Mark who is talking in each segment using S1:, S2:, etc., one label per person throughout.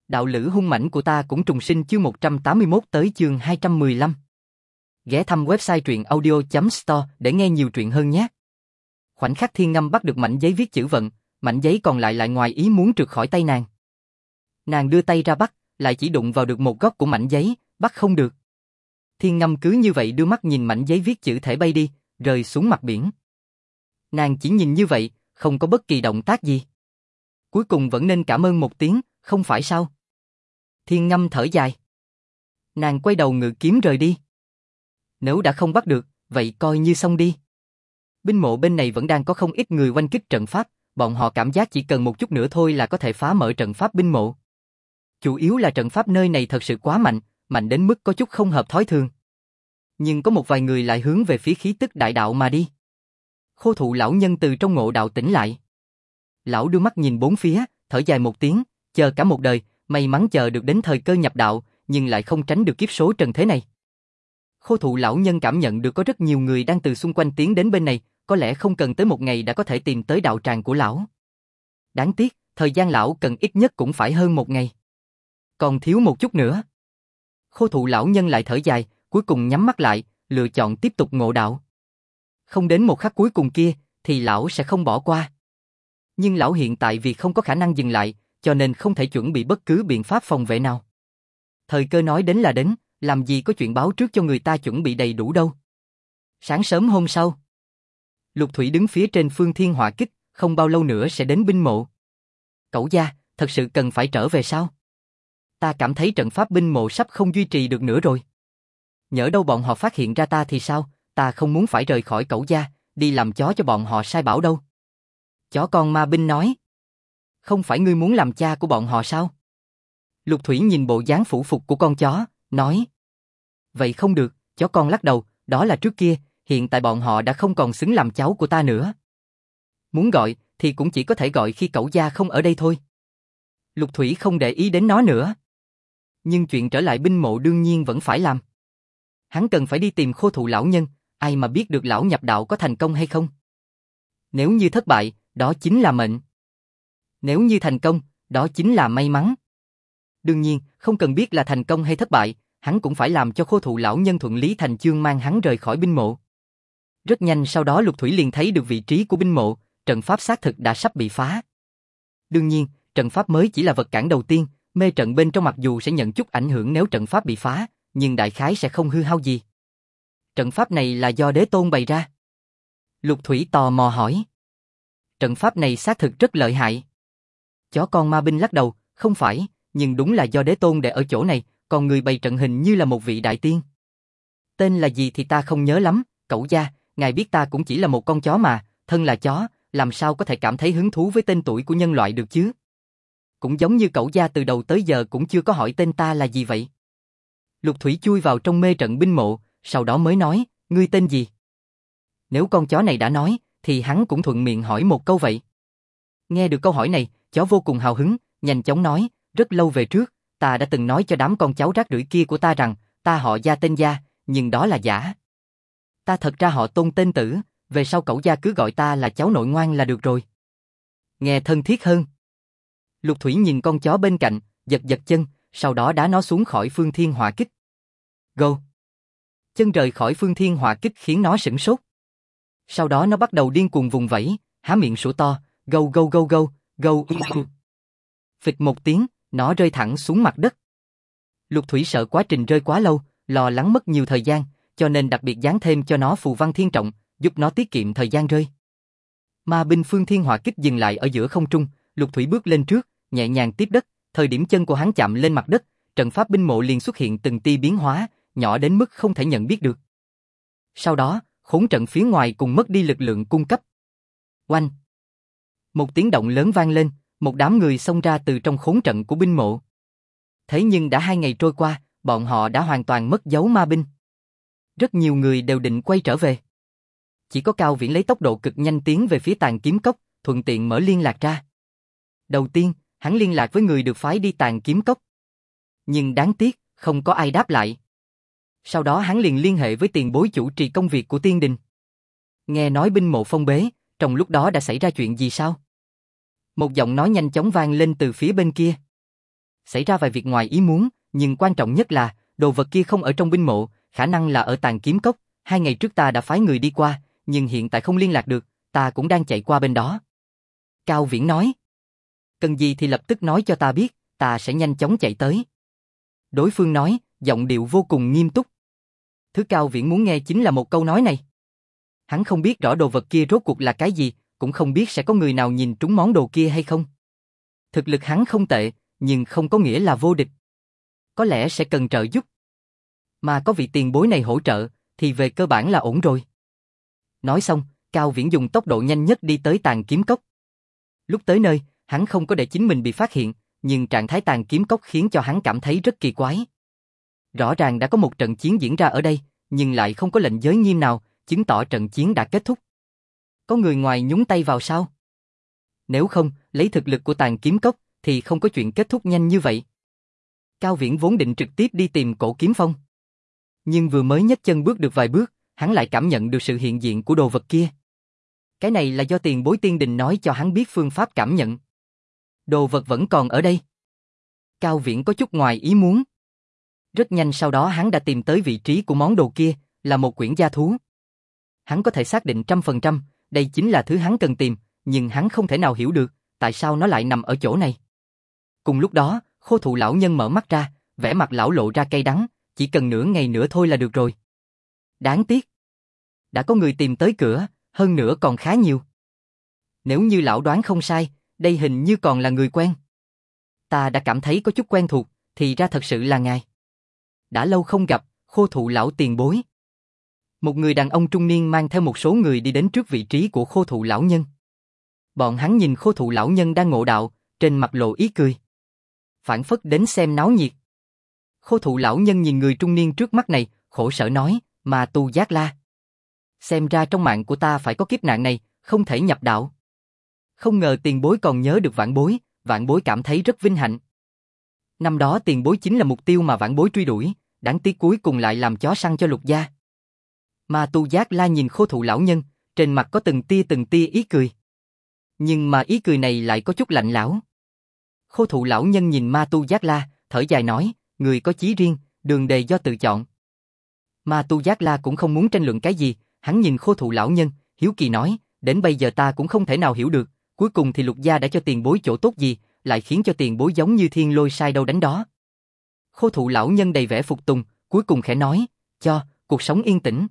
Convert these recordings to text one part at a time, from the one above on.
S1: Đạo lữ hung mãnh của ta cũng trùng sinh chương 181 tới chương 215. Ghé thăm website truyện audio.store để nghe nhiều truyện hơn nhé. Khoảnh khắc Thiên Ngâm bắt được mảnh giấy viết chữ vận, mảnh giấy còn lại ngoài ý muốn trượt khỏi tay nàng. Nàng đưa tay ra bắt, lại chỉ đụng vào được một góc của mảnh giấy, bắt không được. Thiên Ngâm cứ như vậy đưa mắt nhìn mảnh giấy viết chữ thể bay đi, rơi xuống mặt biển. Nàng chỉ nhìn như vậy, không có bất kỳ động tác gì. Cuối cùng vẫn nên cảm ơn một tiếng, không phải sao? Thiên Ngâm thở dài. Nàng quay đầu ngự kiếm rời đi. Nếu đã không bắt được, vậy coi như xong đi. Binh mộ bên này vẫn đang có không ít người oanh kích trận pháp, bọn họ cảm giác chỉ cần một chút nữa thôi là có thể phá mở trận pháp binh mộ. Chủ yếu là trận pháp nơi này thật sự quá mạnh, mạnh đến mức có chút không hợp thói thường. Nhưng có một vài người lại hướng về phía khí tức đại đạo mà đi. Khô thụ lão nhân từ trong ngộ đạo tỉnh lại. Lão đưa mắt nhìn bốn phía, thở dài một tiếng, chờ cả một đời, may mắn chờ được đến thời cơ nhập đạo, nhưng lại không tránh được kiếp số trần thế này. Khô thụ lão nhân cảm nhận được có rất nhiều người đang từ xung quanh tiến đến bên này, có lẽ không cần tới một ngày đã có thể tìm tới đạo tràng của lão. Đáng tiếc, thời gian lão cần ít nhất cũng phải hơn một ngày. Còn thiếu một chút nữa. Khô thụ lão nhân lại thở dài, cuối cùng nhắm mắt lại, lựa chọn tiếp tục ngộ đạo. Không đến một khắc cuối cùng kia, thì lão sẽ không bỏ qua. Nhưng lão hiện tại vì không có khả năng dừng lại, cho nên không thể chuẩn bị bất cứ biện pháp phòng vệ nào. Thời cơ nói đến là đến, làm gì có chuyện báo trước cho người ta chuẩn bị đầy đủ đâu. Sáng sớm hôm sau, Lục Thủy đứng phía trên phương thiên hỏa kích, không bao lâu nữa sẽ đến binh mộ. Cẩu gia, thật sự cần phải trở về sao? Ta cảm thấy trận pháp binh mộ sắp không duy trì được nữa rồi. Nhỡ đâu bọn họ phát hiện ra ta thì sao? Ta không muốn phải rời khỏi Cẩu gia, đi làm chó cho bọn họ sai bảo đâu. Chó con ma binh nói. Không phải ngươi muốn làm cha của bọn họ sao? Lục Thủy nhìn bộ dáng phủ phục của con chó, nói. Vậy không được, chó con lắc đầu, đó là trước kia, hiện tại bọn họ đã không còn xứng làm cháu của ta nữa. Muốn gọi, thì cũng chỉ có thể gọi khi Cẩu gia không ở đây thôi. Lục Thủy không để ý đến nó nữa. Nhưng chuyện trở lại binh mộ đương nhiên vẫn phải làm. Hắn cần phải đi tìm khô thụ lão nhân, ai mà biết được lão nhập đạo có thành công hay không. Nếu như thất bại, đó chính là mệnh. Nếu như thành công, đó chính là may mắn. Đương nhiên, không cần biết là thành công hay thất bại, hắn cũng phải làm cho khô thụ lão nhân thuận lý thành chương mang hắn rời khỏi binh mộ. Rất nhanh sau đó Lục Thủy liền thấy được vị trí của binh mộ, trận pháp xác thực đã sắp bị phá. Đương nhiên, trận pháp mới chỉ là vật cản đầu tiên, mê trận bên trong mặc dù sẽ nhận chút ảnh hưởng nếu trận pháp bị phá, nhưng đại khái sẽ không hư hao gì. Trận pháp này là do đế tôn bày ra. Lục Thủy tò mò hỏi. Trận pháp này xác thực rất lợi hại. Chó con ma binh lắc đầu, không phải, nhưng đúng là do đế tôn để ở chỗ này, còn người bày trận hình như là một vị đại tiên. Tên là gì thì ta không nhớ lắm, Cẩu gia, ngài biết ta cũng chỉ là một con chó mà, thân là chó, làm sao có thể cảm thấy hứng thú với tên tuổi của nhân loại được chứ? Cũng giống như Cẩu gia từ đầu tới giờ cũng chưa có hỏi tên ta là gì vậy. Lục Thủy chui vào trong mê trận binh mộ, sau đó mới nói, ngươi tên gì? Nếu con chó này đã nói, thì hắn cũng thuận miệng hỏi một câu vậy. Nghe được câu hỏi này, chó vô cùng hào hứng, nhanh chóng nói, rất lâu về trước, ta đã từng nói cho đám con cháu rác rưởi kia của ta rằng, ta họ Gia tên Gia, nhưng đó là giả. Ta thật ra họ Tôn tên Tử, về sau Cẩu gia cứ gọi ta là cháu nội ngoan là được rồi. Nghe thân thiết hơn. Lục Thủy nhìn con chó bên cạnh, giật giật chân, sau đó đá nó xuống khỏi phương thiên hỏa kích. Go! Chân rời khỏi phương thiên hỏa kích khiến nó sửng sốt. Sau đó nó bắt đầu điên cuồng vùng vẫy, há miệng sủa to, go go go go, go. Phịch một tiếng, nó rơi thẳng xuống mặt đất. Lục Thủy sợ quá trình rơi quá lâu, lo lắng mất nhiều thời gian, cho nên đặc biệt dán thêm cho nó phù văn thiên trọng, giúp nó tiết kiệm thời gian rơi. Ma binh phương thiên hỏa kích dừng lại ở giữa không trung, Lục Thủy bước lên trước, nhẹ nhàng tiếp đất, thời điểm chân của hắn chạm lên mặt đất, trận pháp binh mộ liền xuất hiện từng tia biến hóa, nhỏ đến mức không thể nhận biết được. Sau đó, khốn trận phía ngoài cùng mất đi lực lượng cung cấp. Oanh! Một tiếng động lớn vang lên, một đám người xông ra từ trong khốn trận của binh mộ. Thế nhưng đã 2 ngày trôi qua, bọn họ đã hoàn toàn mất dấu ma binh. Rất nhiều người đều định quay trở về. Chỉ có Cao Viễn lấy tốc độ cực nhanh tiến về phía Tàn Kiếm Cốc, thuận tiện mở liên lạc ra. Đầu tiên, hắn liên lạc với người được phái đi Tàn Kiếm Cốc. Nhưng đáng tiếc, không có ai đáp lại. Sau đó hắn liền liên hệ với tiền bối chủ trì công việc của Tiên Đình. Nghe nói binh mộ phong bế, trong lúc đó đã xảy ra chuyện gì sao? Một giọng nói nhanh chóng vang lên từ phía bên kia. Xảy ra vài việc ngoài ý muốn, nhưng quan trọng nhất là, đồ vật kia không ở trong binh mộ, khả năng là ở Tàn Kiếm Cốc. 2 ngày trước ta đã phái người đi qua, nhưng hiện tại không liên lạc được, ta cũng đang chạy qua bên đó. Cao Viễn nói. Cần gì thì lập tức nói cho ta biết, ta sẽ nhanh chóng chạy tới. Đối phương nói, giọng điệu vô cùng nghiêm túc. Thứ Cao Viễn muốn nghe chính là một câu nói này. Hắn không biết rõ đồ vật kia rốt cuộc là cái gì, cũng không biết sẽ có người nào nhìn trúng món đồ kia hay không. Thực lực hắn không tệ, nhưng không có nghĩa là vô địch. Có lẽ sẽ cần trợ giúp. Mà có vị tiền bối này hỗ trợ, thì về cơ bản là ổn rồi. Nói xong, Cao Viễn dùng tốc độ nhanh nhất đi tới Tàn Kiếm Cốc. Lúc tới nơi, hắn không có để chính mình bị phát hiện, nhưng trạng thái Tàn Kiếm Cốc khiến cho hắn cảm thấy rất kỳ quái. Rõ ràng đã có một trận chiến diễn ra ở đây, nhưng lại không có lệnh giới nghiêm nào, chứng tỏ trận chiến đã kết thúc. Có người ngoài nhúng tay vào sao? Nếu không, lấy thực lực của Tàn Kiếm Cốc, thì không có chuyện kết thúc nhanh như vậy. Cao Viễn vốn định trực tiếp đi tìm Cổ Kiếm Phong. Nhưng vừa mới nhấc chân bước được vài bước, hắn lại cảm nhận được sự hiện diện của đồ vật kia. Cái này là do tiền bối tiên đình nói cho hắn biết phương pháp cảm nhận. Đồ vật vẫn còn ở đây. Cao Viễn có chút ngoài ý muốn. Rất nhanh sau đó hắn đã tìm tới vị trí của món đồ kia, là một quyển gia thú. Hắn có thể xác định 100%, đây chính là thứ hắn cần tìm, nhưng hắn không thể nào hiểu được, tại sao nó lại nằm ở chỗ này. Cùng lúc đó, Khô Thụ lão nhân mở mắt ra, vẻ mặt lão lộ ra cay đắng, chỉ cần nửa ngày nữa thôi là được rồi. Đáng tiếc. Đã có người tìm tới cửa, hơn nữa còn khá nhiều. Nếu như lão đoán không sai, đây hình như còn là người quen. Ta đã cảm thấy có chút quen thuộc, thì ra thật sự là ngài. Đã lâu không gặp, Khô Thụ lão tiền bối. Một người đàn ông trung niên mang theo một số người đi đến trước vị trí của Khô Thụ lão nhân. Bọn hắn nhìn Khô Thụ lão nhân đang ngộ đạo, trên mặt lộ ý cười. Phảng phất đến xem náo nhiệt. Khô Thụ lão nhân nhìn người trung niên trước mắt này, khổ sở nói, Ma Tu Giác La. Xem ra trong mạng của ta phải có kiếp nạn này, không thể nhập đạo. Không ngờ tiền bối còn nhớ được vãn bối cảm thấy rất vinh hạnh. Năm đó tiền bối chính là mục tiêu mà vãn bối truy đuổi, đáng tiếc cuối cùng lại làm chó săn cho Lục gia. Ma Tu Giác La nhìn Khô Thụ lão nhân, trên mặt có từng tia ý cười. Nhưng mà ý cười này lại có chút lạnh lẽo. Khô Thụ lão nhân nhìn Ma Tu Giác La, thở dài nói, người có chí riêng, đường đề do tự chọn. Ma Tu Giác La cũng không muốn tranh luận cái gì, hắn nhìn Khô Thụ lão nhân, hiếu kỳ nói, đến bây giờ ta cũng không thể nào hiểu được, cuối cùng thì Lục gia đã cho tiền bối chỗ tốt gì, lại khiến cho tiền bối giống như thiên lôi sai đâu đánh đó. Khô Thụ lão nhân đầy vẻ phục tùng, cuối cùng khẽ nói, cho, cuộc sống yên tĩnh.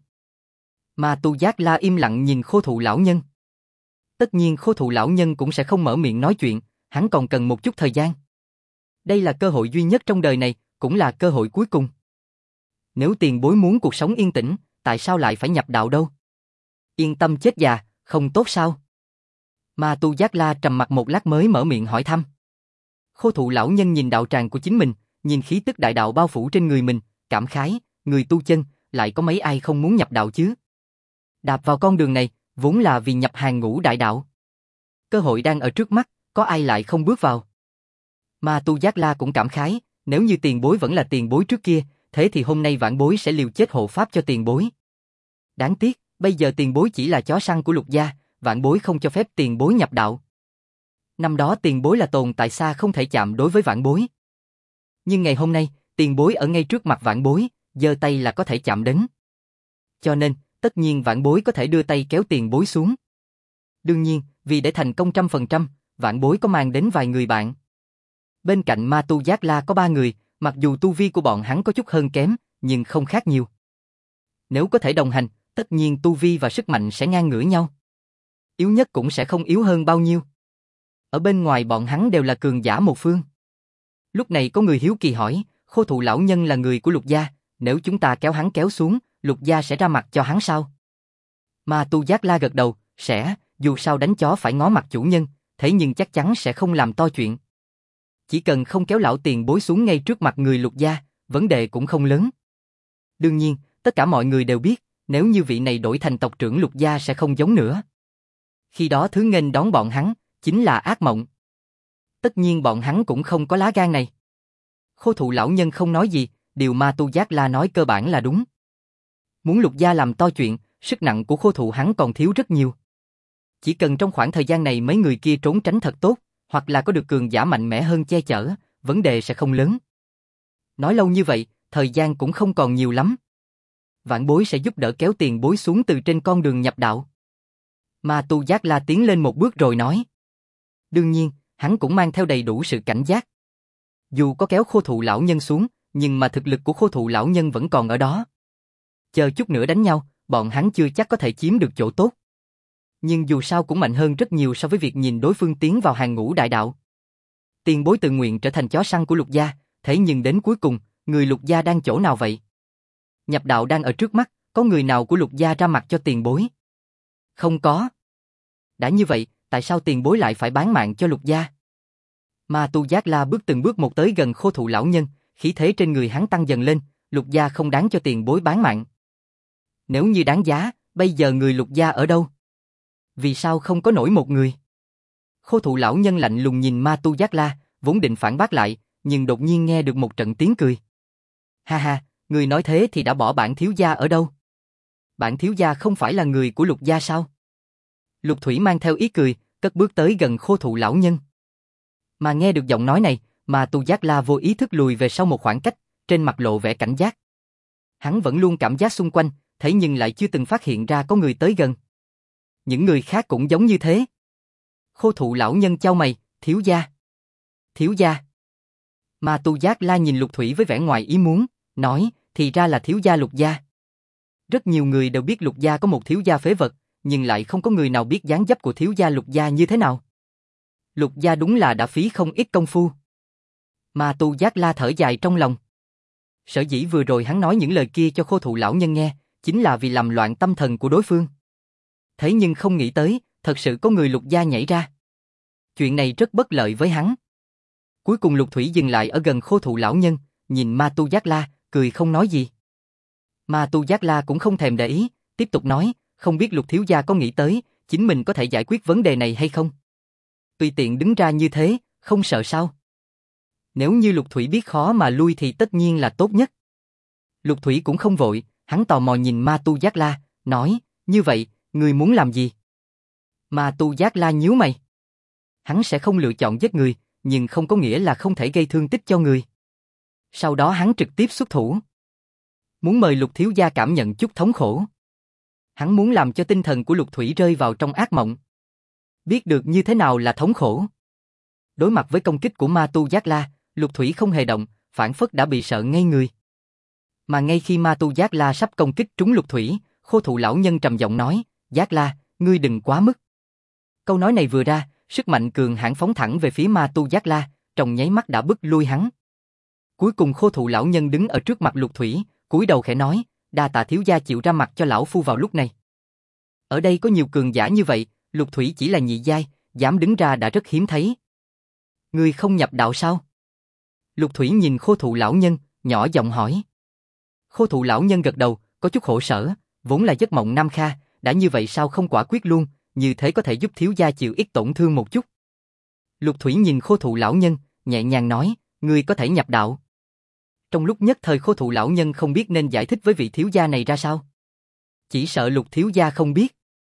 S1: Ma Tu Giác La im lặng nhìn Khô Thụ lão nhân. Tất nhiên Khô Thụ lão nhân cũng sẽ không mở miệng nói chuyện, hắn còn cần một chút thời gian. Đây là cơ hội duy nhất trong đời này, cũng là cơ hội cuối cùng. Nếu tiền bối muốn cuộc sống yên tĩnh, tại sao lại phải nhập đạo đâu? Yên tâm chết già, không tốt sao? Ma Tu Giác La trầm mặc một lát mới mở miệng hỏi thăm. Khô Thụ lão nhân nhìn đạo tràng của chính mình, nhìn khí tức đại đạo bao phủ trên người mình, cảm khái, người tu chân, lại có mấy ai không muốn nhập đạo chứ? Đạp vào con đường này, vốn là vì nhập hàng ngũ đại đạo. Cơ hội đang ở trước mắt, có ai lại không bước vào? Ma Tu Giác La cũng cảm khái, nếu như tiền bối vẫn là tiền bối trước kia, thế thì hôm nay vãn bối sẽ liều chết hộ pháp cho tiền bối. Đáng tiếc, bây giờ tiền bối chỉ là chó săn của Lục gia, vãn bối không cho phép tiền bối nhập đạo. Năm đó tiền bối là tồn tại xa không thể chạm đối với vãn bối. Nhưng ngày hôm nay, tiền bối ở ngay trước mặt vãn bối, giơ tay là có thể chạm đến. Cho nên, tất nhiên vãn bối có thể đưa tay kéo tiền bối xuống. Đương nhiên, vì để thành công 100%, vãn bối có mang đến vài người bạn. Bên cạnh Ma Tu Giác La có 3 người, mặc dù tu vi của bọn hắn có chút hơn kém, nhưng không khác nhiều. Nếu có thể đồng hành, tất nhiên tu vi và sức mạnh sẽ ngang ngửa nhau. Yếu nhất cũng sẽ không yếu hơn bao nhiêu. Ở bên ngoài bọn hắn đều là cường giả một phương. Lúc này có người hiếu kỳ hỏi, Khô Thụ lão nhân là người của Lục gia, nếu chúng ta kéo hắn kéo xuống, Lục gia sẽ ra mặt cho hắn sao? Ma Tu Giác La gật đầu, sẽ, dù sao đánh chó phải ngó mặt chủ nhân, thế nhưng chắc chắn sẽ không làm to chuyện. Chỉ cần không kéo lão tiền bối xuống ngay trước mặt người Lục gia, vấn đề cũng không lớn. Đương nhiên, tất cả mọi người đều biết, nếu như vị này đổi thành tộc trưởng Lục gia sẽ không giống nữa. Khi đó thứ nghênh đón bọn hắn, chính là ác mộng. Tất nhiên bọn hắn cũng không có lá gan này. Khô Thụ lão nhân không nói gì, điều Ma Tu Giác La nói cơ bản là đúng. Muốn Lục gia làm to chuyện, sức nặng của Khô Thụ hắn còn thiếu rất nhiều. Chỉ cần trong khoảng thời gian này mấy người kia trốn tránh thật tốt, hoặc là có được cường giả mạnh mẽ hơn che chở, vấn đề sẽ không lớn. Nói lâu như vậy, thời gian cũng không còn nhiều lắm. Vãn bối sẽ giúp đỡ kéo tiền bối xuống từ trên con đường nhập đạo. Ma Tu Giác La tiến lên một bước rồi nói. Đương nhiên, hắn cũng mang theo đầy đủ sự cảnh giác. Dù có kéo Khô Thụ lão nhân xuống, nhưng mà thực lực của Khô Thụ lão nhân vẫn còn ở đó. Chờ chút nữa đánh nhau, bọn hắn chưa chắc có thể chiếm được chỗ tốt. Nhưng dù sao cũng mạnh hơn rất nhiều so với việc nhìn đối phương tiến vào hàng ngũ đại đạo. Tiền bối tự nguyện trở thành chó săn của Lục gia, thế nhưng đến cuối cùng, người Lục gia đang chỗ nào vậy? Nhập đạo đang ở trước mắt, có người nào của Lục gia ra mặt cho tiền bối? Không có. Đã như vậy, tại sao tiền bối lại phải bán mạng cho Lục gia? Ma Tu Giác La bước từng bước một tới gần Khô Thụ lão nhân, khí thế trên người hắn tăng dần lên, Lục gia không đáng cho tiền bối bán mạng. Nếu như đáng giá, bây giờ người Lục gia ở đâu? Vì sao không có nổi một người? Khô Thụ lão nhân lạnh lùng nhìn Ma Tu Giác La, vốn định phản bác lại, nhưng đột nhiên nghe được một trận tiếng cười. Ha ha, người nói thế thì đã bỏ bản thiếu gia ở đâu? Bản thiếu gia không phải là người của Lục gia sao? Lục Thủy mang theo ý cười, cất bước tới gần Khô Thụ lão nhân. Mà nghe được giọng nói này, Ma Tu Giác La vô ý thức lùi về sau một khoảng cách, trên mặt lộ vẻ cảnh giác. Hắn vẫn luôn cảm giác xung quanh, thế nhưng lại chưa từng phát hiện ra có người tới gần. Những người khác cũng giống như thế. Khô Thụ lão nhân chau mày, thiếu gia. Thiếu gia. Ma Tu Giác La nhìn Lục Thủy với vẻ ngoài ý muốn, nói, thì ra là thiếu gia Lục gia. Rất nhiều người đều biết Lục gia có một thiếu gia phế vật, nhưng lại không có người nào biết dáng dấp của thiếu gia Lục gia như thế nào. Lục gia đúng là đã phí không ít công phu. Ma Tu Giác La thở dài trong lòng. Sở dĩ vừa rồi hắn nói những lời kia cho Khô Thụ lão nhân nghe, chính là vì làm loạn tâm thần của đối phương. Thế nhưng không nghĩ tới, thật sự có người Lục gia nhảy ra. Chuyện này rất bất lợi với hắn. Cuối cùng Lục Thủy dừng lại ở gần Khô Thụ lão nhân, nhìn Ma Tu Giác La, cười không nói gì. Ma Tu Giác La cũng không thèm để ý, tiếp tục nói, không biết Lục thiếu gia có nghĩ tới, chính mình có thể giải quyết vấn đề này hay không? Tùy tiện đứng ra như thế, không sợ sao? Nếu như Lục Thủy biết khó mà lui thì tất nhiên là tốt nhất. Lục Thủy cũng không vội, hắn tò mò nhìn Ma Tu Giác La, nói, như vậy, người muốn làm gì? Ma Tu Giác La nhíu mày. Hắn sẽ không lựa chọn giết người, nhưng không có nghĩa là không thể gây thương tích cho người. Sau đó hắn trực tiếp xuất thủ. Muốn mời Lục thiếu gia cảm nhận chút thống khổ. Hắn muốn làm cho tinh thần của Lục Thủy rơi vào trong ác mộng. Biết được như thế nào là thống khổ. Đối mặt với công kích của Ma Tu Giác La, Lục Thủy không hề động, phản phất đã bị sợ ngây người. Mà ngay khi Ma Tu Giác La sắp công kích trúng Lục Thủy, Khô Thụ lão nhân trầm giọng nói, Giác La, ngươi đừng quá mức. Câu nói này vừa ra, sức mạnh cường hãn phóng thẳng về phía Ma Tu Giác La, trong nháy mắt đã bức lui hắn. Cuối cùng Khô Thụ lão nhân đứng ở trước mặt Lục Thủy, cúi đầu khẽ nói, đa tạ thiếu gia chịu ra mặt cho lão phu vào lúc này. Ở đây có nhiều cường giả như vậy, Lục Thủy chỉ là nhị giai, dám đứng ra đã rất hiếm thấy. Ngươi không nhập đạo sao? Lục Thủy nhìn Khô Thụ lão nhân, nhỏ giọng hỏi. Khô Thụ lão nhân gật đầu, có chút khổ sở, vốn là giấc mộng Nam Kha, đã như vậy sao không quả quyết luôn, như thế có thể giúp thiếu gia chịu ít tổn thương một chút. Lục Thủy nhìn Khô Thụ lão nhân, nhẹ nhàng nói, ngươi có thể nhập đạo. Trong lúc nhất thời Khô Thụ lão nhân không biết nên giải thích với vị thiếu gia này ra sao. Chỉ sợ Lục thiếu gia không biết.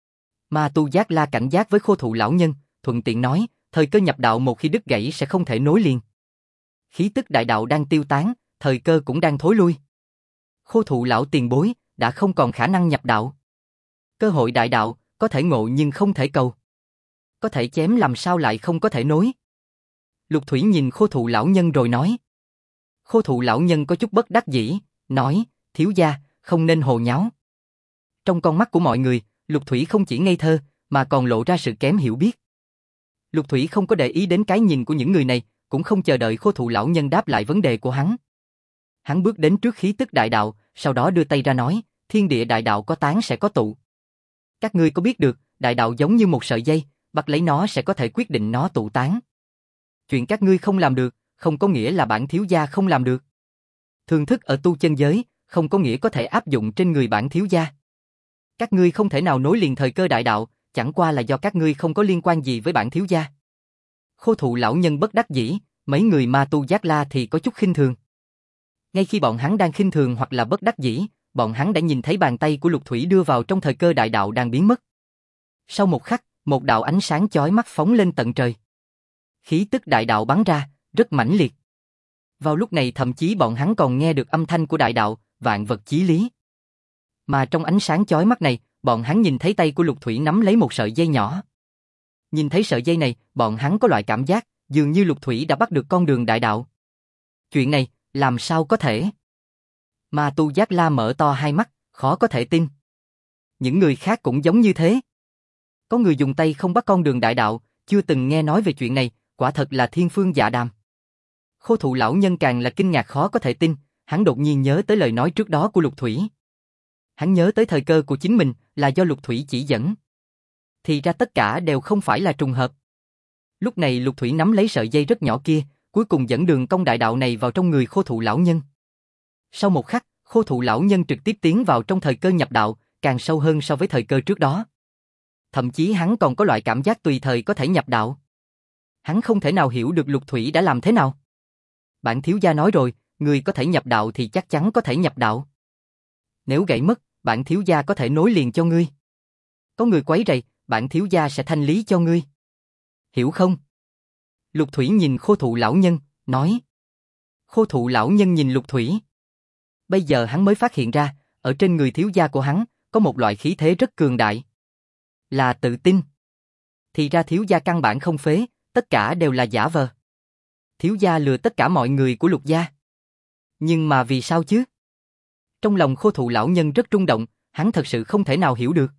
S1: Ma Tu Giác La cảnh giác với Khô Thụ lão nhân, thuận tiện nói, thời cơ nhập đạo một khi đứt gãy sẽ không thể nối liền. Khí tức đại đạo đang tiêu tán, thời cơ cũng đang thối lui. Khô Thụ lão tiền bối, đã không còn khả năng nhập đạo. Cơ hội đại đạo, có thể ngộ nhưng không thể cầu. Có thể chém làm sao lại không có thể nối. Lục Thủy nhìn Khô Thụ lão nhân rồi nói. Khô Thụ lão nhân có chút bất đắc dĩ, nói, thiếu gia, không nên hồ nháo. Trong con mắt của mọi người, Lục Thủy không chỉ ngây thơ, mà còn lộ ra sự kém hiểu biết. Lục Thủy không có để ý đến cái nhìn của những người này, cũng không chờ đợi Khô Thụ lão nhân đáp lại vấn đề của hắn. Hắn bước đến trước khí tức đại đạo, sau đó đưa tay ra nói, thiên địa đại đạo có tán sẽ có tụ. Các ngươi có biết được, đại đạo giống như một sợi dây, bắt lấy nó sẽ có thể quyết định nó tụ tán. Chuyện các ngươi không làm được, không có nghĩa là bản thiếu gia không làm được. Thường thức ở tu chân giới, không có nghĩa có thể áp dụng trên người bản thiếu gia. Các ngươi không thể nào nối liền thời cơ đại đạo, chẳng qua là do các ngươi không có liên quan gì với bản thiếu gia. Khô Thụ lão nhân bất đắc dĩ, mấy người Ma Tu Giác La thì có chút khinh thường. Ngay khi bọn hắn đang khinh thường hoặc là bất đắc dĩ, bọn hắn đã nhìn thấy bàn tay của Lục Thủy đưa vào trong thời cơ đại đạo đang biến mất. Sau một khắc, một đạo ánh sáng chói mắt phóng lên tận trời. Khí tức đại đạo bắn ra, rất mãnh liệt. Vào lúc này thậm chí bọn hắn còn nghe được âm thanh của đại đạo, vạn vật chí lý. Mà trong ánh sáng chói mắt này, bọn hắn nhìn thấy tay của Lục Thủy nắm lấy một sợi dây nhỏ. Nhìn thấy sợi dây này, bọn hắn có loại cảm giác, dường như Lục Thủy đã bắt được con đường đại đạo. Chuyện này, làm sao có thể? Ma Tu Giác La mở to hai mắt, khó có thể tin. Những người khác cũng giống như thế. Có người dùng tay không bắt con đường đại đạo, chưa từng nghe nói về chuyện này, quả thật là thiên phương dạ đàm. Khô Thụ lão nhân càng là kinh ngạc khó có thể tin, hắn đột nhiên nhớ tới lời nói trước đó của Lục Thủy. Hắn nhớ tới thời cơ của chính mình là do Lục Thủy chỉ dẫn. Thì ra tất cả đều không phải là trùng hợp. Lúc này Lục Thủy nắm lấy sợi dây rất nhỏ kia, cuối cùng dẫn đường cong đại đạo này vào trong người Khô Thụ lão nhân. Sau một khắc, Khô Thụ lão nhân trực tiếp tiến vào trong thời cơ nhập đạo, càng sâu hơn so với thời cơ trước đó. Thậm chí hắn còn có loại cảm giác tùy thời có thể nhập đạo. Hắn không thể nào hiểu được Lục Thủy đã làm thế nào. Bản thiếu gia nói rồi, người có thể nhập đạo thì chắc chắn có thể nhập đạo. Nếu gãy mất, bản thiếu gia có thể nối liền cho ngươi. Có người quấy rầy, bản thiếu gia sẽ thanh lý cho ngươi. Hiểu không? Lục Thủy nhìn Khô Thụ lão nhân, nói. Khô Thụ lão nhân nhìn Lục Thủy. Bây giờ hắn mới phát hiện ra, ở trên người thiếu gia của hắn, có một loại khí thế rất cường đại. Là tự tin. Thì ra thiếu gia căn bản không phế, tất cả đều là giả vờ. Thiếu gia lừa tất cả mọi người của Lục gia. Nhưng mà vì sao chứ? Trong lòng Khô Thụ lão nhân rất rung động, hắn thật sự không thể nào hiểu được.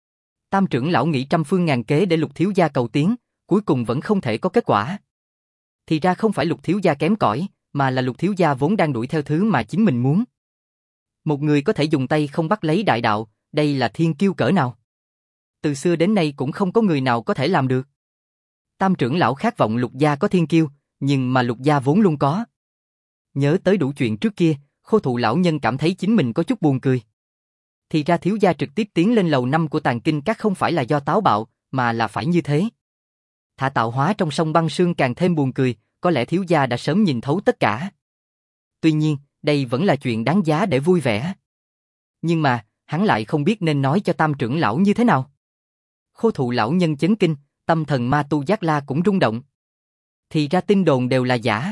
S1: Tam trưởng lão nghĩ trăm phương ngàn kế để Lục thiếu gia cầu tiến, cuối cùng vẫn không thể có kết quả. Thì ra không phải Lục thiếu gia kém cỏi, mà là Lục thiếu gia vốn đang đuổi theo thứ mà chính mình muốn. Một người có thể dùng tay không bắt lấy đại đạo, đây là thiên kiêu cỡ nào? Từ xưa đến nay cũng không có người nào có thể làm được. Tam trưởng lão khát vọng Lục gia có thiên kiêu, nhưng mà Lục gia vốn luôn có. Nhớ tới đủ chuyện trước kia, Khô Thụ lão nhân cảm thấy chính mình có chút buồn cười. Thì ra thiếu gia trực tiếp tiến lên lầu 5 của Tàng Kinh Các không phải là do táo bạo, mà là phải như thế. Thả tạo hóa trong sông băng sương càng thêm buồn cười, có lẽ thiếu gia đã sớm nhìn thấu tất cả. Tuy nhiên, đây vẫn là chuyện đáng giá để vui vẻ. Nhưng mà, hắn lại không biết nên nói cho Tam trưởng lão như thế nào. Khô Thụ lão nhân chấn kinh, tâm thần Ma Tu Giác La cũng rung động. Thì ra tin đồn đều là giả.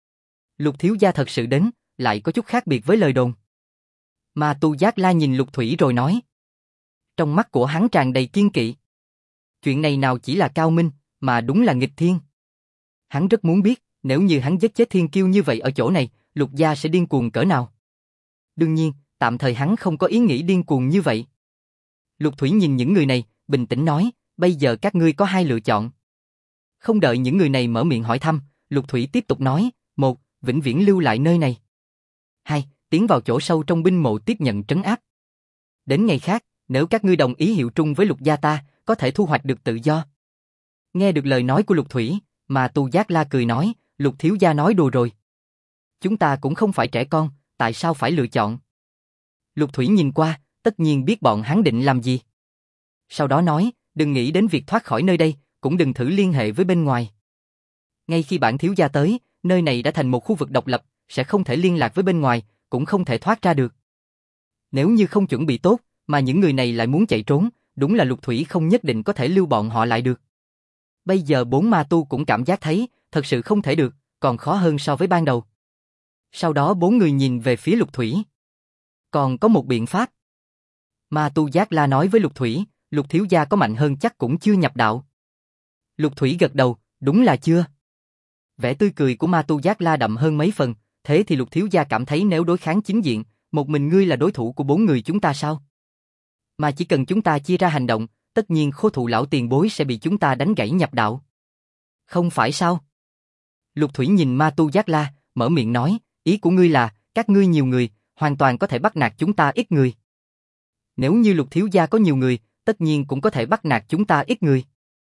S1: Lục thiếu gia thật sự đến, lại có chút khác biệt với lời đồn. Ma Tu Giác La nhìn Lục Thủy rồi nói. Trong mắt của hắn tràn đầy kiên kỵ. Chuyện này nào chỉ là cao minh, mà đúng là nghịch thiên. Hắn rất muốn biết, nếu như hắn giết chết thiên kiêu như vậy ở chỗ này, Lục gia sẽ điên cuồng cỡ nào. Đương nhiên, tạm thời hắn không có ý nghĩ điên cuồng như vậy. Lục Thủy nhìn những người này, bình tĩnh nói, bây giờ các ngươi có hai lựa chọn. Không đợi những người này mở miệng hỏi thăm, Lục Thủy tiếp tục nói, 1. Vĩnh viễn lưu lại nơi này. 2. Tiến vào chỗ sâu trong binh mộ tiếp nhận trấn áp. Đến ngày khác, nếu các ngươi đồng ý hiệu trung với Lục gia ta, có thể thu hoạch được tự do. Nghe được lời nói của Lục Thủy, mà Tu Giác La cười nói, Lục thiếu gia nói đùa rồi. Chúng ta cũng không phải trẻ con, tại sao phải lựa chọn? Lục Thủy nhìn qua, tất nhiên biết bọn hắn định làm gì. Sau đó nói, đừng nghĩ đến việc thoát khỏi nơi đây, cũng đừng thử liên hệ với bên ngoài. Ngay khi bản thiếu gia tới, nơi này đã thành một khu vực độc lập, sẽ không thể liên lạc với bên ngoài, cũng không thể thoát ra được. Nếu như không chuẩn bị tốt, mà những người này lại muốn chạy trốn, đúng là Lục Thủy không nhất định có thể lưu bọn họ lại được. Bây giờ 4 ma tu cũng cảm giác thấy, thật sự không thể được, còn khó hơn so với ban đầu. Sau đó 4 người nhìn về phía Lục Thủy. Còn có một biện pháp. Ma Tu Giác La nói với Lục Thủy, Lục thiếu gia có mạnh hơn chắc cũng chưa nhập đạo. Lục Thủy gật đầu, đúng là chưa. Vẻ tươi cười của Ma Tu Giác La đậm hơn mấy phần, thế thì Lục thiếu gia cảm thấy nếu đối kháng chính diện, một mình ngươi là đối thủ của 4 người chúng ta sao? Mà chỉ cần chúng ta chia ra hành động, tất nhiên Khô Thụ lão tiền bối sẽ bị chúng ta đánh gãy nhập đạo. Không phải sao? Lục Thủy nhìn Ma Tu Giác La, mở miệng nói, ý của ngươi là, các ngươi nhiều người, hoàn toàn có thể bắt nạt chúng ta ít người. Nếu như Lục thiếu gia có nhiều người, tất nhiên cũng có thể bắt nạt chúng ta ít người.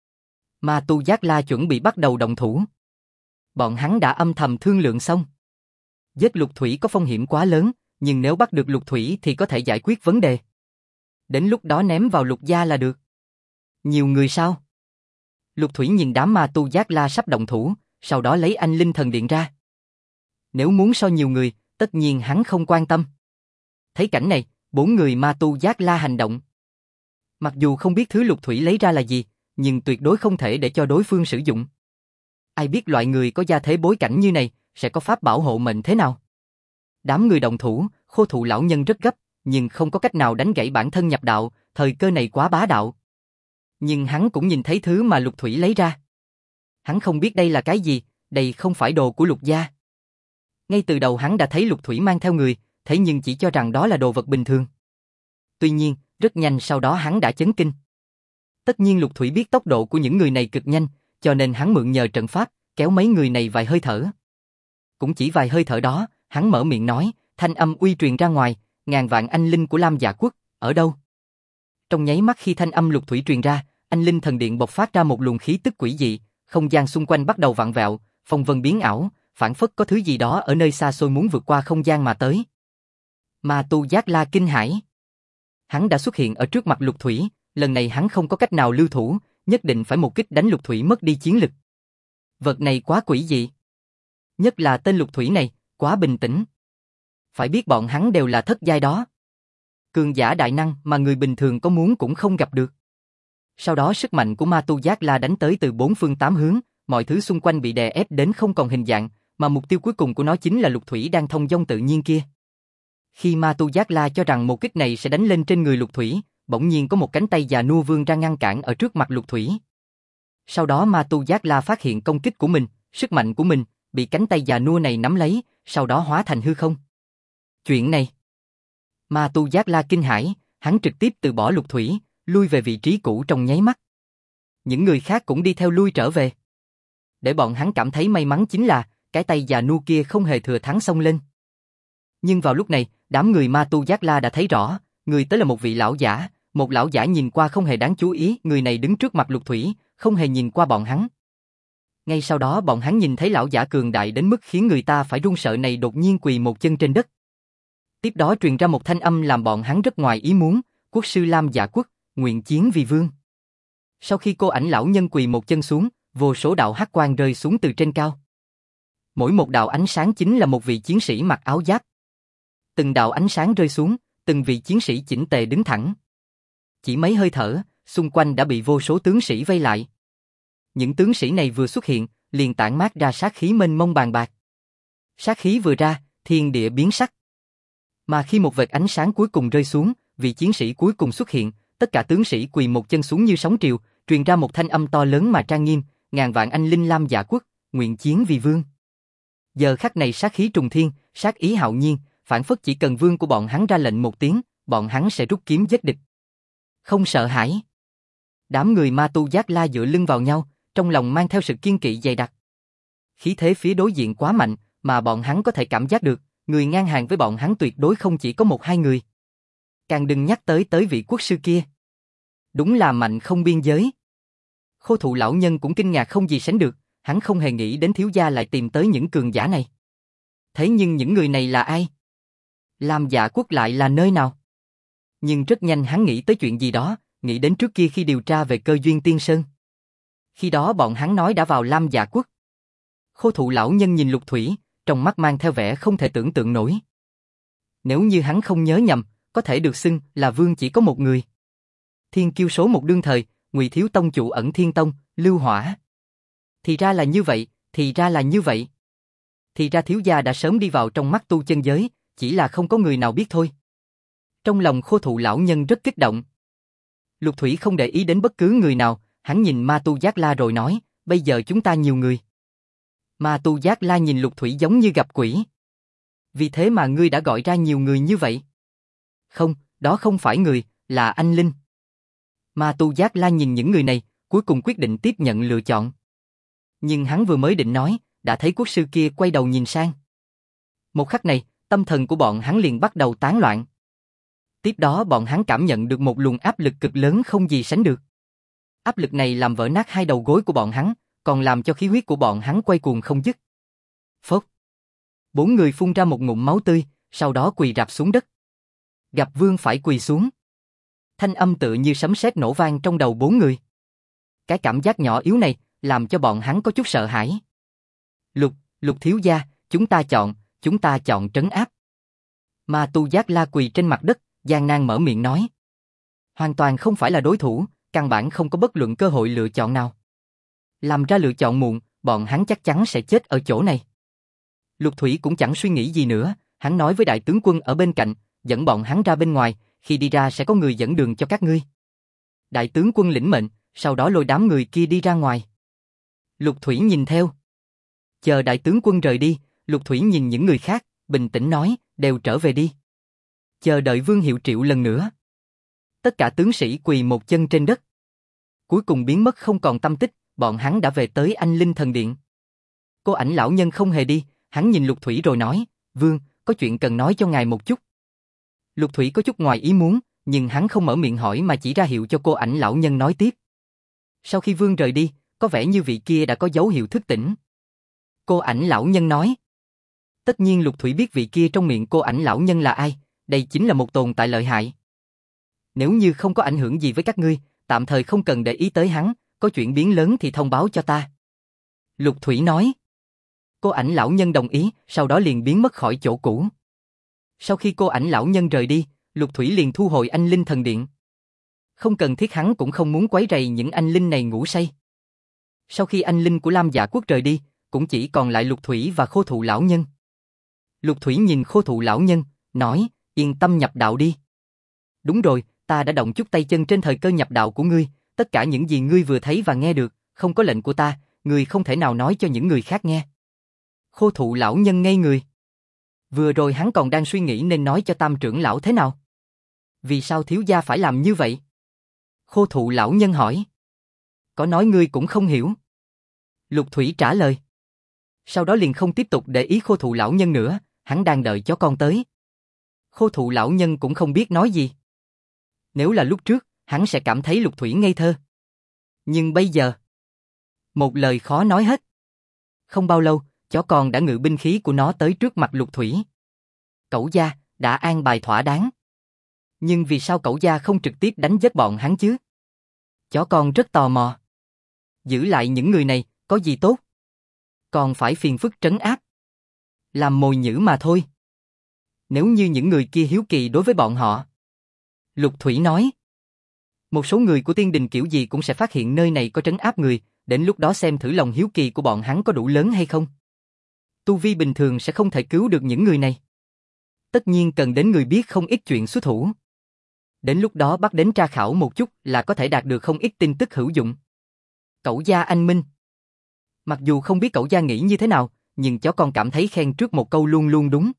S1: Ma Tu Giác La chuẩn bị bắt đầu động thủ. Bọn hắn đã âm thầm thương lượng xong. Giết Lục Thủy có phong hiểm quá lớn, nhưng nếu bắt được Lục Thủy thì có thể giải quyết vấn đề. Đến lúc đó ném vào Lục gia là được. Nhiều người sao? Lục Thủy nhìn đám Ma Tu Giác La sắp động thủ, sau đó lấy anh Linh Thần Điện ra. Nếu muốn so nhiều người, tất nhiên hắn không quan tâm. Thấy cảnh này, 4 người Ma Tu Giác La hành động. Mặc dù không biết thứ Lục Thủy lấy ra là gì, nhưng tuyệt đối không thể để cho đối phương sử dụng. Ai biết loại người có gia thế bối cảnh như này, sẽ có pháp bảo hộ mệnh thế nào? Đám người đồng thủ, Khô Thụ lão nhân rất gấp, nhưng không có cách nào đánh gãy bản thân nhập đạo, thời cơ này quá bá đạo. Nhưng hắn cũng nhìn thấy thứ mà Lục Thủy lấy ra. Hắn không biết đây là cái gì, đây không phải đồ của Lục gia. Ngay từ đầu hắn đã thấy Lục Thủy mang theo người, thế nhưng chỉ cho rằng đó là đồ vật bình thường. Tuy nhiên, rất nhanh sau đó hắn đã chấn kinh. Tất nhiên Lục Thủy biết tốc độ của những người này cực nhanh, cho nên hắn mượn nhờ trận pháp, kéo mấy người này vài hơi thở. Cũng chỉ vài hơi thở đó, hắn mở miệng nói, thanh âm uy truyền ra ngoài, ngàn vạn anh linh của Lam Dạ Quốc, ở đâu? Trong nháy mắt khi thanh âm Lục Thủy truyền ra, anh linh thần điện bộc phát ra một luồng khí tức quỷ dị, không gian xung quanh bắt đầu vặn vẹo, phong vân biến ảo, phảng phất có thứ gì đó ở nơi xa xôi muốn vượt qua không gian mà tới. Ma Tu Giác La kinh hãi. Hắn đã xuất hiện ở trước mặt Lục Thủy, lần này hắn không có cách nào lưu thủ, nhất định phải một kích đánh Lục Thủy mất đi chiến lực. Vật này quá quỷ dị. Nhất là tên Lục Thủy này, quá bình tĩnh. Phải biết bọn hắn đều là thất giai đó. Cường giả đại năng mà người bình thường có muốn cũng không gặp được. Sau đó sức mạnh của Ma Tu Giác La đánh tới từ bốn phương tám hướng, mọi thứ xung quanh bị đè ép đến không còn hình dạng, mà mục tiêu cuối cùng của nó chính là Lục Thủy đang thông dong tự nhiên kia. Khi Ma Tu Giác La cho rằng một kích này sẽ đánh lên trên người Lục Thủy, bỗng nhiên có một cánh tay già nua vươn ra ngăn cản ở trước mặt Lục Thủy. Sau đó Ma Tu Giác La phát hiện công kích của mình, sức mạnh của mình, bị cánh tay già nua này nắm lấy, sau đó hóa thành hư không. Chuyện này, Ma Tu Giác La kinh hãi, hắn trực tiếp từ bỏ Lục Thủy, lui về vị trí cũ trong nháy mắt. Những người khác cũng đi theo lui trở về. Để bọn hắn cảm thấy may mắn chính là, cái tay già nua kia không hề thừa thắng xông lên. Nhưng vào lúc này, đám người Ma Tu Giác La đã thấy rõ, người tới là một vị lão giả, một lão giả nhìn qua không hề đáng chú ý, người này đứng trước mặt Lục Thủy, không hề nhìn qua bọn hắn. Ngay sau đó bọn hắn nhìn thấy lão giả cường đại đến mức khiến người ta phải run sợ này đột nhiên quỳ một chân trên đất. Tiếp đó truyền ra một thanh âm làm bọn hắn rất ngoài ý muốn, quốc sư Lam Dạ Quốc, nguyện chiến vì vương. Sau khi cô ảnh lão nhân quỳ một chân xuống, vô số đạo hắc quang rơi xuống từ trên cao. Mỗi một đạo ánh sáng chính là một vị chiến sĩ mặc áo giáp. Từng đạo ánh sáng rơi xuống, từng vị chiến sĩ chỉnh tề đứng thẳng. Chỉ mấy hơi thở, xung quanh đã bị vô số tướng sĩ vây lại. Những tướng sĩ này vừa xuất hiện, liền tản mát ra sát khí mênh mông bàn bạc. Sát khí vừa ra, thiên địa biến sắc. Mà khi một vệt ánh sáng cuối cùng rơi xuống, vị chiến sĩ cuối cùng xuất hiện, tất cả tướng sĩ quỳ một chân xuống như sóng triều, truyền ra một thanh âm to lớn mà trang nghiêm, ngàn vạn anh linh Lam Dạ Quốc, nguyện chiến vì vương. Giờ khắc này sát khí trùng thiên, sát ý hạo nhiên, phảng phất chỉ cần vương của bọn hắn ra lệnh một tiếng, bọn hắn sẽ rút kiếm giết địch. Không sợ hãi. Đám người Ma Tu Giác La dựa lưng vào nhau, trong lòng mang theo sự kiên kỵ dày đặc. Khí thế phía đối diện quá mạnh, mà bọn hắn có thể cảm giác được, người ngang hàng với bọn hắn tuyệt đối không chỉ có một hai người. Càng đừng nhắc tới vị quốc sư kia. Đúng là mạnh không biên giới. Khô Thụ lão nhân cũng kinh ngạc không gì sánh được, hắn không hề nghĩ đến thiếu gia lại tìm tới những cường giả này. Thế nhưng những người này là ai? Lam Dạ Quốc lại là nơi nào? Nhưng rất nhanh hắn nghĩ tới chuyện gì đó, nghĩ đến trước kia khi điều tra về Cơ Duyên Tiên Sơn. Khi đó bọn hắn nói đã vào Lam Dạ Quốc. Khô Thụ lão nhân nhìn Lục Thủy, trong mắt mang theo vẻ không thể tưởng tượng nổi. Nếu như hắn không nhớ nhầm, có thể được xưng là vương chỉ có một người. Thiên kiêu số một đương thời, Ngụy Thiếu Tông chủ Ẩn Thiên Tông, Lưu Hỏa. Thì ra là như vậy, thì ra là như vậy. Thì ra thiếu gia đã sớm đi vào trong mắt tu chân giới, chỉ là không có người nào biết thôi. Trong lòng Khô Thụ lão nhân rất kích động. Lục Thủy không để ý đến bất cứ người nào, hắn nhìn Ma Tu Giác La rồi nói, bây giờ chúng ta nhiều người. Ma Tu Giác La nhìn Lục Thủy giống như gặp quỷ. Vì thế mà ngươi đã gọi ra nhiều người như vậy? Không, đó không phải người, là anh linh. Ma Tu Giác La nhìn những người này, cuối cùng quyết định tiếp nhận lựa chọn. Nhưng hắn vừa mới định nói, đã thấy quốc sư kia quay đầu nhìn sang. Một khắc này, tâm thần của bọn hắn liền bắt đầu tán loạn. Tiếp đó bọn hắn cảm nhận được một luồng áp lực cực lớn không gì sánh được. Áp lực này làm vỡ nát hai đầu gối của bọn hắn, còn làm cho khí huyết của bọn hắn quay cuồng không dứt. Phốc. Bốn người phun ra một ngụm máu tươi, sau đó quỳ rạp xuống đất. Gặp vương phải quỳ xuống. Thanh âm tựa như sấm sét nổ vang trong đầu bốn người. Cái cảm giác nhỏ yếu này, làm cho bọn hắn có chút sợ hãi. Lục thiếu gia, chúng ta chọn trấn áp. Ma Tu Giác La quỳ trên mặt đất, gian nan mở miệng nói. Hoàn toàn không phải là đối thủ, căn bản không có bất luận cơ hội lựa chọn nào. Làm ra lựa chọn muộn, bọn hắn chắc chắn sẽ chết ở chỗ này. Lục Thủy cũng chẳng suy nghĩ gì nữa, hắn nói với đại tướng quân ở bên cạnh, dẫn bọn hắn ra bên ngoài, khi đi ra sẽ có người dẫn đường cho các ngươi. Đại tướng quân lĩnh mệnh, sau đó lôi đám người kia đi ra ngoài. Lục Thủy nhìn theo. Chờ đại tướng quân rời đi, Lục Thủy nhìn những người khác, bình tĩnh nói, đều trở về đi. Chờ đợi Vương Hiệu Triệu lần nữa. Tất cả tướng sĩ quỳ một chân trên đất. Cuối cùng biến mất không còn tăm tích, bọn hắn đã về tới Anh Linh Thần Điện. Cô Ảnh lão nhân không hề đi, hắn nhìn Lục Thủy rồi nói, Vương, có chuyện cần nói cho ngài một chút. Lục Thủy có chút ngoài ý muốn, nhưng hắn không mở miệng hỏi mà chỉ ra hiệu cho cô Ảnh lão nhân nói tiếp. Sau khi Vương rời đi, có vẻ như vị kia đã có dấu hiệu thức tỉnh. Cô Ảnh lão nhân nói. Tất nhiên Lục Thủy biết vị kia trong miệng cô Ảnh lão nhân là ai, đây chính là một tồn tại lợi hại. Nếu như không có ảnh hưởng gì với các ngươi, tạm thời không cần để ý tới hắn, có chuyện biến lớn thì thông báo cho ta. Lục Thủy nói. Cô Ảnh lão nhân đồng ý, sau đó liền biến mất khỏi chỗ cũ. Sau khi cô Ảnh lão nhân rời đi, Lục Thủy liền thu hồi Anh Linh Thần Điện. Không cần thiết, hắn cũng không muốn quấy rầy những anh linh này ngủ say. Sau khi anh linh của Lam Dạ Quốc rời đi, cũng chỉ còn lại Lục Thủy và Khô Thụ lão nhân. Lục Thủy nhìn Khô Thụ lão nhân, nói, yên tâm nhập đạo đi. Đúng rồi, ta đã động chút tay chân trên thời cơ nhập đạo của ngươi, tất cả những gì ngươi vừa thấy và nghe được, không có lệnh của ta, ngươi không thể nào nói cho những người khác nghe. Khô Thụ lão nhân ngây người. Vừa rồi hắn còn đang suy nghĩ nên nói cho Tam trưởng lão thế nào. Vì sao thiếu gia phải làm như vậy? Khô Thụ lão nhân hỏi. Có nói ngươi cũng không hiểu. Lục Thủy trả lời. Sau đó liền không tiếp tục để ý Khô Thụ lão nhân nữa, hắn đang đợi chó con tới. Khô Thụ lão nhân cũng không biết nói gì. Nếu là lúc trước, hắn sẽ cảm thấy Lục Thủy ngây thơ. Nhưng bây giờ, một lời khó nói hết. Không bao lâu, chó con đã ngự binh khí của nó tới trước mặt Lục Thủy. Cẩu gia, đã an bài thỏa đáng. Nhưng vì sao cẩu gia không trực tiếp đánh giết bọn hắn chứ? Chó con rất tò mò. Giữ lại những người này, có gì tốt? Còn phải phiền phức trấn áp. Làm mồi nhử mà thôi. Nếu như những người kia hiếu kỳ đối với bọn họ. Lục Thủy nói. Một số người của tiên đình kiểu gì cũng sẽ phát hiện nơi này có trấn áp người, đến lúc đó xem thử lòng hiếu kỳ của bọn hắn có đủ lớn hay không. Tu vi bình thường sẽ không thể cứu được những người này. Tất nhiên cần đến người biết không ít chuyện xuất thủ. Đến lúc đó bắt đến tra khảo một chút là có thể đạt được không ít tin tức hữu dụng. Cẩu gia anh minh. Mặc dù không biết cẩu gia nghĩ như thế nào, nhưng chó con cảm thấy khen trước một câu luôn luôn đúng.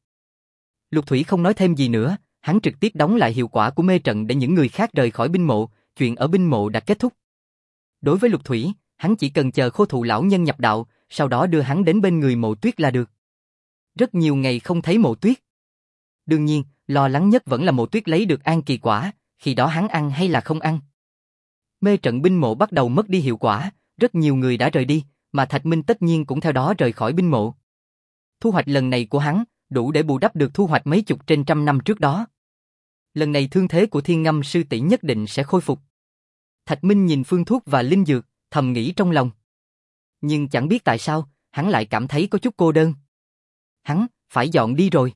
S1: Lục Thủy không nói thêm gì nữa, hắn trực tiếp đóng lại hiệu quả của mê trận để những người khác rời khỏi binh mộ, chuyện ở binh mộ đã kết thúc. Đối với Lục Thủy, hắn chỉ cần chờ Khô Thụ lão nhân nhập đạo, sau đó đưa hắn đến bên người Mộ Tuyết là được. Rất nhiều ngày không thấy Mộ Tuyết. Đương nhiên, lo lắng nhất vẫn là Mộ Tuyết lấy được An Kỳ quả, khi đó hắn ăn hay là không ăn. Mê trận binh mộ bắt đầu mất đi hiệu quả, rất nhiều người đã rời đi, mà Thạch Minh tất nhiên cũng theo đó rời khỏi binh mộ. Thu hoạch lần này của hắn, đủ để bù đắp được thu hoạch mấy chục trên trăm năm trước đó. Lần này thương thế của Thiên Ngâm sư tỷ nhất định sẽ khôi phục. Thạch Minh nhìn phương thuốc và linh dược, thầm nghĩ trong lòng. Nhưng chẳng biết tại sao, hắn lại cảm thấy có chút cô đơn. Hắn, phải dọn đi rồi.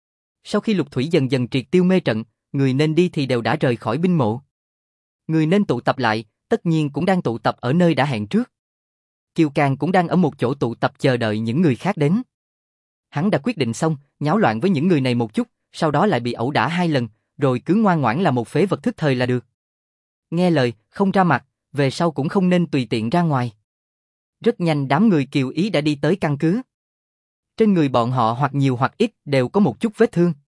S1: Sau khi Lục Thủy dần dần triệt tiêu mê trận, người nên đi thì đều đã rời khỏi binh mộ. Người nên tụ tập lại, tất nhiên cũng đang tụ tập ở nơi đã hẹn trước. Kiều Càng cũng đang ở một chỗ tụ tập chờ đợi những người khác đến. Hắn đã quyết định xong, nháo loạn với những người này một chút, sau đó lại bị ẩu đả 2 lần, rồi cứ ngoan ngoãn là một phế vật thức thời là được. Nghe lời, không ra mặt, về sau cũng không nên tùy tiện ra ngoài. Rất nhanh đám người Kiều Ý đã đi tới căn cứ. Trên người bọn họ hoặc nhiều hoặc ít đều có một chút vết thương.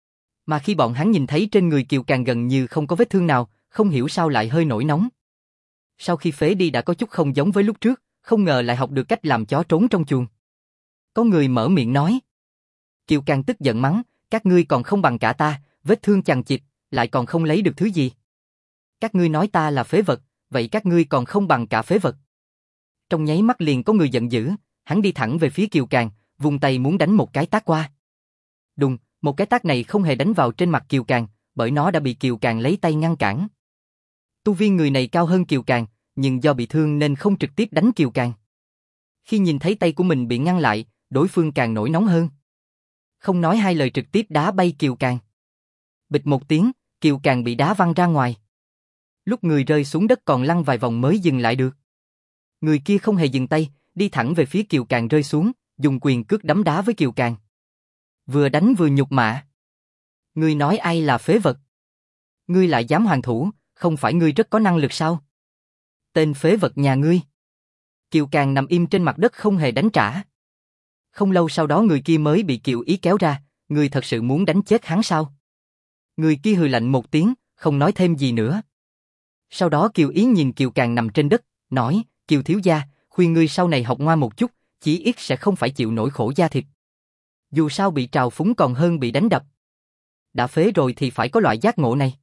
S1: Mà khi bọn hắn nhìn thấy trên người Kiều Càng gần như không có vết thương nào, không hiểu sao lại hơi nổi nóng. Sau khi phế đi đã có chút không giống với lúc trước, không ngờ lại học được cách làm chó trốn trong chuồng. Có người mở miệng nói. Kiều Càng tức giận mắng, các ngươi còn không bằng cả ta, vết thương chằng chịt, lại còn không lấy được thứ gì. Các ngươi nói ta là phế vật, vậy các ngươi còn không bằng cả phế vật. Trong nháy mắt liền có người giận dữ, hắn đi thẳng về phía Kiều Càng, vung tay muốn đánh một cái tát qua. Đùng, một cái tát này không hề đánh vào trên mặt Kiều Càng, bởi nó đã bị Kiều Càng lấy tay ngăn cản. Tu vi người này cao hơn Kiều Càng, nhưng do bị thương nên không trực tiếp đánh Kiều Càng. Khi nhìn thấy tay của mình bị ngăn lại, đối phương càng nổi nóng hơn. Không nói hai lời trực tiếp đá bay Kiều Càng. Bịch một tiếng, Kiều Càng bị đá văng ra ngoài. Lúc người rơi xuống đất còn lăn vài vòng mới dừng lại được. Người kia không hề dừng tay, đi thẳng về phía Kiều Càng rơi xuống, dùng quyền cước đấm đá với Kiều Càng. Vừa đánh vừa nhục mạ. Ngươi nói ai là phế vật? Ngươi lại dám hoàn thủ, không phải ngươi rất có năng lực sao? Tên phế vật nhà ngươi. Kiều Càng nằm im trên mặt đất không hề đánh trả. Không lâu sau đó người kia mới bị Kiều Ý kéo ra, ngươi thật sự muốn đánh chết hắn sao? Người kia hừ lạnh một tiếng, không nói thêm gì nữa. Sau đó Kiều Ý nhìn Kiều Càng nằm trên đất, nói, Kiều thiếu gia, khuyên ngươi sau này học ngoan một chút, chí ít sẽ không phải chịu nỗi khổ da thịt. Dù sao bị trào phúng còn hơn bị đánh đập. Đã phế rồi thì phải có loại giác ngộ này.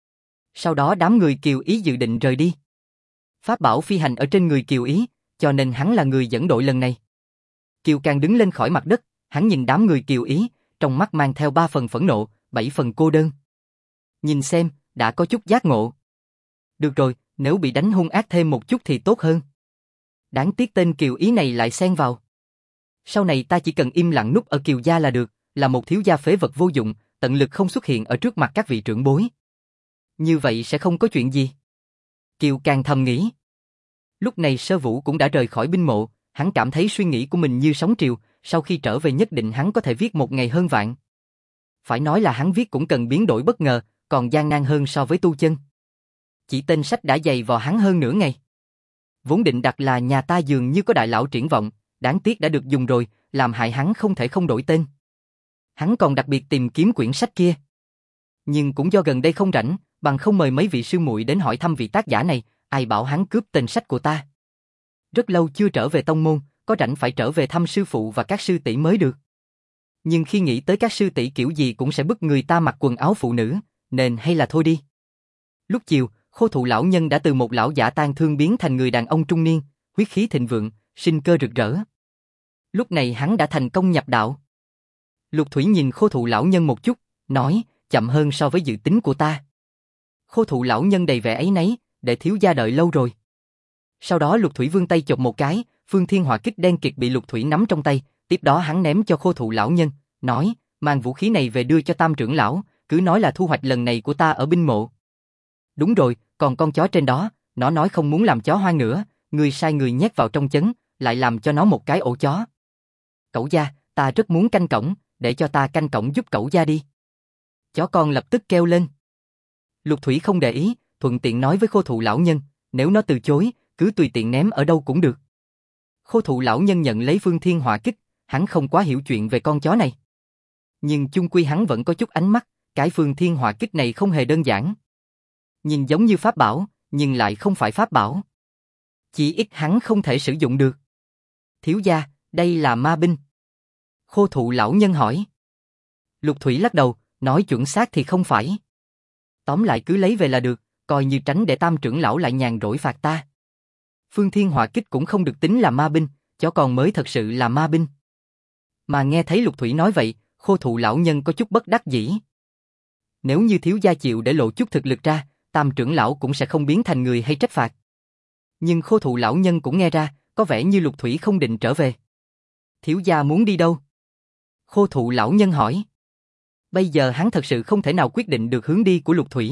S1: Sau đó đám người Kiều Ý dự định rời đi. Pháp bảo phi hành ở trên người Kiều Ý, cho nên hắn là người dẫn đội lần này. Kiều Càng đứng lên khỏi mặt đất, hắn nhìn đám người Kiều Ý, trong mắt mang theo 3 phần phẫn nộ, 7 phần cô đơn. Nhìn xem, đã có chút giác ngộ. Được rồi, nếu bị đánh hung ác thêm một chút thì tốt hơn. Đáng tiếc tên Kiều Ý này lại xen vào. Sau này ta chỉ cần im lặng núp ở Kiều gia là được, là một thiếu gia phế vật vô dụng, tận lực không xuất hiện ở trước mặt các vị trưởng bối. Như vậy sẽ không có chuyện gì. Kiều Càng thầm nghĩ. Lúc này Sơ Vũ cũng đã rời khỏi binh mộ, hắn cảm thấy suy nghĩ của mình như sóng triều, sau khi trở về nhất định hắn có thể viết một ngày hơn vạn. Phải nói là hắn viết cũng cần biến đổi bất ngờ, còn gian nan hơn so với tu chân. Chỉ tên sách đã dày vò hắn hơn nửa ngày. Vốn định đặt là nhà ta dường như có đại lão triển vọng, đáng tiếc đã được dùng rồi, làm hại hắn không thể không đổi tên. Hắn còn đặc biệt tìm kiếm quyển sách kia. Nhưng cũng do gần đây không rảnh, bằng không mời mấy vị sư muội đến hỏi thăm vị tác giả này, ai bảo hắn cướp tên sách của ta. Rất lâu chưa trở về tông môn, có rảnh phải trở về thăm sư phụ và các sư tỷ mới được. Nhưng khi nghĩ tới các sư tỷ kiểu gì cũng sẽ bức người ta mặc quần áo phụ nữ, nên hay là thôi đi. Lúc chiều, Khô Thụ lão nhân đã từ một lão giả tang thương biến thành người đàn ông trung niên, huyết khí thịnh vượng, sinh cơ rực rỡ. Lúc này hắn đã thành công nhập đạo. Lục Thủy nhìn Khô Thụ lão nhân một chút, nói, chậm hơn so với dự tính của ta. Khô Thụ lão nhân đầy vẻ áy náy, để thiếu gia đợi lâu rồi. Sau đó Lục Thủy vươn tay chộp một cái, Phương Thiên Hỏa Kích đen kịt bị Lục Thủy nắm trong tay, tiếp đó hắn ném cho Khô Thụ lão nhân, nói, mang vũ khí này về đưa cho Tam trưởng lão, cứ nói là thu hoạch lần này của ta ở binh mộ. Đúng rồi, còn con chó trên đó, nó nói không muốn làm chó hoang nữa, người sai người nhét vào trong trấn, lại làm cho nó một cái ổ chó. Cẩu gia, ta rất muốn canh cổng, để cho ta canh cổng giúp cẩu gia đi. Chó con lập tức kêu lên. Lục Thủy không để ý, thuận tiện nói với Khô Thụ lão nhân, nếu nó từ chối, cứ tùy tiện ném ở đâu cũng được. Khô Thụ lão nhân nhận lấy Phương Thiên Hỏa Kích, hắn không quá hiểu chuyện về con chó này. Nhưng chung quy hắn vẫn có chút ánh mắt, cái Phương Thiên Hỏa Kích này không hề đơn giản. Nhìn giống như pháp bảo, nhưng lại không phải pháp bảo. Chỉ ít hắn không thể sử dụng được. Thiếu gia, đây là ma binh. Khô Thụ lão nhân hỏi. Lục Thủy lắc đầu, nói chuẩn xác thì không phải. Tóm lại cứ lấy về là được, coi như tránh để Tam trưởng lão lại nhàn rỗi phạt ta. Phương Thiên Hỏa Kích cũng không được tính là ma binh, chó con mới thật sự là ma binh. Mà nghe thấy Lục Thủy nói vậy, Khô Thụ lão nhân có chút bất đắc dĩ. Nếu như thiếu gia chịu để lộ chút thực lực ra, Tam trưởng lão cũng sẽ không biến thành người hay trách phạt. Nhưng Khô Thụ lão nhân cũng nghe ra, có vẻ như Lục Thủy không định trở về. Thiếu gia muốn đi đâu? Khô Thụ lão nhân hỏi. Bây giờ hắn thật sự không thể nào quyết định được hướng đi của Lục Thủy.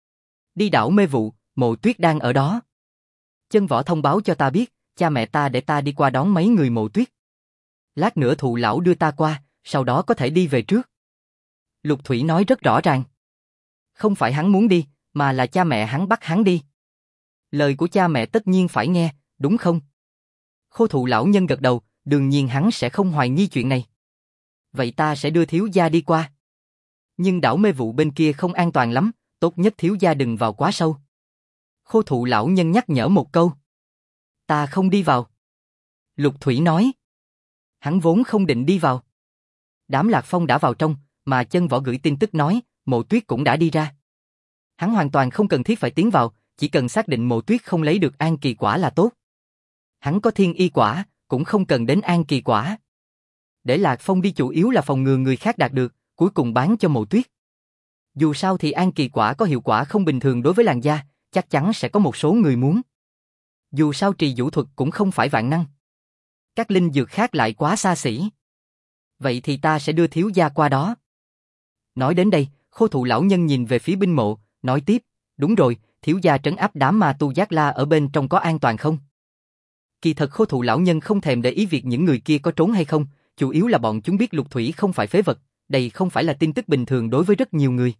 S1: Đi đảo Mê Vụ, Mộ Tuyết đang ở đó. Chân Võ thông báo cho ta biết, cha mẹ ta để ta đi qua đón mấy người Mộ Tuyết. Lát nữa Thụ lão đưa ta qua, sau đó có thể đi về trước. Lục Thủy nói rất rõ ràng. Không phải hắn muốn đi, mà là cha mẹ hắn bắt hắn đi. Lời của cha mẹ tất nhiên phải nghe, đúng không? Khô Thụ lão nhân gật đầu, đương nhiên hắn sẽ không hoài nghi chuyện này. Vậy ta sẽ đưa thiếu gia đi qua. Nhưng đảo Mê Vụ bên kia không an toàn lắm, tốt nhất thiếu gia đừng vào quá sâu. Khô Thụ lão nhân nhắc nhở một câu. Ta không đi vào. Lục Thủy nói. Hắn vốn không định đi vào. Đám Lạc Phong đã vào trong, mà Chân Võ gửi tin tức nói, Mộ Tuyết cũng đã đi ra. Hắn hoàn toàn không cần thiết phải tiến vào, chỉ cần xác định Mộ Tuyết không lấy được An Kỳ Quả là tốt. Hắn có Thiên Y Quả, cũng không cần đến An Kỳ Quả. Để Lạc Phong đi chủ yếu là phòng ngừa người khác đạt được, cuối cùng bán cho Mộ Tuyết. Dù sao thì An Kỳ Quả có hiệu quả không bình thường đối với làn da, chắc chắn sẽ có một số người muốn. Dù sao trì vũ thuật cũng không phải vạn năng. Các linh dược khác lại quá xa xỉ. Vậy thì ta sẽ đưa thiếu gia qua đó. Nói đến đây, Khô Thụ lão nhân nhìn về phía binh mộ, nói tiếp, đúng rồi, thiếu gia trấn áp đám ma tu Giác La ở bên trong có an toàn không? Kỳ thật Khô Thụ lão nhân không thèm để ý việc những người kia có trốn hay không, chủ yếu là bọn chúng biết Lục Thủy không phải phế vật, đây không phải là tin tức bình thường đối với rất nhiều người.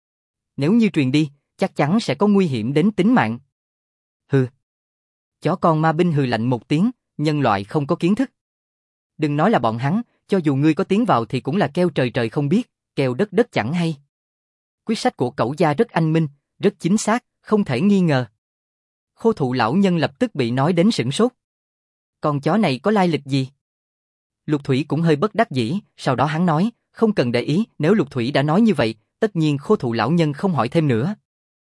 S1: Nếu như truyền đi, chắc chắn sẽ có nguy hiểm đến tính mạng. Hừ. Chó con ma binh hừ lạnh một tiếng, nhân loại không có kiến thức. Đừng nói là bọn hắn, cho dù ngươi có tiến vào thì cũng là keo trời trời không biết, keo đất đất chẳng hay. Quyết sách của Cẩu gia rất anh minh, rất chính xác, không thể nghi ngờ. Khô Thụ lão nhân lập tức bị nói đến sửng sốt. Con chó này có lai lịch gì? Lục Thủy cũng hơi bất đắc dĩ, sau đó hắn nói, không cần để ý, nếu Lục Thủy đã nói như vậy, tất nhiên Khô Thụ lão nhân không hỏi thêm nữa.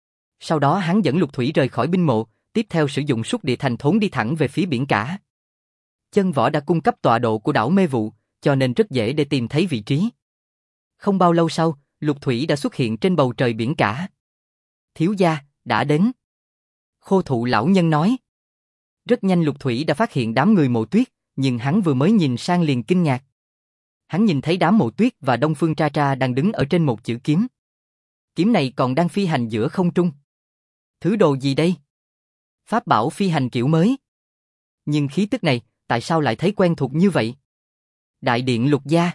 S1: Sau đó hắn dẫn Lục Thủy rời khỏi binh mộ, tiếp theo sử dụng Súc Địa Thành Thốn đi thẳng về phía biển cả. Chân võ đã cung cấp tọa độ của đảo Mê Vụ, cho nên rất dễ để tìm thấy vị trí. Không bao lâu sau, Lục Thủy đã xuất hiện trên bầu trời biển cả. Thiếu gia, đã đến. Khô Thụ lão nhân nói. Rất nhanh Lục Thủy đã phát hiện đám người Mộ Tuyết, nhưng hắn vừa mới nhìn sang liền kinh ngạc. Hắn nhìn thấy đám Mộ Tuyết và Đông Phương Tra Tra đang đứng ở trên một chữ kiếm. Kiếm này còn đang phi hành giữa không trung. Thứ đồ gì đây? Pháp bảo phi hành kiểu mới. Nhưng khí tức này, tại sao lại thấy quen thuộc như vậy? Đại điện Lục gia.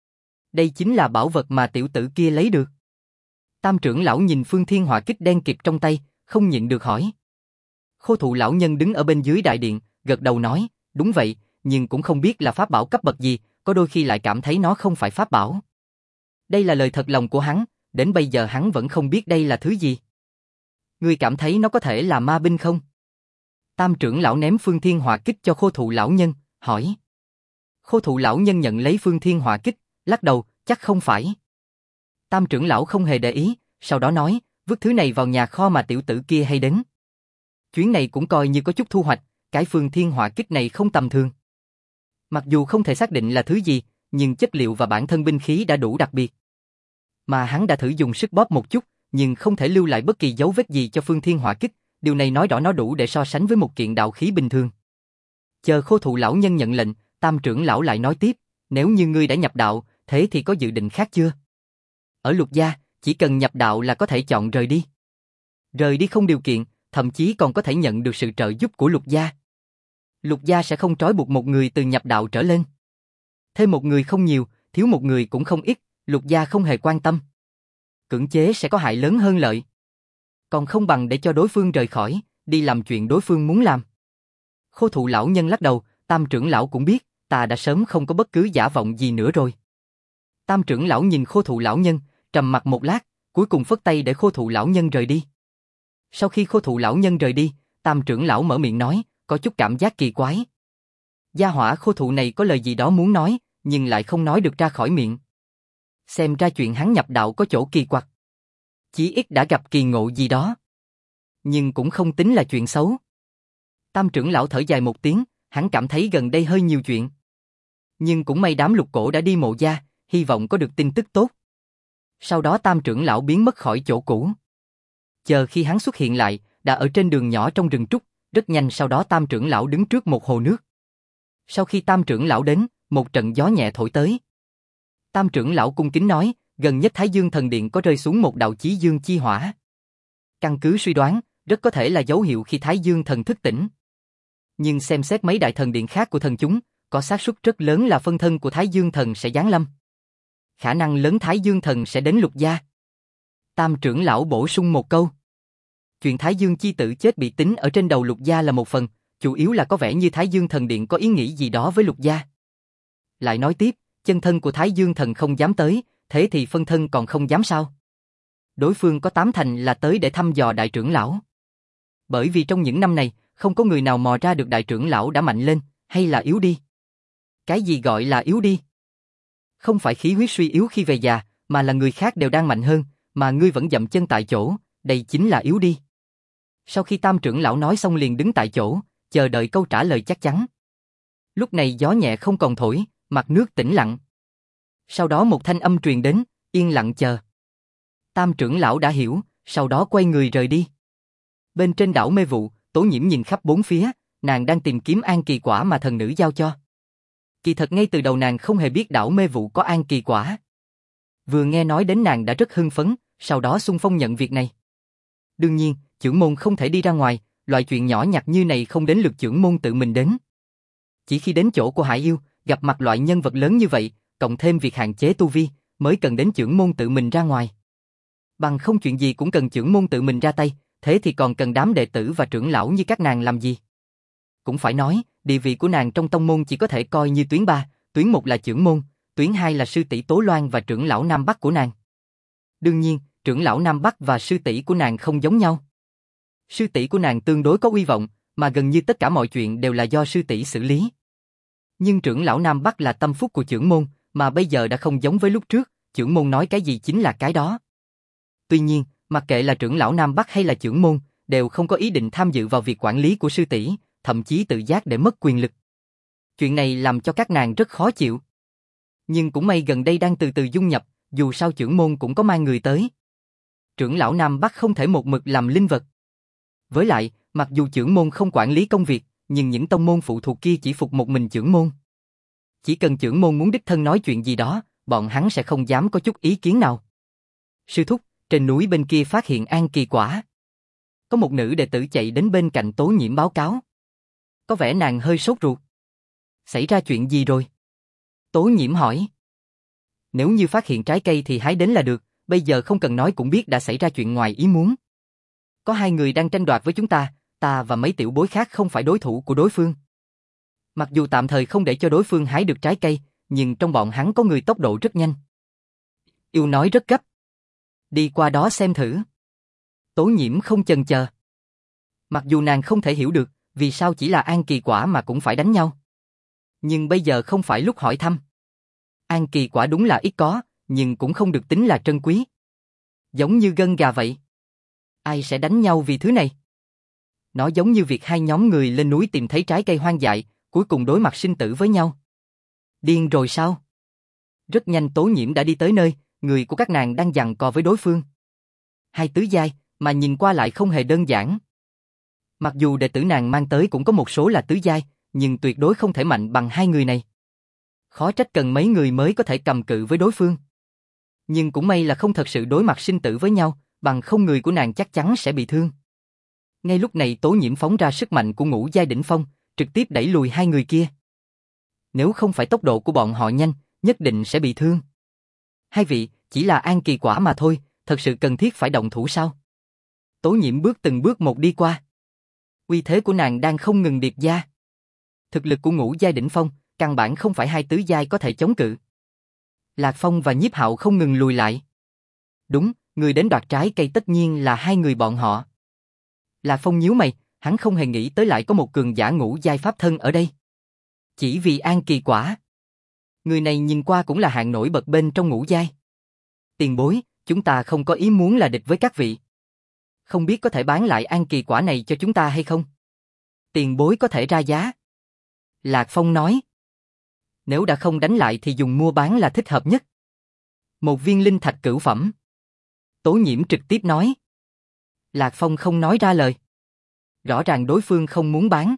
S1: Đây chính là bảo vật mà tiểu tử kia lấy được. Tam trưởng lão nhìn Phương Thiên Hỏa Kích đen kịt trong tay, không nhịn được hỏi. Khô Thụ lão nhân đứng ở bên dưới đại điện, gật đầu nói, đúng vậy, nhưng cũng không biết là pháp bảo cấp bậc gì, có đôi khi lại cảm thấy nó không phải pháp bảo. Đây là lời thật lòng của hắn, đến bây giờ hắn vẫn không biết đây là thứ gì. Ngươi cảm thấy nó có thể là ma binh không? Tam trưởng lão ném Phương Thiên Hỏa Kích cho Khô Thụ lão nhân, hỏi. Khô Thụ lão nhân nhận lấy Phương Thiên Hỏa Kích, lắc đầu, chắc không phải. Tam trưởng lão không hề để ý, sau đó nói, vứt thứ này vào nhà kho mà tiểu tử kia hay đến. Chuyến này cũng coi như có chút thu hoạch, cái Phương Thiên Hỏa Kích này không tầm thường. Mặc dù không thể xác định là thứ gì, nhưng chất liệu và bản thân binh khí đã đủ đặc biệt. Mà hắn đã thử dùng sức bóp một chút, nhưng không thể lưu lại bất kỳ dấu vết gì cho Phương Thiên Hỏa Kích, điều này nói rõ nó đủ để so sánh với một kiện đạo khí bình thường. Chờ Khô Thụ lão nhân nhận lệnh, Tam trưởng lão lại nói tiếp, nếu như ngươi đã nhập đạo, thế thì có dự định khác chưa? Ở Lục gia, chỉ cần nhập đạo là có thể chọn rời đi. Rời đi không điều kiện, thậm chí còn có thể nhận được sự trợ giúp của Lục gia. Lục gia sẽ không trói buộc một người từ nhập đạo trở lên. Thêm một người không nhiều, thiếu một người cũng không ít, Lục gia không hề quan tâm. Cưỡng chế sẽ có hại lớn hơn lợi. Còn không bằng để cho đối phương rời khỏi, đi làm chuyện đối phương muốn làm. Khô Thụ lão nhân lắc đầu, Tam trưởng lão cũng biết, ta đã sớm không có bất cứ giả vọng gì nữa rồi. Tam trưởng lão nhìn Khô Thụ lão nhân, trầm mặc một lát, cuối cùng phất tay để Khô Thụ lão nhân rời đi. Sau khi Khô Thụ lão nhân rời đi, Tam trưởng lão mở miệng nói, có chút cảm giác kỳ quái. Gia hỏa Khô Thụ này có lời gì đó muốn nói, nhưng lại không nói được ra khỏi miệng. Xem ra chuyện hắn nhập đạo có chỗ kỳ quặc. Chí ít đã gặp kỳ ngộ gì đó. Nhưng cũng không tính là chuyện xấu. Tam trưởng lão thở dài một tiếng, hắn cảm thấy gần đây hơi nhiều chuyện. Nhưng cũng may đám Lục Cổ đã đi Mộ gia, hy vọng có được tin tức tốt. Sau đó Tam trưởng lão biến mất khỏi chỗ cũ. Chờ khi hắn xuất hiện lại, đã ở trên đường nhỏ trong rừng trúc, rất nhanh sau đó Tam trưởng lão đứng trước một hồ nước. Sau khi Tam trưởng lão đến, một trận gió nhẹ thổi tới. Tam trưởng lão cung kính nói, gần nhất Thái Dương Thần Điện có rơi xuống một đạo chí dương chi hỏa. Căn cứ suy đoán, rất có thể là dấu hiệu khi Thái Dương Thần thức tỉnh. Nhưng xem xét mấy đại thần điện khác của thần chúng, có xác suất rất lớn là phân thân của Thái Dương Thần sẽ giáng lâm. Khả năng lớn Thái Dương Thần sẽ đến Lục gia. Tam trưởng lão bổ sung một câu. Chuyện Thái Dương chi tử chết bị tính ở trên đầu Lục gia là một phần, chủ yếu là có vẻ như Thái Dương Thần Điện có ý nghĩ gì đó với Lục gia. Lại nói tiếp, chân thân của Thái Dương Thần không dám tới, thế thì phân thân còn không dám sao? Đối phương có 8 thành là tới để thăm dò đại trưởng lão. Bởi vì trong những năm này, không có người nào mò ra được đại trưởng lão đã mạnh lên, hay là yếu đi. Cái gì gọi là yếu đi? Không phải khí huyết suy yếu khi về già, mà là người khác đều đang mạnh hơn, mà ngươi vẫn dậm chân tại chỗ, đây chính là yếu đi. Sau khi Tam trưởng lão nói xong liền đứng tại chỗ, chờ đợi câu trả lời chắc chắn. Lúc này gió nhẹ không còn thổi, mặt nước tĩnh lặng. Sau đó một thanh âm truyền đến, yên lặng chờ. Tam trưởng lão đã hiểu, sau đó quay người rời đi. Bên trên đảo Mê Vụ, Tố Nhiễm nhìn khắp bốn phía, nàng đang tìm kiếm an kỳ quả mà thần nữ giao cho. Kỳ thật ngay từ đầu nàng không hề biết đảo Mê Vụ có an kỳ quả. Vừa nghe nói đến nàng đã rất hưng phấn, sau đó xung phong nhận việc này. Đương nhiên, trưởng môn không thể đi ra ngoài, loại chuyện nhỏ nhặt như này không đến lượt trưởng môn tự mình đến. Chỉ khi đến chỗ của Hải Yêu, gặp mặt loại nhân vật lớn như vậy, cộng thêm việc hạn chế tu vi, mới cần đến chưởng môn tự mình ra ngoài. Bằng không chuyện gì cũng cần chưởng môn tự mình ra tay, thế thì còn cần đám đệ tử và trưởng lão như các nàng làm gì? Cũng phải nói, địa vị của nàng trong tông môn chỉ có thể coi như tuyến 3, tuyến 1 là chưởng môn, tuyến 2 là sư tỷ Tố Loan và trưởng lão Nam Bắc của nàng. Đương nhiên, trưởng lão Nam Bắc và sư tỷ của nàng không giống nhau. Sư tỷ của nàng tương đối có uy vọng, mà gần như tất cả mọi chuyện đều là do sư tỷ xử lý. Nhưng trưởng lão Nam Bắc là tâm phúc của chưởng môn, mà bây giờ đã không giống với lúc trước, chưởng môn nói cái gì chính là cái đó. Tuy nhiên, mặc kệ là trưởng lão Nam Bắc hay là chưởng môn, đều không có ý định tham dự vào việc quản lý của sư tỷ, thậm chí tự giác để mất quyền lực. Chuyện này làm cho các nàng rất khó chịu. Nhưng cũng may gần đây đang từ từ dung nhập, dù sao chưởng môn cũng có mang người tới. Trưởng lão Nam Bắc không thể một mực làm linh vật. Với lại, mặc dù chưởng môn không quản lý công việc, nhưng những tông môn phụ thuộc kia chỉ phục một mình chưởng môn. Chỉ cần chưởng môn muốn đích thân nói chuyện gì đó, bọn hắn sẽ không dám có chút ý kiến nào. Sư thúc, trên núi bên kia phát hiện an kỳ quả. Có một nữ đệ tử chạy đến bên cạnh Tố Nhiễm báo cáo. Có vẻ nàng hơi sốt ruột. Xảy ra chuyện gì rồi? Tố Nhiễm hỏi. Nếu như phát hiện trái cây thì hái đến là được, bây giờ không cần nói cũng biết đã xảy ra chuyện ngoài ý muốn. Có hai người đang tranh đoạt với chúng ta và mấy tiểu bối khác không phải đối thủ của đối phương. Mặc dù tạm thời không để cho đối phương hái được trái cây, nhưng trong bọn hắn có người tốc độ rất nhanh. Yêu nói rất gấp. Đi qua đó xem thử. Tố Nhiễm không chần chờ. Mặc dù nàng không thể hiểu được vì sao chỉ là an kỳ quả mà cũng phải đánh nhau. Nhưng bây giờ không phải lúc hỏi thăm. An kỳ quả đúng là ít có, nhưng cũng không được tính là trân quý. Giống như gân gà vậy. Ai sẽ đánh nhau vì thứ này? Nó giống như việc hai nhóm người lên núi tìm thấy trái cây hoang dại, cuối cùng đối mặt sinh tử với nhau. Điên rồi sao? Rất nhanh Tố Nhiễm đã đi tới nơi, người của các nàng đang giằng co với đối phương. Hai tứ giai, mà nhìn qua lại không hề đơn giản. Mặc dù đệ tử nàng mang tới cũng có một số là tứ giai, nhưng tuyệt đối không thể mạnh bằng hai người này. Khó trách cần mấy người mới có thể cầm cự với đối phương. Nhưng cũng may là không thật sự đối mặt sinh tử với nhau, bằng không người của nàng chắc chắn sẽ bị thương. Ngay lúc này Tố Nhiễm phóng ra sức mạnh của ngũ giai đỉnh phong, trực tiếp đẩy lùi hai người kia. Nếu không phải tốc độ của bọn họ nhanh, nhất định sẽ bị thương. Hai vị, chỉ là an kỳ quả mà thôi, thật sự cần thiết phải động thủ sao? Tố Nhiễm bước từng bước một đi qua. Uy thế của nàng đang không ngừng điệp gia. Thực lực của ngũ giai đỉnh phong, căn bản không phải hai tứ giai có thể chống cự. Lạc Phong và Nhiếp Hạo không ngừng lùi lại. Đúng, người đến đoạt trái cây tất nhiên là hai người bọn họ. Lạc Phong nhíu mày, hắn không hề nghĩ tới lại có một cường giả ngũ giai pháp thân ở đây. Chỉ vì an kỳ quả. Người này nhìn qua cũng là hạng nổi bật bên trong ngũ giai. Tiền bối, chúng ta không có ý muốn là địch với các vị. Không biết có thể bán lại an kỳ quả này cho chúng ta hay không? Tiền bối có thể ra giá. Lạc Phong nói. Nếu đã không đánh lại thì dùng mua bán là thích hợp nhất. Một viên linh thạch cửu phẩm. Tố Nhiễm trực tiếp nói. Lạc Phong không nói ra lời. Rõ ràng đối phương không muốn bán.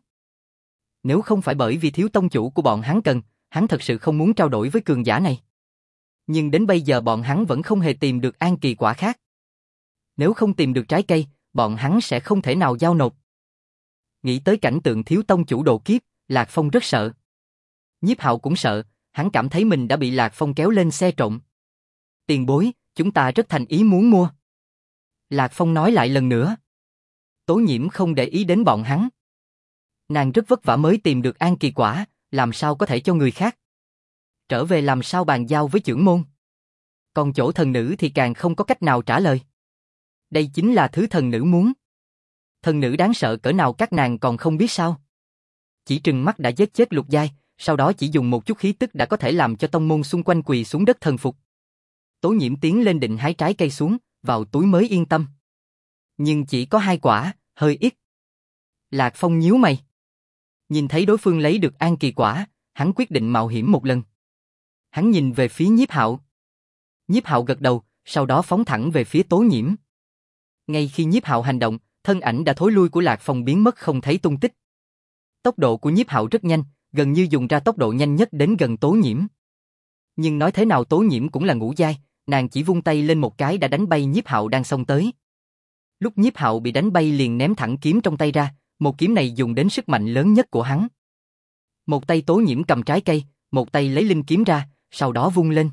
S1: Nếu không phải bởi vì thiếu tông chủ của bọn hắn cần, hắn thật sự không muốn trao đổi với cường giả này. Nhưng đến bây giờ bọn hắn vẫn không hề tìm được an kỳ quả khác. Nếu không tìm được trái cây, bọn hắn sẽ không thể nào giao nộp. Nghĩ tới cảnh tượng thiếu tông chủ độ kiếp, Lạc Phong rất sợ. Nhiếp Hạo cũng sợ, hắn cảm thấy mình đã bị Lạc Phong kéo lên xe trộn. Tiền bối, chúng ta rất thành ý muốn mua. Lạc Phong nói lại lần nữa. Tố Nhiễm không để ý đến bọn hắn. Nàng rất vất vả mới tìm được an kỳ quả, làm sao có thể cho người khác. Trở về làm sao bàn giao với chưởng môn. Còn chỗ thần nữ thì càng không có cách nào trả lời. Đây chính là thứ thần nữ muốn. Thần nữ đáng sợ cỡ nào các nàng còn không biết sao. Chỉ trừng mắt đã giết chết lục giai, sau đó chỉ dùng một chút khí tức đã có thể làm cho tông môn xung quanh quỳ xuống đất thần phục. Tố Nhiễm tiến lên định hái trái cây xuống, vào túi mới yên tâm. Nhưng chỉ có 2 quả, hơi ít. Lạc Phong nhíu mày. Nhìn thấy đối phương lấy được an kỳ quả, hắn quyết định mạo hiểm một lần. Hắn nhìn về phía Nhiếp Hạo. Nhiếp Hạo gật đầu, sau đó phóng thẳng về phía Tố Nhiễm. Ngay khi Nhiếp Hạo hành động, thân ảnh đã thối lui của Lạc Phong biến mất không thấy tung tích. Tốc độ của Nhiếp Hạo rất nhanh, gần như dùng ra tốc độ nhanh nhất đến gần Tố Nhiễm. Nhưng nói thế nào Tố Nhiễm cũng là ngũ giai, nàng chỉ vung tay lên một cái đã đánh bay Nhiếp Hạo đang xông tới. Lúc Nhiếp Hạo bị đánh bay liền ném thẳng kiếm trong tay ra, một kiếm này dùng đến sức mạnh lớn nhất của hắn. Một tay Tố Nhiễm cầm trái cây, một tay lấy linh kiếm ra, sau đó vung lên.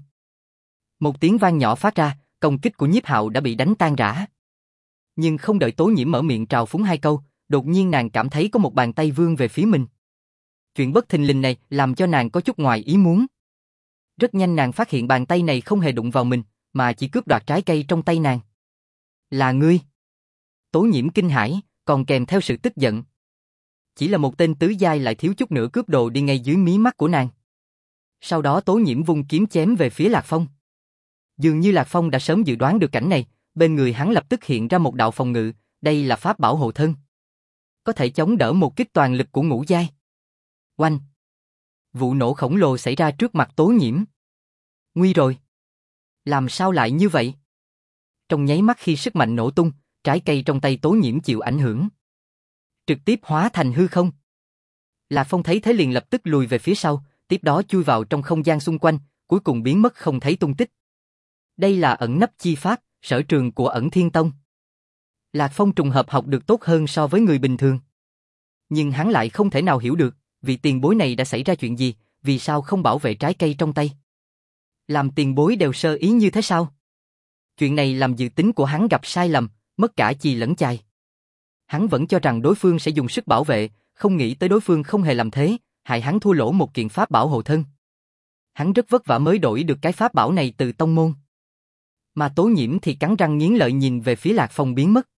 S1: Một tiếng vang nhỏ phát ra, công kích của Nhiếp Hạo đã bị đánh tan rã. Nhưng không đợi Tố Nhiễm mở miệng trào phúng hai câu, đột nhiên nàng cảm thấy có một bàn tay vươn về phía mình. Chuyện bất thình lình này làm cho nàng có chút ngoài ý muốn. Rất nhanh nàng phát hiện bàn tay này không hề đụng vào mình, mà chỉ cướp đoạt trái cây trong tay nàng. Là ngươi? Tố Nhiễm kinh hãi, còn kèm theo sự tức giận. Chỉ là một tên tứ giai lại thiếu chút nữa cướp đồ đi ngay dưới mí mắt của nàng. Sau đó Tố Nhiễm vung kiếm chém về phía Lạc Phong. Dường như Lạc Phong đã sớm dự đoán được cảnh này, bên người hắn lập tức hiện ra một đạo phòng ngự, đây là pháp bảo hộ thân. Có thể chống đỡ một kích toàn lực của ngũ giai. Oanh! Vụ nổ khổng lồ xảy ra trước mặt Tố Nhiễm. Nguy rồi! Làm sao lại như vậy? Trong nháy mắt khi sức mạnh nổ tung, trái cây trong tay Tố Nhiễm chịu ảnh hưởng, trực tiếp hóa thành hư không. Lạc Phong thấy thế liền lập tức lùi về phía sau, tiếp đó chui vào trong không gian xung quanh, cuối cùng biến mất không thấy tung tích. Đây là ẩn nấp chi pháp, sở trường của Ẩn Thiên Tông. Lạc Phong trùng hợp học được tốt hơn so với người bình thường. Nhưng hắn lại không thể nào hiểu được, vị tiền bối này đã xảy ra chuyện gì, vì sao không bảo vệ trái cây trong tay. Làm tiền bối đều sơ ý như thế sao? Chuyện này làm dự tính của hắn gặp sai lầm, mất cả chì lẫn chài. Hắn vẫn cho rằng đối phương sẽ dùng sức bảo vệ, không nghĩ tới đối phương không hề làm thế, hại hắn thua lỗ một kiện pháp bảo hộ thân. Hắn rất vất vả mới đổi được cái pháp bảo này từ tông môn. Mà Tố Nhiễm thì cắn răng nghiến lợi nhìn về phía Lạc Phong biến mất.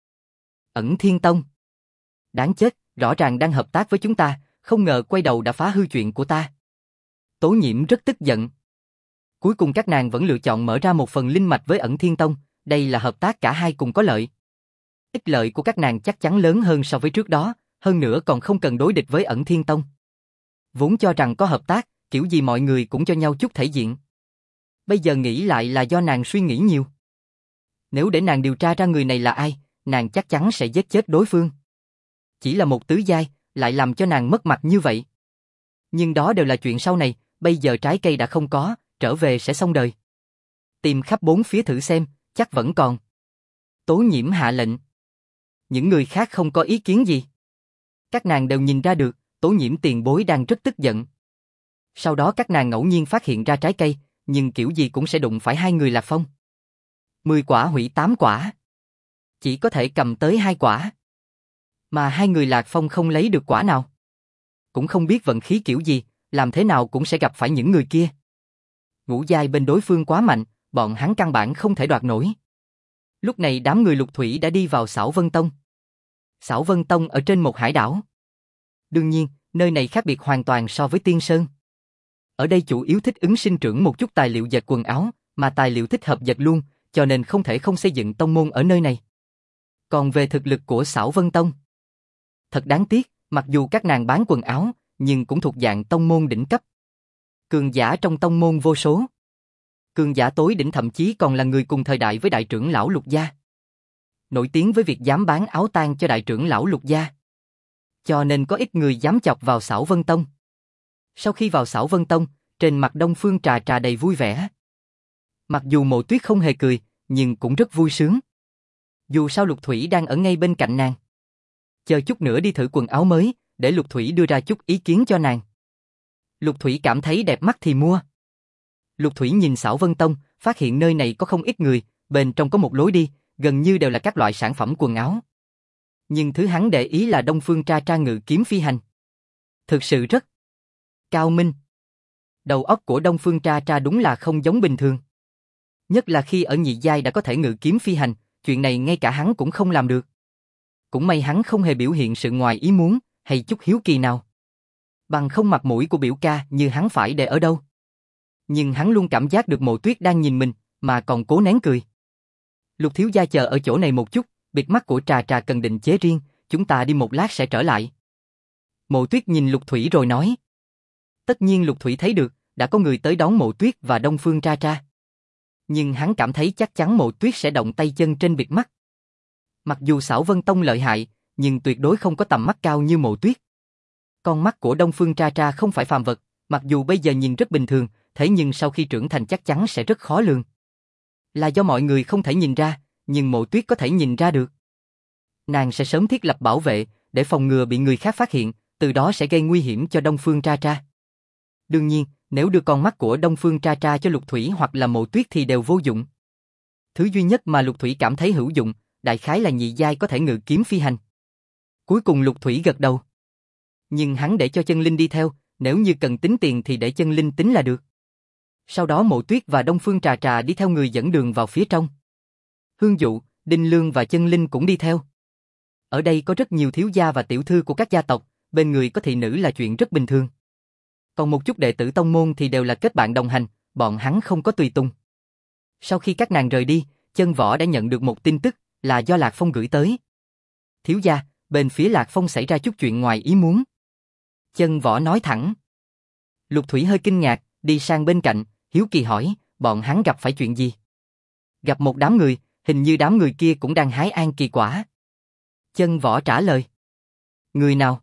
S1: Ẩn Thiên Tông. Đáng chết, rõ ràng đang hợp tác với chúng ta, không ngờ quay đầu đã phá hư chuyện của ta. Tố Nhiễm rất tức giận. Cuối cùng các nàng vẫn lựa chọn mở ra một phần linh mạch với Ẩn Thiên Tông, đây là hợp tác cả hai cùng có lợi. Ích lợi của các nàng chắc chắn lớn hơn so với trước đó, hơn nữa còn không cần đối địch với Ẩn Thiên Tông. Vốn cho rằng có hợp tác, kiểu gì mọi người cũng cho nhau chút thể diện. Bây giờ nghĩ lại là do nàng suy nghĩ nhiều. Nếu để nàng điều tra ra người này là ai, nàng chắc chắn sẽ giết chết đối phương. Chỉ là một tứ giai, lại làm cho nàng mất mặt như vậy. Nhưng đó đều là chuyện sau này, bây giờ trái cây đã không có, trở về sẽ xong đời. Tìm khắp bốn phía thử xem, chắc vẫn còn. Tố Nhiễm hạ lệnh. Những người khác không có ý kiến gì. Các nàng đều nhìn ra được, Tố Nhiễm tiền bối đang rất tức giận. Sau đó các nàng ngẫu nhiên phát hiện ra trái cây, nhưng kiểu gì cũng sẽ đụng phải hai người Lạc Phong. 10 quả hủy 8 quả. Chỉ có thể cầm tới 2 quả. Mà hai người Lạc Phong không lấy được quả nào. Cũng không biết vận khí kiểu gì, làm thế nào cũng sẽ gặp phải những người kia. Ngũ giai bên đối phương quá mạnh, bọn hắn căn bản không thể đoạt nổi. Lúc này đám người Lục Thủy đã đi vào Xảo Vân Tông. Xảo Vân Tông ở trên một hải đảo. Đương nhiên, nơi này khác biệt hoàn toàn so với Tiên Sơn. Ở đây chủ yếu thích ứng sinh trưởng một chút tài liệu dệt quần áo, mà tài liệu thích hợp dệt luôn, cho nên không thể không xây dựng tông môn ở nơi này. Còn về thực lực của Xảo Vân Tông, thật đáng tiếc, mặc dù các nàng bán quần áo, nhưng cũng thuộc dạng tông môn đỉnh cấp. Cường giả trong tông môn vô số. Cường giả tối đỉnh thậm chí còn là người cùng thời đại với đại trưởng lão Lục Gia. Nổi tiếng với việc dám bán áo tang cho đại trưởng lão Lục Gia. Cho nên có ít người dám chọc vào Xảo Vân Tông. Sau khi vào Xảo Vân Tông, trên mặt Đông Phương Trà Trà đầy vui vẻ. Mặc dù Mộ Tuyết không hề cười, nhưng cũng rất vui sướng. Dù sao Lục Thủy đang ở ngay bên cạnh nàng. Chờ chút nữa đi thử quần áo mới, để Lục Thủy đưa ra chút ý kiến cho nàng. Lục Thủy cảm thấy đẹp mắt thì mua. Lục Thủy nhìn Xảo Vân Tông, phát hiện nơi này có không ít người, bên trong có một lối đi, gần như đều là các loại sản phẩm quần áo. Nhưng thứ hắn để ý là Đông Phương Tra Tra ngự kiếm phi hành. Thực sự rất cao minh. Đầu óc của Đông Phương Tra Tra đúng là không giống bình thường. Nhất là khi ở nhị giai đã có thể ngự kiếm phi hành, chuyện này ngay cả hắn cũng không làm được. Cũng may hắn không hề biểu hiện sự ngoài ý muốn, hay chút hiếu kỳ nào. Bằng không mặt mũi của biểu ca như hắn phải để ở đâu. Nhưng hắn luôn cảm giác được Mộ Tuyết đang nhìn mình, mà còn cố nén cười. Lục thiếu gia chờ ở chỗ này một chút, bịt mắt của Trà Trà cần định chế riêng, chúng ta đi một lát sẽ trở lại. Mộ Tuyết nhìn Lục Thủy rồi nói. Tất nhiên Lục Thủy thấy được, đã có người tới đón Mộ Tuyết và Đông Phương Tra Tra. Nhưng hắn cảm thấy chắc chắn Mộ Tuyết sẽ động tay chân trên bịt mắt. Mặc dù Xảo Vân Tông lợi hại, nhưng tuyệt đối không có tầm mắt cao như Mộ Tuyết. Con mắt của Đông Phương Tra Tra không phải phàm vật, mặc dù bây giờ nhìn rất bình thường, thế nhưng sau khi trưởng thành chắc chắn sẽ rất khó lường. Là do mọi người không thể nhìn ra, nhưng Mộ Tuyết có thể nhìn ra được. Nàng sẽ sớm thiết lập bảo vệ, để phòng ngừa bị người khác phát hiện, từ đó sẽ gây nguy hiểm cho Đông Phương Tra Tra. Đương nhiên, nếu đưa con mắt của Đông Phương Tra Tra cho Lục Thủy hoặc là Mộ Tuyết thì đều vô dụng. Thứ duy nhất mà Lục Thủy cảm thấy hữu dụng, đại khái là nhị giai có thể ngự kiếm phi hành. Cuối cùng Lục Thủy gật đầu. Nhưng hắn để cho Chân Linh đi theo, nếu như cần tính tiền thì để Chân Linh tính là được. Sau đó Mộ Tuyết và Đông Phương Trà Trà đi theo người dẫn đường vào phía trong. Hương Dụ, Đinh Lương và Chân Linh cũng đi theo. Ở đây có rất nhiều thiếu gia và tiểu thư của các gia tộc, bên người có thị nữ là chuyện rất bình thường. Còn một chút đệ tử tông môn thì đều là kết bạn đồng hành, bọn hắn không có tùy tùng. Sau khi các nàng rời đi, Chân Võ đã nhận được một tin tức, là do Lạc Phong gửi tới. Thiếu gia, bên phía Lạc Phong xảy ra chút chuyện ngoài ý muốn. Chân Võ nói thẳng. Lục Thủy hơi kinh ngạc, đi sang bên cạnh, hiếu kỳ hỏi, bọn hắn gặp phải chuyện gì? Gặp một đám người, hình như đám người kia cũng đang hái an kỳ quả. Chân Võ trả lời. Người nào?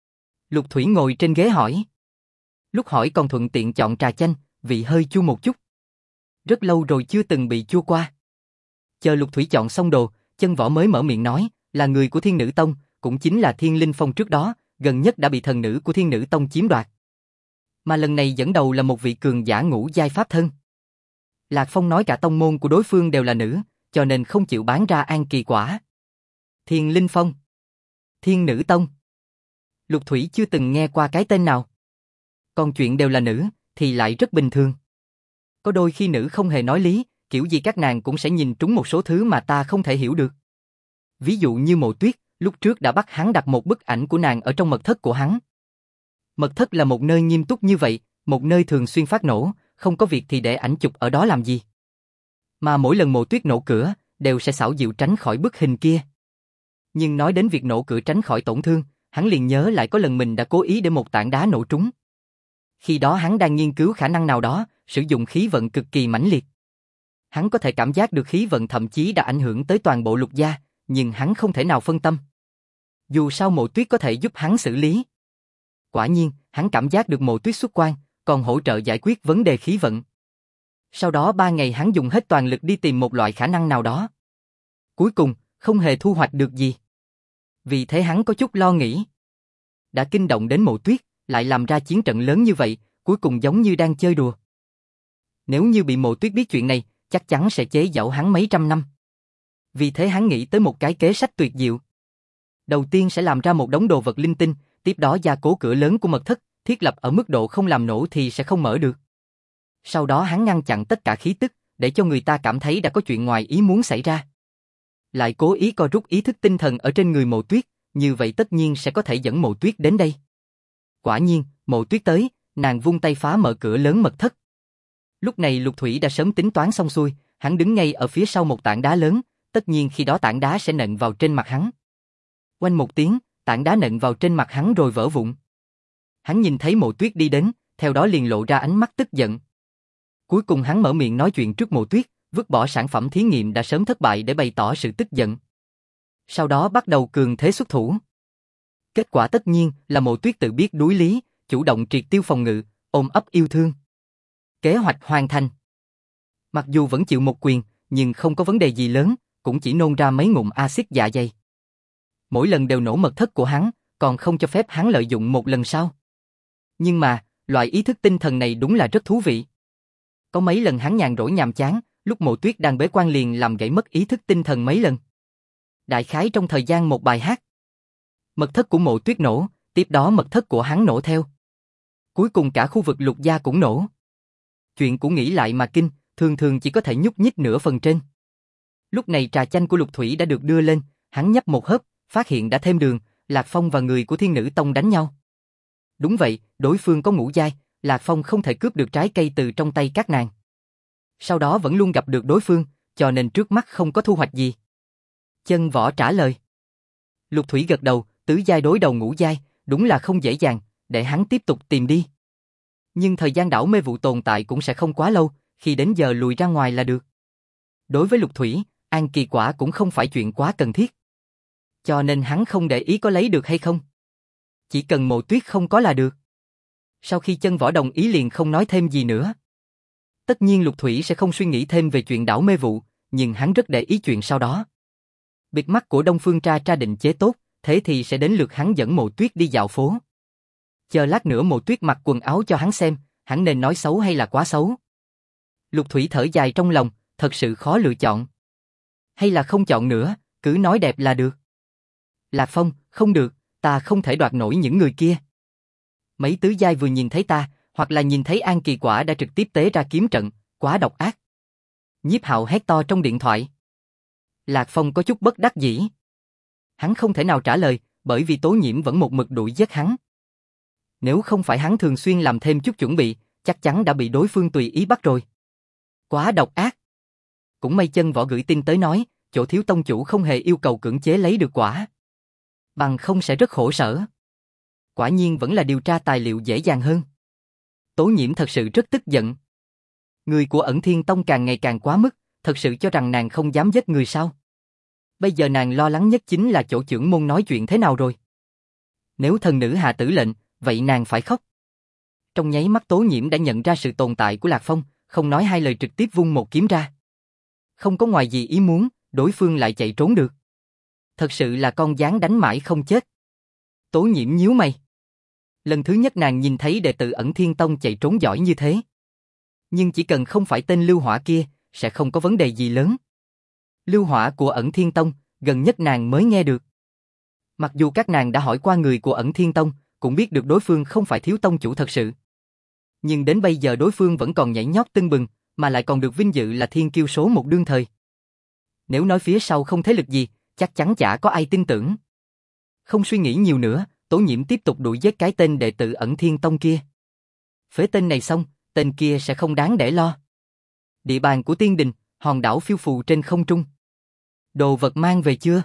S1: Lục Thủy ngồi trên ghế hỏi. Lúc hỏi còn thuận tiện chọn trà chanh, vị hơi chua một chút. Rất lâu rồi chưa từng bị chua qua. Chờ Lục Thủy chọn xong đồ, Chân Võ mới mở miệng nói, là người của Thiên Nữ Tông, cũng chính là Thiên Linh Phong trước đó, gần nhất đã bị thần nữ của Thiên Nữ Tông chiếm đoạt. Mà lần này dẫn đầu là một vị cường giả ngũ giai pháp thân. Lạc Phong nói cả tông môn của đối phương đều là nữ, cho nên không chịu bán ra an kỳ quả. Thiên Linh Phong, Thiên Nữ Tông. Lục Thủy chưa từng nghe qua cái tên nào. Còn chuyện đều là nữ, thì lại rất bình thường. Có đôi khi nữ không hề nói lý, kiểu gì các nàng cũng sẽ nhìn trúng một số thứ mà ta không thể hiểu được. Ví dụ như Mộ Tuyết, lúc trước đã bắt hắn đặt một bức ảnh của nàng ở trong mật thất của hắn. Mật thất là một nơi nghiêm túc như vậy, một nơi thường xuyên phát nổ, không có việc thì để ảnh chụp ở đó làm gì. Mà mỗi lần Mộ Tuyết nổ cửa, đều sẽ xảo diệu tránh khỏi bức hình kia. Nhưng nói đến việc nổ cửa tránh khỏi tổn thương, hắn liền nhớ lại có lần mình đã cố ý để một tảng đá nổ trúng. Khi đó hắn đang nghiên cứu khả năng nào đó, sử dụng khí vận cực kỳ mãnh liệt. Hắn có thể cảm giác được khí vận thậm chí đã ảnh hưởng tới toàn bộ Lục gia, nhưng hắn không thể nào phân tâm. Dù sao Mộ Tuyết có thể giúp hắn xử lý. Quả nhiên, hắn cảm giác được Mộ Tuyết xuất quan, còn hỗ trợ giải quyết vấn đề khí vận. Sau đó 3 ngày hắn dùng hết toàn lực đi tìm một loại khả năng nào đó. Cuối cùng, không hề thu hoạch được gì. Vì thế hắn có chút lo nghĩ. Đã kinh động đến Mộ Tuyết, lại làm ra chiến trận lớn như vậy, cuối cùng giống như đang chơi đùa. Nếu như bị Mộ Tuyết biết chuyện này, chắc chắn sẽ chế giễu hắn mấy trăm năm. Vì thế hắn nghĩ tới một cái kế sách tuyệt diệu. Đầu tiên sẽ làm ra một đống đồ vật linh tinh, tiếp đó gia cố cửa lớn của mật thất, thiết lập ở mức độ không làm nổ thì sẽ không mở được. Sau đó hắn ngăn chặn tất cả khí tức, để cho người ta cảm thấy đã có chuyện ngoài ý muốn xảy ra. Lại cố ý co rút ý thức tinh thần ở trên người Mộ Tuyết, như vậy tất nhiên sẽ có thể dẫn Mộ Tuyết đến đây. Quả nhiên, Mộ Tuyết tới, nàng vung tay phá mở cửa lớn mật thất. Lúc này Lục Thủy đã sớm tính toán xong xuôi, hắn đứng ngay ở phía sau một tảng đá lớn, tất nhiên khi đó tảng đá sẽ nện vào trên mặt hắn. Oanh một tiếng, tảng đá nện vào trên mặt hắn rồi vỡ vụn. Hắn nhìn thấy Mộ Tuyết đi đến, theo đó liền lộ ra ánh mắt tức giận. Cuối cùng hắn mở miệng nói chuyện trước Mộ Tuyết, vứt bỏ sản phẩm thí nghiệm đã sớm thất bại để bày tỏ sự tức giận. Sau đó bắt đầu cường thế xuất thủ. Kết quả tất nhiên là Mộ Tuyết tự biết đuối lý, chủ động triệt tiêu phòng ngự, ôm ấp yêu thương. Kế hoạch hoàn thành. Mặc dù vẫn chịu một quyền, nhưng không có vấn đề gì lớn, cũng chỉ nôn ra mấy ngụm axit dạ dày. Mỗi lần đều nổ mật thất của hắn, còn không cho phép hắn lợi dụng một lần sau. Nhưng mà, loại ý thức tinh thần này đúng là rất thú vị. Có mấy lần hắn nhàn rỗi nhàm chán, lúc Mộ Tuyết đang bế quan liền làm gãy mất ý thức tinh thần mấy lần. Đại khái trong thời gian một bài hát. Mật thất của Mộ Tuyết nổ, tiếp đó mật thất của hắn nổ theo. Cuối cùng cả khu vực Lục gia cũng nổ. Chuyện cũng nghĩ lại mà kinh, thường thường chỉ có thể nhúc nhích nửa phần trên. Lúc này trà chanh của Lục Thủy đã được đưa lên, hắn nhấp một hớp, phát hiện đã thêm đường, Lạc Phong và người của Thiên Nữ Tông đánh nhau. Đúng vậy, đối phương có ngũ giai, Lạc Phong không thể cướp được trái cây từ trong tay các nàng. Sau đó vẫn luôn gặp được đối phương, cho nên trước mắt không có thu hoạch gì. Chân Võ trả lời. Lục Thủy gật đầu, tứ giai đối đầu ngũ giai, đúng là không dễ dàng, để hắn tiếp tục tìm đi. Nhưng thời gian đảo mê vụ tồn tại cũng sẽ không quá lâu, khi đến giờ lùi ra ngoài là được. Đối với Lục Thủy, an kỳ quả cũng không phải chuyện quá cần thiết. Cho nên hắn không để ý có lấy được hay không. Chỉ cần Mộ Tuyết không có là được. Sau khi Chân Võ đồng ý liền không nói thêm gì nữa. Tất nhiên Lục Thủy sẽ không suy nghĩ thêm về chuyện đảo mê vụ, nhưng hắn rất để ý chuyện sau đó. Bịt mắt của Đông Phương Tra Tra định chế tốt, thế thì sẽ đến lượt hắn dẫn Mộ Tuyết đi dạo phố. Chờ lát nữa Mộ Tuyết mặc quần áo cho hắn xem, hắn nên nói xấu hay là quá xấu. Lục Thủy thở dài trong lòng, thật sự khó lựa chọn. Hay là không chọn nữa, cứ nói đẹp là được. Lạc Phong, không được, ta không thể đoạt nổi những người kia. Mấy tứ giai vừa nhìn thấy ta, hoặc là nhìn thấy An Kỳ Quả đã trực tiếp tế ra kiếm trận, quá độc ác. Nhiếp Hạo hét to trong điện thoại. Lạc Phong có chút bất đắc dĩ. Hắn không thể nào trả lời, bởi vì Tố Nhiễm vẫn một mực đuổi giết hắn. Nếu không phải hắn thường xuyên làm thêm chút chuẩn bị, chắc chắn đã bị đối phương tùy ý bắt rồi. Quá độc ác. Cũng may Chân Võ gửi tin tới nói, chỗ thiếu tông chủ không hề yêu cầu cưỡng chế lấy được quả. Bằng không sẽ rất khổ sở. Quả nhiên vẫn là điều tra tài liệu dễ dàng hơn. Tố Nhiễm thật sự rất tức giận. Người của Ẩn Thiên Tông càng ngày càng quá mức, thật sự cho rằng nàng không dám giết người sao? Bây giờ nàng lo lắng nhất chính là chỗ trưởng môn nói chuyện thế nào rồi. Nếu thần nữ hạ tử lệnh, vậy nàng phải khóc. Trong nháy mắt Tố Nhiễm đã nhận ra sự tồn tại của Lạc Phong, không nói hai lời trực tiếp vung một kiếm ra. Không có ngoài gì ý muốn, đối phương lại chạy trốn được. Thật sự là con gián đánh mãi không chết. Tố Nhiễm nhíu mày. Lần thứ nhất nàng nhìn thấy đệ tử Ẩn Thiên Tông chạy trốn giỏi như thế. Nhưng chỉ cần không phải tên Lưu Hỏa kia, sẽ không có vấn đề gì lớn. Lưu Hỏa của Ẩn Thiên Tông, gần nhất nàng mới nghe được. Mặc dù các nàng đã hỏi qua người của Ẩn Thiên Tông, cũng biết được đối phương không phải thiếu tông chủ thật sự. Nhưng đến bây giờ đối phương vẫn còn nhảy nhót tưng bừng, mà lại còn được vinh dự là thiên kiêu số một đương thời. Nếu nói phía sau không thế lực gì, chắc chắn chả có ai tin tưởng. Không suy nghĩ nhiều nữa, Tố Nhiễm tiếp tục đuổi giết cái tên đệ tử Ẩn Thiên Tông kia. Phế tên này xong, tên kia sẽ không đáng để lo. Địa bàn của Tiên Đình, hòn đảo phiêu phù trên không trung. Đồ vật mang về chưa?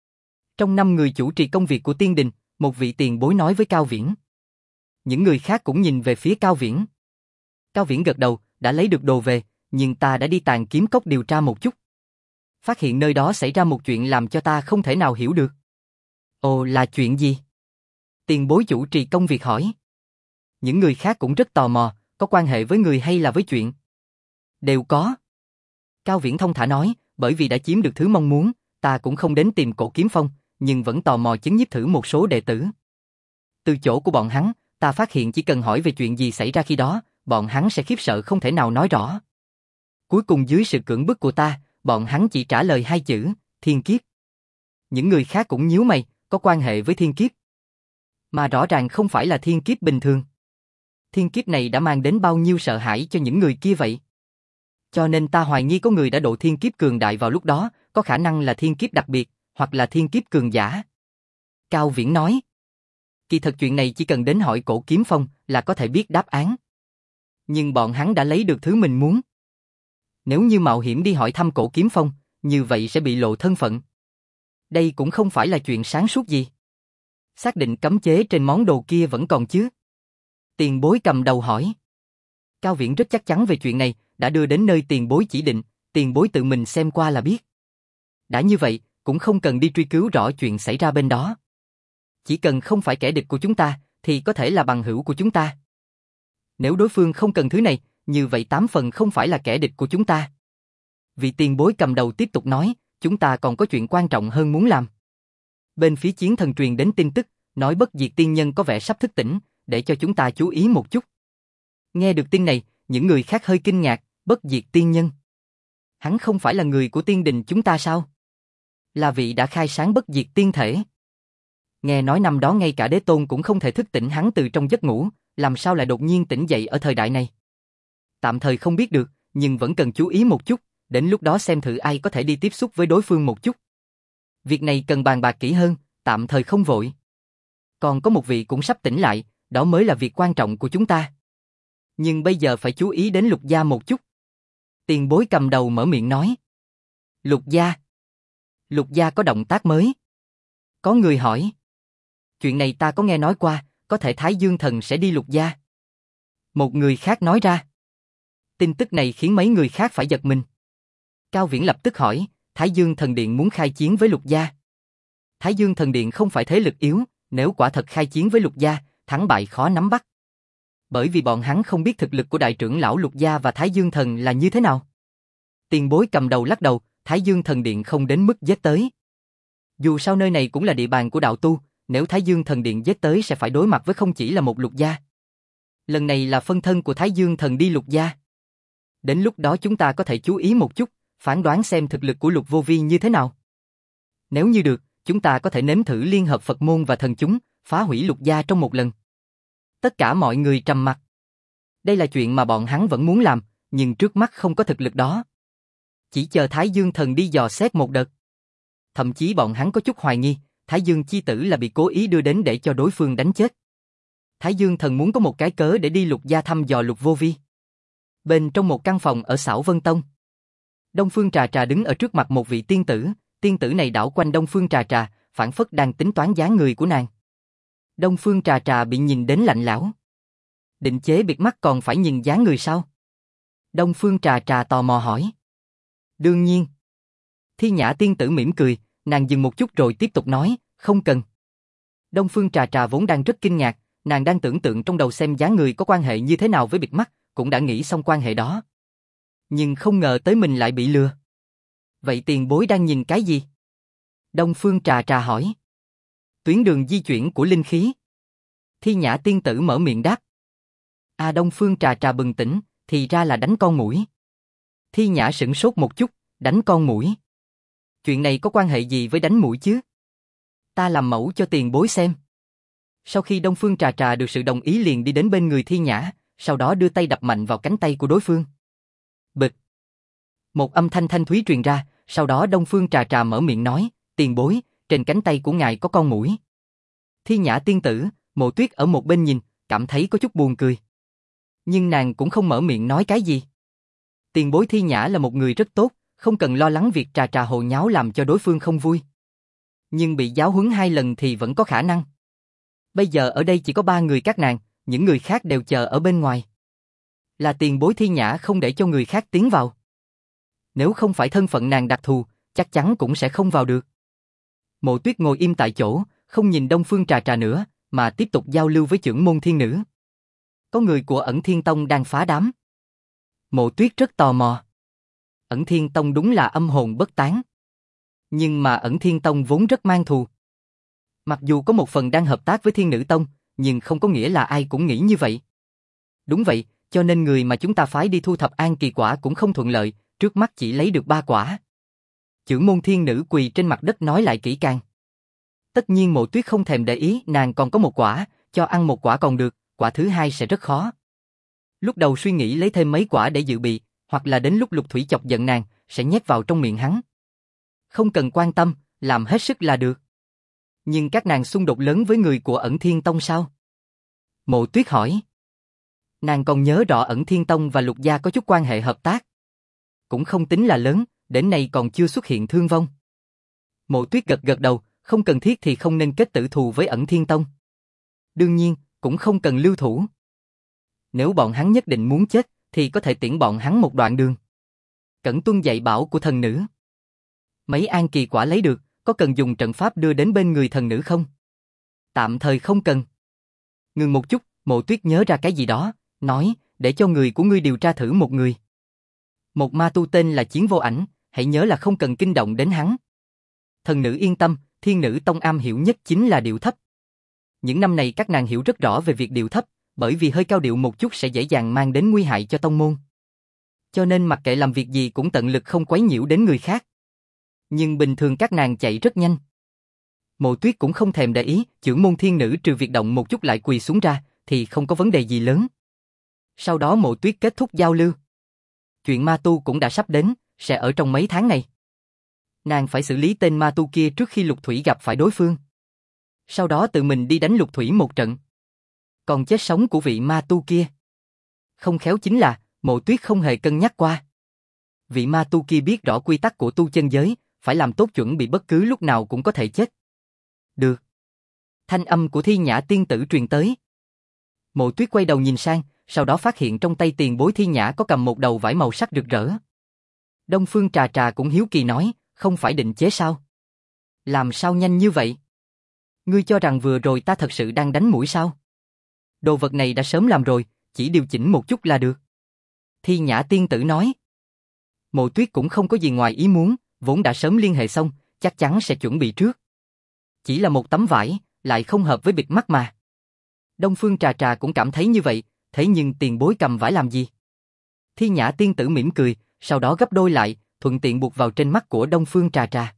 S1: Trong 5 người chủ trì công việc của Tiên Đình, một vị tiền bối nói với Cao Viễn. Những người khác cũng nhìn về phía Cao Viễn. Cao Viễn gật đầu, đã lấy được đồ về, nhưng ta đã đi Tàn Kiếm Cốc điều tra một chút. Phát hiện nơi đó xảy ra một chuyện làm cho ta không thể nào hiểu được. Ồ, là chuyện gì? Tiền bối chủ trì công việc hỏi. Những người khác cũng rất tò mò, có quan hệ với người hay là với chuyện? Đều có. Cao Viễn thông thả nói, bởi vì đã chiếm được thứ mong muốn, ta cũng không đến tìm Cổ Kiếm Phong, nhưng vẫn tò mò chứng nhiếp thử một số đệ tử. Từ chỗ của bọn hắn, ta phát hiện chỉ cần hỏi về chuyện gì xảy ra khi đó, bọn hắn sẽ khiếp sợ không thể nào nói rõ. Cuối cùng dưới sự cưỡng bức của ta, bọn hắn chỉ trả lời 2 chữ, thiên kiếp. Những người khác cũng nhíu mày, có quan hệ với thiên kiếp. Mà rõ ràng không phải là thiên kiếp bình thường. Thiên kiếp này đã mang đến bao nhiêu sợ hãi cho những người kia vậy? Cho nên ta hoài nghi có người đã độ thiên kiếp cường đại vào lúc đó, có khả năng là thiên kiếp đặc biệt, hoặc là thiên kiếp cường giả. Cao Viễn nói. Kỳ thật chuyện này chỉ cần đến hỏi Cổ Kiếm Phong là có thể biết đáp án. Nhưng bọn hắn đã lấy được thứ mình muốn. Nếu như mạo hiểm đi hỏi thăm Cổ Kiếm Phong, như vậy sẽ bị lộ thân phận. Đây cũng không phải là chuyện sáng suốt gì. Xác định cấm chế trên món đồ kia vẫn còn chứ? Tiền bối cầm đầu hỏi. Cao Viễn rất chắc chắn về chuyện này, đã đưa đến nơi tiền bối chỉ định, tiền bối tự mình xem qua là biết. Đã như vậy, cũng không cần đi truy cứu rõ chuyện xảy ra bên đó. Chỉ cần không phải kẻ địch của chúng ta, thì có thể là bằng hữu của chúng ta. Nếu đối phương không cần thứ này, như vậy 8 phần không phải là kẻ địch của chúng ta. Vị tiền bối cầm đầu tiếp tục nói, chúng ta còn có chuyện quan trọng hơn muốn làm. Bên phía Chiến Thần truyền đến tin tức, nói Bất Diệt Tiên Nhân có vẻ sắp thức tỉnh, để cho chúng ta chú ý một chút. Nghe được tin này, những người khác hơi kinh ngạc, Bất Diệt Tiên Nhân. Hắn không phải là người của Tiên Đình chúng ta sao? Là vị đã khai sáng bất diệt tiên thể. Nghe nói năm đó ngay cả đế tôn cũng không thể thức tỉnh hắn từ trong giấc ngủ, làm sao lại đột nhiên tỉnh dậy ở thời đại này? Tạm thời không biết được, nhưng vẫn cần chú ý một chút, đến lúc đó xem thử ai có thể đi tiếp xúc với đối phương một chút. Việc này cần bàn bạc kỹ hơn, tạm thời không vội. Còn có một vị cũng sắp tỉnh lại, đó mới là việc quan trọng của chúng ta. Nhưng bây giờ phải chú ý đến Lục Gia một chút. Tiền bối cầm đầu mở miệng nói. Lục Gia? Lục Gia có động tác mới. Có người hỏi. Chuyện này ta có nghe nói qua, có thể Thái Dương Thần sẽ đi Lục Gia. Một người khác nói ra. Tin tức này khiến mấy người khác phải giật mình. Cao Viễn lập tức hỏi, Thái Dương Thần Điện muốn khai chiến với Lục Gia. Thái Dương Thần Điện không phải thế lực yếu, nếu quả thật khai chiến với Lục Gia, thắng bại khó nắm bắt. Bởi vì bọn hắn không biết thực lực của đại trưởng lão Lục Gia và Thái Dương Thần là như thế nào. Tiền bối cầm đầu lắc đầu, Thái Dương Thần Điện không đến mức giết tới. Dù sao nơi này cũng là địa bàn của đạo tu, Nếu Thái Dương Thần Điện giết tới sẽ phải đối mặt với không chỉ là một Lục gia. Lần này là phân thân của Thái Dương Thần đi Lục gia. Đến lúc đó chúng ta có thể chú ý một chút, phán đoán xem thực lực của Lục Vô Vi như thế nào. Nếu như được, chúng ta có thể nếm thử liên hợp Phật môn và thần chúng, phá hủy Lục gia trong một lần. Tất cả mọi người trầm mặc. Đây là chuyện mà bọn hắn vẫn muốn làm, nhưng trước mắt không có thực lực đó. Chỉ chờ Thái Dương Thần đi dò xét một đợt. Thậm chí bọn hắn có chút hoài nghi, Thái Dương chi tử là bị cố ý đưa đến để cho đối phương đánh chết. Thái Dương Thần muốn có một cái cớ để đi Lục gia thăm dò Lục Vô Vi. Bên trong một căn phòng ở Xảo Vân Tông, Đông Phương Trà Trà đứng ở trước mặt một vị tiên tử này đảo quanh Đông Phương Trà Trà, phảng phất đang tính toán dáng người của nàng. Đông Phương Trà Trà bị nhìn đến lạnh lẽo. Định chế biệt mắt còn phải nhìn dáng người sao? Đông Phương Trà Trà tò mò hỏi. Đương nhiên. Thi Nhã tiên tử mỉm cười, nàng dừng một chút rồi tiếp tục nói, không cần. Đông Phương Trà Trà vốn đang rất kinh ngạc, nàng đang tưởng tượng trong đầu xem dáng người có quan hệ như thế nào với biệt mắt, cũng đã nghĩ xong quan hệ đó. Nhưng không ngờ tới mình lại bị lừa. Vậy tiền bối đang nhìn cái gì? Đông Phương Trà Trà hỏi. Tuyến đường di chuyển của linh khí. Thi Nhã tiên tử mở miệng đáp. Đông Phương Trà Trà bừng tỉnh, thì ra là đánh con muỗi. Thi Nhã sửng sốt một chút, đánh con muỗi. Chuyện này có quan hệ gì với đánh muỗi chứ? Ta làm mẫu cho tiền bối xem. Sau khi Đông Phương Trà Trà được sự đồng ý liền đi đến bên người Thi Nhã, sau đó đưa tay đập mạnh vào cánh tay của đối phương. Bịch. Một âm thanh thanh thúy truyền ra, sau đó Đông Phương Trà Trà mở miệng nói, tiền bối, trên cánh tay của ngài có con muỗi. Thi Nhã tiên tử, Mộ Tuyết ở một bên nhìn, cảm thấy có chút buồn cười. Nhưng nàng cũng không mở miệng nói cái gì. Tiền bối Thi Nhã là một người rất tốt, không cần lo lắng việc Trà Trà hồ nháo làm cho đối phương không vui. Nhưng bị giáo huấn 2 lần thì vẫn có khả năng. Bây giờ ở đây chỉ có 3 người các nàng, những người khác đều chờ ở bên ngoài. Là tiền bối Thi Nhã không để cho người khác tiến vào. Nếu không phải thân phận nàng đặc thù, chắc chắn cũng sẽ không vào được. Mộ Tuyết ngồi im tại chỗ, không nhìn Đông Phương Trà Trà nữa, mà tiếp tục giao lưu với trưởng môn thiên nữ. Có người của Ẩn Thiên Tông đang phá đám. Mộ Tuyết rất tò mò. Ẩn Thiên Tông đúng là âm hồn bất tán. Nhưng mà Ẩn Thiên Tông vốn rất mang thù. Mặc dù có một phần đang hợp tác với Thiên Nữ Tông, nhưng không có nghĩa là ai cũng nghĩ như vậy. Đúng vậy, cho nên người mà chúng ta phái đi thu thập An Kỳ quả cũng không thuận lợi, trước mắt chỉ lấy được 3 quả. Chưởng môn thiên nữ quỳ trên mặt đất nói lại kỹ càng. Tất nhiên Mộ Tuyết không thèm để ý, nàng còn có 1 quả, cho ăn 1 quả còn được, quả thứ 2 sẽ rất khó. Lúc đầu suy nghĩ lấy thêm mấy quả để dự bị, hoặc là đến lúc Lục Thủy chọc giận nàng, sẽ nhét vào trong miệng hắn. Không cần quan tâm, làm hết sức là được. Nhưng các nàng xung đột lớn với người của Ẩn Thiên Tông sao? Mộ Tuyết hỏi. Nàng còn nhớ rõ Ẩn Thiên Tông và Lục gia có chút quan hệ hợp tác. Cũng không tính là lớn, đến nay còn chưa xuất hiện thương vong. Mộ Tuyết gật gật đầu, không cần thiết thì không nên kết tử thù với Ẩn Thiên Tông. Đương nhiên, cũng không cần lưu thủ. Nếu bọn hắn nhất định muốn chết, thì có thể tiễn bọn hắn một đoạn đường. Cẩn tuân dạy bảo của thần nữ. Mấy An Kỳ quả lấy được, có cần dùng trận pháp đưa đến bên người thần nữ không? Tạm thời không cần. Ngừng một chút, Mộ Tuyết nhớ ra cái gì đó, nói, để cho người của ngươi điều tra thử một người. Một ma tu tên là Chiến Vô Ảnh, hãy nhớ là không cần kinh động đến hắn. Thần nữ yên tâm, Thiên Nữ Tông am hiểu nhất chính là điệu thấp. Những năm này các nàng hiểu rất rõ về việc điệu thấp, bởi vì hơi cao điệu một chút sẽ dễ dàng mang đến nguy hại cho tông môn. Cho nên mặc kệ làm việc gì cũng tận lực không quấy nhiễu đến người khác. Nhưng bình thường các nàng chạy rất nhanh. Mộ Tuyết cũng không thèm để ý, chưởng môn thiên nữ trừ việc động một chút lại quỳ xuống ra, thì không có vấn đề gì lớn. Sau đó Mộ Tuyết kết thúc giao lưu. Chuyện ma tu cũng đã sắp đến, sẽ ở trong mấy tháng này. Nàng phải xử lý tên ma tu kia trước khi Lục Thủy gặp phải đối phương. Sau đó tự mình đi đánh Lục Thủy một trận. Còn chết sống của vị ma tu kia, không khéo chính là Mộ Tuyết không hề cân nhắc qua. Vị ma tu kia biết rõ quy tắc của tu chân giới, phải làm tốt chuẩn bị bất cứ lúc nào cũng có thể chết. Được. Thanh âm của Thi Nhã tiên tử truyền tới. Mộ Tuyết quay đầu nhìn sang, sau đó phát hiện trong tay tiền bối Thi Nhã có cầm một đầu vải màu sắc rực rỡ. Đông Phương Trà Trà cũng hiếu kỳ nói, không phải định chế sao? Làm sao nhanh như vậy? Ngươi cho rằng vừa rồi ta thật sự đang đánh mũi sao? Đồ vật này đã sớm làm rồi, chỉ điều chỉnh một chút là được. Thi Nhã tiên tử nói. Mộ Tuyết cũng không có gì ngoài ý muốn, vốn đã sớm liên hệ xong, chắc chắn sẽ chuẩn bị trước. Chỉ là một tấm vải, lại không hợp với bịt mắt mà. Đông Phương Trà Trà cũng cảm thấy như vậy, thế nhưng tiền bối cầm vải làm gì? Thi Nhã tiên tử mỉm cười, sau đó gấp đôi lại, thuận tiện buộc vào trên mắt của Đông Phương Trà Trà.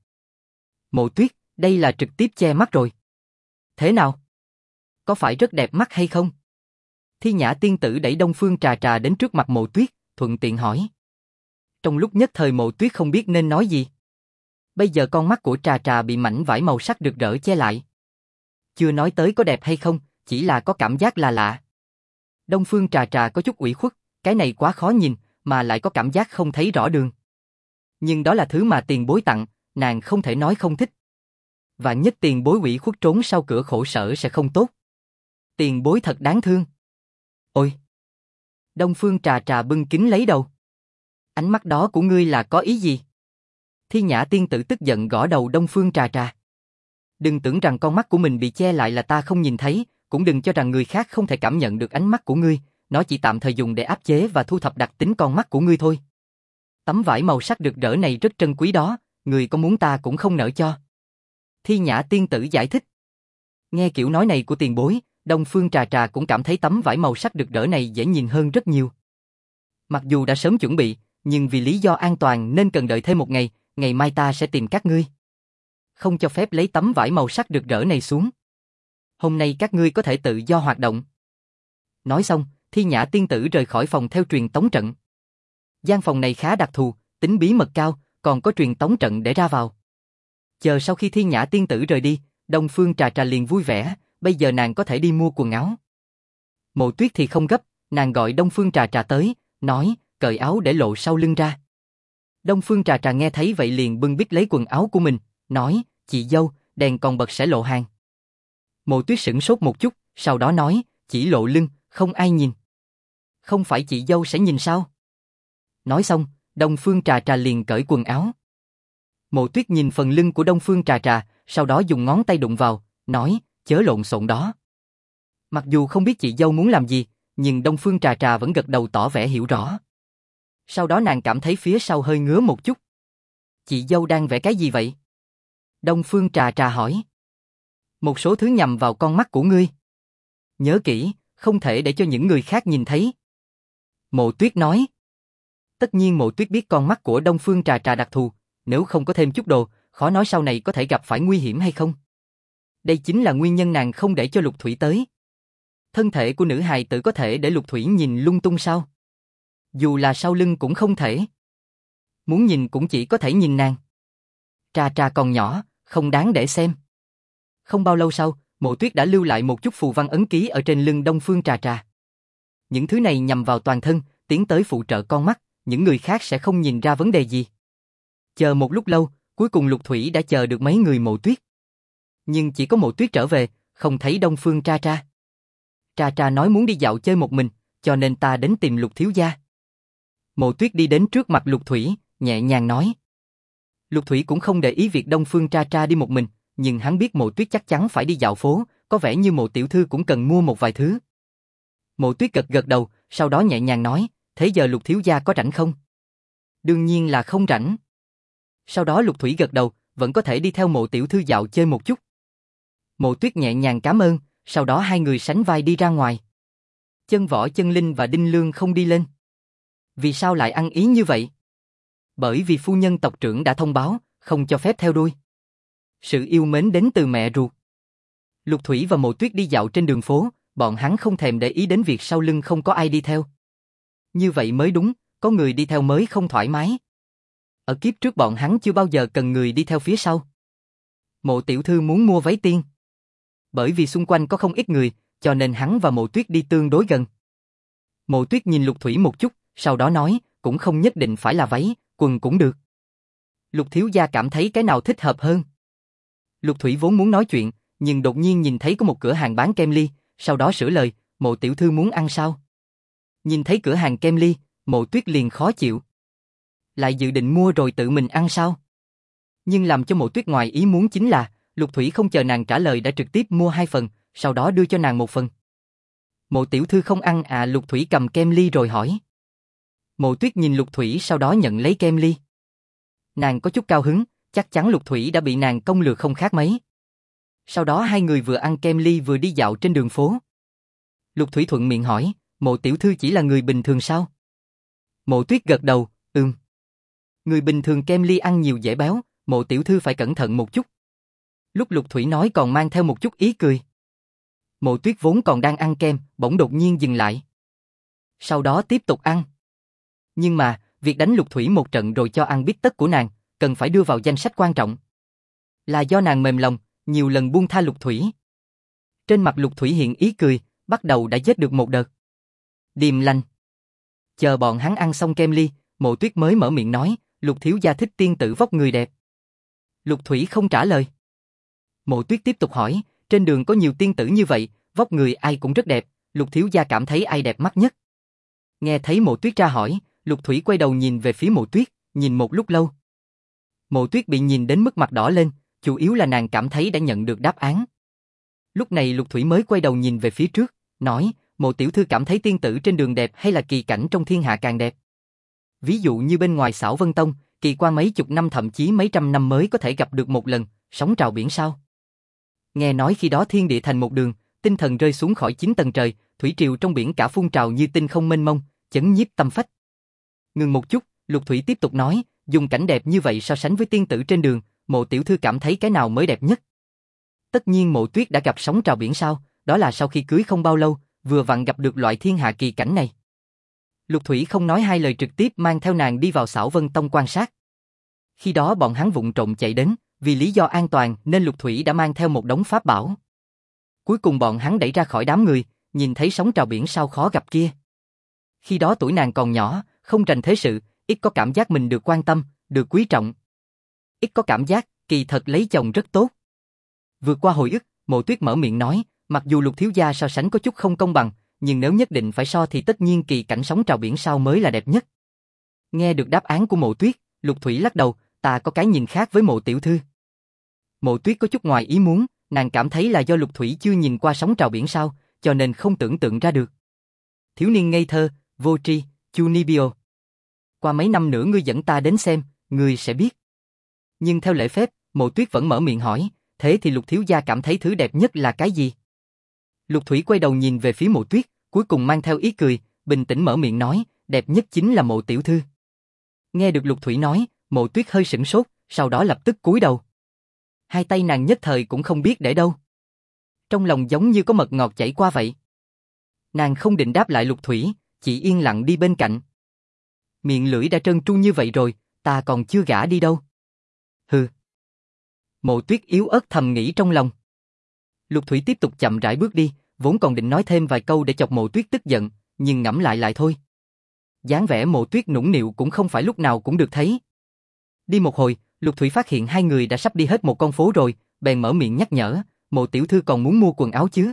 S1: Mộ Tuyết, đây là trực tiếp che mắt rồi. Thế nào? Có phải rất đẹp mắt hay không? Thi Nhã tiên tử đẩy Đông Phương Trà Trà đến trước mặt Mộ Tuyết, thuận tiện hỏi. Trong lúc nhất thời Mộ Tuyết không biết nên nói gì. Bây giờ con mắt của Trà Trà bị mảnh vải màu sắc rực rỡ che lại. Chưa nói tới có đẹp hay không, chỉ là có cảm giác là lạ. Đông Phương Trà Trà có chút ủy khuất, cái này quá khó nhìn, mà lại có cảm giác không thấy rõ đường. Nhưng đó là thứ mà tiền bối tặng, nàng không thể nói không thích. Vạn nhất tiền bối ủy khuất trốn sau cửa khổ sở sẽ không tốt. Tiền bối thật đáng thương. Ôi! Đông Phương Trà Trà bưng kính lấy đầu. Ánh mắt đó của ngươi là có ý gì? Thi Nhã tiên tử tức giận gõ đầu Đông Phương Trà Trà. Đừng tưởng rằng con mắt của mình bị che lại là ta không nhìn thấy, cũng đừng cho rằng người khác không thể cảm nhận được ánh mắt của ngươi, nó chỉ tạm thời dùng để áp chế và thu thập đặc tính con mắt của ngươi thôi. Tấm vải màu sắc rực rỡ này rất trân quý đó, người có muốn ta cũng không nỡ cho. Thi Nhã tiên tử giải thích. Nghe kiểu nói này của tiền bối, Đông Phương Trà Trà cũng cảm thấy tấm vải màu sắc rực rỡ này dễ nhìn hơn rất nhiều. Mặc dù đã sớm chuẩn bị, nhưng vì lý do an toàn nên cần đợi thêm một ngày, ngày mai ta sẽ tìm các ngươi. Không cho phép lấy tấm vải màu sắc rực rỡ này xuống. Hôm nay các ngươi có thể tự do hoạt động. Nói xong, Thi Nhã tiên tử rời khỏi phòng theo truyền tống trận. Gian phòng này khá đặc thù, tính bí mật cao, còn có truyền tống trận để ra vào. Chờ sau khi Thi Nhã tiên tử rời đi, Đông Phương Trà Trà liền vui vẻ, bây giờ nàng có thể đi mua quần áo. Mộ Tuyết thì không gấp, nàng gọi Đông Phương Trà Trà tới, nói, cởi áo để lộ sau lưng ra. Đông Phương Trà Trà nghe thấy vậy liền bưng bít lấy quần áo của mình, nói, chị dâu, đèn còn bật sẽ lộ hàng. Mộ Tuyết sửng sốt một chút, sau đó nói, chỉ lộ lưng, không ai nhìn. Không phải chị dâu sẽ nhìn sao? Nói xong, Đông Phương Trà Trà liền cởi quần áo. Mộ Tuyết nhìn phần lưng của Đông Phương Trà Trà, sau đó dùng ngón tay đụng vào, nói, chớ lộn xộn đó. Mặc dù không biết chị dâu muốn làm gì, nhưng Đông Phương Trà Trà vẫn gật đầu tỏ vẻ hiểu rõ. Sau đó nàng cảm thấy phía sau hơi ngứa một chút. Chị dâu đang vẽ cái gì vậy? Đông Phương Trà Trà hỏi. Một số thứ nhằm vào con mắt của ngươi. Nhớ kỹ, không thể để cho những người khác nhìn thấy. Mộ Tuyết nói. Tất nhiên Mộ Tuyết biết con mắt của Đông Phương Trà Trà đặc thù, nếu không có thêm chút đồ, khó nói sau này có thể gặp phải nguy hiểm hay không. Đây chính là nguyên nhân nàng không để cho Lục Thủy tới. Thân thể của nữ hài tử có thể để Lục Thủy nhìn lung tung sao? Dù là sau lưng cũng không thể. Muốn nhìn cũng chỉ có thể nhìn nàng. Trà Trà còn nhỏ, không đáng để xem. Không bao lâu sau, Mộ Tuyết đã lưu lại một chút phù văn ấn ký ở trên lưng Đông Phương Trà Trà. Những thứ này nhằm vào toàn thân, tiến tới phụ trợ con mắt, những người khác sẽ không nhìn ra vấn đề gì. Chờ một lúc lâu, cuối cùng Lục Thủy đã chờ được mấy người Mộ Tuyết. Nhưng chỉ có Mộ Tuyết trở về, không thấy Đông Phương Trà Trà. Trà Trà nói muốn đi dạo chơi một mình, cho nên ta đến tìm Lục thiếu gia. Mộ Tuyết đi đến trước mặt Lục Thủy, nhẹ nhàng nói. Lục Thủy cũng không để ý việc Đông Phương Trà Trà đi một mình, nhưng hắn biết Mộ Tuyết chắc chắn phải đi dạo phố, có vẻ như Mộ tiểu thư cũng cần mua một vài thứ. Mộ Tuyết gật gật đầu, sau đó nhẹ nhàng nói, thế giờ Lục thiếu gia có rảnh không? Đương nhiên là không rảnh. Sau đó Lục Thủy gật đầu, vẫn có thể đi theo Mộ tiểu thư dạo chơi một chút. Mộ Tuyết nhẹ nhàng cảm ơn, sau đó hai người sánh vai đi ra ngoài. Chân Võ, Chân Linh và Đinh Lương không đi lên. Vì sao lại ăn ý như vậy? Bởi vì phu nhân tộc trưởng đã thông báo, không cho phép theo đuôi. Sự yêu mến đến từ mẹ ruột. Lục Thủy và Mộ Tuyết đi dạo trên đường phố, bọn hắn không thèm để ý đến việc sau lưng không có ai đi theo. Như vậy mới đúng, có người đi theo mới không thoải mái. Ở kiếp trước bọn hắn chưa bao giờ cần người đi theo phía sau. Mộ tiểu thư muốn mua váy tiên. Bởi vì xung quanh có không ít người, cho nên hắn và Mộ Tuyết đi tương đối gần. Mộ Tuyết nhìn Lục Thủy một chút, sau đó nói, cũng không nhất định phải là váy, quần cũng được. Lục thiếu gia cảm thấy cái nào thích hợp hơn. Lục Thủy vốn muốn nói chuyện, nhưng đột nhiên nhìn thấy có một cửa hàng bán kem ly, sau đó sửa lời, Mộ tiểu thư muốn ăn sao? Nhìn thấy cửa hàng kem ly, Mộ Tuyết liền khó chịu. Lại dự định mua rồi tự mình ăn sao? Nhưng làm cho Mộ Tuyết ngoài ý muốn chính là, Lục Thủy không chờ nàng trả lời đã trực tiếp mua 2 phần, sau đó đưa cho nàng 1 phần. Mộ tiểu thư không ăn à? Lục Thủy cầm kem ly rồi hỏi. Mộ Tuyết nhìn Lục Thủy sau đó nhận lấy kem ly. Nàng có chút cao hứng, chắc chắn Lục Thủy đã bị nàng công lừa không khác mấy. Sau đó hai người vừa ăn kem ly vừa đi dạo trên đường phố. Lục Thủy thuận miệng hỏi, Mộ tiểu thư chỉ là người bình thường sao? Mộ Tuyết gật đầu, Người bình thường kem ly ăn nhiều dễ béo, Mộ tiểu thư phải cẩn thận một chút. Lúc Lục Thủy nói còn mang theo một chút ý cười. Mộ Tuyết vốn còn đang ăn kem, bỗng đột nhiên dừng lại. Sau đó tiếp tục ăn. Nhưng mà, việc đánh Lục Thủy một trận rồi cho ăn bít tất của nàng, cần phải đưa vào danh sách quan trọng. Là do nàng mềm lòng, nhiều lần buông tha Lục Thủy. Trên mặt Lục Thủy hiện ý cười, bắt đầu đã giết được một đợt. Điềm lành. Chờ bọn hắn ăn xong kem ly, Mộ Tuyết mới mở miệng nói, Lục thiếu gia thích tiên tử vóc người đẹp. Lục Thủy không trả lời. Mộ Tuyết tiếp tục hỏi, trên đường có nhiều tiên tử như vậy, vóc người ai cũng rất đẹp, Lục thiếu gia cảm thấy ai đẹp mắt nhất? Nghe thấy Mộ Tuyết ra hỏi, Lục Thủy quay đầu nhìn về phía Mộ Tuyết, nhìn một lúc lâu. Mộ Tuyết bị nhìn đến mức mặt đỏ lên, chủ yếu là nàng cảm thấy đã nhận được đáp án. Lúc này Lục Thủy mới quay đầu nhìn về phía trước, nói, Mộ tiểu thư cảm thấy tiên tử trên đường đẹp hay là kỳ cảnh trong thiên hạ càng đẹp? Ví dụ như bên ngoài Xảo Vân Tông, kỳ quan mấy chục năm thậm chí mấy trăm năm mới có thể gặp được một lần, sóng trào biển sao? Nghe nói khi đó thiên địa thành một đường, tinh thần rơi xuống khỏi 9 tầng trời, thủy triều trong biển cả phun trào như tinh không mênh mông, chấn nhiếp tâm phách. Ngừng một chút, Lục Thủy tiếp tục nói, dùng cảnh đẹp như vậy so sánh với tiên tử trên đường, Mộ tiểu thư cảm thấy cái nào mới đẹp nhất? Tất nhiên Mộ Tuyết đã gặp sóng trào biển sao, đó là sau khi cưới không bao lâu, vừa vặn gặp được loại thiên hạ kỳ cảnh này. Lục Thủy không nói hai lời trực tiếp mang theo nàng đi vào Xảo Vân Tông quan sát. Khi đó bọn hắn vụng trộm chạy đến, vì lý do an toàn nên Lục Thủy đã mang theo một đống pháp bảo. Cuối cùng bọn hắn đẩy ra khỏi đám người, nhìn thấy sóng trào biển sao khó gặp kia. Khi đó tuổi nàng còn nhỏ, không rành thế sự, ít có cảm giác mình được quan tâm, được quý trọng. Ít có cảm giác, kỳ thật lấy chồng rất tốt. Vượt qua hồi ức, Mộ Tuyết mở miệng nói, mặc dù Lục thiếu gia so sánh có chút không công bằng, nhưng nếu nhất định phải so thì tất nhiên kỳ cảnh sóng trào biển sao mới là đẹp nhất. Nghe được đáp án của Mộ Tuyết, Lục Thủy lắc đầu, ta có cái nhìn khác với Mộ tiểu thư. Mộ Tuyết có chút ngoài ý muốn, nàng cảm thấy là do Lục Thủy chưa nhìn qua sóng trào biển sao, cho nên không tưởng tượng ra được. Thiếu niên ngây thơ, vô tri, Chunibyo. Qua mấy năm nữa ngươi dẫn ta đến xem, ngươi sẽ biết. Nhưng theo lễ phép, Mộ Tuyết vẫn mở miệng hỏi, thế thì Lục thiếu gia cảm thấy thứ đẹp nhất là cái gì? Lục Thủy quay đầu nhìn về phía Mộ Tuyết, cuối cùng mang theo ý cười, bình tĩnh mở miệng nói, đẹp nhất chính là Mộ tiểu thư. Nghe được Lục Thủy nói, Mộ Tuyết hơi sửng sốt, sau đó lập tức cúi đầu. Hai tay nàng nhất thời cũng không biết để đâu. Trong lòng giống như có mật ngọt chảy qua vậy. Nàng không định đáp lại Lục Thủy, chỉ yên lặng đi bên cạnh. Miệng lưỡi đã trơn tru như vậy rồi, ta còn chưa gả đi đâu. Hừ. Mộ Tuyết yếu ớt thầm nghĩ trong lòng. Lục Thủy tiếp tục chậm rãi bước đi, vốn còn định nói thêm vài câu để chọc Mộ Tuyết tức giận, nhưng ngẫm lại thôi. Dáng vẻ Mộ Tuyết nũng nịu cũng không phải lúc nào cũng được thấy. Đi một hồi, Lục Thủy phát hiện hai người đã sắp đi hết một con phố rồi, bèn mở miệng nhắc nhở, Mộ tiểu thư còn muốn mua quần áo chứ?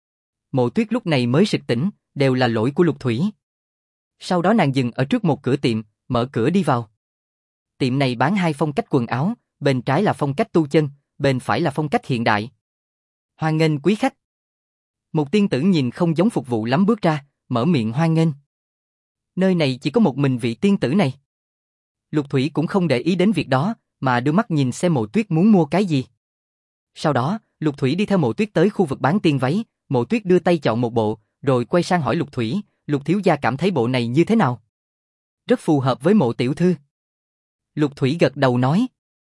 S1: Mộ Tuyết lúc này mới sực tỉnh, đều là lỗi của Lục Thủy. Sau đó nàng dừng ở trước một cửa tiệm, mở cửa đi vào. Tiệm này bán hai phong cách quần áo, bên trái là phong cách tu chân, bên phải là phong cách hiện đại. Hoan nghênh quý khách. Một tiên tử nhìn không giống phục vụ lắm bước ra, mở miệng hoan nghênh. Nơi này chỉ có một mình vị tiên tử này. Lục Thủy cũng không để ý đến việc đó, mà đưa mắt nhìn xem Mộ Tuyết muốn mua cái gì. Sau đó, Lục Thủy đi theo Mộ Tuyết tới khu vực bán tiên váy, Mộ Tuyết đưa tay chọn một bộ, rồi quay sang hỏi Lục Thủy, Lục thiếu gia cảm thấy bộ này như thế nào? Rất phù hợp với Mộ tiểu thư. Lục Thủy gật đầu nói.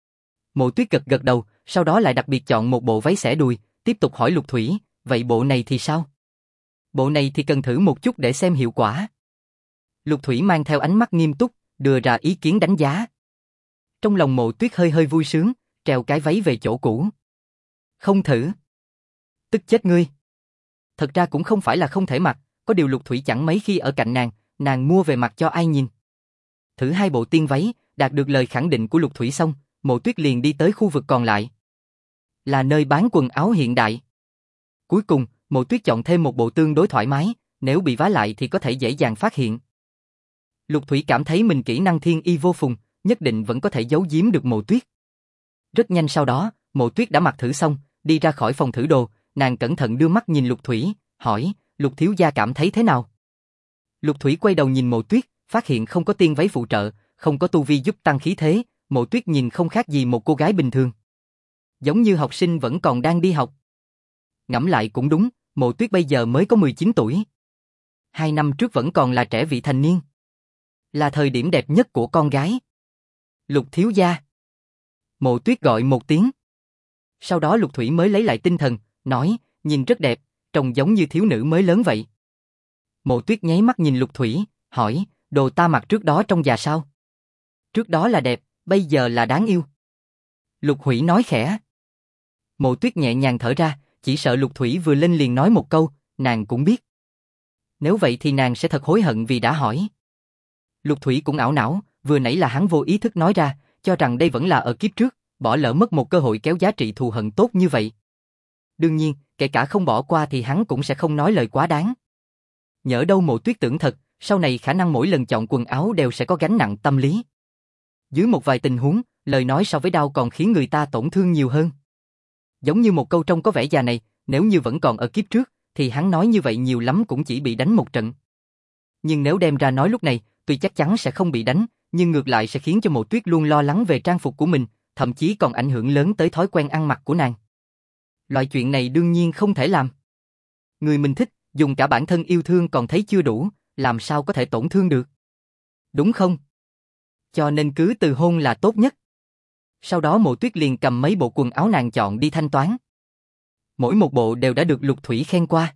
S1: Mộ Tuyết gật đầu, sau đó lại đặc biệt chọn một bộ váy xẻ đùi, tiếp tục hỏi Lục Thủy, vậy bộ này thì sao? Bộ này thì cần thử một chút để xem hiệu quả. Lục Thủy mang theo ánh mắt nghiêm túc, đưa ra ý kiến đánh giá. Trong lòng Mộ Tuyết hơi hơi vui sướng, treo cái váy về chỗ cũ. Không thử. Tức chết ngươi. Thật ra cũng không phải là không thể mặc, có điều Lục Thủy chẳng mấy khi ở cạnh nàng mua về mặc cho ai nhìn. Thử hai bộ tiên váy, đạt được lời khẳng định của Lục Thủy xong, Mộ Tuyết liền đi tới khu vực còn lại. Là nơi bán quần áo hiện đại. Cuối cùng, Mộ Tuyết chọn thêm một bộ tương đối thoải mái, nếu bị vá lại thì có thể dễ dàng phát hiện. Lục Thủy cảm thấy mình kỹ năng thiên y vô phùng, nhất định vẫn có thể giấu giếm được Mộ Tuyết. Rất nhanh sau đó, Mộ Tuyết đã mặc thử xong, đi ra khỏi phòng thử đồ, nàng cẩn thận đưa mắt nhìn Lục Thủy, hỏi, Lục thiếu gia cảm thấy thế nào? Lục Thủy quay đầu nhìn Mộ Tuyết, phát hiện không có tiên váy phụ trợ, không có tu vi giúp tăng khí thế, Mộ Tuyết nhìn không khác gì một cô gái bình thường. Giống như học sinh vẫn còn đang đi học. Ngẫm lại cũng đúng, Mộ Tuyết bây giờ mới có 19 tuổi. 2 năm trước vẫn còn là trẻ vị thành niên. Là thời điểm đẹp nhất của con gái. Lục thiếu gia. Mộ Tuyết gọi một tiếng. Sau đó Lục Thủy mới lấy lại tinh thần, nói, nhìn rất đẹp, trông giống như thiếu nữ mới lớn vậy. Mộ Tuyết nháy mắt nhìn Lục Thủy, hỏi, đồ ta mặc trước đó trông già sao? Trước đó là đẹp, bây giờ là đáng yêu. Lục Thủy nói khẽ. Mộ Tuyết nhẹ nhàng thở ra, chỉ sợ Lục Thủy vừa lên liền nói một câu, nàng cũng biết. Nếu vậy thì nàng sẽ thật hối hận vì đã hỏi. Lục Thủy cũng ảo não, vừa nãy là hắn vô ý thức nói ra, cho rằng đây vẫn là ở kiếp trước, bỏ lỡ mất một cơ hội kéo giá trị thù hận tốt như vậy. Đương nhiên, kể cả không bỏ qua thì hắn cũng sẽ không nói lời quá đáng. Nhỡ đâu Mộ Tuyết tưởng thật, sau này khả năng mỗi lần chọn quần áo đều sẽ có gánh nặng tâm lý. Dưới một vài tình huống, lời nói so với đau còn khiến người ta tổn thương nhiều hơn. Giống như một câu trông có vẻ già này, nếu như vẫn còn ở kiếp trước, thì hắn nói như vậy nhiều lắm cũng chỉ bị đánh một trận. Nhưng nếu đem ra nói lúc này, tuy chắc chắn sẽ không bị đánh, nhưng ngược lại sẽ khiến cho Mộ Tuyết luôn lo lắng về trang phục của mình, thậm chí còn ảnh hưởng lớn tới thói quen ăn mặc của nàng. Loại chuyện này đương nhiên không thể làm. Người mình thích, dùng cả bản thân yêu thương còn thấy chưa đủ, làm sao có thể tổn thương được. Đúng không? Cho nên cứ từ hôn là tốt nhất. Sau đó Mộ Tuyết liền cầm mấy bộ quần áo nàng chọn đi thanh toán. Mỗi một bộ đều đã được Lục Thủy khen qua.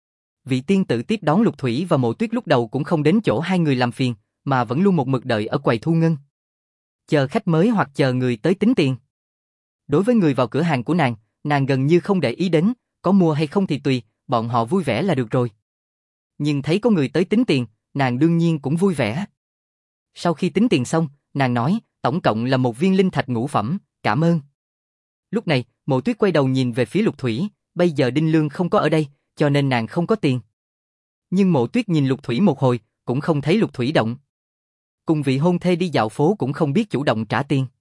S1: Vị tiên tử tiếp đón Lục Thủy và Mộ Tuyết lúc đầu cũng không đến chỗ hai người làm phiền, mà vẫn luôn một mực đợi ở quầy thu ngân. Chờ khách mới hoặc chờ người tới tính tiền. Đối với người vào cửa hàng của nàng gần như không để ý đến, có mua hay không thì tùy, bọn họ vui vẻ là được rồi. Nhưng thấy có người tới tính tiền, nàng đương nhiên cũng vui vẻ. Sau khi tính tiền xong, nàng nói, tổng cộng là 1 viên linh thạch ngũ phẩm, cảm ơn. Lúc này, Mộ Tuyết quay đầu nhìn về phía Lục Thủy, bây giờ Đinh Lương không có ở đây, cho nên nàng không có tiền. Nhưng Mộ Tuyết nhìn Lục Thủy một hồi, cũng không thấy Lục Thủy động. Cùng vị hôn thê đi dạo phố cũng không biết chủ động trả tiền.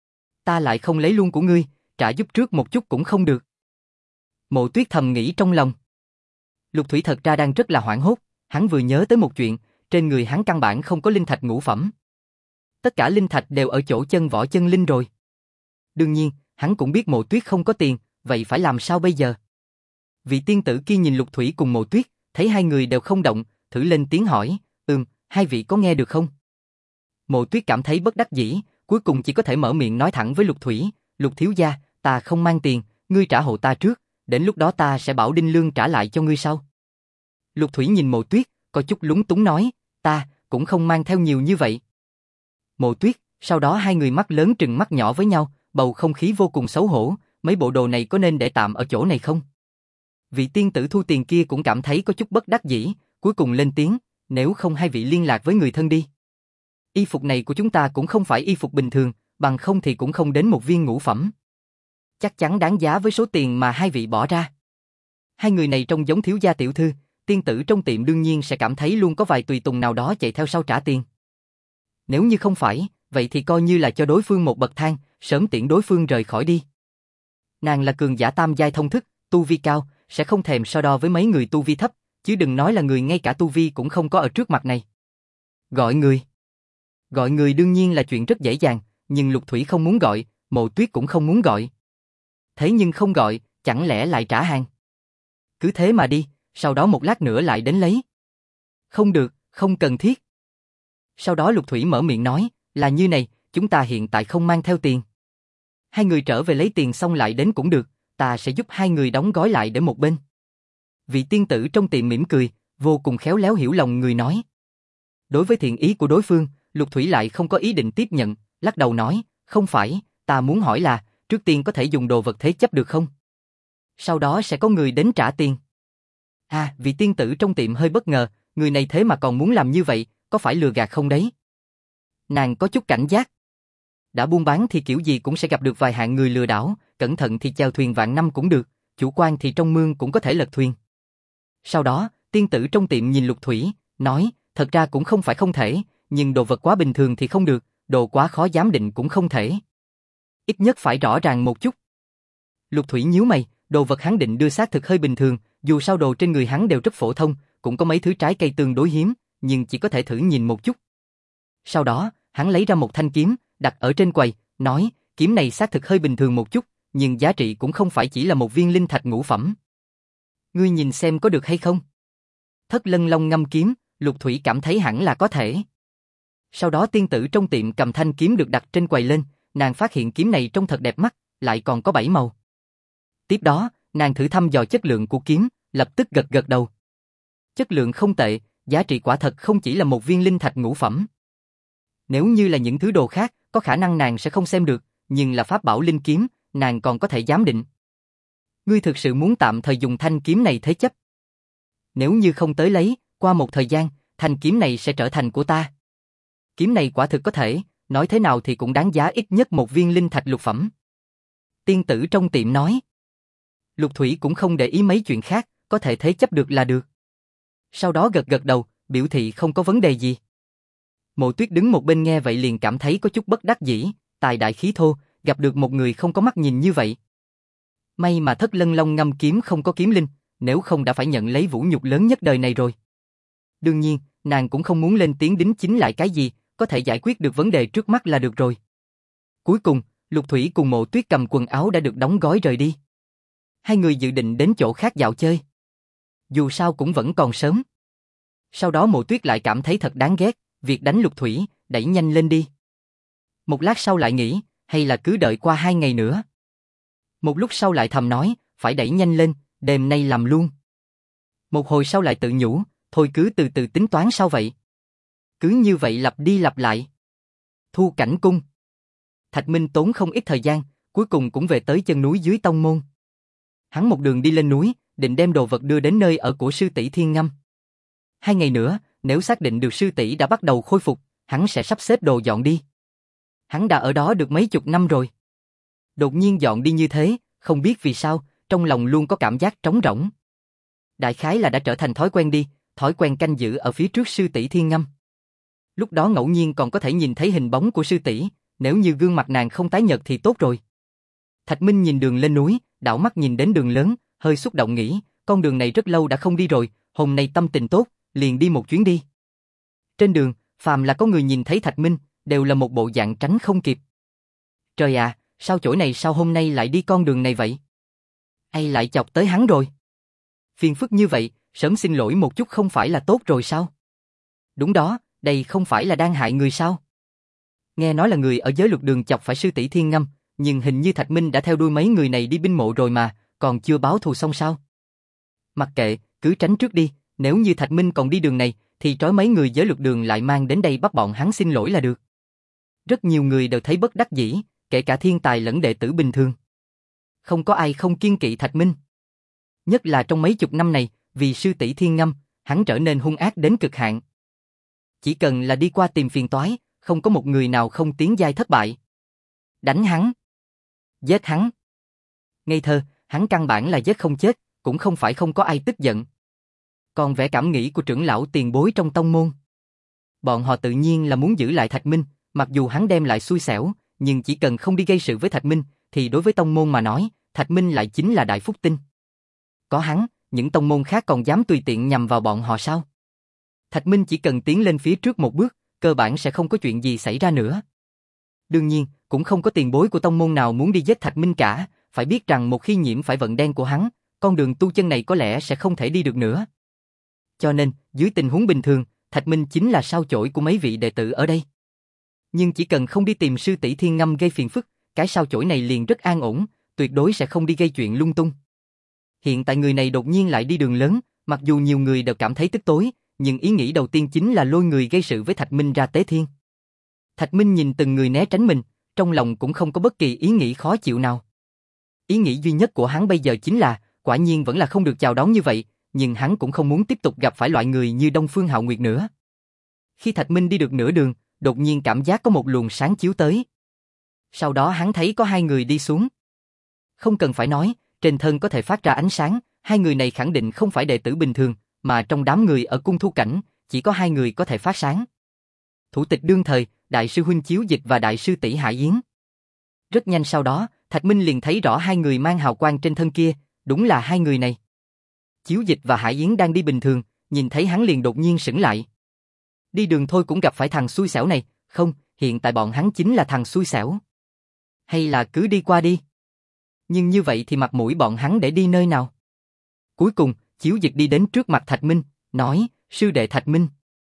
S1: Ta lại không lấy luôn của ngươi, trả giúp trước một chút cũng không được. Mộ Tuyết thầm nghĩ trong lòng. Lục Thủy thật ra đang rất là hoảng hốt, hắn vừa nhớ tới một chuyện, trên người hắn căn bản không có linh thạch ngũ phẩm. Tất cả linh thạch đều ở chỗ chân võ chân linh rồi. Đương nhiên, hắn cũng biết Mộ Tuyết không có tiền, vậy phải làm sao bây giờ? Vị tiên tử kia nhìn Lục Thủy cùng Mộ Tuyết, thấy hai người đều không động, thử lên tiếng hỏi, hai vị có nghe được không? Mộ Tuyết cảm thấy bất đắc dĩ, cuối cùng chỉ có thể mở miệng nói thẳng với Lục Thủy, Lục thiếu gia, ta không mang tiền, ngươi trả hộ ta trước, đến lúc đó ta sẽ bảo Đinh Lương trả lại cho ngươi sau. Lục Thủy nhìn Mộ Tuyết, có chút lúng túng nói, ta cũng không mang theo nhiều như vậy. Mộ Tuyết, sau đó hai người mắt lớn trừng mắt nhỏ với nhau, bầu không khí vô cùng xấu hổ, mấy bộ đồ này có nên để tạm ở chỗ này không? Vị tiên tử thu tiền kia cũng cảm thấy có chút bất đắc dĩ, cuối cùng lên tiếng, nếu không hai vị liên lạc với người thân đi. Y phục này của chúng ta cũng không phải y phục bình thường, bằng không thì cũng không đến 1 viên ngũ phẩm. Chắc chắn đáng giá với số tiền mà hai vị bỏ ra. Hai người này trông giống thiếu gia tiểu thư, tiên tử trong tiệm đương nhiên sẽ cảm thấy luôn có vài tùy tùng nào đó chạy theo sau trả tiền. Nếu như không phải, vậy thì coi như là cho đối phương một bậc thang, sớm tiễn đối phương rời khỏi đi. Nàng là cường giả tam giai thông thức, tu vi cao, sẽ không thèm so đo với mấy người tu vi thấp, chứ đừng nói là người ngay cả tu vi cũng không có ở trước mặt này. Gọi người. Gọi người đương nhiên là chuyện rất dễ dàng, nhưng Lục Thủy không muốn gọi, Mộ Tuyết cũng không muốn gọi. Thế nhưng không gọi, chẳng lẽ lại trả hàng? Cứ thế mà đi, sau đó một lát nữa lại đến lấy. Không được, không cần thiết. Sau đó Lục Thủy mở miệng nói, là như này, chúng ta hiện tại không mang theo tiền. Hai người trở về lấy tiền xong lại đến cũng được, ta sẽ giúp hai người đóng gói lại để một bên. Vị tiên tử trong tiệm mỉm cười, vô cùng khéo léo hiểu lòng người nói. Đối với thiện ý của đối phương, Lục Thủy lại không có ý định tiếp nhận, lắc đầu nói, không phải, ta muốn hỏi là, trước tiên có thể dùng đồ vật thế chấp được không? Sau đó sẽ có người đến trả tiền. Vị tiên tử trong tiệm hơi bất ngờ, người này thế mà còn muốn làm như vậy, có phải lừa gạt không đấy? Nàng có chút cảnh giác. Đã buôn bán thì kiểu gì cũng sẽ gặp được vài hạng người lừa đảo, cẩn thận thì chèo thuyền vạn năm cũng được, chủ quan thì trong mương cũng có thể lật thuyền. Sau đó, tiên tử trong tiệm nhìn Lục Thủy, nói, thật ra cũng không phải không thể, nhưng đồ vật quá bình thường thì không được, đồ quá khó giám định cũng không thể. Ít nhất phải rõ ràng một chút. Lục Thủy nhíu mày, đồ vật hắn định đưa xác thực hơi bình thường, dù sao đồ trên người hắn đều rất phổ thông, cũng có mấy thứ trái cây tương đối hiếm, nhưng chỉ có thể thử nhìn một chút. Sau đó, hắn lấy ra một thanh kiếm, đặt ở trên quầy, nói, kiếm này xác thực hơi bình thường một chút, nhưng giá trị cũng không phải chỉ là một viên linh thạch ngũ phẩm. Ngươi nhìn xem có được hay không? Thất Lân Long ngâm kiếm, Lục Thủy cảm thấy hẳn là có thể. Sau đó tiên tử trong tiệm cầm thanh kiếm được đặt trên quầy lên, nàng phát hiện kiếm này trông thật đẹp mắt, lại còn có 7 màu. Tiếp đó, nàng thử thăm dò chất lượng của kiếm, lập tức gật gật đầu. Chất lượng không tệ, giá trị quả thật không chỉ là một viên linh thạch ngũ phẩm. Nếu như là những thứ đồ khác, có khả năng nàng sẽ không xem được, nhưng là pháp bảo linh kiếm, nàng còn có thể giám định. Ngươi thực sự muốn tạm thời dùng thanh kiếm này thế chấp? Nếu như không tới lấy, qua một thời gian, thanh kiếm này sẽ trở thành của ta. Kiếm này quả thực có thể, nói thế nào thì cũng đáng giá ít nhất một viên linh thạch lục phẩm. Tiên tử trong tiệm nói. Lục Thủy cũng không để ý mấy chuyện khác, có thể thế chấp được là được. Sau đó gật gật đầu, biểu thị không có vấn đề gì. Mộ Tuyết đứng một bên nghe vậy liền cảm thấy có chút bất đắc dĩ, tài đại khí thô, gặp được một người không có mắt nhìn như vậy. May mà Thất Lân Long ngâm kiếm không có kiếm linh, nếu không đã phải nhận lấy vũ nhục lớn nhất đời này rồi. Đương nhiên, nàng cũng không muốn lên tiếng đính chính lại cái gì, có thể giải quyết được vấn đề trước mắt là được rồi. Cuối cùng, Lục Thủy cùng Mộ Tuyết cầm quần áo đã được đóng gói rời đi. Hai người dự định đến chỗ khác dạo chơi. Dù sao cũng vẫn còn sớm. Sau đó Mộ Tuyết lại cảm thấy thật đáng ghét, việc đánh Lục Thủy, đẩy nhanh lên đi. Một lát sau lại nghĩ, hay là cứ đợi qua 2 ngày nữa. Một lúc sau lại thầm nói, phải đẩy nhanh lên, đêm nay làm luôn. Một hồi sau lại tự nhủ, thôi cứ từ từ tính toán sau vậy. Cứ như vậy lặp đi lặp lại. Thu Cảnh Cung. Thạch Minh tốn không ít thời gian, cuối cùng cũng về tới chân núi dưới tông môn. Hắn một đường đi lên núi, định đem đồ vật đưa đến nơi ở của sư tỷ Thiên Ngâm. 2 ngày nữa, nếu xác định được sư tỷ đã bắt đầu khôi phục, hắn sẽ sắp xếp đồ dọn đi. Hắn đã ở đó được mấy chục năm rồi. Đột nhiên dọn đi như thế, không biết vì sao, trong lòng luôn có cảm giác trống rỗng. Đại khái là đã trở thành thói quen đi, thói quen canh giữ ở phía trước sư tỷ Thiên Ngâm. Lúc đó ngẫu nhiên còn có thể nhìn thấy hình bóng của sư tỷ, nếu như gương mặt nàng không tái nhợt thì tốt rồi. Thạch Minh nhìn đường lên núi, đảo mắt nhìn đến đường lớn, hơi xúc động nghĩ, con đường này rất lâu đã không đi rồi, hôm nay tâm tình tốt, liền đi một chuyến đi. Trên đường, phàm là có người nhìn thấy Thạch Minh, đều là một bộ dạng tránh không kịp. Trời ạ, sao chỗ này sao hôm nay lại đi con đường này vậy? Ai lại chọc tới hắn rồi? Phiền phức như vậy, sớm xin lỗi một chút không phải là tốt rồi sao? Đúng đó, đây không phải là đang hại người sao? Nghe nói là người ở giới luật đường chọc phải sư tỷ Thiên Ngâm, nhưng hình như Thạch Minh đã theo đuôi mấy người này đi binh mộ rồi mà, còn chưa báo thù xong sao? Mặc kệ, cứ tránh trước đi, nếu như Thạch Minh còn đi đường này, thì trói mấy người giới luật đường lại mang đến đây bắt bọn hắn xin lỗi là được. Rất nhiều người đều thấy bất đắc dĩ, kể cả thiên tài lẫn đệ tử bình thường. Không có ai không kiêng kỵ Thạch Minh. Nhất là trong mấy chục năm này, vì sư tỷ Thiên Ngâm, hắn trở nên hung ác đến cực hạn. Chỉ cần là đi qua tìm phiền toái, không có một người nào không tiến giai thất bại. Đánh hắn. Giết hắn. Ngây thơ, hắn căn bản là giết không chết, cũng không phải không có ai tức giận. Còn vẻ cảm nghĩ của trưởng lão tiền bối trong tông môn. Bọn họ tự nhiên là muốn giữ lại Thạch Minh, mặc dù hắn đem lại xui xẻo, nhưng chỉ cần không đi gây sự với Thạch Minh, thì đối với tông môn mà nói, Thạch Minh lại chính là đại phúc tinh. Có hắn, những tông môn khác còn dám tùy tiện nhằm vào bọn họ sao? Thạch Minh chỉ cần tiến lên phía trước một bước, cơ bản sẽ không có chuyện gì xảy ra nữa. Đương nhiên, cũng không có tiền bối của tông môn nào muốn đi giết Thạch Minh cả, phải biết rằng một khi nhiễm phải vận đen của hắn, con đường tu chân này có lẽ sẽ không thể đi được nữa. Cho nên, dưới tình huống bình thường, Thạch Minh chính là sao chổi của mấy vị đệ tử ở đây. Nhưng chỉ cần không đi tìm sư tỷ Thiên Ngâm gây phiền phức, cái sao chổi này liền rất an ổn, tuyệt đối sẽ không đi gây chuyện lung tung. Hiện tại người này đột nhiên lại đi đường lớn, mặc dù nhiều người đều cảm thấy tức tối, nhưng ý nghĩ đầu tiên chính là lôi người gây sự với Thạch Minh ra tế thiên. Thạch Minh nhìn từng người né tránh mình, trong lòng cũng không có bất kỳ ý nghĩ khó chịu nào. Ý nghĩ duy nhất của hắn bây giờ chính là, quả nhiên vẫn là không được chào đón như vậy, nhưng hắn cũng không muốn tiếp tục gặp phải loại người như Đông Phương Hạo Nguyệt nữa. Khi Thạch Minh đi được nửa đường, đột nhiên cảm giác có một luồng sáng chiếu tới. Sau đó hắn thấy có 2 người đi xuống. Không cần phải nói, trên thân có thể phát ra ánh sáng, 2 người này khẳng định không phải đệ tử bình thường, mà trong đám người ở cung thu cảnh, chỉ có 2 người có thể phát sáng. Thủ tịch đương thời, đại sư huynh Chiếu Dịch và đại sư tỷ Hải Yến. Rất nhanh sau đó, Thạch Minh liền thấy rõ 2 người mang hào quang trên thân kia, đúng là 2 người này. Chiếu Dịch và Hải Yến đang đi bình thường, nhìn thấy hắn liền đột nhiên sững lại. Đi đường thôi cũng gặp phải thằng xui xẻo này, không, hiện tại bọn hắn chính là thằng xui xẻo. Hay là cứ đi qua đi. Nhưng như vậy thì mặt mũi bọn hắn để đi nơi nào? Cuối cùng, Chiếu Dịch đi đến trước mặt Thạch Minh, nói, sư đệ Thạch Minh.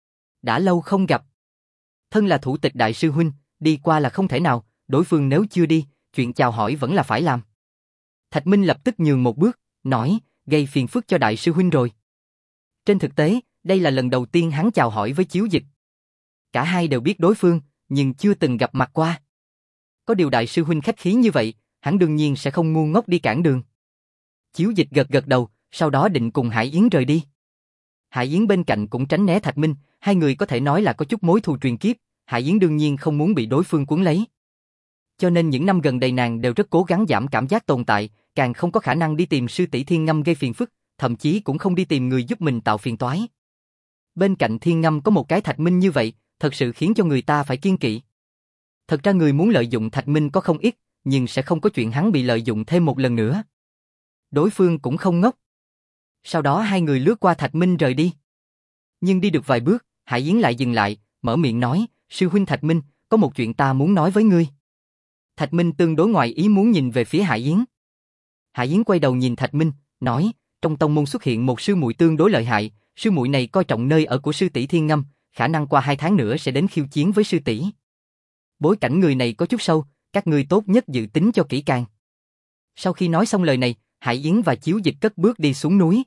S1: Đã lâu không gặp. Thân là thủ tịch đại sư huynh, đi qua là không thể nào, đối phương nếu chưa đi, chuyện chào hỏi vẫn là phải làm. Thạch Minh lập tức nhường một bước, nói, gây phiền phức cho đại sư huynh rồi. Trên thực tế, đây là lần đầu tiên hắn chào hỏi với Chiếu Dịch. Cả hai đều biết đối phương, nhưng chưa từng gặp mặt qua. Có điều đại sư huynh khách khí như vậy, hắn đương nhiên sẽ không ngu ngốc đi cản đường. Chiếu Dịch gật gật đầu, sau đó định cùng Hải Yến rời đi. Hải Yến bên cạnh cũng tránh né Thạch Minh, hai người có thể nói là có chút mối thù truyền kiếp, Hải Yến đương nhiên không muốn bị đối phương cuốn lấy. Cho nên những năm gần đây nàng đều rất cố gắng giảm cảm giác tồn tại, càng không có khả năng đi tìm sư tỷ Thiên Ngâm gây phiền phức, thậm chí cũng không đi tìm người giúp mình tạo phiền toái. Bên cạnh Thiên Ngâm có một cái Thạch Minh như vậy, thật sự khiến cho người ta phải kiêng kỵ. Thật ra người muốn lợi dụng Thạch Minh có không ít, nhưng sẽ không có chuyện hắn bị lợi dụng thêm một lần nữa. Đối phương cũng không ngốc. Sau đó hai người lướt qua Thạch Minh rời đi. Nhưng đi được vài bước, Hải Yến lại dừng lại, mở miệng nói, sư huynh Thạch Minh, có một chuyện ta muốn nói với ngươi. Thạch Minh tương đối ngoài ý muốn nhìn về phía Hải Yến. Hải Yến quay đầu nhìn Thạch Minh, nói, trong tông môn xuất hiện một sư muội tương đối lợi hại, sư muội này coi trọng nơi ở của sư tỷ Thiên Ngâm, khả năng qua 2 tháng nữa sẽ đến khiêu chiến với sư tỷ. Bối cảnh người này có chút sâu, các ngươi tốt nhất dự tính cho kỹ càng. Sau khi nói xong lời này, Hải Yến và Chiếu Dịch cất bước đi xuống núi.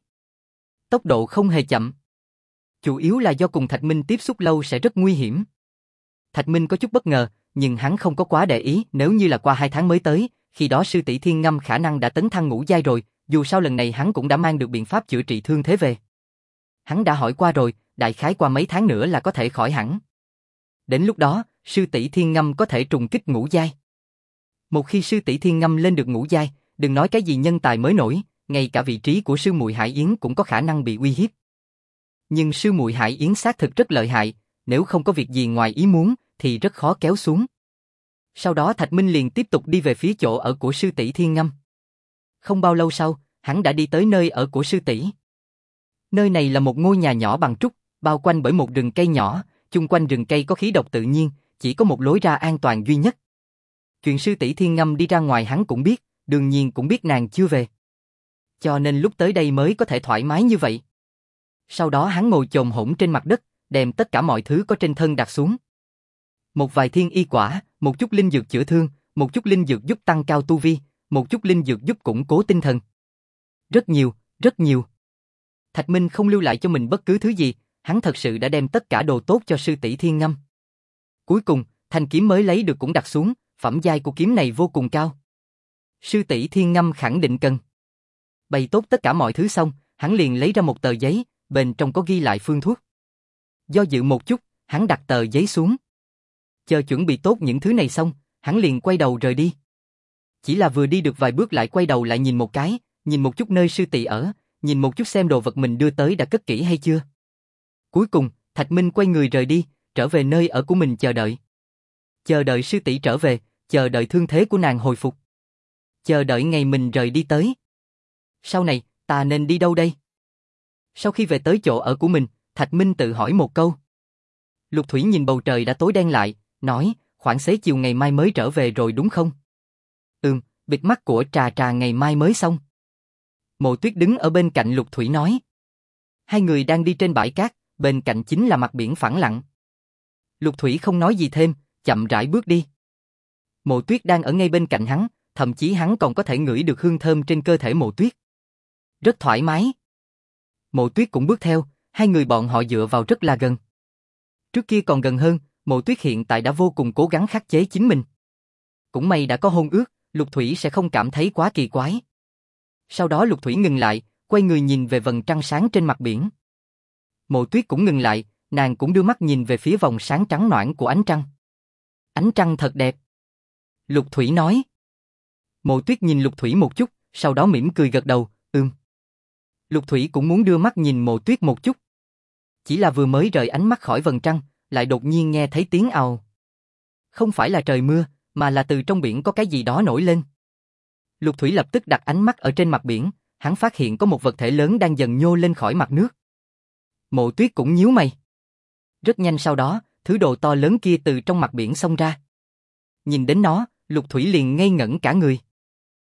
S1: Tốc độ không hề chậm. Chủ yếu là do cùng Thạch Minh tiếp xúc lâu sẽ rất nguy hiểm. Thạch Minh có chút bất ngờ, nhưng hắn không có quá để ý, nếu như là qua 2 tháng mới tới, khi đó sư tỷ Thiên Ngâm khả năng đã tấn thăng ngũ giai rồi, dù sao lần này hắn cũng đã mang được biện pháp chữa trị thương thế về. Hắn đã hỏi qua rồi, đại khái qua mấy tháng nữa là có thể khỏi hẳn. Đến lúc đó, sư tỷ Thiên Ngâm có thể trùng kích ngũ giai. Một khi sư tỷ Thiên Ngâm lên được ngũ giai, đừng nói cái gì nhân tài mới nổi, ngay cả vị trí của sư muội Hải Yến cũng có khả năng bị uy hiếp. Nhưng sư muội Hải Yến xác thực rất lợi hại, nếu không có việc gì ngoài ý muốn, thì rất khó kéo xuống. Sau đó Thạch Minh liền tiếp tục đi về phía chỗ ở của sư tỷ Thiên Ngâm. Không bao lâu sau, hắn đã đi tới nơi ở của sư tỷ. Nơi này là một ngôi nhà nhỏ bằng trúc, bao quanh bởi một rừng cây nhỏ, chung quanh rừng cây có khí độc tự nhiên, chỉ có một lối ra an toàn duy nhất. Chuyện sư tỷ Thiên Ngâm đi ra ngoài hắn cũng biết, đương nhiên cũng biết nàng chưa về. Cho nên lúc tới đây mới có thể thoải mái như vậy. Sau đó hắn ngồi chồm hổm trên mặt đất, đem tất cả mọi thứ có trên thân đặt xuống. Một vài thiên y quả, một chút linh dược chữa thương, một chút linh dược giúp tăng cao tu vi, một chút linh dược giúp củng cố tinh thần. Rất nhiều, rất nhiều. Thạch Minh không lưu lại cho mình bất cứ thứ gì, hắn thật sự đã đem tất cả đồ tốt cho sư tỷ Thiên Ngâm. Cuối cùng, thanh kiếm mới lấy được cũng đặt xuống, phẩm giai của kiếm này vô cùng cao. Sư tỷ Thiên Ngâm khẳng định cần. Bày tốt tất cả mọi thứ xong, hắn liền lấy ra một tờ giấy, bên trong có ghi lại phương thuốc. Do dự một chút, hắn đặt tờ giấy xuống. Chờ chuẩn bị tốt những thứ này xong, hắn liền quay đầu rời đi. Chỉ là vừa đi được vài bước lại quay đầu lại nhìn một cái, nhìn một chút nơi sư tỷ ở, nhìn một chút xem đồ vật mình đưa tới đã cất kỹ hay chưa. Cuối cùng, Thạch Minh quay người rời đi, trở về nơi ở của mình chờ đợi. Chờ đợi sư tỷ trở về, chờ đợi thương thế của nàng hồi phục. Chờ đợi ngày mình rời đi tới. Sau này, ta nên đi đâu đây? Sau khi về tới chỗ ở của mình, Thạch Minh tự hỏi một câu. Lục Thủy nhìn bầu trời đã tối đen lại, nói, khoảng xế chiều ngày mai mới trở về rồi đúng không? Bịt mắt của Trà Trà ngày mai mới xong. Mộ Tuyết đứng ở bên cạnh Lục Thủy nói. Hai người đang đi trên bãi cát, bên cạnh chính là mặt biển phẳng lặng. Lục Thủy không nói gì thêm, chậm rãi bước đi. Mộ Tuyết đang ở ngay bên cạnh hắn, thậm chí hắn còn có thể ngửi được hương thơm trên cơ thể Mộ Tuyết. Rất thoải mái. Mộ Tuyết cũng bước theo, hai người bọn họ dựa vào rất là gần. Trước kia còn gần hơn, Mộ Tuyết hiện tại đã vô cùng cố gắng khắc chế chính mình. Cũng may đã có hôn ước, Lục Thủy sẽ không cảm thấy quá kỳ quái. Sau đó Lục Thủy ngừng lại, quay người nhìn về vầng trăng sáng trên mặt biển. Mộ Tuyết cũng ngừng lại, nàng cũng đưa mắt nhìn về phía vòng sáng trắng noãn của ánh trăng. Ánh trăng thật đẹp. Lục Thủy nói. Mộ Tuyết nhìn Lục Thủy một chút, sau đó mỉm cười gật đầu, Lục Thủy cũng muốn đưa mắt nhìn Mộ Tuyết một chút. Chỉ là vừa mới rời ánh mắt khỏi vầng trăng, lại đột nhiên nghe thấy tiếng ào. Không phải là trời mưa, mà là từ trong biển có cái gì đó nổi lên. Lục Thủy lập tức đặt ánh mắt ở trên mặt biển, hắn phát hiện có một vật thể lớn đang dần nhô lên khỏi mặt nước. Mộ Tuyết cũng nhíu mày. Rất nhanh sau đó, thứ đồ to lớn kia từ trong mặt biển xông ra. Nhìn đến nó, Lục Thủy liền ngây ngẩn cả người.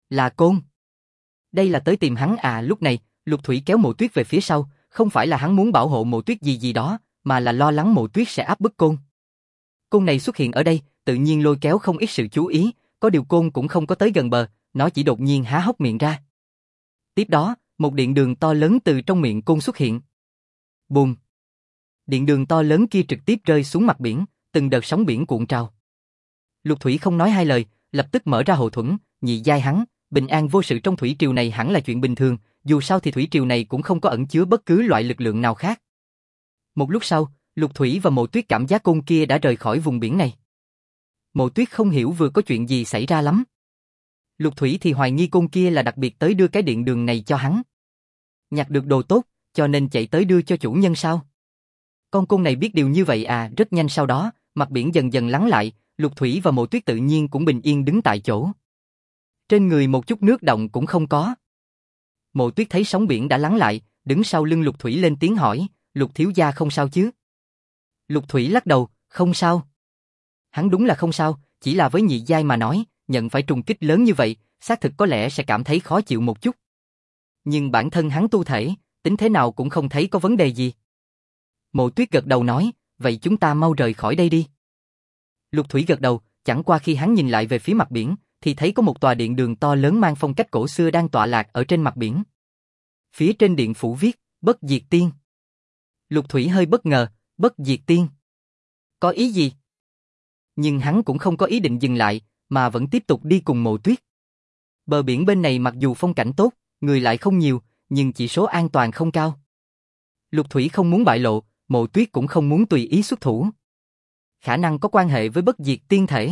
S1: Là Côn. Đây là tới tìm hắn à? Lúc này, Lục Thủy kéo Mộ Tuyết về phía sau, không phải là hắn muốn bảo hộ Mộ Tuyết gì gì đó, mà là lo lắng Mộ Tuyết sẽ áp bức Côn. Côn này xuất hiện ở đây, tự nhiên lôi kéo không ít sự chú ý, có điều Côn cũng không có tới gần bờ, nó chỉ đột nhiên há hốc miệng ra. Tiếp đó, một điện đường to lớn từ trong miệng Côn xuất hiện. Bùm! Điện đường to lớn kia trực tiếp rơi xuống mặt biển, từng đợt sóng biển cuộn trào. Lục Thủy không nói hai lời, lập tức mở ra hộ thuẫn, nhị giai hắn, bình an vô sự trong thủy triều này hẳn là chuyện bình thường, dù sao thì thủy triều này cũng không có ẩn chứa bất cứ loại lực lượng nào khác. Một lúc sau, Lục Thủy và Mộ Tuyết cảm giác Côn kia đã rời khỏi vùng biển này. Mộ Tuyết không hiểu vừa có chuyện gì xảy ra lắm. Lục Thủy thì hoài nghi Côn kia là đặc biệt tới đưa cái điện đường này cho hắn. Nhặt được đồ tốt, cho nên chạy tới đưa cho chủ nhân sao? Con Côn này biết điều như vậy à? Rất nhanh sau đó, mặt biển dần dần lắng lại, Lục Thủy và Mộ Tuyết tự nhiên cũng bình yên đứng tại chỗ. Trên người một chút nước động cũng không có. Mộ Tuyết thấy sóng biển đã lắng lại, đứng sau lưng Lục Thủy lên tiếng hỏi, Lục thiếu gia không sao chứ? Lục Thủy lắc đầu, không sao. Hắn đúng là không sao, chỉ là với nhị giai mà nói, nhận phải trùng kích lớn như vậy, xác thực có lẽ sẽ cảm thấy khó chịu một chút. Nhưng bản thân hắn tu thể, tính thế nào cũng không thấy có vấn đề gì. Mộ Tuyết gật đầu nói, vậy chúng ta mau rời khỏi đây đi. Lục Thủy gật đầu, chẳng qua khi hắn nhìn lại về phía mặt biển, thì thấy có một tòa điện đường to lớn mang phong cách cổ xưa đang tọa lạc ở trên mặt biển. Phía trên điện phủ viết, Bất Diệt Tiên. Lục Thủy hơi bất ngờ, Bất Diệt Tiên. Có ý gì? Nhưng hắn cũng không có ý định dừng lại, mà vẫn tiếp tục đi cùng Mộ Tuyết. Bờ biển bên này mặc dù phong cảnh tốt, người lại không nhiều, nhưng chỉ số an toàn không cao. Lục Thủy không muốn bại lộ, Mộ Tuyết cũng không muốn tùy ý xuất thủ. Khả năng có quan hệ với Bất Diệt Tiên thể.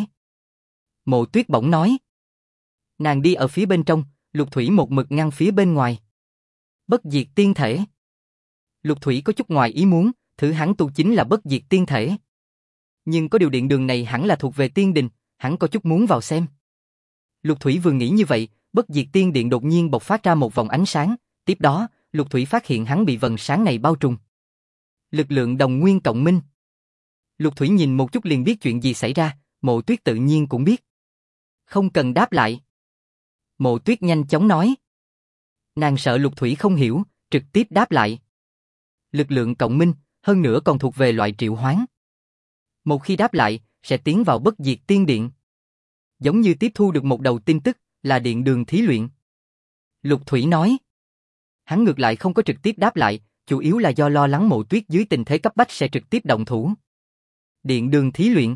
S1: Mộ Tuyết bỗng nói. Nàng đi ở phía bên trong, Lục Thủy một mực ngăn phía bên ngoài. Bất Diệt Tiên thể. Lục Thủy có chút ngoài ý muốn, thứ hắn tu chính là Bất Diệt Tiên thể. Nhưng có điều điện đường này hẳn là thuộc về tiên đình, hắn có chút muốn vào xem. Lục Thủy vừa nghĩ như vậy, Bất Diệt Tiên điện đột nhiên bộc phát ra một vòng ánh sáng, tiếp đó, Lục Thủy phát hiện hắn bị vầng sáng này bao trùm. Lực lượng đồng nguyên cộng minh. Lục Thủy nhìn một chút liền biết chuyện gì xảy ra, Mộ Tuyết tự nhiên cũng biết. Không cần đáp lại. Mộ Tuyết nhanh chóng nói. Nàng sợ Lục Thủy không hiểu, trực tiếp đáp lại. Lực lượng cộng minh, hơn nữa còn thuộc về loại triệu hoán. Một khi đáp lại, sẽ tiến vào Bất Diệt Tiên điện. Giống như tiếp thu được một đầu tin tức, là điện đường thí luyện. Lục Thủy nói. Hắn ngược lại không có trực tiếp đáp lại, chủ yếu là do lo lắng Mộ Tuyết dưới tình thế cấp bách sẽ trực tiếp động thủ. Điện đường thí luyện.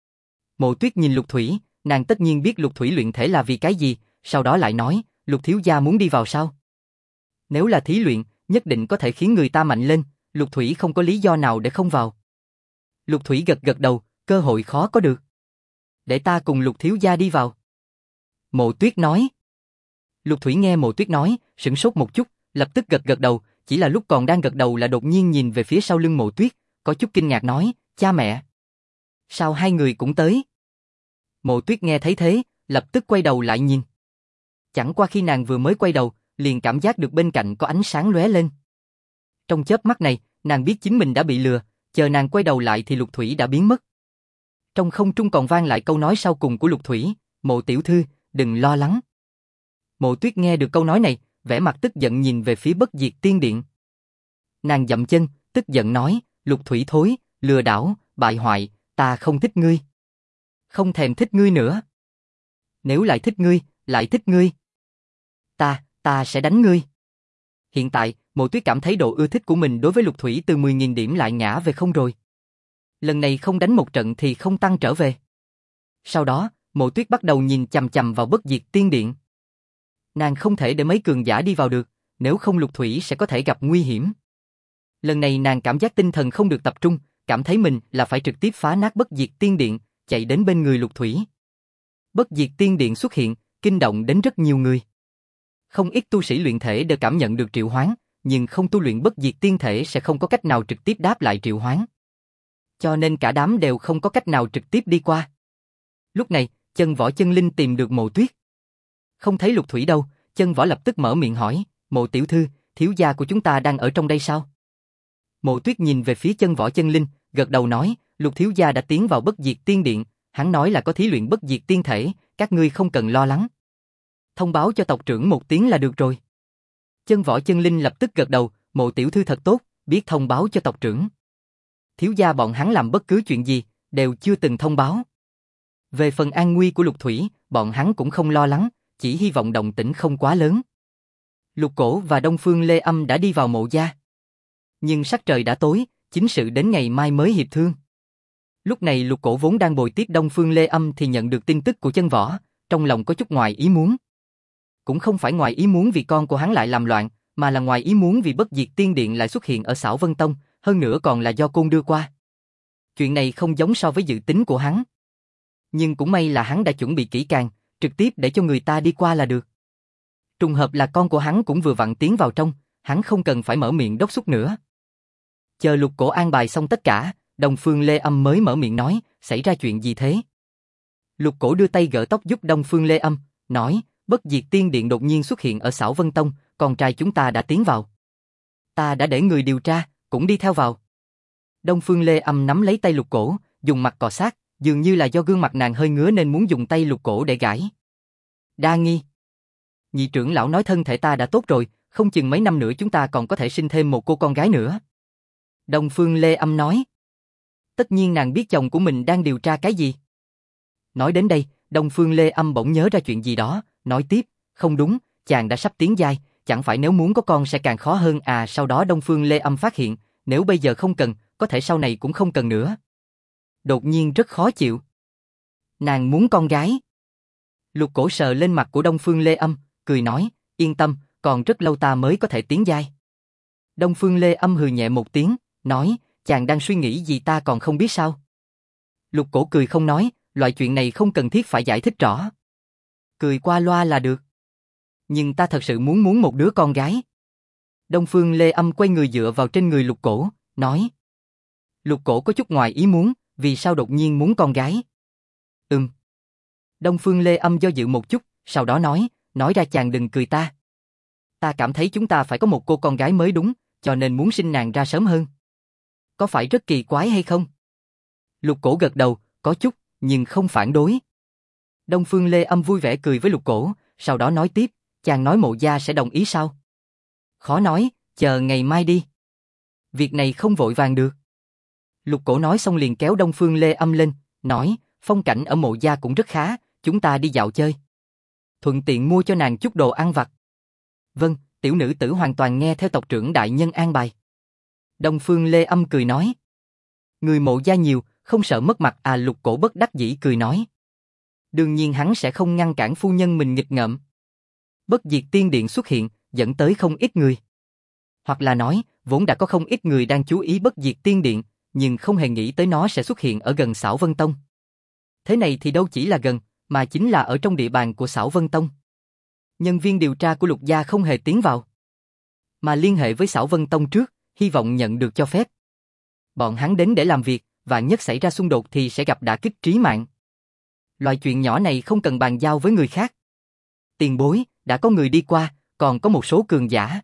S1: Mộ Tuyết nhìn Lục Thủy, nàng tất nhiên biết Lục Thủy luyện thể là vì cái gì, sau đó lại nói, Lục thiếu gia muốn đi vào sao? Nếu là thí luyện, nhất định có thể khiến người ta mạnh lên, Lục Thủy không có lý do nào để không vào. Lục Thủy gật gật đầu, cơ hội khó có được. Để ta cùng Lục thiếu gia đi vào. Mộ Tuyết nói. Lục Thủy nghe Mộ Tuyết nói, sửng sốt một chút, lập tức gật gật đầu, chỉ là lúc còn đang gật đầu là đột nhiên nhìn về phía sau lưng Mộ Tuyết, có chút kinh ngạc nói, cha mẹ. Sao hai người cũng tới? Mộ Tuyết nghe thấy thế, lập tức quay đầu lại nhìn. Chẳng qua khi nàng vừa mới quay đầu, liền cảm giác được bên cạnh có ánh sáng lóe lên. Trong chớp mắt này, nàng biết chính mình đã bị lừa, chờ nàng quay đầu lại thì Lục Thủy đã biến mất. Trong không trung còn vang lại câu nói sau cùng của Lục Thủy, Mộ tiểu thư, đừng lo lắng. Mộ Tuyết nghe được câu nói này, vẻ mặt tức giận nhìn về phía Bất Diệt Tiên điện. Nàng dậm chân, tức giận nói, Lục Thủy thối, lừa đảo, bại hoại, ta không thích ngươi. Không thèm thích ngươi nữa. Nếu lại thích ngươi. Ta sẽ đánh ngươi. Hiện tại, Mộ Tuyết cảm thấy độ ưa thích của mình đối với Lục Thủy từ 10.000 điểm lại ngã về không rồi. Lần này không đánh một trận thì không tăng trở về. Sau đó, Mộ Tuyết bắt đầu nhìn chằm chằm vào Bất Diệt Tiên điện. Nàng không thể để mấy cường giả đi vào được, nếu không Lục Thủy sẽ có thể gặp nguy hiểm. Lần này nàng cảm giác tinh thần không được tập trung, cảm thấy mình là phải trực tiếp phá nát Bất Diệt Tiên điện, chạy đến bên người Lục Thủy. Bất Diệt Tiên điện xuất hiện, kinh động đến rất nhiều người. Không ít tu sĩ luyện thể đều cảm nhận được triệu hoán, nhưng không tu luyện Bất Diệt Tiên thể sẽ không có cách nào trực tiếp đáp lại triệu hoán. Cho nên cả đám đều không có cách nào trực tiếp đi qua. Lúc này, Chân Võ Chân Linh tìm được Mộ Tuyết. Không thấy Lục Thủy đâu, Chân Võ lập tức mở miệng hỏi, Mộ tiểu thư, thiếu gia của chúng ta đang ở trong đây sao? Mộ Tuyết nhìn về phía Chân Võ Chân Linh, gật đầu nói, Lục thiếu gia đã tiến vào Bất Diệt Tiên điện, hắn nói là có thí luyện Bất Diệt Tiên thể, các ngươi không cần lo lắng. Thông báo cho tộc trưởng một tiếng là được rồi. Chân Võ Chân Linh lập tức gật đầu, Mộ tiểu thư thật tốt, biết thông báo cho tộc trưởng. Thiếu gia bọn hắn làm bất cứ chuyện gì, đều chưa từng thông báo. Về phần an nguy của Lục Thủy, bọn hắn cũng không lo lắng, chỉ hy vọng động tĩnh không quá lớn. Lục Cổ và Đông Phương Lê Âm đã đi vào mộ gia. Nhưng sắc trời đã tối, chính sự đến ngày mai mới hiệp thương. Lúc này Lục Cổ vốn đang bồi tiếp Đông Phương Lê Âm thì nhận được tin tức của Chân Võ, trong lòng có chút ngoài ý muốn. Cũng không phải ngoài ý muốn vì con của hắn lại làm loạn, mà là ngoài ý muốn vì Bất Diệt Tiên Điện lại xuất hiện ở Xảo Vân Tông, hơn nữa còn là do Côn đưa qua. Chuyện này không giống so với dự tính của hắn. Nhưng cũng may là hắn đã chuẩn bị kỹ càng, trực tiếp để cho người ta đi qua là được. Trùng hợp là con của hắn cũng vừa vặn tiến vào trong, hắn không cần phải mở miệng đốc thúc nữa. Chờ Lục Cổ an bài xong tất cả, Đông Phương Lê Âm mới mở miệng nói, xảy ra chuyện gì thế? Lục Cổ đưa tay gỡ tóc giúp Đông Phương Lê Âm, nói, Bất Diệt Tiên Điện đột nhiên xuất hiện ở Xảo Vân Tông, con trai chúng ta đã tiến vào. Ta đã để người điều tra, cũng đi theo vào. Đông Phương Lê Âm nắm lấy tay Lục Cổ, dùng mặt cọ sát, dường như là do gương mặt nàng hơi ngứa nên muốn dùng tay Lục Cổ để gãi. Đa nghi. Nhị trưởng lão nói thân thể ta đã tốt rồi, không chừng mấy năm nữa chúng ta còn có thể sinh thêm một cô con gái nữa. Đông Phương Lê Âm nói. Tất nhiên nàng biết chồng của mình đang điều tra cái gì. Nói đến đây, Đông Phương Lê Âm bỗng nhớ ra chuyện gì đó, nói tiếp, không đúng, chàng đã sắp tiến giai, chẳng phải nếu muốn có con sẽ càng khó hơn à? Sau đó Đông Phương Lê Âm phát hiện, nếu bây giờ không cần, có thể sau này cũng không cần nữa. Đột nhiên rất khó chịu. Nàng muốn con gái. Lục Cổ sờ lên mặt của Đông Phương Lê Âm, cười nói, yên tâm, còn rất lâu ta mới có thể tiến giai. Đông Phương Lê Âm hừ nhẹ một tiếng, nói, chàng đang suy nghĩ gì ta còn không biết sao? Lục Cổ cười không nói, loại chuyện này không cần thiết phải giải thích rõ. Cười qua loa là được. Nhưng ta thật sự muốn một đứa con gái. Đông Phương Lê Âm quay người dựa vào trên người Lục Cổ, nói. Lục Cổ có chút ngoài ý muốn, vì sao đột nhiên muốn con gái? Đông Phương Lê Âm do dự một chút, sau đó nói ra chàng đừng cười ta. Ta cảm thấy chúng ta phải có một cô con gái mới đúng, cho nên muốn sinh nàng ra sớm hơn. Có phải rất kỳ quái hay không? Lục Cổ gật đầu, có chút, nhưng không phản đối. Đông Phương Lê Âm vui vẻ cười với Lục Cổ, sau đó nói tiếp, chàng nói Mộ gia sẽ đồng ý sao? Khó nói, chờ ngày mai đi. Việc này không vội vàng được. Lục Cổ nói xong liền kéo Đông Phương Lê Âm lên, nói, phong cảnh ở Mộ gia cũng rất khá, chúng ta đi dạo chơi. Thuận tiện mua cho nàng chút đồ ăn vặt. Vâng, tiểu nữ tử hoàn toàn nghe theo tộc trưởng đại nhân an bài. Đông Phương Lê Âm cười nói. Người Mộ gia nhiều, không sợ mất mặt à? Lục Cổ bất đắc dĩ cười nói. Đương nhiên hắn sẽ không ngăn cản phu nhân mình nghịch ngợm. Bất Diệt Tiên Điện xuất hiện, dẫn tới không ít người. Hoặc là nói, vốn đã có không ít người đang chú ý Bất Diệt Tiên Điện, nhưng không hề nghĩ tới nó sẽ xuất hiện ở gần Xảo Vân Tông. Thế này thì đâu chỉ là gần, mà chính là ở trong địa bàn của Xảo Vân Tông. Nhân viên điều tra của Lục gia không hề tiến vào, mà liên hệ với Xảo Vân Tông trước, hy vọng nhận được cho phép. Bọn hắn đến để làm việc, vạn nhất xảy ra xung đột thì sẽ gặp đả kích trí mạng. Loại chuyện nhỏ này không cần bàn giao với người khác. Tiền bối, đã có người đi qua, còn có một số cường giả.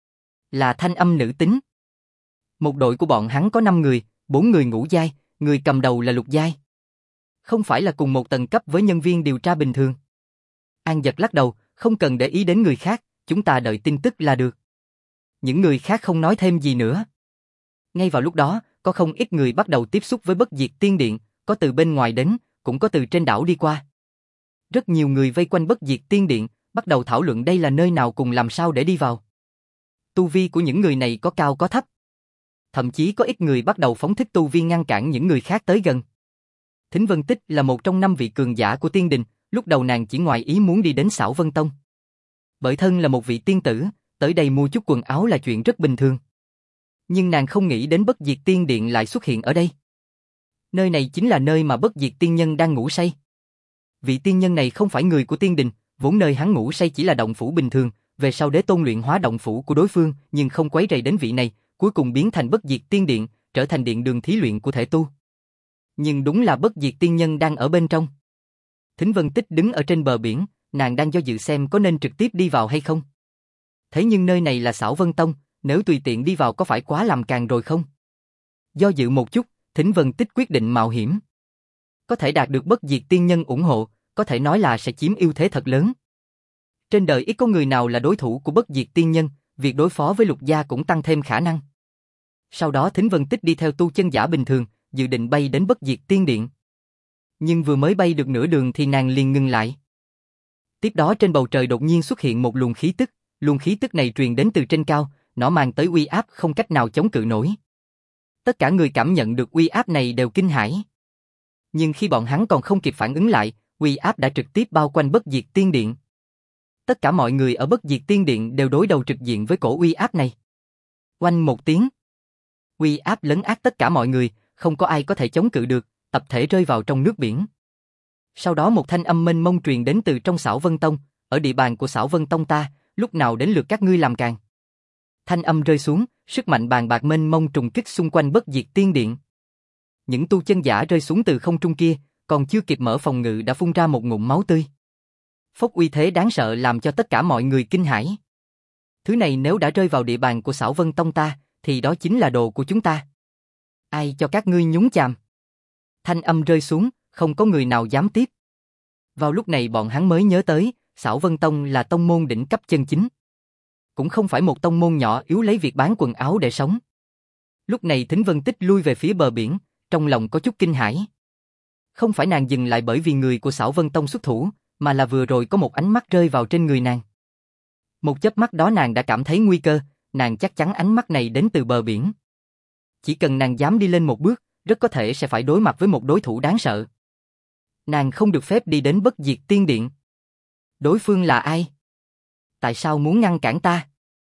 S1: Là thanh âm nữ tính. Một đội của bọn hắn có 5 người, 4 người ngũ giai, người cầm đầu là lục giai. Không phải là cùng một tầng cấp với nhân viên điều tra bình thường. An Dật lắc đầu, không cần để ý đến người khác, chúng ta đợi tin tức là được. Những người khác không nói thêm gì nữa. Ngay vào lúc đó, có không ít người bắt đầu tiếp xúc với Bất Diệt Tiên Điện, có từ bên ngoài đến, cũng có từ trên đảo đi qua. Rất nhiều người vây quanh Bất Diệt Tiên Điện, bắt đầu thảo luận đây là nơi nào cùng làm sao để đi vào. Tu vi của những người này có cao có thấp. Thậm chí có ít người bắt đầu phóng thích tu vi ngăn cản những người khác tới gần. Thính Vân Tích là một trong 5 vị cường giả của Tiên Đình, lúc đầu nàng chỉ ngoài ý muốn đi đến Xảo Vân Tông. Bởi thân là một vị tiên tử, tới đây mua chút quần áo là chuyện rất bình thường. Nhưng nàng không nghĩ đến Bất Diệt Tiên Điện lại xuất hiện ở đây. Nơi này chính là nơi mà Bất Diệt Tiên Nhân đang ngủ say. Vị tiên nhân này không phải người của Tiên Đình, vốn nơi hắn ngủ say chỉ là động phủ bình thường, về sau Đế Tôn luyện hóa động phủ của đối phương, nhưng không quấy rầy đến vị này, cuối cùng biến thành Bất Diệt Tiên Điện, trở thành điện đường thí luyện của thể tu. Nhưng đúng là Bất Diệt Tiên Nhân đang ở bên trong. Thính Vân Tích đứng ở trên bờ biển, nàng đang do dự xem có nên trực tiếp đi vào hay không. Thế nhưng nơi này là Xảo Vân Tông, nếu tùy tiện đi vào có phải quá làm càng rồi không? Do dự một chút, Thính Vân Tích quyết định mạo hiểm. Có thể đạt được Bất Diệt Tiên Nhân ủng hộ, có thể nói là sẽ chiếm ưu thế thật lớn. Trên đời ít có người nào là đối thủ của bất diệt tiên nhân, việc đối phó với Lục gia cũng tăng thêm khả năng. Sau đó Thính Vân Tích đi theo tu chân giả bình thường, dự định bay đến bất diệt tiên điện. Nhưng vừa mới bay được nửa đường thì nàng liền ngừng lại. Tiếp đó trên bầu trời đột nhiên xuất hiện một luồng khí tức này truyền đến từ trên cao, nó mang tới uy áp không cách nào chống cự nổi. Tất cả người cảm nhận được uy áp này đều kinh hãi. Nhưng khi bọn hắn còn không kịp phản ứng lại, uy áp đã trực tiếp bao quanh bất diệt tiên điện. Tất cả mọi người ở bất diệt tiên điện đều đối đầu trực diện với cổ uy áp này. Oanh một tiếng. Uy áp lấn át tất cả mọi người, không có ai có thể chống cự được, tập thể rơi vào trong nước biển. Sau đó một thanh âm mênh mông truyền đến từ trong Xảo Vân Tông, ở địa bàn của Xảo Vân Tông ta, lúc nào đến lượt các ngươi làm càn. Thanh âm rơi xuống, sức mạnh bàn bạc mênh mông trùng kích xung quanh bất diệt tiên điện. Những tu chân giả rơi xuống từ không trung kia, còn chưa kịp mở phòng ngự đã phun ra một ngụm máu tươi. Phốc uy thế đáng sợ làm cho tất cả mọi người kinh hãi. Thứ này nếu đã rơi vào địa bàn của Xảo Vân Tông ta, thì đó chính là đồ của chúng ta. Ai cho các ngươi nhúng chàm? Thanh âm rơi xuống, không có người nào dám tiếp. Vào lúc này bọn hắn mới nhớ tới, Xảo Vân Tông là tông môn đỉnh cấp chân chính. Cũng không phải một tông môn nhỏ yếu lấy việc bán quần áo để sống. Lúc này Thính Vân Tích lui về phía bờ biển, trong lòng có chút kinh hãi. Không phải nàng dừng lại bởi vì người của Xảo Vân Tông xuất thủ, mà là vừa rồi có một ánh mắt rơi vào trên người nàng. Một chớp mắt đó nàng đã cảm thấy nguy cơ, nàng chắc chắn ánh mắt này đến từ bờ biển. Chỉ cần nàng dám đi lên một bước, rất có thể sẽ phải đối mặt với một đối thủ đáng sợ. Nàng không được phép đi đến bất diệt tiên điện. Đối phương là ai? Tại sao muốn ngăn cản ta?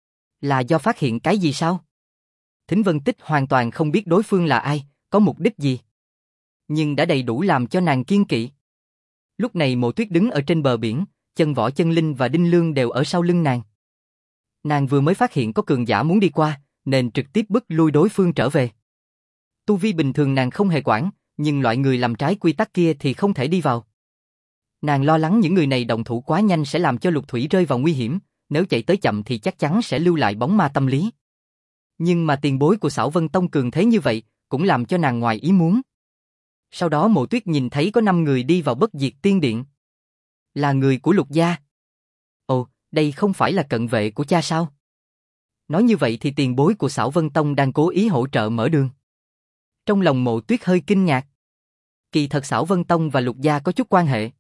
S1: Là do phát hiện cái gì sao? Thính Vân Tích hoàn toàn không biết đối phương là ai, có mục đích gì. Nhưng đã đầy đủ làm cho nàng kiêng kỵ. Lúc này Mộ Tuyết đứng ở trên bờ biển, Chân Võ Chân Linh và Đinh Lương đều ở sau lưng nàng. Nàng vừa mới phát hiện có cường giả muốn đi qua, nên trực tiếp bức lui đối phương trở về. Tu vi bình thường nàng không hề quản, nhưng loại người làm trái quy tắc kia thì không thể đi vào. Nàng lo lắng những người này động thủ quá nhanh sẽ làm cho Lục Thủy rơi vào nguy hiểm, nếu chạy tới chậm thì chắc chắn sẽ lưu lại bóng ma tâm lý. Nhưng mà tiền bối của Xảo Vân Tông cường thế như vậy, cũng làm cho nàng ngoài ý muốn. Sau đó Mộ Tuyết nhìn thấy có 5 người đi vào bất diệt tiên điện. Là người của Lục gia. Ồ, đây không phải là cận vệ của cha sao? Nói như vậy thì tiền bối của Xảo Vân Tông đang cố ý hỗ trợ mở đường. Trong lòng Mộ Tuyết hơi kinh ngạc. Kỳ thật Xảo Vân Tông và Lục gia có chút quan hệ.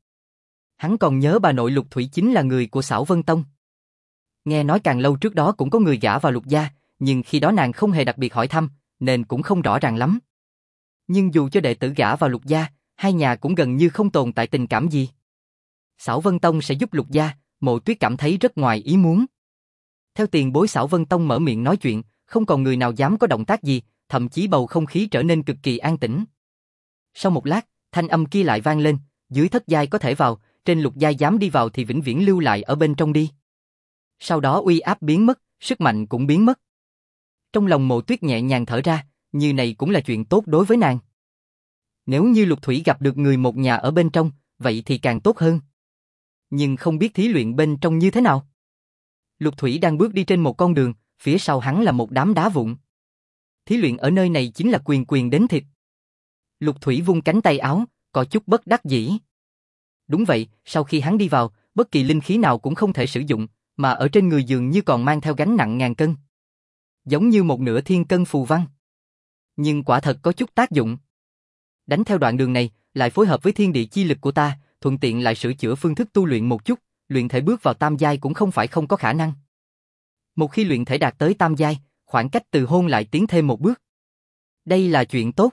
S1: Hắn còn nhớ bà nội Lục Thủy chính là người của Xảo Vân Tông. Nghe nói càng lâu trước đó cũng có người gả vào Lục gia, nhưng khi đó nàng không hề đặc biệt hỏi thăm, nên cũng không rõ ràng lắm. Nhưng dù cho đệ tử gả vào Lục gia, hai nhà cũng gần như không tồn tại tình cảm gì. Xảo Vân Tông sẽ giúp Lục gia, Mộ Tuyết cảm thấy rất ngoài ý muốn. Theo tiền bối Xảo Vân Tông mở miệng nói chuyện, không còn người nào dám có động tác gì, thậm chí bầu không khí trở nên cực kỳ an tĩnh. Sau một lát, thanh âm kia lại vang lên, dưới thất giai có thể vào, trên lục giai dám đi vào thì vĩnh viễn lưu lại ở bên trong đi. Sau đó uy áp biến mất, sức mạnh cũng biến mất. Trong lòng Mộ Tuyết nhẹ nhàng thở ra, như này cũng là chuyện tốt đối với nàng. Nếu như Lục Thủy gặp được người một nhà ở bên trong, vậy thì càng tốt hơn. Nhưng không biết thí luyện bên trong như thế nào. Lục Thủy đang bước đi trên một con đường, phía sau hắn là một đám đá vụn. Thí luyện ở nơi này chính là quyền quyền đến thịt. Lục Thủy vung cánh tay áo, có chút bất đắc dĩ. Đúng vậy, sau khi hắn đi vào, bất kỳ linh khí nào cũng không thể sử dụng, mà ở trên người dường như còn mang theo gánh nặng ngàn cân. Giống như một nửa thiên cân phù văn. Nhưng quả thật có chút tác dụng. Đánh theo đoạn đường này, lại phối hợp với thiên địa chi lực của ta, thuận tiện lại sửa chữa phương thức tu luyện một chút, luyện thể bước vào tam giai cũng không phải không có khả năng. Một khi luyện thể đạt tới tam giai, khoảng cách từ hôn lại tiến thêm một bước. Đây là chuyện tốt.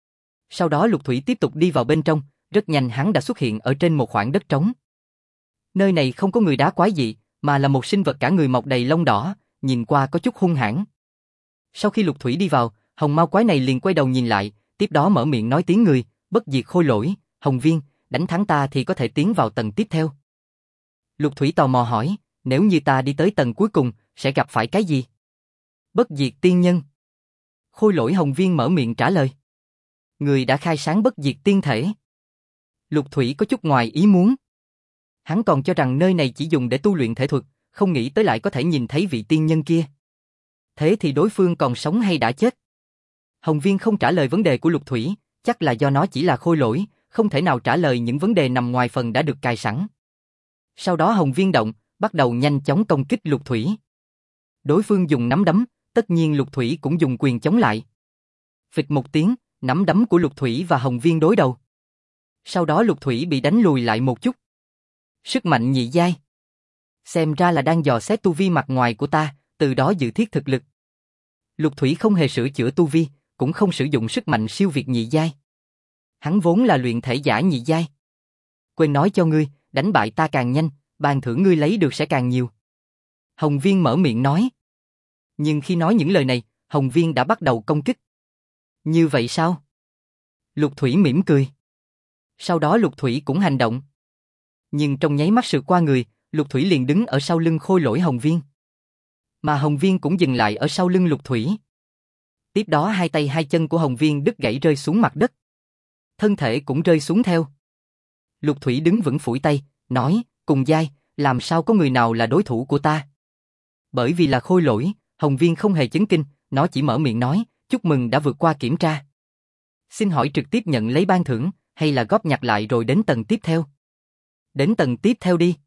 S1: Sau đó Lục Thủy tiếp tục đi vào bên trong, rất nhanh hắn đã xuất hiện ở trên một khoảng đất trống. Nơi này không có người đá quái dị, mà là một sinh vật cả người mọc đầy lông đỏ, nhìn qua có chút hung hãn. Sau khi Lục Thủy đi vào, hồng mao quái này liền quay đầu nhìn lại, tiếp đó mở miệng nói tiếng người, bất diệt khôi lỗi, Hồng Viên, đánh thắng ta thì có thể tiến vào tầng tiếp theo. Lục Thủy tò mò hỏi, nếu như ta đi tới tầng cuối cùng, sẽ gặp phải cái gì? Bất diệt tiên nhân. Khôi lỗi Hồng Viên mở miệng trả lời. Người đã khai sáng bất diệt tiên thể. Lục Thủy có chút ngoài ý muốn. Hắn còn cho rằng nơi này chỉ dùng để tu luyện thể thuật, không nghĩ tới lại có thể nhìn thấy vị tiên nhân kia. Thế thì đối phương còn sống hay đã chết? Hồng Viên không trả lời vấn đề của Lục Thủy, chắc là do nó chỉ là khôi lỗi, không thể nào trả lời những vấn đề nằm ngoài phần đã được cài sẵn. Sau đó Hồng Viên động, bắt đầu nhanh chóng công kích Lục Thủy. Đối phương dùng nắm đấm, tất nhiên Lục Thủy cũng dùng quyền chống lại. Phịch một tiếng, nắm đấm của Lục Thủy và Hồng Viên đối đầu. Sau đó Lục Thủy bị đánh lùi lại một chút. Sức mạnh nhị giai. Xem ra là đang dò xét tu vi mặt ngoài của ta, từ đó dự thiết thực lực. Lục Thủy không hề sửa chữa tu vi, cũng không sử dụng sức mạnh siêu việt nhị giai. Hắn vốn là luyện thể giả nhị giai. Quên nói cho ngươi, đánh bại ta càng nhanh, ban thưởng ngươi lấy được sẽ càng nhiều. Hồng Viên mở miệng nói. Nhưng khi nói những lời này, Hồng Viên đã bắt đầu công kích. Như vậy sao? Lục Thủy mỉm cười. Sau đó Lục Thủy cũng hành động. Nhưng trong nháy mắt sự qua người, Lục Thủy liền đứng ở sau lưng khôi lỗi Hồng Viên. Mà Hồng Viên cũng dừng lại ở sau lưng Lục Thủy. Tiếp đó hai tay hai chân của Hồng Viên đứt gãy rơi xuống mặt đất. Thân thể cũng rơi xuống theo. Lục Thủy đứng vững phủi tay, nói, cùng giai, làm sao có người nào là đối thủ của ta? Bởi vì là khôi lỗi, Hồng Viên không hề chấn kinh, nó chỉ mở miệng nói, chúc mừng đã vượt qua kiểm tra. Xin hỏi trực tiếp nhận lấy ban thưởng, hay là góp nhặt lại rồi đến tầng tiếp theo? Đến tầng tiếp theo đi.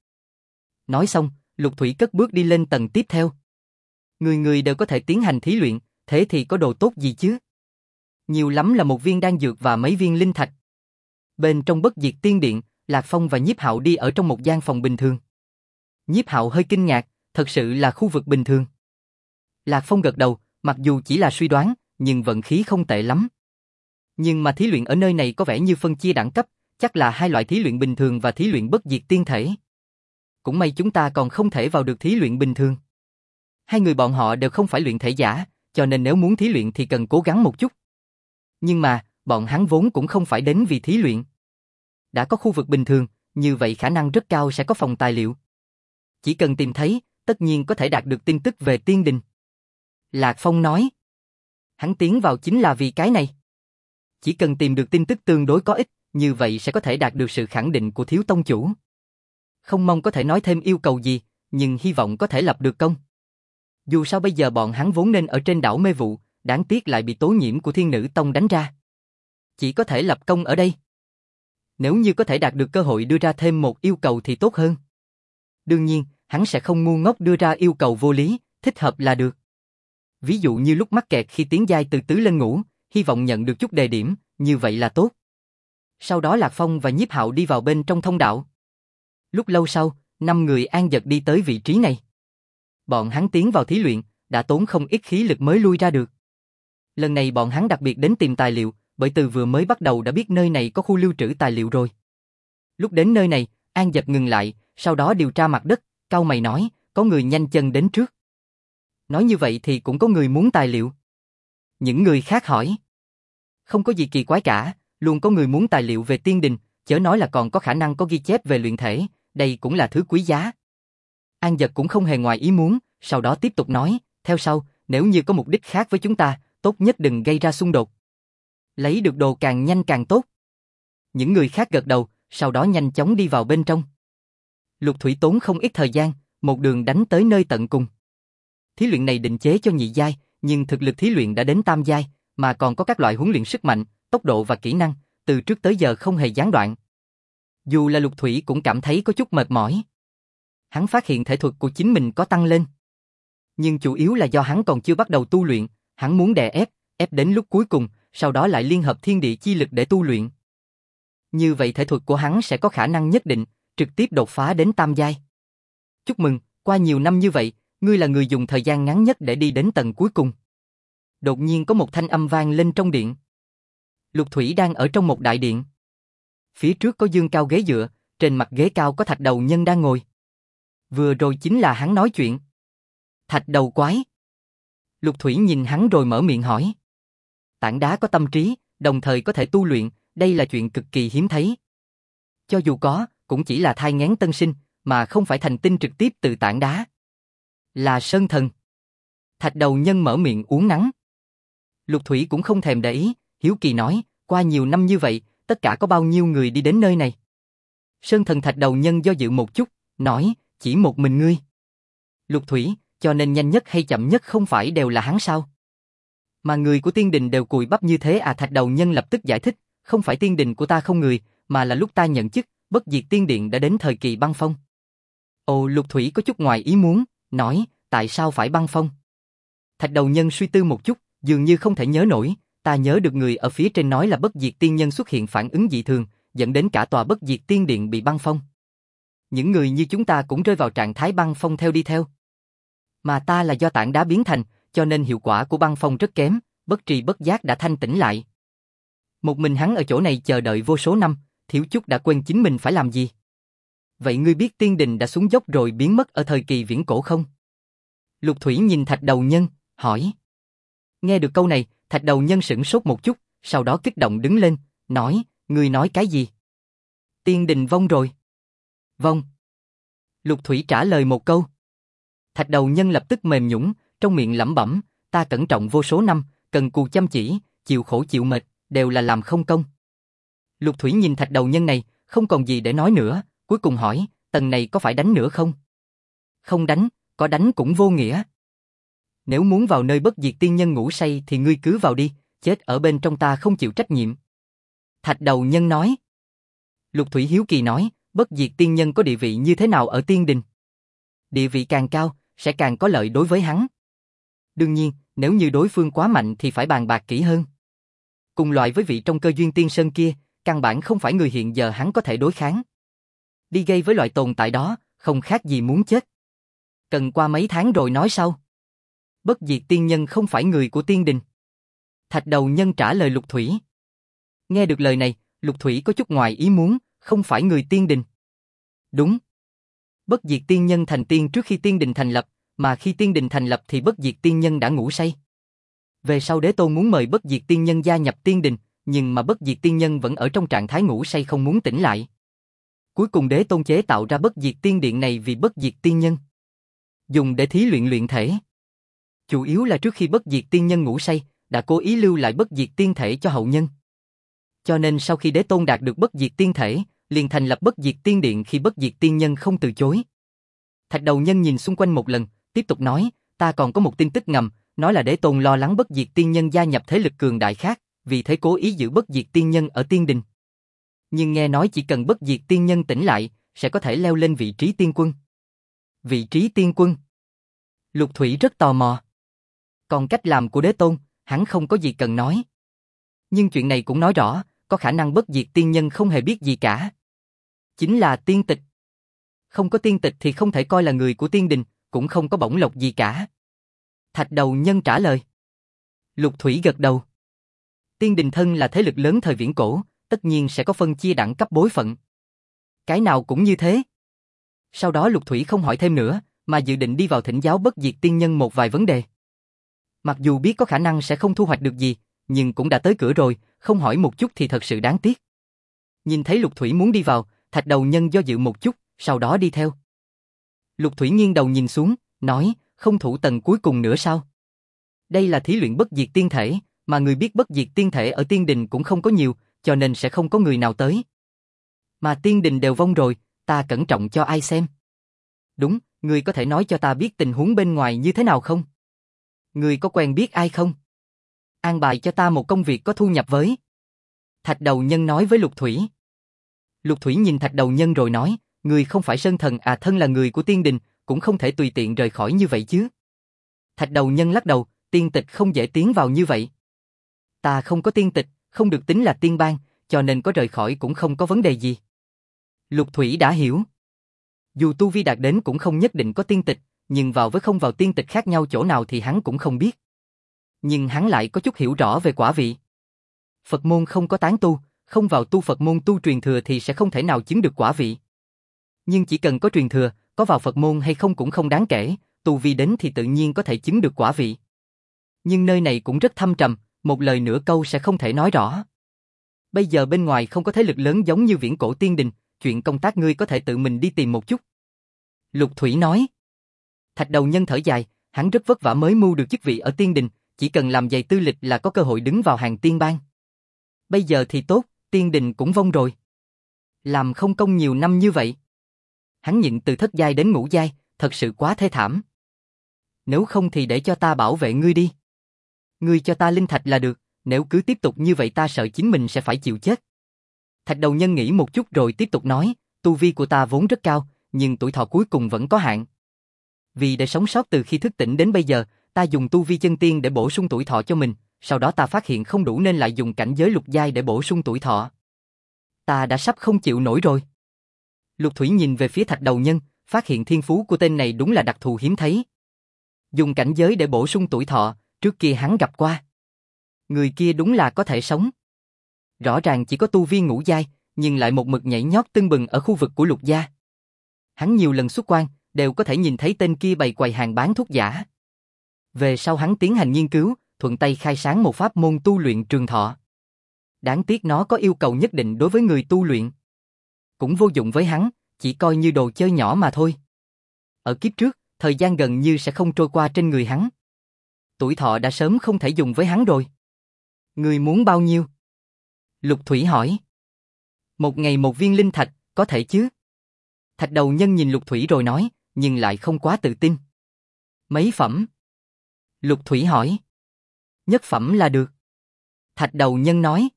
S1: Nói xong, Lục Thủy cất bước đi lên tầng tiếp theo. Người người đều có thể tiến hành thí luyện, thế thì có đồ tốt gì chứ? Nhiều lắm là một viên đan dược và mấy viên linh thạch. Bên trong Bất Diệt Tiên Điện, Lạc Phong và Nhiếp Hạo đi ở trong một gian phòng bình thường. Nhiếp Hạo hơi kinh ngạc, thật sự là khu vực bình thường. Lạc Phong gật đầu, mặc dù chỉ là suy đoán, nhưng vận khí không tệ lắm. Nhưng mà thí luyện ở nơi này có vẻ như phân chia đẳng cấp, chắc là hai loại thí luyện bình thường và thí luyện bất diệt tiên thể. Cũng may chúng ta còn không thể vào được thí luyện bình thường. Hai người bọn họ đều không phải luyện thể giả, cho nên nếu muốn thí luyện thì cần cố gắng một chút. Nhưng mà, bọn hắn vốn cũng không phải đến vì thí luyện. Đã có khu vực bình thường, như vậy khả năng rất cao sẽ có phòng tài liệu. Chỉ cần tìm thấy, tất nhiên có thể đạt được tin tức về tiên đình. Lạc Phong nói. Hắn tiến vào chính là vì cái này. Chỉ cần tìm được tin tức tương đối có ích, như vậy sẽ có thể đạt được sự khẳng định của thiếu tông chủ. Không mong có thể nói thêm yêu cầu gì, nhưng hy vọng có thể lập được công. Dù sao bây giờ bọn hắn vốn nên ở trên đảo mê vụ, đáng tiếc lại bị tố nhiễm của Thiên Nữ Tông đánh ra. Chỉ có thể lập công ở đây. Nếu như có thể đạt được cơ hội đưa ra thêm một yêu cầu thì tốt hơn. Đương nhiên, hắn sẽ không ngu ngốc đưa ra yêu cầu vô lý, thích hợp là được. Ví dụ như lúc mắc kẹt khi tiến giai từ tứ lên ngũ, hy vọng nhận được chút đề điểm, như vậy là tốt. Sau đó Lạc Phong và Nhiếp Hạo đi vào bên trong thông đạo. Lúc lâu sau, 5 người an dật đi tới vị trí này. Bọn hắn tiến vào thí luyện, đã tốn không ít khí lực mới lui ra được. Lần này bọn hắn đặc biệt đến tìm tài liệu, bởi từ vừa mới bắt đầu đã biết nơi này có khu lưu trữ tài liệu rồi. Lúc đến nơi này, An Dật ngừng lại, sau đó điều tra mặt đất, cau mày nói, có người nhanh chân đến trước. Nói như vậy thì cũng có người muốn tài liệu. Những người khác hỏi. Không có gì kỳ quái cả, luôn có người muốn tài liệu về tiên đình, chớ nói là còn có khả năng có ghi chép về luyện thể, đây cũng là thứ quý giá. An Dật cũng không hề ngoài ý muốn, sau đó tiếp tục nói, theo sau, nếu như có mục đích khác với chúng ta, tốt nhất đừng gây ra xung đột. Lấy được đồ càng nhanh càng tốt. Những người khác gật đầu, sau đó nhanh chóng đi vào bên trong. Lục Thủy tốn không ít thời gian, một đường đánh tới nơi tận cùng. Thí luyện này định chế cho nhị giai, nhưng thực lực thí luyện đã đến tam giai, mà còn có các loại huấn luyện sức mạnh, tốc độ và kỹ năng, từ trước tới giờ không hề gián đoạn. Dù là Lục Thủy cũng cảm thấy có chút mệt mỏi. Hắn phát hiện thể thuật của chính mình có tăng lên. Nhưng chủ yếu là do hắn còn chưa bắt đầu tu luyện, hắn muốn đè ép đến lúc cuối cùng, sau đó lại liên hợp thiên địa chi lực để tu luyện. Như vậy thể thuật của hắn sẽ có khả năng nhất định, trực tiếp đột phá đến tam giai. Chúc mừng, qua nhiều năm như vậy, ngươi là người dùng thời gian ngắn nhất để đi đến tầng cuối cùng. Đột nhiên có một thanh âm vang lên trong điện. Lục Thủy đang ở trong một đại điện. Phía trước có dương cao ghế dựa, trên mặt ghế cao có Thạch Đầu Nhân đang ngồi. Vừa rồi chính là hắn nói chuyện. Thạch đầu quái. Lục Thủy nhìn hắn rồi mở miệng hỏi. Tảng đá có tâm trí, đồng thời có thể tu luyện, đây là chuyện cực kỳ hiếm thấy. Cho dù có, cũng chỉ là thai nghén tân sinh, mà không phải thành tinh trực tiếp từ tảng đá. Là Sơn Thần. Thạch Đầu Nhân mở miệng uốn nắn. Lục Thủy cũng không thèm để ý, hiếu kỳ nói, qua nhiều năm như vậy, tất cả có bao nhiêu người đi đến nơi này? Sơn Thần Thạch Đầu Nhân do dự một chút, nói, chỉ một mình ngươi. Lục Thủy, cho nên nhanh nhất hay chậm nhất không phải đều là hắn sao? Mà người của tiên đình đều cùi bắp như thế à? Thạch Đầu Nhân lập tức giải thích, không phải tiên đình của ta không người, mà là lúc ta nhận chức, Bất Diệt Tiên Điện đã đến thời kỳ băng phong. Ồ, Lục Thủy có chút ngoài ý muốn, nói, tại sao phải băng phong? Thạch đầu nhân suy tư một chút, dường như không thể nhớ nổi, ta nhớ được người ở phía trên nói là bất diệt tiên nhân xuất hiện phản ứng dị thường, dẫn đến cả tòa bất diệt tiên điện bị băng phong. Những người như chúng ta cũng rơi vào trạng thái băng phong theo đi theo. Mà ta là do tảng đá biến thành, cho nên hiệu quả của băng phong rất kém, bất tri bất giác đã thanh tỉnh lại. Một mình hắn ở chỗ này chờ đợi vô số năm, thiếu chút đã quên chính mình phải làm gì. Vậy ngươi biết tiên đình đã xuống dốc rồi biến mất ở thời kỳ viễn cổ không? Lục Thủy nhìn Thạch đầu nhân, hỏi. Nghe được câu này, Thạch đầu nhân sửng sốt một chút, sau đó kích động đứng lên, nói, ngươi nói cái gì? Tiên đình vong rồi. Vong. Lục Thủy trả lời một câu. Thạch đầu nhân lập tức mềm nhũn, trong miệng lẩm bẩm, ta cẩn trọng vô số năm, cần cù chăm chỉ, chịu khổ chịu mệt, đều là làm không công. Lục Thủy nhìn Thạch đầu nhân này, không còn gì để nói nữa, cuối cùng hỏi, tầng này có phải đánh nữa không? Không đánh, có đánh cũng vô nghĩa. Nếu muốn vào nơi bất diệt tiên nhân ngủ say thì ngươi cứ vào đi, chết ở bên trong ta không chịu trách nhiệm. Thạch đầu nhân nói. Lục Thủy hiếu kỳ nói, bất diệt tiên nhân có địa vị như thế nào ở tiên đình? Địa vị càng cao, sẽ càng có lợi đối với hắn. Đương nhiên, nếu như đối phương quá mạnh thì phải bàn bạc kỹ hơn. Cùng loại với vị trong Cơ Duyên Tiên Sơn kia, căn bản không phải người hiện giờ hắn có thể đối kháng. Đi gây với loại tồn tại đó, không khác gì muốn chết. Cần qua mấy tháng rồi nói sau. Bất diệt tiên nhân không phải người của tiên đình. Thạch đầu nhân trả lời Lục Thủy. Nghe được lời này, Lục Thủy có chút ngoài ý muốn, không phải người tiên đình. Đúng. Bất diệt tiên nhân thành tiên trước khi tiên đình thành lập, mà khi tiên đình thành lập thì bất diệt tiên nhân đã ngủ say. Về sau Đế Tôn muốn mời bất diệt tiên nhân gia nhập tiên đình, nhưng mà bất diệt tiên nhân vẫn ở trong trạng thái ngủ say không muốn tỉnh lại. Cuối cùng Đế Tôn chế tạo ra bất diệt tiên điện này vì bất diệt tiên nhân. Dùng để thí luyện luyện thể. Chủ yếu là trước khi bất diệt tiên nhân ngủ say, đã cố ý lưu lại bất diệt tiên thể cho hậu nhân. Cho nên sau khi Đế Tôn đạt được bất diệt tiên thể, liền thành lập bất diệt tiên điện khi bất diệt tiên nhân không từ chối. Thạch đầu nhân nhìn xung quanh một lần, tiếp tục nói, ta còn có một tin tức ngầm, nói là Đế Tôn lo lắng bất diệt tiên nhân gia nhập thế lực cường đại khác, vì thế cố ý giữ bất diệt tiên nhân ở tiên đình. Nhưng nghe nói chỉ cần bất diệt tiên nhân tỉnh lại, sẽ có thể leo lên vị trí tiên quân. Vị trí tiên quân? Lục Thủy rất tò mò. Còn cách làm của Đế Tôn, hắn không có gì cần nói. Nhưng chuyện này cũng nói rõ, có khả năng bất diệt tiên nhân không hề biết gì cả. Chính là tiên tịch. Không có tiên tịch thì không thể coi là người của tiên đình, cũng không có bổng lộc gì cả. Thạch đầu nhân trả lời. Lục Thủy gật đầu. Tiên đình thân là thế lực lớn thời viễn cổ, tất nhiên sẽ có phân chia đẳng cấp bối phận. Cái nào cũng như thế. Sau đó Lục Thủy không hỏi thêm nữa, mà dự định đi vào thỉnh giáo bất diệt tiên nhân một vài vấn đề. Mặc dù biết có khả năng sẽ không thu hoạch được gì, nhưng cũng đã tới cửa rồi, không hỏi một chút thì thật sự đáng tiếc. Nhìn thấy Lục Thủy muốn đi vào, Thạch đầu nhân do dự một chút, sau đó đi theo. Lục Thủy nghiêng đầu nhìn xuống, nói, không thủ tầng cuối cùng nữa sao? Đây là thí luyện bất diệt tiên thể, mà người biết bất diệt tiên thể ở tiên đình cũng không có nhiều, cho nên sẽ không có người nào tới. Mà tiên đình đều vong rồi, ta cẩn trọng cho ai xem? Đúng, người có thể nói cho ta biết tình huống bên ngoài như thế nào không? Người có quen biết ai không? An bài cho ta một công việc có thu nhập với. Thạch đầu nhân nói với Lục Thủy. Lục Thủy nhìn Thạch đầu nhân rồi nói, người không phải sơn thần à, thân là người của tiên đình, cũng không thể tùy tiện rời khỏi như vậy chứ. Thạch đầu nhân lắc đầu, tiên tịch không dễ tiến vào như vậy. Ta không có tiên tịch, không được tính là tiên bang, cho nên có rời khỏi cũng không có vấn đề gì. Lục Thủy đã hiểu. Dù tu vi đạt đến cũng không nhất định có tiên tịch, nhưng vào với không vào tiên tịch khác nhau chỗ nào thì hắn cũng không biết. Nhưng hắn lại có chút hiểu rõ về quả vị. Phật môn không có tán tu, không vào tu Phật môn tu truyền thừa thì sẽ không thể nào chứng được quả vị. Nhưng chỉ cần có truyền thừa, có vào Phật môn hay không cũng không đáng kể, tu vi đến thì tự nhiên có thể chứng được quả vị. Nhưng nơi này cũng rất thâm trầm, một lời nửa câu sẽ không thể nói rõ. Bây giờ bên ngoài không có thế lực lớn giống như viễn cổ tiên đình, chuyện công tác ngươi có thể tự mình đi tìm một chút. Lục Thủy nói. Thạch đầu nhân thở dài, hắn rất vất vả mới mưu được chức vị ở tiên đình, chỉ cần làm dày tư lịch là có cơ hội đứng vào hàng tiên bang. Bây giờ thì tốt, tiên đình cũng vong rồi. Làm không công nhiều năm như vậy. Hắn nhịn từ thất giai đến ngũ giai, thật sự quá thê thảm. Nếu không thì để cho ta bảo vệ ngươi đi. Ngươi cho ta linh thạch là được, nếu cứ tiếp tục như vậy ta sợ chính mình sẽ phải chịu chết. Thạch đầu nhân nghĩ một chút rồi tiếp tục nói, tu vi của ta vốn rất cao, nhưng tuổi thọ cuối cùng vẫn có hạn. Vì để sống sót từ khi thức tỉnh đến bây giờ, ta dùng tu vi chân tiên để bổ sung tuổi thọ cho mình, sau đó ta phát hiện không đủ nên lại dùng cảnh giới lục giai để bổ sung tuổi thọ. Ta đã sắp không chịu nổi rồi. Lục Thủy nhìn về phía Thạch Đầu Nhân, phát hiện thiên phú của tên này đúng là đặc thù hiếm thấy. Dùng cảnh giới để bổ sung tuổi thọ, trước kia hắn gặp qua. Người kia đúng là có thể sống. Rõ ràng chỉ có tu vi ngũ giai, nhưng lại một mực nhảy nhót tưng bừng ở khu vực của Lục gia. Hắn nhiều lần xuất quan, đều có thể nhìn thấy tên kia bày quầy hàng bán thuốc giả. Về sau hắn tiến hành nghiên cứu, thuận tay khai sáng một pháp môn tu luyện trường thọ. Đáng tiếc nó có yêu cầu nhất định đối với người tu luyện. Cũng vô dụng với hắn, chỉ coi như đồ chơi nhỏ mà thôi. Ở kiếp trước, thời gian gần như sẽ không trôi qua trên người hắn. Tuổi thọ đã sớm không thể dùng với hắn rồi. Người muốn bao nhiêu? Lục Thủy hỏi. Một ngày một viên linh thạch, có thể chứ? Thạch Đầu Nhân nhìn Lục Thủy rồi nói, nhưng lại không quá tự tin. Mấy phẩm? Lục Thủy hỏi. Nhất phẩm là được. Thạch Đầu Nhân nói.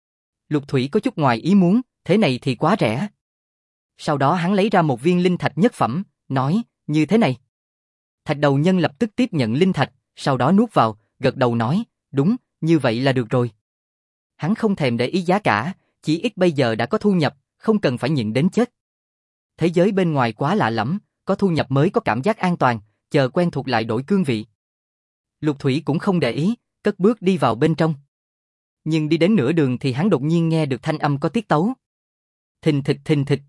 S1: Lục Thủy có chút ngoài ý muốn, thế này thì quá rẻ. Sau đó hắn lấy ra một viên linh thạch nhất phẩm, nói, như thế này. Thạch Đầu Nhân lập tức tiếp nhận linh thạch, sau đó nuốt vào, gật đầu nói, đúng, như vậy là được rồi. Hắn không thèm để ý giá cả, chỉ ít bây giờ đã có thu nhập, không cần phải nhịn đến chết. Thế giới bên ngoài quá lạ lẫm, có thu nhập mới có cảm giác an toàn, chờ quen thuộc lại đổi cương vị. Lục Thủy cũng không để ý, cất bước đi vào bên trong. Nhưng đi đến nửa đường thì hắn đột nhiên nghe được thanh âm có tiết tấu. Thình thịch thình thịch.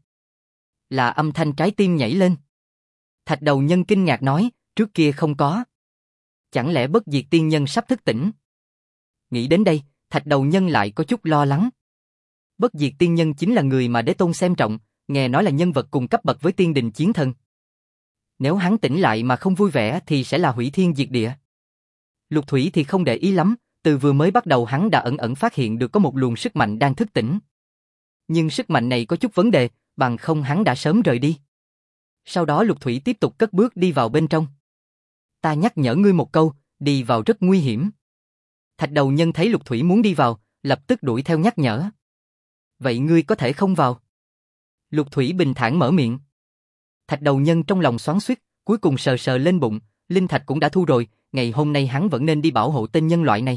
S1: Là âm thanh trái tim nhảy lên. Thạch Đầu Nhân kinh ngạc nói, trước kia không có. Chẳng lẽ Bất Diệt Tiên Nhân sắp thức tỉnh? Nghĩ đến đây, Thạch Đầu Nhân lại có chút lo lắng. Bất Diệt Tiên Nhân chính là người mà Đế Tôn xem trọng, nghe nói là nhân vật cùng cấp bậc với Tiên Đình Chiến Thần. Nếu hắn tỉnh lại mà không vui vẻ thì sẽ là hủy thiên diệt địa. Lục Thủy thì không để ý lắm, từ vừa mới bắt đầu hắn đã ẩn ẩn phát hiện được có một luồng sức mạnh đang thức tỉnh. Nhưng sức mạnh này có chút vấn đề, bằng không hắn đã sớm rời đi. Sau đó Lục Thủy tiếp tục cất bước đi vào bên trong. Ta nhắc nhở ngươi một câu, đi vào rất nguy hiểm. Thạch Đầu Nhân thấy Lục Thủy muốn đi vào, lập tức đuổi theo nhắc nhở. Vậy ngươi có thể không vào? Lục Thủy bình thản mở miệng. Thạch Đầu Nhân trong lòng xoắn xuýt, cuối cùng sờ sờ lên bụng, linh thạch cũng đã thu rồi, ngày hôm nay hắn vẫn nên đi bảo hộ tên nhân loại này.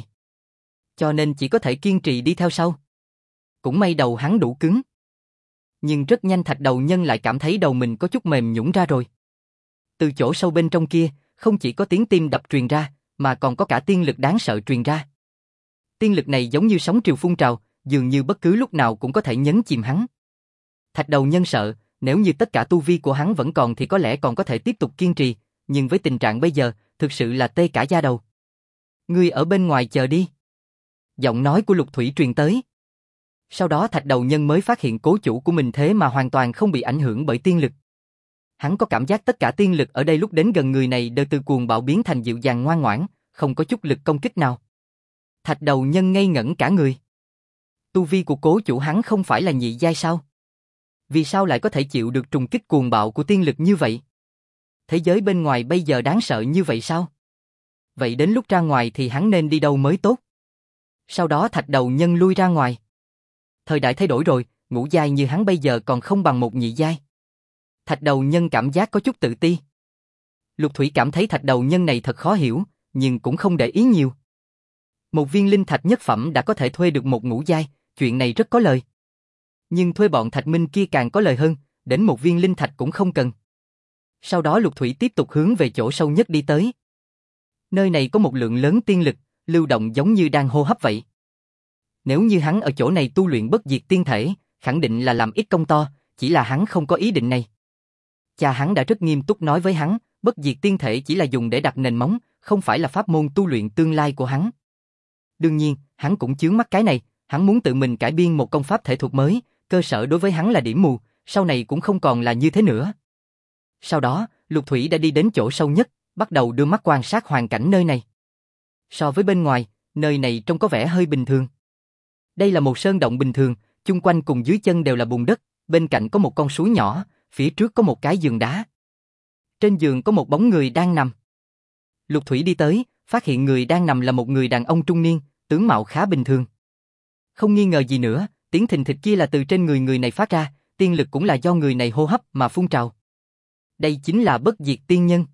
S1: Cho nên chỉ có thể kiên trì đi theo sau. Cũng may đầu hắn đủ cứng. Nhưng rất nhanh Thạch Đầu Nhân lại cảm thấy đầu mình có chút mềm nhũn ra rồi. Từ chỗ sâu bên trong kia, không chỉ có tiếng tim đập truyền ra, mà còn có cả tiên lực đáng sợ truyền ra. Tiên lực này giống như sóng triều phun trào, dường như bất cứ lúc nào cũng có thể nhấn chìm hắn. Thạch Đầu Nhân sợ, nếu như tất cả tu vi của hắn vẫn còn thì có lẽ còn có thể tiếp tục kiên trì, nhưng với tình trạng bây giờ, thực sự là tê cả da đầu. Ngươi ở bên ngoài chờ đi. Giọng nói của Lục Thủy truyền tới. Sau đó Thạch Đầu Nhân mới phát hiện cố chủ của mình thế mà hoàn toàn không bị ảnh hưởng bởi tiên lực. Hắn có cảm giác tất cả tiên lực ở đây lúc đến gần người này đều từ cuồng bạo biến thành dịu dàng ngoan ngoãn, không có chút lực công kích nào. Thạch Đầu Nhân ngây ngẩn cả người. Tu vi của cố chủ hắn không phải là nhị giai sao? Vì sao lại có thể chịu được trùng kích cuồng bạo của tiên lực như vậy? Thế giới bên ngoài bây giờ đáng sợ như vậy sao? Vậy đến lúc ra ngoài thì hắn nên đi đâu mới tốt? Sau đó Thạch Đầu Nhân lui ra ngoài. Thời đại thay đổi rồi, ngũ giai như hắn bây giờ còn không bằng một nhị giai. Thạch Đầu Nhân cảm giác có chút tự ti. Lục Thủy cảm thấy Thạch Đầu Nhân này thật khó hiểu, nhưng cũng không để ý nhiều. Một viên linh thạch nhất phẩm đã có thể thuê được một ngũ giai, chuyện này rất có lời. Nhưng thuê bọn Thạch Minh kia càng có lời hơn, đến một viên linh thạch cũng không cần. Sau đó Lục Thủy tiếp tục hướng về chỗ sâu nhất đi tới. Nơi này có một lượng lớn tiên lực, lưu động giống như đang hô hấp vậy. Nếu như hắn ở chỗ này tu luyện bất diệt tiên thể, khẳng định là làm ít công to, chỉ là hắn không có ý định này. Cha hắn đã rất nghiêm túc nói với hắn, bất diệt tiên thể chỉ là dùng để đặt nền móng, không phải là pháp môn tu luyện tương lai của hắn. Đương nhiên, hắn cũng chướng mắt cái này, hắn muốn tự mình cải biên một công pháp thể thuật mới, cơ sở đối với hắn là điểm mù, sau này cũng không còn là như thế nữa. Sau đó, Lục Thủy đã đi đến chỗ sâu nhất, bắt đầu đưa mắt quan sát hoàn cảnh nơi này. So với bên ngoài, nơi này trông có vẻ hơi bình thường. Đây là một sơn động bình thường, chung quanh cùng dưới chân đều là bùn đất, bên cạnh có một con suối nhỏ, phía trước có một cái giường đá. Trên giường có một bóng người đang nằm. Lục Thủy đi tới, phát hiện người đang nằm là một người đàn ông trung niên, tướng mạo khá bình thường. Không nghi ngờ gì nữa, tiếng thình thịch kia là từ trên người người này phát ra, tiên lực cũng là do người này hô hấp mà phun trào. Đây chính là bất diệt tiên nhân.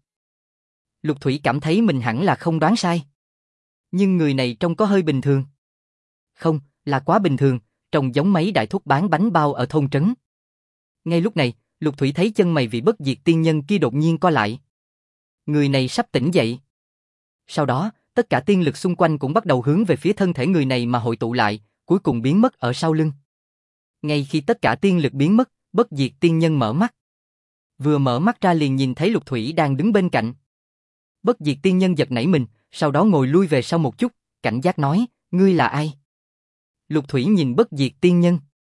S1: Lục Thủy cảm thấy mình hẳn là không đoán sai. Nhưng người này trông có hơi bình thường. Không, là quá bình thường, trông giống mấy đại thúc bán bánh bao ở thôn trấn. Ngay lúc này, Lục Thủy thấy chân mày vị bất diệt tiên nhân kia đột nhiên co lại. Người này sắp tỉnh dậy. Sau đó, tất cả tiên lực xung quanh cũng bắt đầu hướng về phía thân thể người này mà hội tụ lại, cuối cùng biến mất ở sau lưng. Ngay khi tất cả tiên lực biến mất, bất diệt tiên nhân mở mắt. Vừa mở mắt ra liền nhìn thấy Lục Thủy đang đứng bên cạnh. Bất diệt tiên nhân giật nảy mình, sau đó ngồi lui về sau một chút, cảnh giác nói, ngươi là ai? Lục Thủy nhìn bất diệt tiên nhân.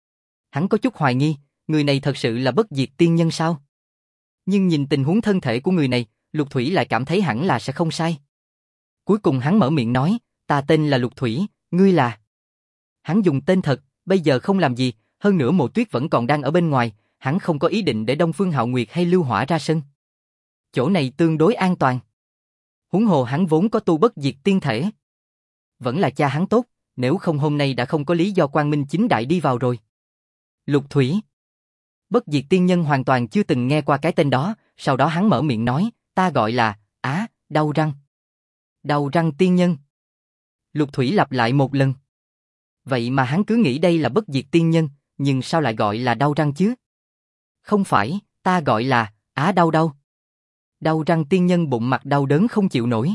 S1: Hắn có chút hoài nghi, người này thật sự là bất diệt tiên nhân sao? Nhưng nhìn tình huống thân thể của người này, Lục Thủy lại cảm thấy hẳn là sẽ không sai. Cuối cùng hắn mở miệng nói, ta tên là Lục Thủy, ngươi là... Hắn dùng tên thật, bây giờ không làm gì, hơn nữa Mộ Tuyết vẫn còn đang ở bên ngoài, hắn không có ý định để Đông Phương Hạo Nguyệt hay Lưu Hỏa ra sân. Chỗ này tương đối an toàn. Huống hồ hắn vốn có tu bất diệt tiên thể. Vẫn là cha hắn tốt, nếu không hôm nay đã không có lý do quang minh chính đại đi vào rồi. Lục Thủy. Bất diệt tiên nhân hoàn toàn chưa từng nghe qua cái tên đó, sau đó hắn mở miệng nói, ta gọi là, đau răng. Đau răng tiên nhân. Lục Thủy lặp lại một lần. Vậy mà hắn cứ nghĩ đây là bất diệt tiên nhân, nhưng sao lại gọi là đau răng chứ? Không phải, ta gọi là, đau. Đau răng tiên nhân bụng mặt đau đớn không chịu nổi.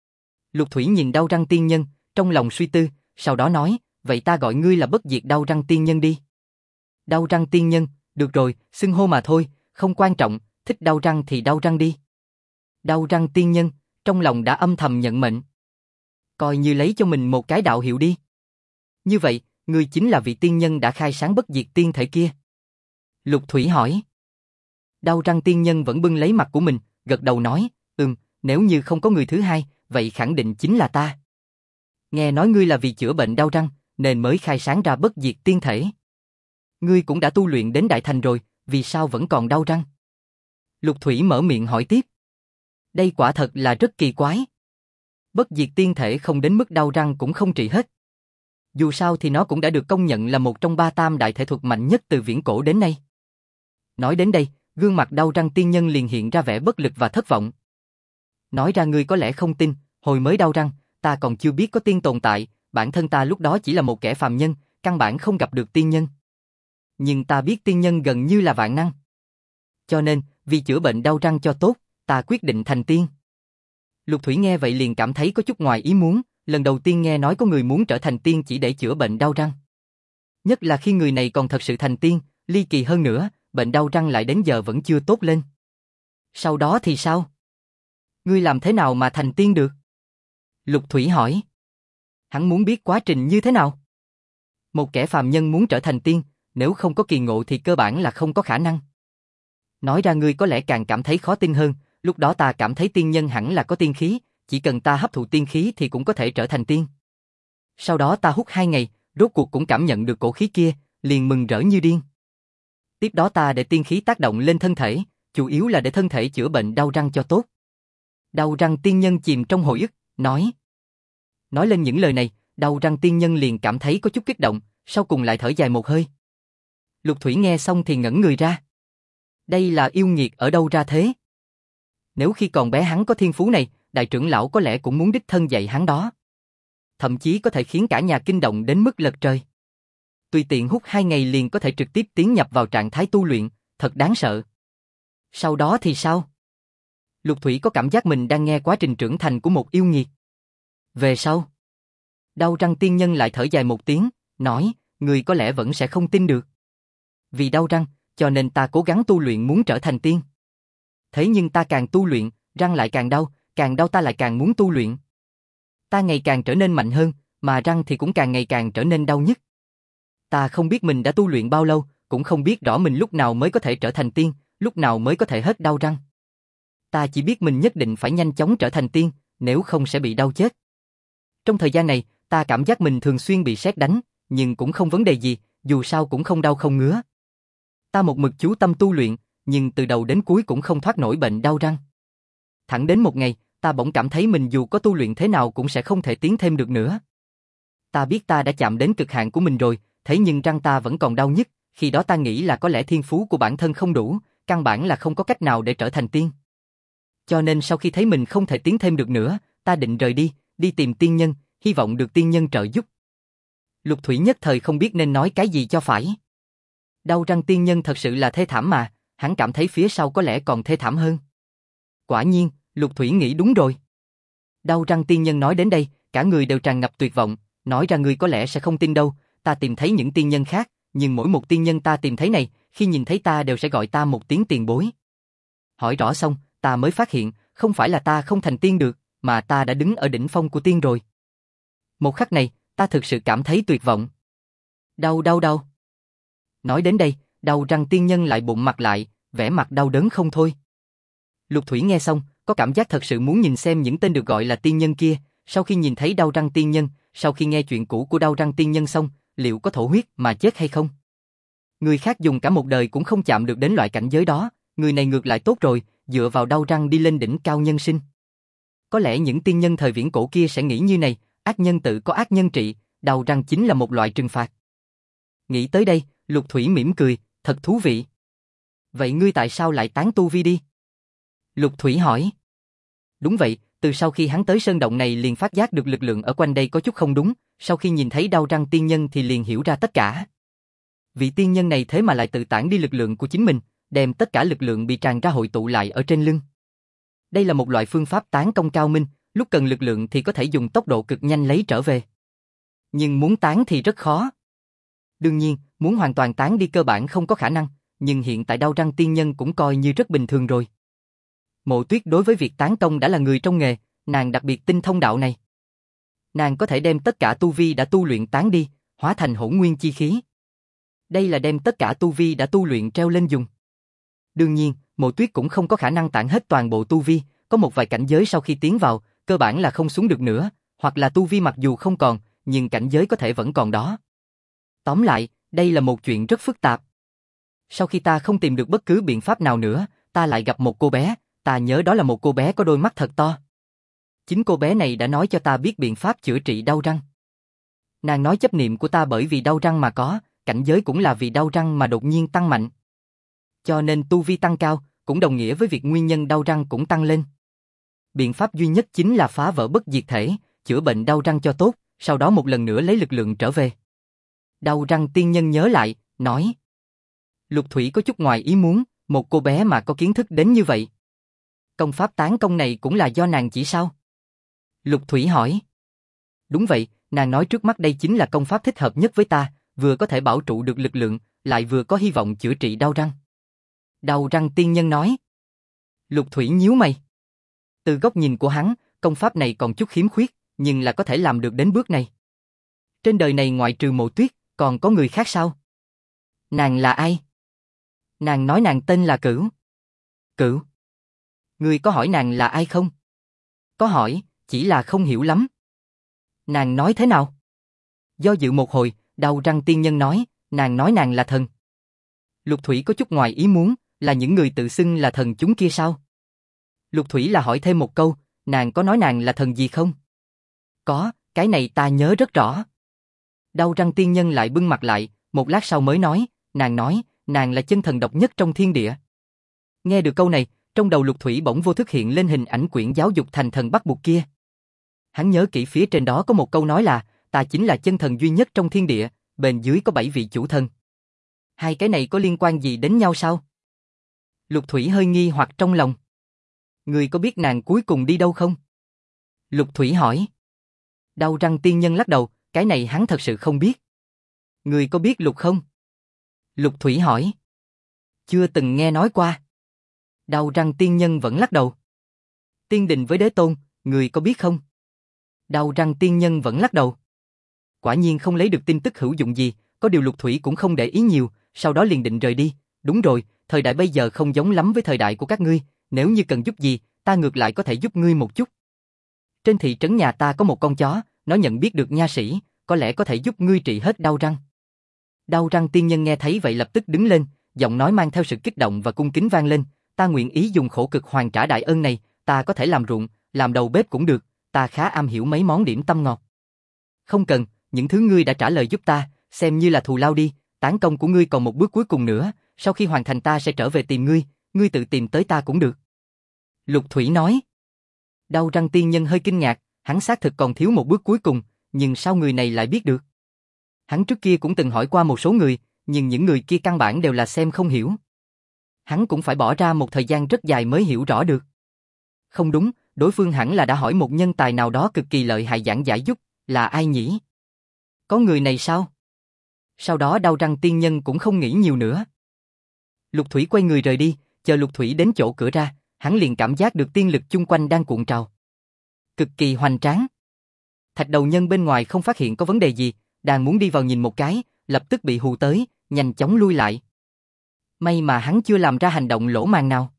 S1: Lục Thủy nhìn đau răng tiên nhân, trong lòng suy tư, sau đó nói, vậy ta gọi ngươi là bất diệt đau răng tiên nhân đi. Đau răng tiên nhân, được rồi, xưng hô mà thôi, không quan trọng, thích đau răng thì đau răng đi. Đau răng tiên nhân, trong lòng đã âm thầm nhận mệnh. Coi như lấy cho mình một cái đạo hiệu đi. Như vậy, ngươi chính là vị tiên nhân đã khai sáng bất diệt tiên thể kia. Lục Thủy hỏi. Đau răng tiên nhân vẫn bưng lấy mặt của mình, gật đầu nói, nếu như không có người thứ hai, vậy khẳng định chính là ta. Nghe nói ngươi là vì chữa bệnh đau răng, nên mới khai sáng ra bất diệt tiên thể. Ngươi cũng đã tu luyện đến đại thành rồi, vì sao vẫn còn đau răng? Lục Thủy mở miệng hỏi tiếp. Đây quả thật là rất kỳ quái. Bất diệt tiên thể không đến mức đau răng cũng không trị hết. Dù sao thì nó cũng đã được công nhận là một trong 3 tam đại thể thuật mạnh nhất từ viễn cổ đến nay. Nói đến đây, gương mặt đau răng tiên nhân liền hiện ra vẻ bất lực và thất vọng. Nói ra ngươi có lẽ không tin, hồi mới đau răng, ta còn chưa biết có tiên tồn tại, bản thân ta lúc đó chỉ là một kẻ phàm nhân, căn bản không gặp được tiên nhân. Nhưng ta biết tiên nhân gần như là vạn năng. Cho nên, vì chữa bệnh đau răng cho tốt, ta quyết định thành tiên. Lục Thủy nghe vậy liền cảm thấy có chút ngoài ý muốn, lần đầu tiên nghe nói có người muốn trở thành tiên chỉ để chữa bệnh đau răng. Nhất là khi người này còn thật sự thành tiên, ly kỳ hơn nữa, bệnh đau răng lại đến giờ vẫn chưa tốt lên. Sau đó thì sao? Ngươi làm thế nào mà thành tiên được? Lục Thủy hỏi. Hắn muốn biết quá trình như thế nào? Một kẻ phàm nhân muốn trở thành tiên, nếu không có kỳ ngộ thì cơ bản là không có khả năng. Nói ra ngươi có lẽ càng cảm thấy khó tin hơn, lúc đó ta cảm thấy tiên nhân hẳn là có tiên khí, chỉ cần ta hấp thụ tiên khí thì cũng có thể trở thành tiên. Sau đó ta hút 2 ngày, rốt cuộc cũng cảm nhận được cổ khí kia, liền mừng rỡ như điên. Tiếp đó ta để tiên khí tác động lên thân thể, chủ yếu là để thân thể chữa bệnh đau răng cho tốt. Đau răng tiên nhân chìm trong hồi ức, nói. Nói lên những lời này, đau răng tiên nhân liền cảm thấy có chút kích động, sau cùng lại thở dài một hơi. Lục Thủy nghe xong thì ngẩn người ra. Đây là yêu nghiệt ở đâu ra thế? Nếu khi còn bé hắn có thiên phú này, đại trưởng lão có lẽ cũng muốn đích thân dạy hắn đó. Thậm chí có thể khiến cả nhà kinh động đến mức lật trời. Tùy tiện hút 2 ngày liền có thể trực tiếp tiến nhập vào trạng thái tu luyện, thật đáng sợ. Sau đó thì sao? Lục Thủy có cảm giác mình đang nghe quá trình trưởng thành của một yêu nghiệt. Về sau, đau răng tiên nhân lại thở dài một tiếng, nói, người có lẽ vẫn sẽ không tin được. Vì đau răng, cho nên ta cố gắng tu luyện muốn trở thành tiên. Thế nhưng ta càng tu luyện, răng lại càng đau ta lại càng muốn tu luyện. Ta ngày càng trở nên mạnh hơn, mà răng thì cũng càng ngày càng trở nên đau nhức. Ta không biết mình đã tu luyện bao lâu, cũng không biết rõ mình lúc nào mới có thể trở thành tiên, lúc nào mới có thể hết đau răng. Ta chỉ biết mình nhất định phải nhanh chóng trở thành tiên, nếu không sẽ bị đau chết. Trong thời gian này, ta cảm giác mình thường xuyên bị sét đánh, nhưng cũng không vấn đề gì, dù sao cũng không đau không ngứa. Ta một mực chú tâm tu luyện, nhưng từ đầu đến cuối cũng không thoát nổi bệnh đau răng. Thẳng đến một ngày, ta bỗng cảm thấy mình dù có tu luyện thế nào cũng sẽ không thể tiến thêm được nữa. Ta biết ta đã chạm đến cực hạn của mình rồi, thế nhưng răng ta vẫn còn đau nhức, khi đó ta nghĩ là có lẽ thiên phú của bản thân không đủ, căn bản là không có cách nào để trở thành tiên. Cho nên sau khi thấy mình không thể tiến thêm được nữa, ta định rời đi, đi tìm tiên nhân, hy vọng được tiên nhân trợ giúp. Lục Thủy nhất thời không biết nên nói cái gì cho phải. Đau răng tiên nhân thật sự là thê thảm mà, hắn cảm thấy phía sau có lẽ còn thê thảm hơn. Quả nhiên, Lục Thủy nghĩ đúng rồi. Đau răng tiên nhân nói đến đây, cả người đều tràn ngập tuyệt vọng, nói ra ngươi có lẽ sẽ không tin đâu, ta tìm thấy những tiên nhân khác, nhưng mỗi một tiên nhân ta tìm thấy này, khi nhìn thấy ta đều sẽ gọi ta một tiếng tiền bối. Hỏi rõ xong, ta mới phát hiện, không phải là ta không thành tiên được, mà ta đã đứng ở đỉnh phong của tiên rồi. Một khắc này, ta thực sự cảm thấy tuyệt vọng. Đau đau đau. Nói đến đây, đau răng tiên nhân lại bụng mặt lại, vẻ mặt đau đớn không thôi. Lục Thủy nghe xong, có cảm giác thật sự muốn nhìn xem những tên được gọi là tiên nhân kia, sau khi nhìn thấy đau răng tiên nhân, sau khi nghe chuyện cũ của đau răng tiên nhân xong, liệu có thổ huyết mà chết hay không? Người khác dùng cả một đời cũng không chạm được đến loại cảnh giới đó, người này ngược lại tốt rồi, dựa vào đau răng đi lên đỉnh cao nhân sinh. Có lẽ những tiên nhân thời viễn cổ kia sẽ nghĩ như này, ác nhân tự có ác nhân trị, đau răng chính là một loại trừng phạt. Nghĩ tới đây, Lục Thủy mỉm cười, thật thú vị. Vậy ngươi tại sao lại tán tu vi đi? Lục Thủy hỏi. Đúng vậy, từ sau khi hắn tới sơn động này liền phát giác được lực lượng ở quanh đây có chút không đúng, sau khi nhìn thấy đau răng tiên nhân thì liền hiểu ra tất cả. Vị tiên nhân này thế mà lại tự tản đi lực lượng của chính mình, đem tất cả lực lượng bị tràn ra hội tụ lại ở trên lưng. Đây là một loại phương pháp tán công cao minh, lúc cần lực lượng thì có thể dùng tốc độ cực nhanh lấy trở về. Nhưng muốn tán thì rất khó. Đương nhiên, muốn hoàn toàn tán đi cơ bản không có khả năng, nhưng hiện tại đau răng tiên nhân cũng coi như rất bình thường rồi. Mộ Tuyết đối với việc tán công đã là người trong nghề, nàng đặc biệt tinh thông đạo này. Nàng có thể đem tất cả tu vi đã tu luyện tán đi, hóa thành hỗn nguyên chi khí. Đây là đem tất cả tu vi đã tu luyện treo lên dùng. Đương nhiên, Mộ Tuyết cũng không có khả năng tản hết toàn bộ tu vi, có một vài cảnh giới sau khi tiến vào, cơ bản là không xuống được nữa, hoặc là tu vi mặc dù không còn, nhưng cảnh giới có thể vẫn còn đó. Tóm lại, đây là một chuyện rất phức tạp. Sau khi ta không tìm được bất cứ biện pháp nào nữa, ta lại gặp một cô bé, ta nhớ đó là một cô bé có đôi mắt thật to. Chính cô bé này đã nói cho ta biết biện pháp chữa trị đau răng. Nàng nói chấp niệm của ta bởi vì đau răng mà có, cảnh giới cũng là vì đau răng mà đột nhiên tăng mạnh. Cho nên tu vi tăng cao, cũng đồng nghĩa với việc nguyên nhân đau răng cũng tăng lên. Biện pháp duy nhất chính là phá vỡ bất diệt thể, chữa bệnh đau răng cho tốt, sau đó một lần nữa lấy lực lượng trở về. Đau răng tiên nhân nhớ lại, nói. Lục Thủy có chút ngoài ý muốn, một cô bé mà có kiến thức đến như vậy. Công pháp tán công này cũng là do nàng chỉ sao? Lục Thủy hỏi. Đúng vậy, nàng nói trước mắt đây chính là công pháp thích hợp nhất với ta, vừa có thể bảo trụ được lực lượng, lại vừa có hy vọng chữa trị đau răng. Đau răng tiên nhân nói. Lục Thủy nhíu mày. Từ góc nhìn của hắn, công pháp này còn chút khiếm khuyết, nhưng là có thể làm được đến bước này. Trên đời này ngoại trừ Mộ Tuyết, còn có người khác sao? Nàng là ai? Nàng nói nàng tên là Cửu. Cửu? Ngươi có hỏi nàng là ai không? Có hỏi, chỉ là không hiểu lắm. Nàng nói thế nào? Do dự một hồi, đau răng tiên nhân nói, nàng nói nàng là thần. Lục Thủy có chút ngoài ý muốn, là những người tự xưng là thần chúng kia sao? Lục Thủy là hỏi thêm một câu, nàng có nói nàng là thần gì không? Có, cái này ta nhớ rất rõ. Đau răng tiên nhân lại bưng mặt lại, một lát sau mới nói, nàng là chân thần độc nhất trong thiên địa. Nghe được câu này, trong đầu Lục Thủy bỗng vô thức hiện lên hình ảnh quyển giáo dục thành thần bắt buộc kia. Hắn nhớ kỹ phía trên đó có một câu nói là, ta chính là chân thần duy nhất trong thiên địa, bên dưới có 7 vị chủ thần. Hai cái này có liên quan gì đến nhau sao? Lục Thủy hơi nghi hoặc trong lòng. Người có biết nàng cuối cùng đi đâu không? Lục Thủy hỏi. Đau răng tiên nhân lắc đầu, cái này hắn thật sự không biết. Người có biết Lục không? Lục Thủy hỏi. Chưa từng nghe nói qua. Đau răng tiên nhân vẫn lắc đầu. Tiên đình với đế tôn, người có biết không? Đau răng tiên nhân vẫn lắc đầu. Quả nhiên không lấy được tin tức hữu dụng gì, có điều Lục Thủy cũng không để ý nhiều, sau đó liền định rời đi. Đúng rồi, thời đại bây giờ không giống lắm với thời đại của các ngươi, nếu như cần giúp gì, ta ngược lại có thể giúp ngươi một chút. Trên thị trấn nhà ta có một con chó, nó nhận biết được nha sĩ, có lẽ có thể giúp ngươi trị hết đau răng. Đau răng tiên nhân nghe thấy vậy lập tức đứng lên, giọng nói mang theo sự kích động và cung kính vang lên, ta nguyện ý dùng khổ cực hoàn trả đại ân này, ta có thể làm ruộng, làm đầu bếp cũng được, ta khá am hiểu mấy món điểm tâm ngọt. Không cần, những thứ ngươi đã trả lời giúp ta, xem như là thù lao đi, tán công của ngươi còn một bước cuối cùng nữa, sau khi hoàn thành ta sẽ trở về tìm ngươi, ngươi tự tìm tới ta cũng được. Lục Thủy nói. Đau răng tiên nhân hơi kinh ngạc, hắn xác thực còn thiếu một bước cuối cùng, nhưng sao người này lại biết được? Hắn trước kia cũng từng hỏi qua một số người, nhưng những người kia căn bản đều là xem không hiểu. Hắn cũng phải bỏ ra một thời gian rất dài mới hiểu rõ được. Không đúng, đối phương hẳn là đã hỏi một nhân tài nào đó cực kỳ lợi hại giảng giải giúp, là ai nhỉ? Có người này sao? Sau đó đau răng tiên nhân cũng không nghĩ nhiều nữa. Lục Thủy quay người rời đi, chờ Lục Thủy đến chỗ cửa ra, hắn liền cảm giác được tiên lực chung quanh đang cuộn trào. Cực kỳ hoành tráng. Thạch đầu nhân bên ngoài không phát hiện có vấn đề gì, đang muốn đi vào nhìn một cái, lập tức bị hù tới, nhanh chóng lui lại. May mà hắn chưa làm ra hành động lỗ mãng nào.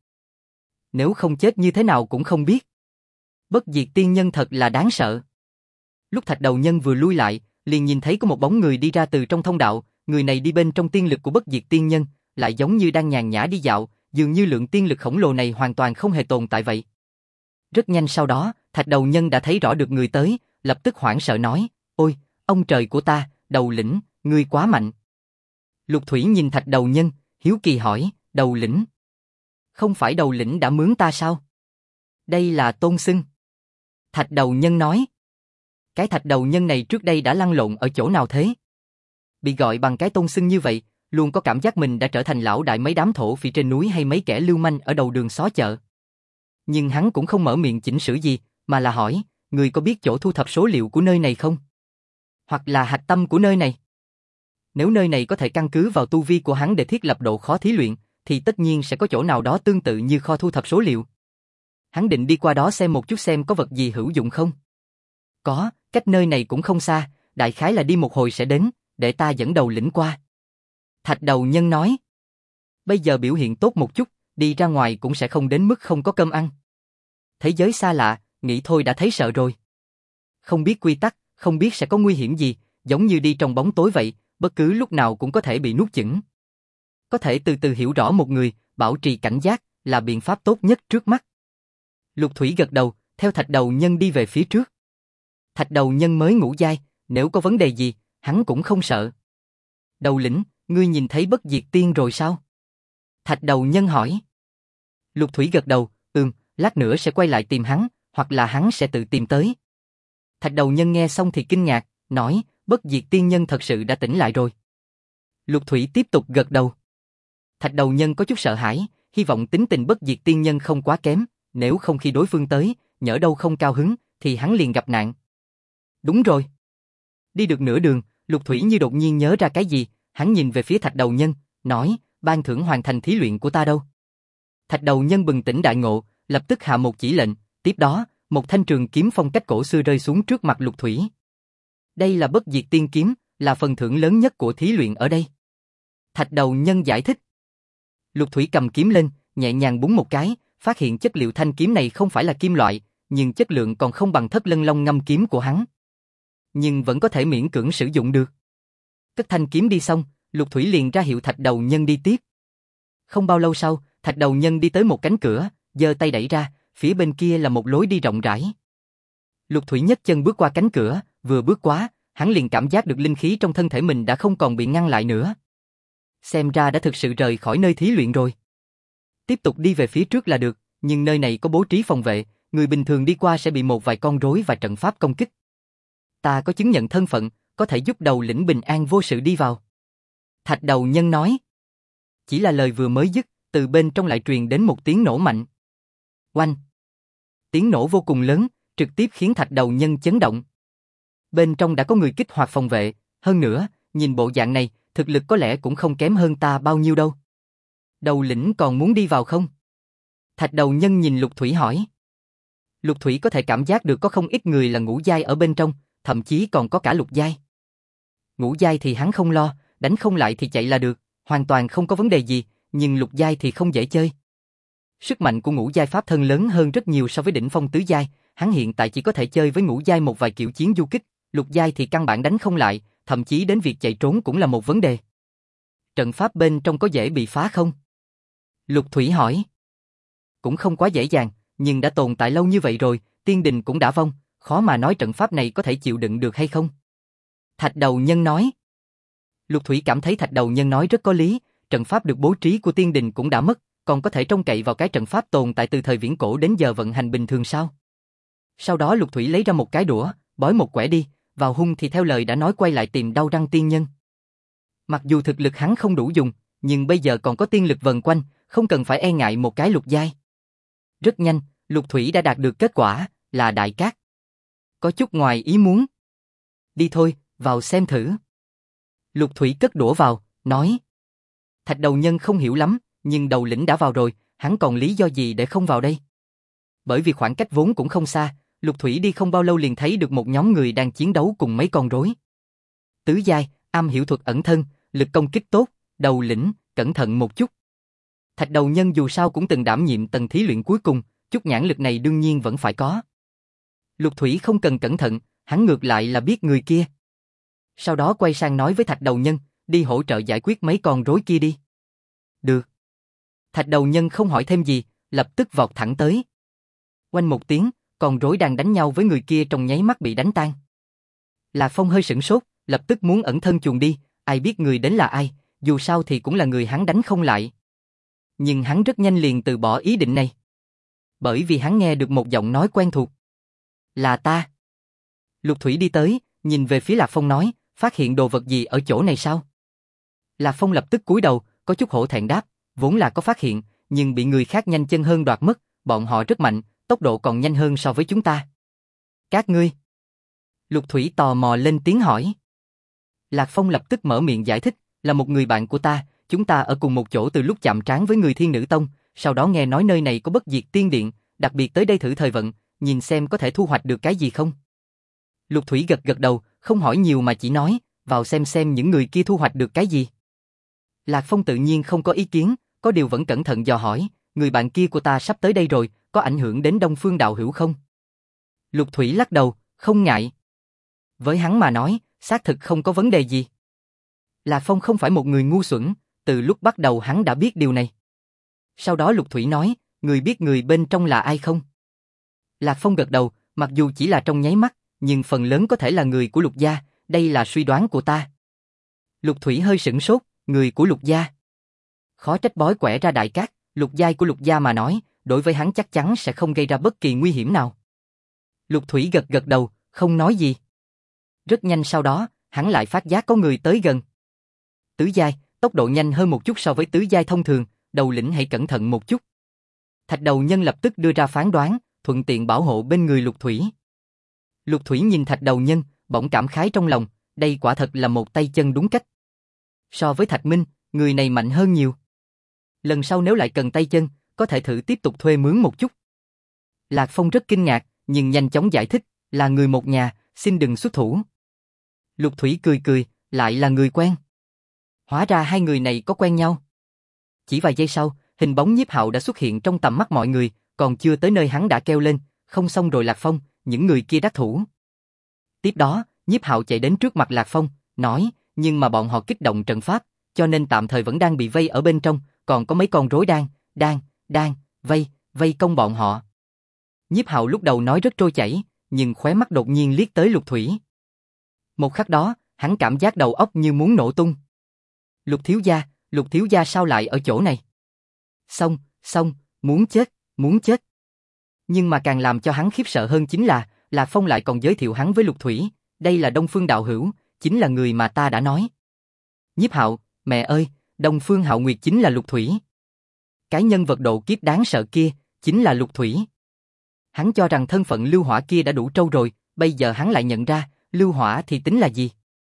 S1: Nếu không chết như thế nào cũng không biết. Bất diệt tiên nhân thật là đáng sợ. Lúc thạch đầu nhân vừa lui lại, liền nhìn thấy có một bóng người đi ra từ trong thông đạo, người này đi bên trong tiên lực của bất diệt tiên nhân, lại giống như đang nhàn nhã đi dạo, dường như lượng tiên lực khổng lồ này hoàn toàn không hề tồn tại vậy. Rất nhanh sau đó, thạch đầu nhân đã thấy rõ được người tới, lập tức hoảng sợ nói, ôi, ông trời của ta, đầu lĩnh, ngươi quá mạnh. Lục Thủy nhìn thạch đầu nhân, hiếu kỳ hỏi, đầu lĩnh? Không phải đầu lĩnh đã mướn ta sao? Đây là tôn xưng. Thạch đầu nhân nói. Cái thạch đầu nhân này trước đây đã lăn lộn ở chỗ nào thế? Bị gọi bằng cái tôn xưng như vậy, luôn có cảm giác mình đã trở thành lão đại mấy đám thổ phỉ trên núi hay mấy kẻ lưu manh ở đầu đường xó chợ. Nhưng hắn cũng không mở miệng chỉnh sửa gì, mà là hỏi, người có biết chỗ thu thập số liệu của nơi này không? Hoặc là hạch tâm của nơi này? Nếu nơi này có thể căn cứ vào tu vi của hắn để thiết lập độ khó thí luyện, thì tất nhiên sẽ có chỗ nào đó tương tự như kho thu thập số liệu. Hắn định đi qua đó xem một chút xem có vật gì hữu dụng không. Có, cách nơi này cũng không xa, đại khái là đi một hồi sẽ đến, để ta dẫn đầu lĩnh qua. Thạch đầu nhân nói. Bây giờ biểu hiện tốt một chút, đi ra ngoài cũng sẽ không đến mức không có cơm ăn. Thế giới xa lạ, nghĩ thôi đã thấy sợ rồi. Không biết quy tắc, không biết sẽ có nguy hiểm gì, giống như đi trong bóng tối vậy, bất cứ lúc nào cũng có thể bị nuốt chửng. Có thể từ từ hiểu rõ một người, bảo trì cảnh giác, là biện pháp tốt nhất trước mắt. Lục Thủy gật đầu, theo thạch đầu nhân đi về phía trước. Thạch đầu nhân mới ngũ giai, nếu có vấn đề gì, hắn cũng không sợ. Đầu lĩnh, ngươi nhìn thấy bất diệt tiên rồi sao? Thạch đầu nhân hỏi. Lục Thủy gật đầu, lát nữa sẽ quay lại tìm hắn, hoặc là hắn sẽ tự tìm tới. Thạch đầu nhân nghe xong thì kinh ngạc, nói, bất diệt tiên nhân thật sự đã tỉnh lại rồi. Lục Thủy tiếp tục gật đầu. Thạch đầu nhân có chút sợ hãi, hy vọng tính tình bất diệt tiên nhân không quá kém, nếu không khi đối phương tới, nhỡ đâu không cao hứng, thì hắn liền gặp nạn. Đúng rồi. Đi được nửa đường, Lục Thủy như đột nhiên nhớ ra cái gì, hắn nhìn về phía thạch đầu nhân, nói, ban thưởng hoàn thành thí luyện của ta đâu. Thạch đầu nhân bừng tỉnh đại ngộ, lập tức hạ một chỉ lệnh, tiếp đó, một thanh trường kiếm phong cách cổ xưa rơi xuống trước mặt Lục Thủy. Đây là bất diệt tiên kiếm, là phần thưởng lớn nhất của thí luyện ở đây. Thạch đầu nhân giải thích. Lục Thủy cầm kiếm lên, nhẹ nhàng búng một cái, phát hiện chất liệu thanh kiếm này không phải là kim loại, nhưng chất lượng còn không bằng Thất Lân Long ngâm kiếm của hắn. Nhưng vẫn có thể miễn cưỡng sử dụng được. Cất thanh kiếm đi xong, Lục Thủy liền ra hiệu thạch đầu nhân đi tiếp. Không bao lâu sau, thạch đầu nhân đi tới một cánh cửa, giơ tay đẩy ra, phía bên kia là một lối đi rộng rãi. Lục Thủy nhấc chân bước qua cánh cửa, vừa bước qua, hắn liền cảm giác được linh khí trong thân thể mình đã không còn bị ngăn lại nữa. Xem ra đã thực sự rời khỏi nơi thí luyện rồi. Tiếp tục đi về phía trước là được, nhưng nơi này có bố trí phòng vệ, người bình thường đi qua sẽ bị một vài con rối và trận pháp công kích. Ta có chứng nhận thân phận, có thể giúp đầu lĩnh bình an vô sự đi vào. Thạch đầu nhân nói. Chỉ là lời vừa mới dứt, từ bên trong lại truyền đến một tiếng nổ mạnh. Oanh! Tiếng nổ vô cùng lớn, trực tiếp khiến thạch đầu nhân chấn động. Bên trong đã có người kích hoạt phòng vệ, hơn nữa, nhìn bộ dạng này, thực lực có lẽ cũng không kém hơn ta bao nhiêu đâu. Đầu lĩnh còn muốn đi vào không? Thạch đầu nhân nhìn Lục Thủy hỏi. Lục Thủy có thể cảm giác được có không ít người là ngũ giai ở bên trong, thậm chí còn có cả lục giai. Ngũ giai thì hắn không lo, đánh không lại thì chạy là được, hoàn toàn không có vấn đề gì, nhưng lục giai thì không dễ chơi. Sức mạnh của ngũ giai pháp thân lớn hơn rất nhiều so với đỉnh phong tứ giai, hắn hiện tại chỉ có thể chơi với ngũ giai một vài kiểu chiến du kích, lục giai thì căn bản đánh không lại, thậm chí đến việc chạy trốn cũng là một vấn đề. Trận pháp bên trong có dễ bị phá không? Lục Thủy hỏi. Cũng không quá dễ dàng, nhưng đã tồn tại lâu như vậy rồi, tiên đình cũng đã vong, khó mà nói trận pháp này có thể chịu đựng được hay không. Thạch đầu nhân nói. Lục Thủy cảm thấy thạch đầu nhân nói rất có lý, trận pháp được bố trí của tiên đình cũng đã mất, còn có thể trông cậy vào cái trận pháp tồn tại từ thời viễn cổ đến giờ vận hành bình thường sao? Sau đó Lục Thủy lấy ra một cái đũa, bói một quẻ đi, vào hung thì theo lời đã nói quay lại tìm Đau Răng tiên nhân. Mặc dù thực lực hắn không đủ dùng, nhưng bây giờ còn có tiên lực vần quanh, không cần phải e ngại một cái lục giai. Rất nhanh, Lục Thủy đã đạt được kết quả, là đại cát. Có chút ngoài ý muốn. Đi thôi, vào xem thử. Lục Thủy cất đũa vào, nói. Thạch đầu nhân không hiểu lắm, nhưng đầu lĩnh đã vào rồi, hắn còn lý do gì để không vào đây? Bởi vì khoảng cách vốn cũng không xa, Lục Thủy đi không bao lâu liền thấy được một nhóm người đang chiến đấu cùng mấy con rối. Tứ giai, am hiểu thuật ẩn thân, lực công kích tốt, đầu lĩnh, cẩn thận một chút. Thạch đầu nhân dù sao cũng từng đảm nhiệm tầng thí luyện cuối cùng, chút nhãn lực này đương nhiên vẫn phải có. Lục Thủy không cần cẩn thận, hắn ngược lại là biết người kia. Sau đó quay sang nói với thạch đầu nhân, đi hỗ trợ giải quyết mấy con rối kia đi. Được. Thạch đầu nhân không hỏi thêm gì, lập tức vọt thẳng tới. Oanh một tiếng, con rối đang đánh nhau với người kia trong nháy mắt bị đánh tan. Lạc Phong hơi sửng sốt, lập tức muốn ẩn thân chuồn đi, ai biết người đến là ai, dù sao thì cũng là người hắn đánh không lại. Nhưng hắn rất nhanh liền từ bỏ ý định này. Bởi vì hắn nghe được một giọng nói quen thuộc. Là ta. Lục Thủy đi tới, nhìn về phía Lạc Phong nói, phát hiện đồ vật gì ở chỗ này sao? Lạc Phong lập tức cúi đầu, có chút hổ thẹn đáp, vốn là có phát hiện, nhưng bị người khác nhanh chân hơn đoạt mất, bọn họ rất mạnh, tốc độ còn nhanh hơn so với chúng ta. Các ngươi? Lục Thủy tò mò lên tiếng hỏi. Lạc Phong lập tức mở miệng giải thích, là một người bạn của ta, chúng ta ở cùng một chỗ từ lúc chạm trán với người Thiên Nữ Tông, sau đó nghe nói nơi này có bất diệt tiên điện, đặc biệt tới đây thử thời vận, nhìn xem có thể thu hoạch được cái gì không. Lục Thủy gật gật đầu, không hỏi nhiều mà chỉ nói, vào xem những người kia thu hoạch được cái gì. Lạc Phong tự nhiên không có ý kiến, có điều vẫn cẩn thận dò hỏi, người bạn kia của ta sắp tới đây rồi, có ảnh hưởng đến Đông Phương đạo hữu không? Lục Thủy lắc đầu, không ngại. Với hắn mà nói, xác thực không có vấn đề gì. Lạc Phong không phải một người ngu xuẩn, từ lúc bắt đầu hắn đã biết điều này. Sau đó Lục Thủy nói, người biết người bên trong là ai không? Lạc Phong gật đầu, mặc dù chỉ là trong nháy mắt, nhưng phần lớn có thể là người của Lục gia, đây là suy đoán của ta. Lục Thủy hơi sửng sốt, người của Lục gia. Khó trách bói quẻ ra đại cát, lục giai của Lục gia mà nói, đối với hắn chắc chắn sẽ không gây ra bất kỳ nguy hiểm nào. Lục Thủy gật gật đầu, không nói gì. Rất nhanh sau đó, hắn lại phát giác có người tới gần. Tứ giai, tốc độ nhanh hơn một chút so với tứ giai thông thường, đầu lĩnh hãy cẩn thận một chút. Thạch đầu nhân lập tức đưa ra phán đoán, thuận tiện bảo hộ bên người Lục Thủy. Lục Thủy nhìn thạch đầu nhân, bỗng cảm khái trong lòng, đây quả thật là một tay chân đúng cách. So với Thạch Minh, người này mạnh hơn nhiều. Lần sau nếu lại cần tay chân, có thể thử tiếp tục thuê mướn một chút. Lạc Phong rất kinh ngạc, nhưng nhanh chóng giải thích, là người một nhà, xin đừng xuất thủ. Lục Thủy cười cười, lại là người quen. Hóa ra hai người này có quen nhau. Chỉ vài giây sau, hình bóng Nhiếp Hạo đã xuất hiện trong tầm mắt mọi người, còn chưa tới nơi hắn đã kêu lên, không xong rồi Lạc Phong, những người kia đắc thủ. Tiếp đó, Nhiếp Hạo chạy đến trước mặt Lạc Phong, nói, nhưng mà bọn họ kích động trận pháp, cho nên tạm thời vẫn đang bị vây ở bên trong, còn có mấy con rối đang vây công bọn họ. Nhiếp Hạo lúc đầu nói rất trôi chảy, nhưng khóe mắt đột nhiên liếc tới Lục Thủy. Một khắc đó, hắn cảm giác đầu óc như muốn nổ tung. Lục thiếu gia sao lại ở chỗ này? Xong, muốn chết. Nhưng mà càng làm cho hắn khiếp sợ hơn chính là, Lạc Phong lại còn giới thiệu hắn với Lục Thủy, đây là Đông Phương đạo hữu, chính là người mà ta đã nói. Nhiếp Hạo, mẹ ơi, Đông Phương Hạo Nguyệt chính là Lục Thủy. Cái nhân vật độ kiếp đáng sợ kia, chính là Lục Thủy. Hắn cho rằng thân phận Lưu Hỏa kia đã đủ trâu rồi, bây giờ hắn lại nhận ra, Lưu Hỏa thì tính là gì?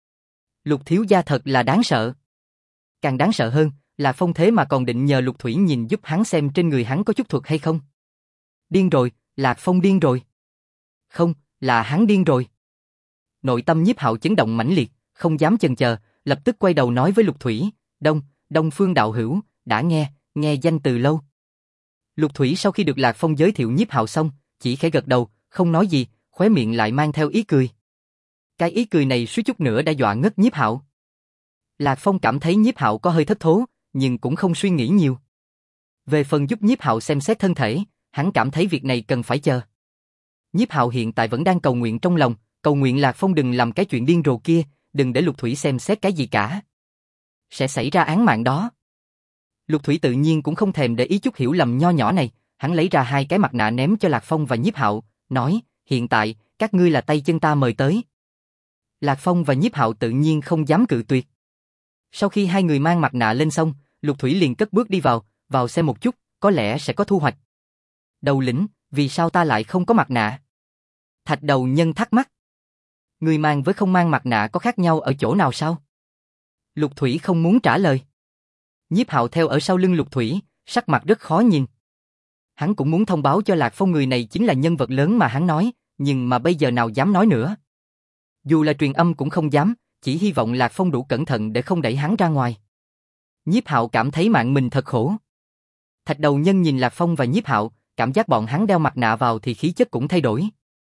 S1: Lục thiếu gia thật là đáng sợ. Càng đáng sợ hơn, là Phong thế mà còn định nhờ Lục Thủy nhìn giúp hắn xem trên người hắn có chút thuật hay không. Điên rồi, Lạc Phong điên rồi. Không, là hắn điên rồi. Nội tâm Nhiếp Hạo chấn động mãnh liệt, không dám chần chờ, lập tức quay đầu nói với Lục Thủy, Đông Phương đạo hữu, đã nghe danh từ lâu. Lục Thủy sau khi được Lạc Phong giới thiệu Nhiếp Hạo xong, chỉ khẽ gật đầu, không nói gì, khóe miệng lại mang theo ý cười. Cái ý cười này suýt chút nữa đã dọa ngất Nhiếp Hạo. Lạc Phong cảm thấy Nhiếp Hạo có hơi thất thố, nhưng cũng không suy nghĩ nhiều. Về phần giúp Nhiếp Hạo xem xét thân thể, hắn cảm thấy việc này cần phải chờ. Nhiếp Hạo hiện tại vẫn đang cầu nguyện trong lòng, cầu nguyện Lạc Phong đừng làm cái chuyện điên rồ kia, đừng để Lục Thủy xem xét cái gì cả. Sẽ xảy ra án mạng đó. Lục Thủy tự nhiên cũng không thèm để ý chút hiểu lầm nho nhỏ này, hắn lấy ra 2 cái mặt nạ ném cho Lạc Phong và Nhiếp Hạo, nói, hiện tại, các ngươi là tay chân ta mời tới. Lạc Phong và Nhiếp Hạo tự nhiên không dám cự tuyệt. Sau khi 2 người mang mặt nạ lên xong, Lục Thủy liền cất bước đi vào xem một chút, có lẽ sẽ có thu hoạch. Đầu lĩnh, vì sao ta lại không có mặt nạ? Thạch Đầu Nhân thắc mắc. Người mang với không mang mặt nạ có khác nhau ở chỗ nào sao? Lục Thủy không muốn trả lời. Nhiếp Hạo theo ở sau lưng Lục Thủy, sắc mặt rất khó nhìn. Hắn cũng muốn thông báo cho Lạc Phong người này chính là nhân vật lớn mà hắn nói, nhưng mà bây giờ nào dám nói nữa. Dù là truyền âm cũng không dám, chỉ hy vọng Lạc Phong đủ cẩn thận để không đẩy hắn ra ngoài. Nhiếp Hạo cảm thấy mạng mình thật khổ. Thạch Đầu Nhân nhìn Lạc Phong và Nhiếp Hạo, cảm giác bọn hắn đeo mặt nạ vào thì khí chất cũng thay đổi.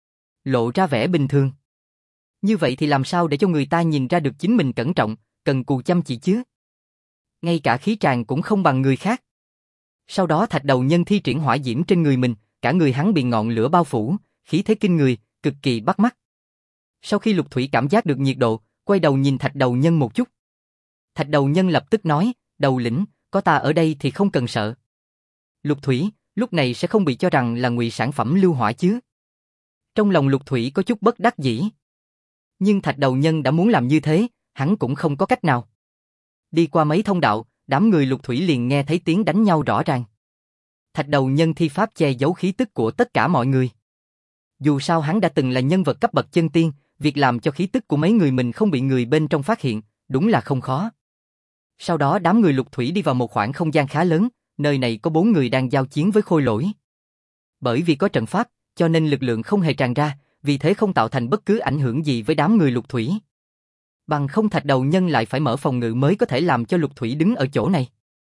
S1: Lộ ra vẻ bình thường. Như vậy thì làm sao để cho người ta nhìn ra được chính mình cẩn trọng, cần cù chăm chỉ chứ? Ngay cả khí tràng cũng không bằng người khác. Sau đó Thạch Đầu Nhân thi triển hỏa diễm trên người mình, cả người hắn bị ngọn lửa bao phủ, khí thế kinh người, cực kỳ bắt mắt. Sau khi Lục Thủy cảm giác được nhiệt độ, quay đầu nhìn Thạch Đầu Nhân một chút. Thạch Đầu Nhân lập tức nói, đầu lĩnh, có ta ở đây thì không cần sợ. Lục Thủy, lúc này sẽ không bị cho rằng là ngụy sản phẩm lưu hỏa chứ? Trong lòng Lục Thủy có chút bất đắc dĩ. Nhưng Thạch Đầu Nhân đã muốn làm như thế, hắn cũng không có cách nào. Đi qua mấy thông đạo, đám người Lục Thủy liền nghe thấy tiếng đánh nhau rõ ràng. Thạch Đầu Nhân thi pháp che giấu khí tức của tất cả mọi người. Dù sao hắn đã từng là nhân vật cấp bậc chân tiên, việc làm cho khí tức của mấy người mình không bị người bên trong phát hiện, đúng là không khó. Sau đó đám người Lục Thủy đi vào một khoảng không gian khá lớn, nơi này có 4 người đang giao chiến với Khôi Lỗi. Bởi vì có trận pháp, cho nên lực lượng không hề tràn ra, vì thế không tạo thành bất cứ ảnh hưởng gì với đám người Lục Thủy. Bằng không Thạch Đầu Nhân lại phải mở phòng ngự mới có thể làm cho Lục Thủy đứng ở chỗ này.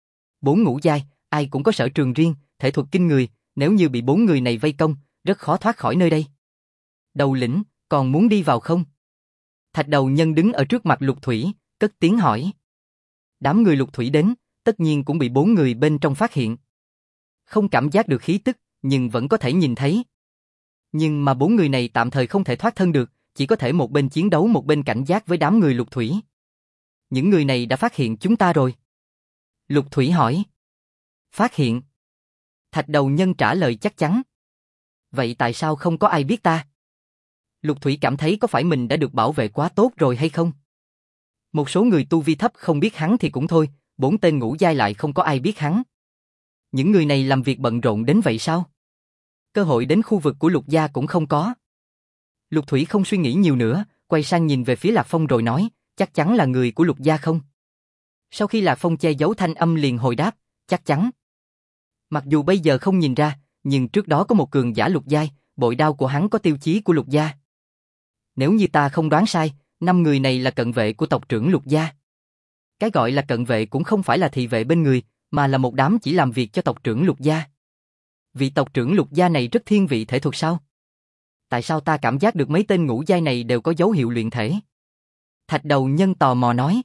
S1: 4 ngũ giai, ai cũng có sở trường riêng, thể thuật kinh người, nếu như bị 4 người này vây công, rất khó thoát khỏi nơi đây. Đầu lĩnh, còn muốn đi vào không? Thạch Đầu Nhân đứng ở trước mặt Lục Thủy, cất tiếng hỏi. Đám người Lục Thủy đến, tất nhiên cũng bị 4 người bên trong phát hiện. Không cảm giác được khí tức, nhưng vẫn có thể nhìn thấy. Nhưng mà 4 người này tạm thời không thể thoát thân được, chỉ có thể một bên chiến đấu một bên cảnh giác với đám người Lục Thủy. Những người này đã phát hiện chúng ta rồi. Lục Thủy hỏi. Phát hiện. Thạch Đầu Nhân trả lời chắc chắn. Vậy tại sao không có ai biết ta? Lục Thủy cảm thấy có phải mình đã được bảo vệ quá tốt rồi hay không? Một số người tu vi thấp không biết hắn thì cũng thôi, 4 tên ngũ giai lại không có ai biết hắn. Những người này làm việc bận rộn đến vậy sao? Cơ hội đến khu vực của Lục gia cũng không có. Lục Thủy không suy nghĩ nhiều nữa, quay sang nhìn về phía Lạc Phong rồi nói, chắc chắn là người của Lục gia không? Sau khi Lạc Phong che giấu thanh âm liền hồi đáp, chắc chắn. Mặc dù bây giờ không nhìn ra, nhưng trước đó có một cường giả Lục giai, bội đao của hắn có tiêu chí của Lục gia. Nếu như ta không đoán sai, 5 người này là cận vệ của tộc trưởng Lục gia. Cái gọi là cận vệ cũng không phải là thị vệ bên người, mà là một đám chỉ làm việc cho tộc trưởng Lục gia. Vị tộc trưởng Lục gia này rất thiên vị thể thuật sao? Tại sao ta cảm giác được mấy tên ngũ giai này đều có dấu hiệu luyện thể? Thạch Đầu Nhân tò mò nói.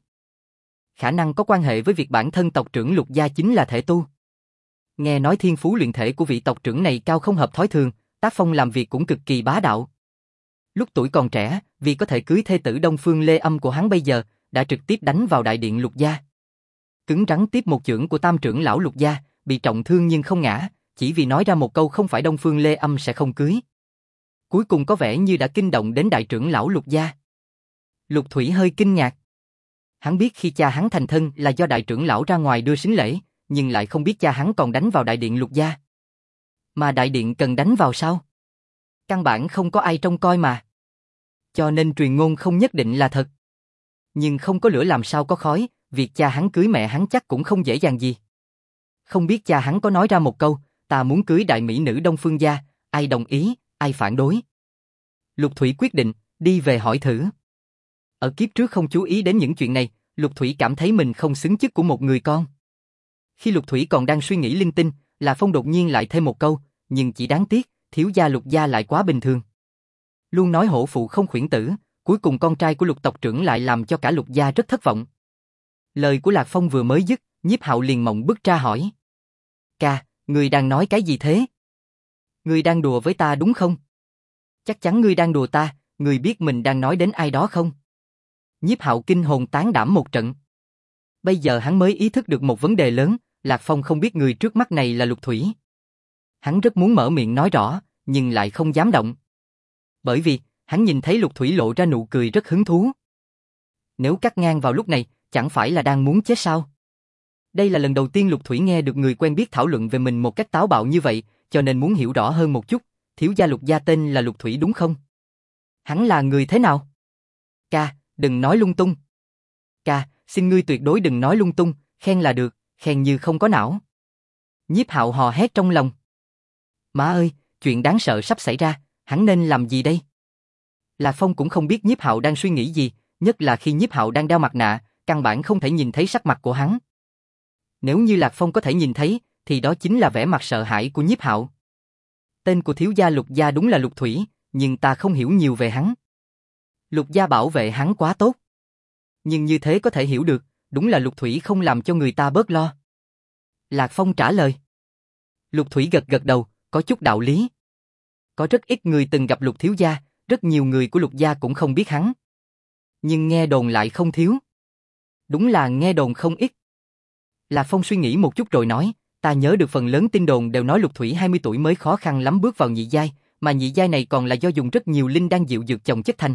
S1: Khả năng có quan hệ với việc bản thân tộc trưởng Lục gia chính là thể tu. Nghe nói thiên phú luyện thể của vị tộc trưởng này cao không hợp thói thường, tác phong làm việc cũng cực kỳ bá đạo. Lúc tuổi còn trẻ, vì có thể cưới thê tử Đông Phương Lê Âm của hắn bây giờ, đã trực tiếp đánh vào đại điện Lục gia. Cứng rắn tiếp một chưởng của tam trưởng lão Lục gia, bị trọng thương nhưng không ngã, chỉ vì nói ra một câu không phải Đông Phương Lê Âm sẽ không cưới. Cuối cùng có vẻ như đã kinh động đến đại trưởng lão Lục gia. Lục Thủy hơi kinh ngạc. Hắn biết khi cha hắn thành thân là do đại trưởng lão ra ngoài đưa sính lễ, nhưng lại không biết cha hắn còn đánh vào đại điện Lục gia. Mà đại điện cần đánh vào sao? Căn bản không có ai trông coi mà. Cho nên truyền ngôn không nhất định là thật. Nhưng không có lửa làm sao có khói, việc cha hắn cưới mẹ hắn chắc cũng không dễ dàng gì. Không biết cha hắn có nói ra một câu, ta muốn cưới đại mỹ nữ Đông Phương gia, ai đồng ý, ai phản đối. Lục Thủy quyết định, đi về hỏi thử. Ở kiếp trước không chú ý đến những chuyện này, Lục Thủy cảm thấy mình không xứng chức của một người con. Khi Lục Thủy còn đang suy nghĩ linh tinh, Lạc Phong đột nhiên lại thêm một câu, nhưng chỉ đáng tiếc, thiếu gia Lục gia lại quá bình thường. Luôn nói hổ phụ không khuyển tử, cuối cùng con trai của Lục tộc trưởng lại làm cho cả Lục gia rất thất vọng. Lời của Lạc Phong vừa mới dứt, Nhiếp Hạo liền mộng bức ra hỏi. Ca, ngươi đang nói cái gì thế? Ngươi đang đùa với ta đúng không? Chắc chắn ngươi đang đùa ta, ngươi biết mình đang nói đến ai đó không? Nhiếp Hạo kinh hồn tán đảm một trận. Bây giờ hắn mới ý thức được một vấn đề lớn, Lạc Phong không biết người trước mắt này là Lục Thủy. Hắn rất muốn mở miệng nói rõ, nhưng lại không dám động. Bởi vì, hắn nhìn thấy Lục Thủy lộ ra nụ cười rất hứng thú. Nếu cắt ngang vào lúc này, chẳng phải là đang muốn chết sao? Đây là lần đầu tiên Lục Thủy nghe được người quen biết thảo luận về mình một cách táo bạo như vậy, cho nên muốn hiểu rõ hơn một chút. Thiếu gia Lục gia tên là Lục Thủy đúng không? Hắn là người thế nào? Ca, đừng nói lung tung. Ca, xin ngươi tuyệt đối đừng nói lung tung, khen là được, khen như không có não. Nhiếp Hạo hò hét trong lòng. Má ơi, chuyện đáng sợ sắp xảy ra, hắn nên làm gì đây? Lạc Phong cũng không biết Nhiếp Hạo đang suy nghĩ gì, nhất là khi Nhiếp Hạo đang đeo mặt nạ, căn bản không thể nhìn thấy sắc mặt của hắn. Nếu như Lạc Phong có thể nhìn thấy, thì đó chính là vẻ mặt sợ hãi của Nhiếp Hạo. Tên của thiếu gia Lục gia đúng là Lục Thủy, nhưng ta không hiểu nhiều về hắn. Lục gia bảo vệ hắn quá tốt. Nhưng như thế có thể hiểu được, đúng là Lục Thủy không làm cho người ta bớt lo. Lạc Phong trả lời. Lục Thủy gật gật đầu, có chút đạo lý. Có rất ít người từng gặp Lục thiếu gia, rất nhiều người của Lục gia cũng không biết hắn. Nhưng nghe đồn lại không thiếu. Đúng là nghe đồn không ít. Lạc Phong suy nghĩ một chút rồi nói, ta nhớ được phần lớn tin đồn đều nói Lục Thủy 20 tuổi mới khó khăn lắm bước vào nhị giai, mà nhị giai này còn là do dùng rất nhiều linh đan diệu dược chồng chất thành.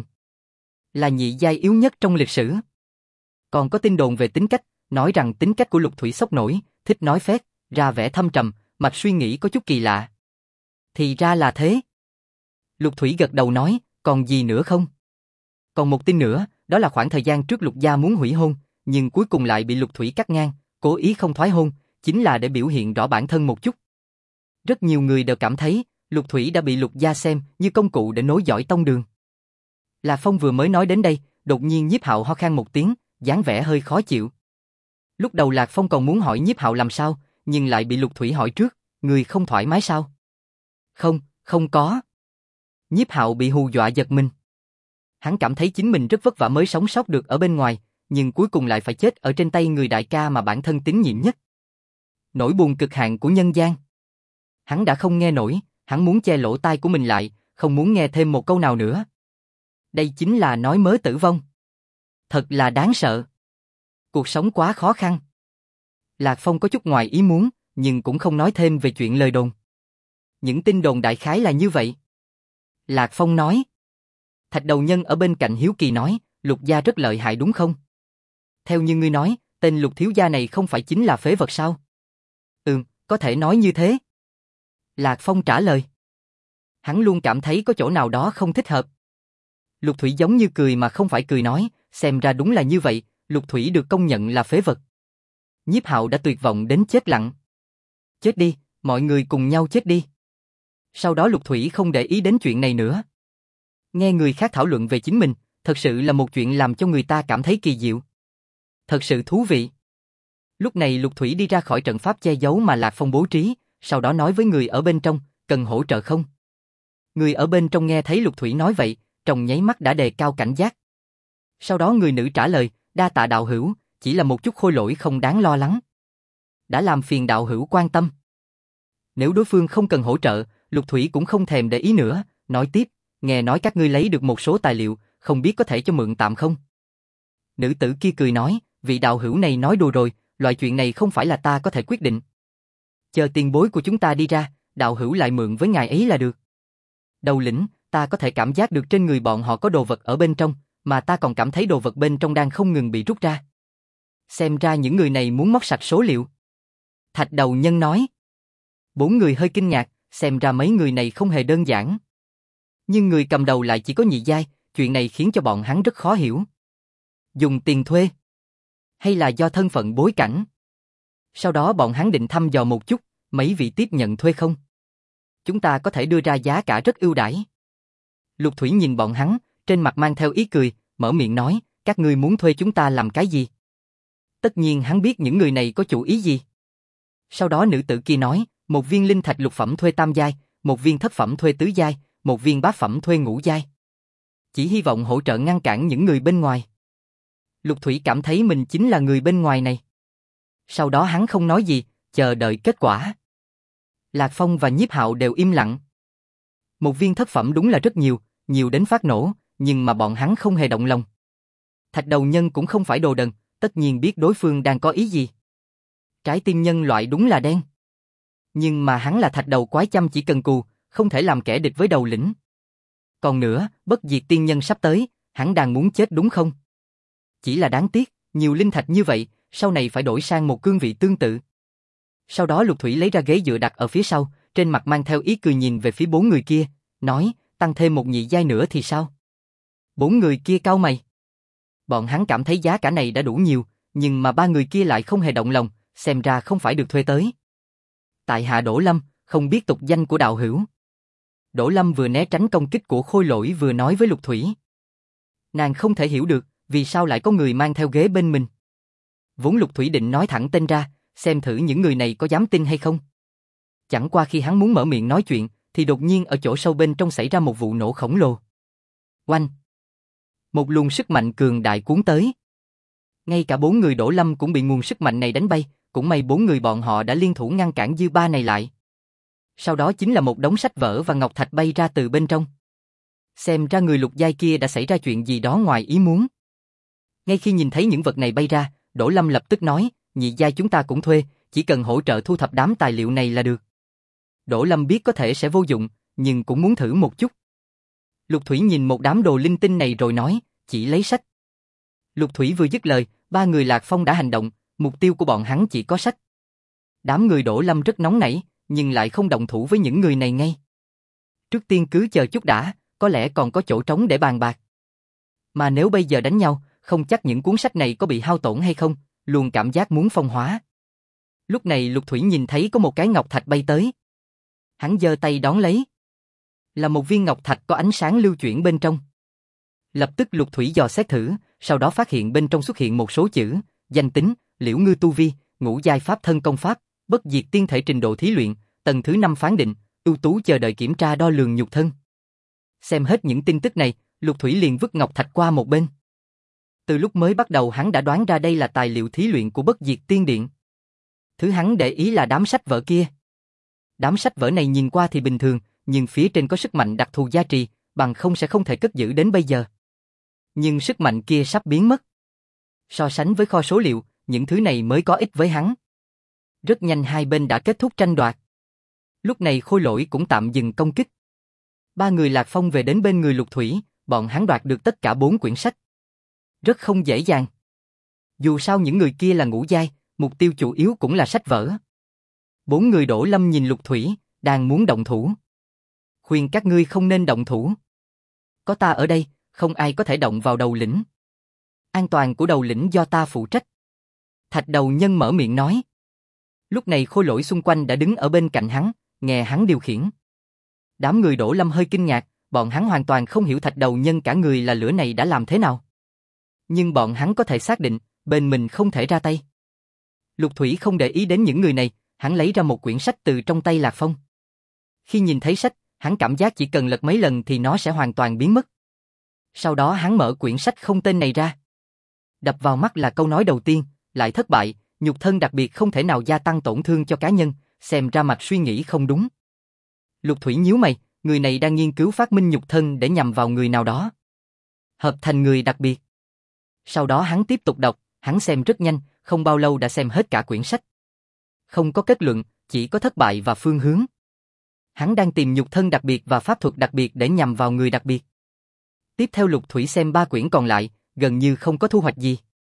S1: Là nhị giai yếu nhất trong lịch sử. Còn có tin đồn về tính cách, nói rằng tính cách của Lục Thủy sốc nổi, thích nói phét, ra vẻ thâm trầm, mạch suy nghĩ có chút kỳ lạ. Thì ra là thế. Lục Thủy gật đầu nói, còn gì nữa không? Còn một tin nữa, đó là khoảng thời gian trước Lục gia muốn hủy hôn, nhưng cuối cùng lại bị Lục Thủy cắt ngang, cố ý không thoái hôn, chính là để biểu hiện rõ bản thân một chút. Rất nhiều người đều cảm thấy, Lục Thủy đã bị Lục gia xem như công cụ để nối dõi tông đường. Lạc Phong vừa mới nói đến đây, đột nhiên Nhiếp Hạo ho khan một tiếng, dáng vẻ hơi khó chịu. Lúc đầu Lạc Phong còn muốn hỏi Nhiếp Hạo làm sao, nhưng lại bị Lục Thủy hỏi trước, người không thoải mái sao? Không, không có. Nhiếp Hạo bị hù dọa giật mình. Hắn cảm thấy chính mình rất vất vả mới sống sót được ở bên ngoài, nhưng cuối cùng lại phải chết ở trên tay người đại ca mà bản thân tín nhiệm nhất. Nỗi buồn cực hạn của nhân gian. Hắn đã không nghe nổi, hắn muốn che lỗ tai của mình lại, không muốn nghe thêm một câu nào nữa. Đây chính là nói mớ tử vong. Thật là đáng sợ. Cuộc sống quá khó khăn. Lạc Phong có chút ngoài ý muốn, nhưng cũng không nói thêm về chuyện lời đồn. Những tin đồn đại khái là như vậy. Lạc Phong nói. Thạch Đầu Nhân ở bên cạnh hiếu kỳ nói, Lục gia rất lợi hại đúng không? Theo như ngươi nói, tên Lục thiếu gia này không phải chính là phế vật sao? Có thể nói như thế. Lạc Phong trả lời. Hắn luôn cảm thấy có chỗ nào đó không thích hợp. Lục Thủy giống như cười mà không phải cười nói, xem ra đúng là như vậy, Lục Thủy được công nhận là phế vật. Nhiếp Hạo đã tuyệt vọng đến chết lặng. Chết đi, mọi người cùng nhau chết đi. Sau đó Lục Thủy không để ý đến chuyện này nữa. Nghe người khác thảo luận về chính mình, thật sự là một chuyện làm cho người ta cảm thấy kỳ diệu. Thật sự thú vị. Lúc này Lục Thủy đi ra khỏi trận pháp che giấu mà Lạc Phong bố trí, sau đó nói với người ở bên trong, cần hỗ trợ không? Người ở bên trong nghe thấy Lục Thủy nói vậy, trong nháy mắt đã đề cao cảnh giác. Sau đó người nữ trả lời, đa tạ đạo hữu, chỉ là một chút khôi lỗi không đáng lo lắng. Đã làm phiền đạo hữu quan tâm. Nếu đối phương không cần hỗ trợ, Lục Thủy cũng không thèm để ý nữa, nói tiếp, nghe nói các ngươi lấy được một số tài liệu, không biết có thể cho mượn tạm không? Nữ tử kia cười nói, vị đạo hữu này nói đùa rồi, loại chuyện này không phải là ta có thể quyết định. Chờ tiền bối của chúng ta đi ra, đạo hữu lại mượn với ngài ấy là được. Đầu lĩnh, ta có thể cảm giác được trên người bọn họ có đồ vật ở bên trong, mà ta còn cảm thấy đồ vật bên trong đang không ngừng bị rút ra. Xem ra những người này muốn móc sạch số liệu. Thạch Đầu Nhân nói. Bốn người hơi kinh ngạc, xem ra mấy người này không hề đơn giản. Nhưng người cầm đầu lại chỉ có nhị giai, chuyện này khiến cho bọn hắn rất khó hiểu. Dùng tiền thuê? Hay là do thân phận bối cảnh? Sau đó bọn hắn định thăm dò một chút, mấy vị tiếp nhận thuê không? Chúng ta có thể đưa ra giá cả rất ưu đãi. Lục Thủy nhìn bọn hắn, trên mặt mang theo ý cười, mở miệng nói, các ngươi muốn thuê chúng ta làm cái gì? Tất nhiên hắn biết những người này có chủ ý gì. Sau đó nữ tử kia nói, một viên linh thạch lục phẩm thuê tam giai, một viên thất phẩm thuê tứ giai, một viên bát phẩm thuê ngũ giai. Chỉ hy vọng hỗ trợ ngăn cản những người bên ngoài. Lục Thủy cảm thấy mình chính là người bên ngoài này. Sau đó hắn không nói gì, chờ đợi kết quả. Lạc Phong và Nhiếp Hạo đều im lặng. Một viên thất phẩm đúng là rất nhiều, nhiều đến phát nổ, nhưng mà bọn hắn không hề động lòng. Thạch Đầu Nhân cũng không phải đồ đần, tất nhiên biết đối phương đang có ý gì. Trái tim nhân loại đúng là đen. Nhưng mà hắn là thạch đầu quái chăm chỉ cần cù, không thể làm kẻ địch với đầu lĩnh. Còn nữa, bất diệt tiên nhân sắp tới, hắn đang muốn chết đúng không? Chỉ là đáng tiếc, nhiều linh thạch như vậy, sau này phải đổi sang một cương vị tương tự. Sau đó Lục Thủy lấy ra ghế dựa đặt ở phía sau, trên mặt mang theo ý cười nhìn về phía bốn người kia, nói, tăng thêm một nhị giai nữa thì sao? Bốn người kia cau mày. Bọn hắn cảm thấy giá cả này đã đủ nhiều, nhưng mà ba người kia lại không hề động lòng, xem ra không phải được thuê tới. Tại hạ Đỗ Lâm, không biết tục danh của đạo hữu. Đỗ Lâm vừa né tránh công kích của Khôi Lỗi vừa nói với Lục Thủy. Nàng không thể hiểu được, vì sao lại có người mang theo ghế bên mình. Vốn Lục Thủy định nói thẳng tên ra, xem thử những người này có dám tin hay không. Chẳng qua khi hắn muốn mở miệng nói chuyện, thì đột nhiên ở chỗ sâu bên trong xảy ra một vụ nổ khổng lồ. Oanh! Một luồng sức mạnh cường đại cuốn tới. Ngay cả bốn người Đỗ Lâm cũng bị nguồn sức mạnh này đánh bay, cũng may bốn người bọn họ đã liên thủ ngăn cản dư ba này lại. Sau đó chính là một đống sách vở và ngọc thạch bay ra từ bên trong. Xem ra người lục giai kia đã xảy ra chuyện gì đó ngoài ý muốn. Ngay khi nhìn thấy những vật này bay ra, Đỗ Lâm lập tức nói, nhị giai chúng ta cũng thuê, chỉ cần hỗ trợ thu thập đám tài liệu này là được. Đỗ Lâm biết có thể sẽ vô dụng, nhưng cũng muốn thử một chút. Lục Thủy nhìn một đám đồ linh tinh này rồi nói, chỉ lấy sách. Lục Thủy vừa dứt lời, ba người Lạc Phong đã hành động, mục tiêu của bọn hắn chỉ có sách. Đám người Đỗ Lâm rất nóng nảy, nhưng lại không động thủ với những người này ngay. Trước tiên cứ chờ chút đã, có lẽ còn có chỗ trống để bàn bạc. Mà nếu bây giờ đánh nhau, không chắc những cuốn sách này có bị hao tổn hay không, luôn cảm giác muốn phong hóa. Lúc này Lục Thủy nhìn thấy có một cái ngọc thạch bay tới. Hắn giơ tay đón lấy. Là một viên ngọc thạch có ánh sáng lưu chuyển bên trong. Lập tức Lục Thủy dò xét thử, sau đó phát hiện bên trong xuất hiện một số chữ, danh tính, Liễu Ngư tu vi, ngũ giai pháp thân công pháp, bất diệt tiên thể trình độ thí luyện, tầng thứ 5 phán định, ưu tú chờ đợi kiểm tra đo lường nhục thân. Xem hết những tin tức này, Lục Thủy liền vứt ngọc thạch qua một bên. Từ lúc mới bắt đầu hắn đã đoán ra đây là tài liệu thí luyện của bất diệt tiên điện. Thứ hắn để ý là đám sách vở kia. Đám sách vở này nhìn qua thì bình thường, nhưng phía trên có sức mạnh đặc thù gia trì, bằng không sẽ không thể cất giữ đến bây giờ. Nhưng sức mạnh kia sắp biến mất. So sánh với kho số liệu, những thứ này mới có ích với hắn. Rất nhanh hai bên đã kết thúc tranh đoạt. Lúc này Khôi Lỗi cũng tạm dừng công kích. Ba người Lạc Phong về đến bên người Lục Thủy, bọn hắn đoạt được tất cả 4 quyển sách. Rất không dễ dàng. Dù sao những người kia là ngũ giai, mục tiêu chủ yếu cũng là sách vở. 4 người Đỗ Lâm nhìn Lục Thủy, đang muốn động thủ. Khuyên các ngươi không nên động thủ. Có ta ở đây, không ai có thể động vào đầu lĩnh. An toàn của đầu lĩnh do ta phụ trách. Thạch đầu nhân mở miệng nói. Lúc này Khôi Lỗi xung quanh đã đứng ở bên cạnh hắn, nghe hắn điều khiển. Đám người Đỗ Lâm hơi kinh ngạc, bọn hắn hoàn toàn không hiểu thạch đầu nhân cả người là lửa này đã làm thế nào. Nhưng bọn hắn có thể xác định, bên mình không thể ra tay. Lục Thủy không để ý đến những người này, hắn lấy ra một quyển sách từ trong tay Lạc Phong. Khi nhìn thấy sách, hắn cảm giác chỉ cần lật mấy lần thì nó sẽ hoàn toàn biến mất. Sau đó hắn mở quyển sách không tên này ra. Đập vào mắt là câu nói đầu tiên, lại thất bại, nhục thân đặc biệt không thể nào gia tăng tổn thương cho cá nhân, xem ra mạch suy nghĩ không đúng. Lục Thủy nhíu mày, người này đang nghiên cứu phát minh nhục thân để nhằm vào người nào đó. Hợp thành người đặc biệt. Sau đó hắn tiếp tục đọc, hắn xem rất nhanh, không bao lâu đã xem hết cả quyển sách. Không có kết luận, chỉ có thất bại và phương hướng. Hắn đang tìm nhục thân đặc biệt và pháp thuật đặc biệt để nhằm vào người đặc biệt. Tiếp theo Lục Thủy xem 3 quyển còn lại, gần như không có thu hoạch gì.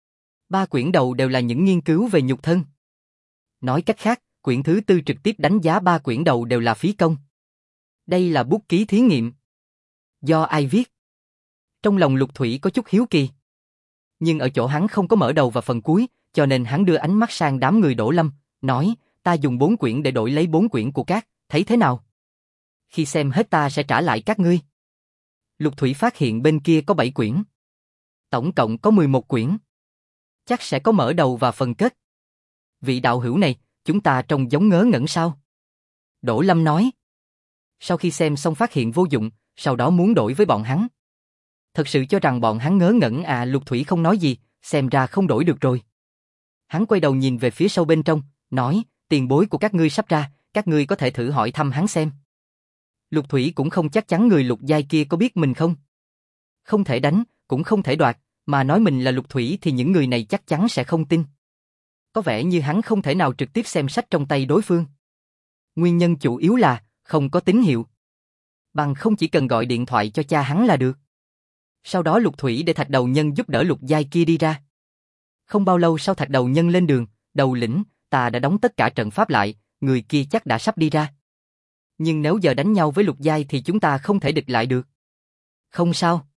S1: 3 quyển đầu đều là những nghiên cứu về nhục thân. Nói cách khác, quyển thứ 4 trực tiếp đánh giá 3 quyển đầu đều là phí công. Đây là bút ký thí nghiệm. Do ai viết? Trong lòng Lục Thủy có chút hiếu kỳ. Nhưng ở chỗ hắn không có mở đầu và phần cuối, cho nên hắn đưa ánh mắt sang đám người Đỗ Lâm, nói, ta dùng 4 quyển để đổi lấy 4 quyển của các, thấy thế nào? Khi xem hết ta sẽ trả lại các ngươi. Lục Thủy phát hiện bên kia có 7 quyển. Tổng cộng có 11 quyển. Chắc sẽ có mở đầu và phần kết. Vị đạo hữu này, chúng ta trông giống ngớ ngẩn sao? Đỗ Lâm nói. Sau khi xem xong phát hiện vô dụng, sau đó muốn đổi với bọn hắn. Thật sự cho rằng bọn hắn ngớ ngẩn à? Lục Thủy không nói gì, xem ra không đổi được rồi. Hắn quay đầu nhìn về phía sâu bên trong, nói, tiền bối của các ngươi sắp ra, các ngươi có thể thử hỏi thăm hắn xem. Lục Thủy cũng không chắc chắn người lục giai kia có biết mình không. Không thể đánh, cũng không thể đoạt, mà nói mình là Lục Thủy thì những người này chắc chắn sẽ không tin. có vẻ như hắn không thể nào trực tiếp xem sách trong tay đối phương. Nguyên nhân chủ yếu là không có tín hiệu. Bằng không chỉ cần gọi điện thoại cho cha hắn là được. Sau đó Lục Thủy để Thạch Đầu Nhân giúp đỡ Lục Giai kia đi ra. Không bao lâu sau Thạch Đầu Nhân lên đường, đầu lĩnh, ta đã đóng tất cả trận pháp lại, người kia chắc đã sắp đi ra. Nhưng nếu giờ đánh nhau với Lục Giai thì chúng ta không thể địch lại được. Không sao.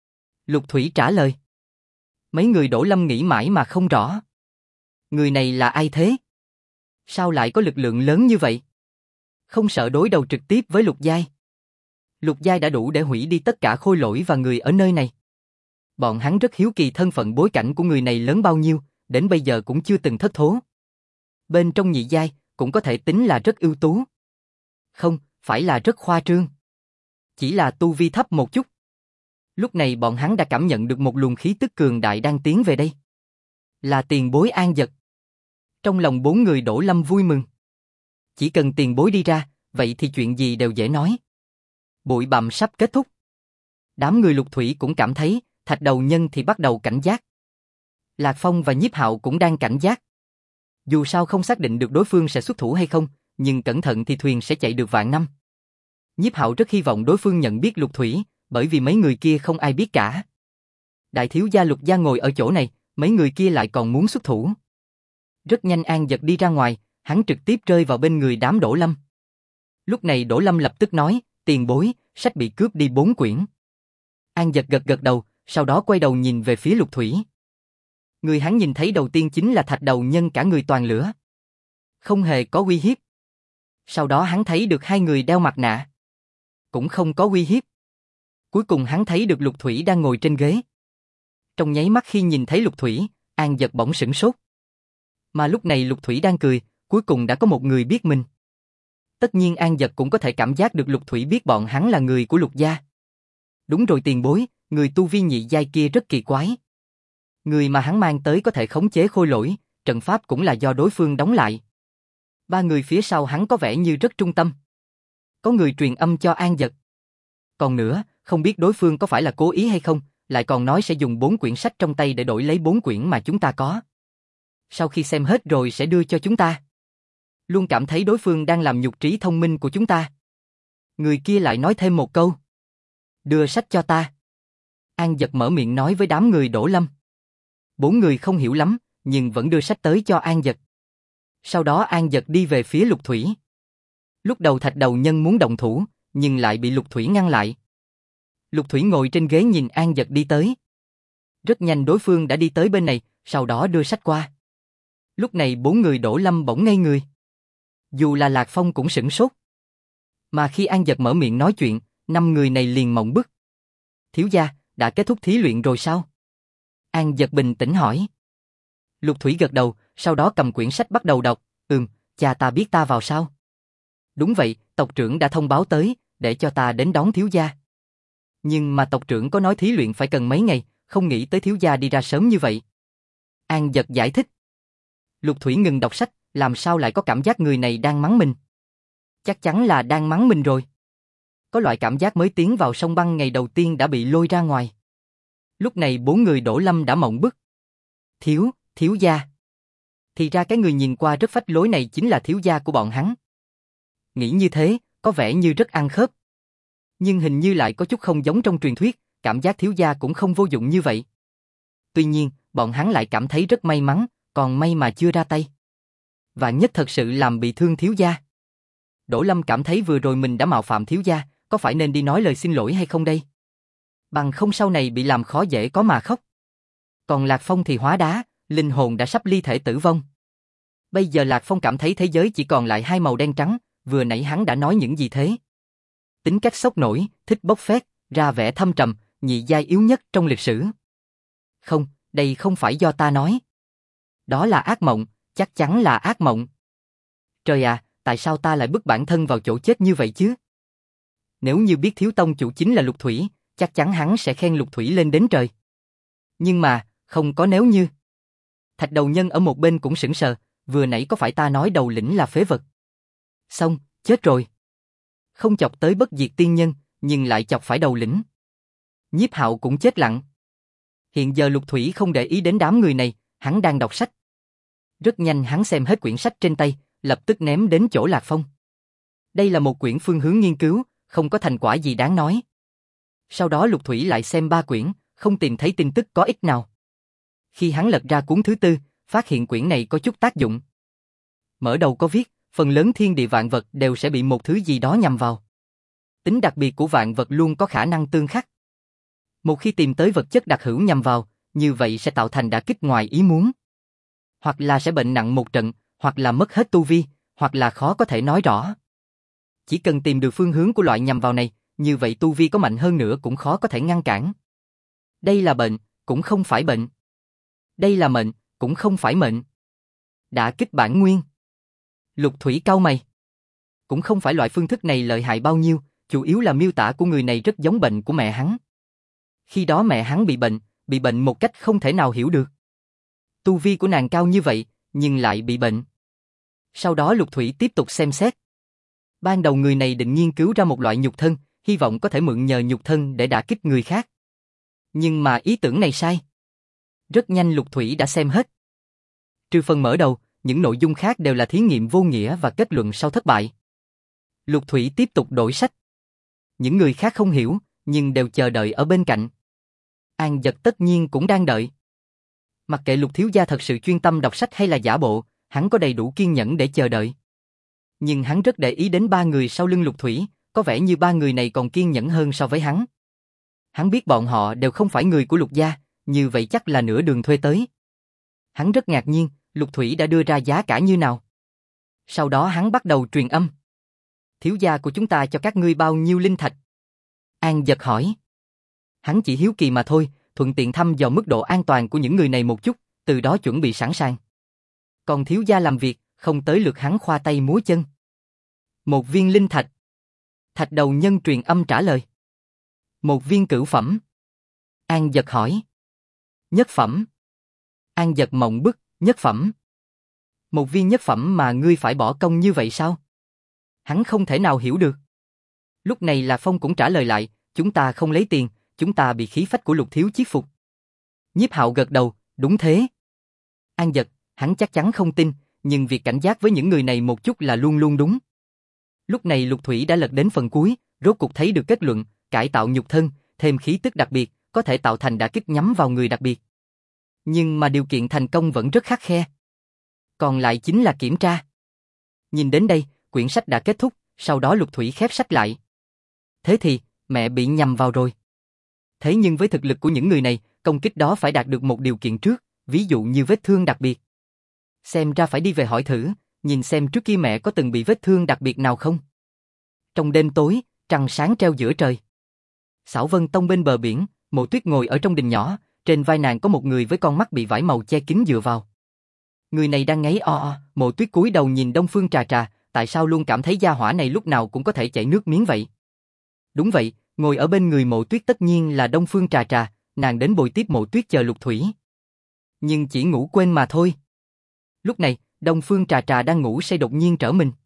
S1: Lục Thủy trả lời. Mấy người Đỗ Lâm nghĩ mãi mà không rõ. Người này là ai thế? Sao lại có lực lượng lớn như vậy? Không sợ đối đầu trực tiếp với Lục Giai. Lục Giai đã đủ để hủy đi tất cả khôi lỗi và người ở nơi này. Bọn hắn rất hiếu kỳ thân phận bối cảnh của người này lớn bao nhiêu, đến bây giờ cũng chưa từng thất thố. Bên trong nhị giai, cũng có thể tính là rất ưu tú. Không, phải là rất khoa trương. Chỉ là tu vi thấp một chút. Lúc này bọn hắn đã cảm nhận được một luồng khí tức cường đại đang tiến về đây. Là tiền bối An Dật. Trong lòng bốn người Đỗ Lâm vui mừng. Chỉ cần tiền bối đi ra, vậy thì chuyện gì đều dễ nói. Bụi bặm sắp kết thúc. Đám người Lục Thủy cũng cảm thấy, Thạch Đầu Nhân thì bắt đầu cảnh giác. Lạc Phong và Nhiếp Hạo cũng đang cảnh giác. Dù sao không xác định được đối phương sẽ xuất thủ hay không, nhưng cẩn thận thì thuyền sẽ chạy được vạn năm. Nhiếp Hạo rất hy vọng đối phương nhận biết Lục Thủy, bởi vì mấy người kia không ai biết cả. Đại thiếu gia Lục gia ngồi ở chỗ này, mấy người kia lại còn muốn xuất thủ. Rất nhanh An Dật đi ra ngoài, hắn trực tiếp rơi vào bên người đám Đỗ Lâm. Lúc này Đỗ Lâm lập tức nói, tiền bối, sách bị cướp đi 4 quyển. An Dật gật gật đầu, sau đó quay đầu nhìn về phía Lục Thủy. Người hắn nhìn thấy đầu tiên chính là Thạch Đầu Nhân cả người toàn lửa. Không hề có uy hiếp. Sau đó hắn thấy được hai người đeo mặt nạ. Cũng không có uy hiếp. Cuối cùng hắn thấy được Lục Thủy đang ngồi trên ghế. Trong nháy mắt khi nhìn thấy Lục Thủy, An Dật bỗng sửng sốt. Mà lúc này Lục Thủy đang cười, cuối cùng đã có một người biết mình. Tất nhiên An Dật cũng có thể cảm giác được Lục Thủy biết bọn hắn là người của Lục gia. Đúng rồi tiền bối, người tu vi nhị giai kia rất kỳ quái. Người mà hắn mang tới có thể khống chế khôi lỗi, trận pháp cũng là do đối phương đóng lại. Ba người phía sau hắn có vẻ như rất trung tâm. Có người truyền âm cho An Dật. Còn nữa, không biết đối phương có phải là cố ý hay không, lại còn nói sẽ dùng 4 quyển sách trong tay để đổi lấy 4 quyển mà chúng ta có. Sau khi xem hết rồi sẽ đưa cho chúng ta. Luôn cảm thấy đối phương đang làm nhục trí thông minh của chúng ta. Người kia lại nói thêm một câu. Đưa sách cho ta. An Dật mở miệng nói với đám người Đỗ Lâm. 4 người không hiểu lắm, nhưng vẫn đưa sách tới cho An Dật. Sau đó An Dật đi về phía Lục Thủy. Lúc đầu Thạch Đầu Nhân muốn động thủ, nhưng lại bị Lục Thủy ngăn lại. Lục Thủy ngồi trên ghế nhìn An Dật đi tới. Rất nhanh đối phương đã đi tới bên này, sau đó đưa sách qua. Lúc này 4 người Đỗ Lâm bỗng ngây người. Dù là Lạc Phong cũng sửng sốt. Mà khi An Dật mở miệng nói chuyện, 5 người này liền mộng bức. Thiếu gia, đã kết thúc thí luyện rồi sao? An Dật bình tĩnh hỏi. Lục Thủy gật đầu, sau đó cầm quyển sách bắt đầu đọc. Cha ta biết ta vào sao? Đúng vậy, tộc trưởng đã thông báo tới, để cho ta đến đón thiếu gia. Nhưng mà tộc trưởng có nói thí luyện phải cần mấy ngày, không nghĩ tới thiếu gia đi ra sớm như vậy. An Dật giải thích. Lục Thủy ngừng đọc sách, làm sao lại có cảm giác người này đang mắng mình? Chắc chắn là đang mắng mình rồi. Có loại cảm giác mới tiến vào sông băng ngày đầu tiên đã bị lôi ra ngoài. Lúc này 4 người Đỗ Lâm đã mộng bức. Thiếu gia. Thì ra cái người nhìn qua rất phách lối này chính là thiếu gia của bọn hắn. Nghĩ như thế, có vẻ như rất ăn khớp. Nhưng hình như lại có chút không giống trong truyền thuyết, cảm giác thiếu gia cũng không vô dụng như vậy. Tuy nhiên, bọn hắn lại cảm thấy rất may mắn, còn may mà chưa ra tay. Và nhất thật sự làm bị thương thiếu gia. Đỗ Lâm cảm thấy vừa rồi mình đã mạo phạm thiếu gia, có phải nên đi nói lời xin lỗi hay không đây? Bằng không sau này bị làm khó dễ có mà khóc. Còn Lạc Phong thì hóa đá, linh hồn đã sắp ly thể tử vong. Bây giờ Lạc Phong cảm thấy thế giới chỉ còn lại hai màu đen trắng, vừa nãy hắn đã nói những gì thế? Tính cách sốc nổi, thích bốc phét, ra vẻ thâm trầm, nhị giai yếu nhất trong lịch sử. Không, đây không phải do ta nói. Đó là ác mộng, chắc chắn là ác mộng. Trời à, tại sao ta lại bức bản thân vào chỗ chết như vậy chứ? Nếu như biết thiếu tông chủ chính là Lục Thủy, chắc chắn hắn sẽ khen Lục Thủy lên đến trời. Nhưng mà, không có nếu như. Thạch Đầu Nhân ở một bên cũng sững sờ, vừa nãy có phải ta nói đầu lĩnh là phế vật? Xong, chết rồi. Không chọc tới bất diệt tiên nhân, nhưng lại chọc phải đầu lĩnh. Nhiếp Hạo cũng chết lặng. Hiện giờ Lục Thủy không để ý đến đám người này, hắn đang đọc sách. Rất nhanh hắn xem hết quyển sách trên tay, lập tức ném đến chỗ Lạc Phong. Đây là một quyển phương hướng nghiên cứu, không có thành quả gì đáng nói. Sau đó Lục Thủy lại xem 3 quyển, không tìm thấy tin tức có ích nào. Khi hắn lật ra cuốn thứ 4, phát hiện quyển này có chút tác dụng. Mở đầu có viết, phần lớn thiên địa vạn vật đều sẽ bị một thứ gì đó nhằm vào. Tính đặc biệt của vạn vật luôn có khả năng tương khắc. Một khi tìm tới vật chất đặc hữu nhằm vào, như vậy sẽ tạo thành đả kích ngoài ý muốn. Hoặc là sẽ bệnh nặng một trận, hoặc là mất hết tu vi, hoặc là khó có thể nói rõ. Chỉ cần tìm được phương hướng của loại nhằm vào này, như vậy tu vi có mạnh hơn nữa cũng khó có thể ngăn cản. Đây là bệnh, cũng không phải bệnh. Đây là mệnh, cũng không phải mệnh. Đả kích bản nguyên. Lục Thủy cau mày. Cũng không phải loại phương thức này lợi hại bao nhiêu, chủ yếu là miêu tả của người này rất giống bệnh của mẹ hắn. Khi đó mẹ hắn bị bệnh một cách không thể nào hiểu được. Tu vi của nàng cao như vậy, nhưng lại bị bệnh. Sau đó Lục Thủy tiếp tục xem xét. Ban đầu người này định nghiên cứu ra một loại nhục thân, hy vọng có thể mượn nhờ nhục thân để đả kích người khác. Nhưng mà ý tưởng này sai. Rất nhanh Lục Thủy đã xem hết. Trừ phần mở đầu, những nội dung khác đều là thí nghiệm vô nghĩa và kết luận sau thất bại. Lục Thủy tiếp tục đổi sách. Những người khác không hiểu, nhưng đều chờ đợi ở bên cạnh. An Dật tất nhiên cũng đang đợi. Mặc kệ Lục thiếu gia thật sự chuyên tâm đọc sách hay là giả bộ, hắn có đầy đủ kiên nhẫn để chờ đợi. Nhưng hắn rất để ý đến 3 người sau lưng Lục Thủy, có vẻ như 3 người này còn kiên nhẫn hơn so với hắn. Hắn biết bọn họ đều không phải người của Lục gia, như vậy chắc là nửa đường thuê tới. Hắn rất ngạc nhiên, Lục Thủy đã đưa ra giá cả như nào. Sau đó hắn bắt đầu truyền âm. Thiếu gia của chúng ta cho các ngươi bao nhiêu linh thạch? An Dật hỏi. Hắn chỉ hiếu kỳ mà thôi, thuận tiện thăm dò mức độ an toàn của những người này một chút, từ đó chuẩn bị sẵn sàng. Còn thiếu gia làm việc, không tới lượt hắn khoa tay múa chân. 1 viên linh thạch. Thạch đầu nhân truyền âm trả lời. 1 viên cửu phẩm. An Dật hỏi. Nhất phẩm. An Dật mộng bức, nhất phẩm. 1 viên nhất phẩm mà ngươi phải bỏ công như vậy sao? Hắn không thể nào hiểu được. Lúc này Lạc Phong cũng trả lời lại, chúng ta không lấy tiền, chúng ta bị khí phách của Lục thiếu chiết phục. Nhiếp Hạo gật đầu, đúng thế. An Dật, hắn chắc chắn không tin, nhưng việc cảnh giác với những người này một chút là luôn luôn đúng. Lúc này Lục Thủy đã lật đến phần cuối, rốt cuộc thấy được kết luận, cải tạo nhục thân, thêm khí tức đặc biệt, có thể tạo thành đả kích nhắm vào người đặc biệt. Nhưng mà điều kiện thành công vẫn rất khắt khe. Còn lại chính là kiểm tra. Nhìn đến đây, quyển sách đã kết thúc, sau đó Lục Thủy khép sách lại. Thế thì, mẹ bị nhầm vào rồi. Thế nhưng với thực lực của những người này, công kích đó phải đạt được một điều kiện trước, ví dụ như vết thương đặc biệt. Xem ra phải đi về hỏi thử, nhìn xem trước kia mẹ có từng bị vết thương đặc biệt nào không. Trong đêm tối, trăng sáng treo giữa trời. Xảo Vân Tông bên bờ biển, Mộ Tuyết ngồi ở trong đình nhỏ, trên vai nàng có một người với con mắt bị vải màu che kín dựa vào. Người này đang ngáy o o, Mộ Tuyết cúi đầu nhìn Đông Phương Trà Trà, tại sao luôn cảm thấy gia hỏa này lúc nào cũng có thể chảy nước miếng vậy? Đúng vậy, ngồi ở bên người Mộ Tuyết tất nhiên là Đông Phương Trà Trà, nàng đến bồi tiếp Mộ Tuyết chờ Lục Thủy. Nhưng chỉ ngủ quên mà thôi. Lúc này, Đông Phương Trà Trà đang ngủ say đột nhiên trở mình.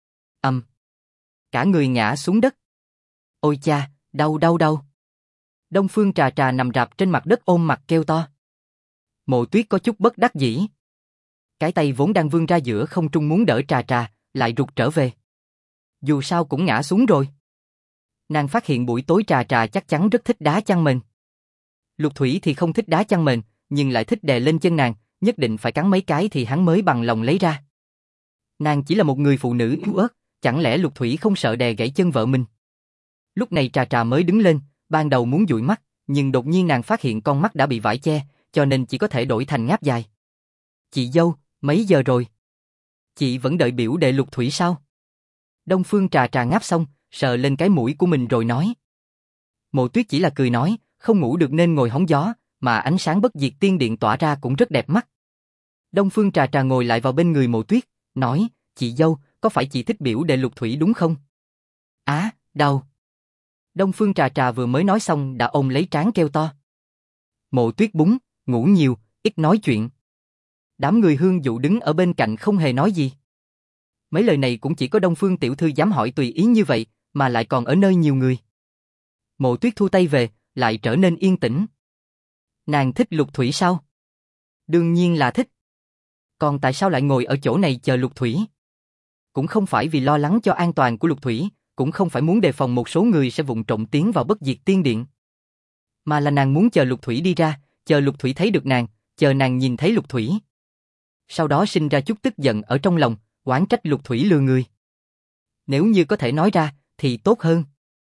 S1: Cả người ngã xuống đất. Ôi cha, đau đau đau. Đông Phương Trà Trà nằm rạp trên mặt đất ôm mặt kêu to. Mộ Tuyết có chút bất đắc dĩ. Cái tay vốn đang vươn ra giữa không trung muốn đỡ Trà Trà, lại rụt trở về. Dù sao cũng ngã xuống rồi. Nàng phát hiện buổi tối Trà Trà chắc chắn rất thích đá chăn mền. Lục Thủy thì không thích đá chăn mền, nhưng lại thích đè lên chân nàng, nhất định phải cắn mấy cái thì hắn mới bằng lòng lấy ra. Nàng chỉ là một người phụ nữ yếu ớt, chẳng lẽ Lục Thủy không sợ đè gãy chân vợ mình? Lúc này Trà Trà mới đứng lên, ban đầu muốn dụi mắt, nhưng đột nhiên nàng phát hiện con mắt đã bị vải che, cho nên chỉ có thể đổi thành ngáp dài. Chị dâu, mấy giờ rồi? Chị vẫn đợi biểu đệ Lục Thủy sao? Đông Phương Trà Trà ngáp xong, sờ lên cái mũi của mình rồi nói. Mộ Tuyết chỉ là cười nói, không ngủ được nên ngồi hóng gió, mà ánh sáng bất diệt tiên điện tỏa ra cũng rất đẹp mắt. Đông Phương Trà Trà ngồi lại vào bên người Mộ Tuyết, nói, chị dâu, có phải chị thích biểu đệ Lục Thủy đúng không? Á, đau. Đông Phương Trà Trà vừa mới nói xong đã ôm lấy trán kêu to. Mộ Tuyết búng, ngủ nhiều, ít nói chuyện. Đám người Hương Dụ đứng ở bên cạnh không hề nói gì. Mấy lời này cũng chỉ có Đông Phương tiểu thư dám hỏi tùy ý như vậy, mà lại còn ở nơi nhiều người. Mộ Tuyết thu tay về, lại trở nên yên tĩnh. Nàng thích Lục Thủy sao? Đương nhiên là thích. Còn tại sao lại ngồi ở chỗ này chờ Lục Thủy? Cũng không phải vì lo lắng cho an toàn của Lục Thủy, cũng không phải muốn đề phòng một số người sẽ vụng trộm tiến vào Bất Diệt Tiên Điện. Mà là nàng muốn chờ Lục Thủy đi ra, chờ Lục Thủy thấy được nàng, chờ nàng nhìn thấy Lục Thủy. Sau đó sinh ra chút tức giận ở trong lòng, oán trách Lục Thủy lừa người. Nếu như có thể nói ra, thì tốt hơn.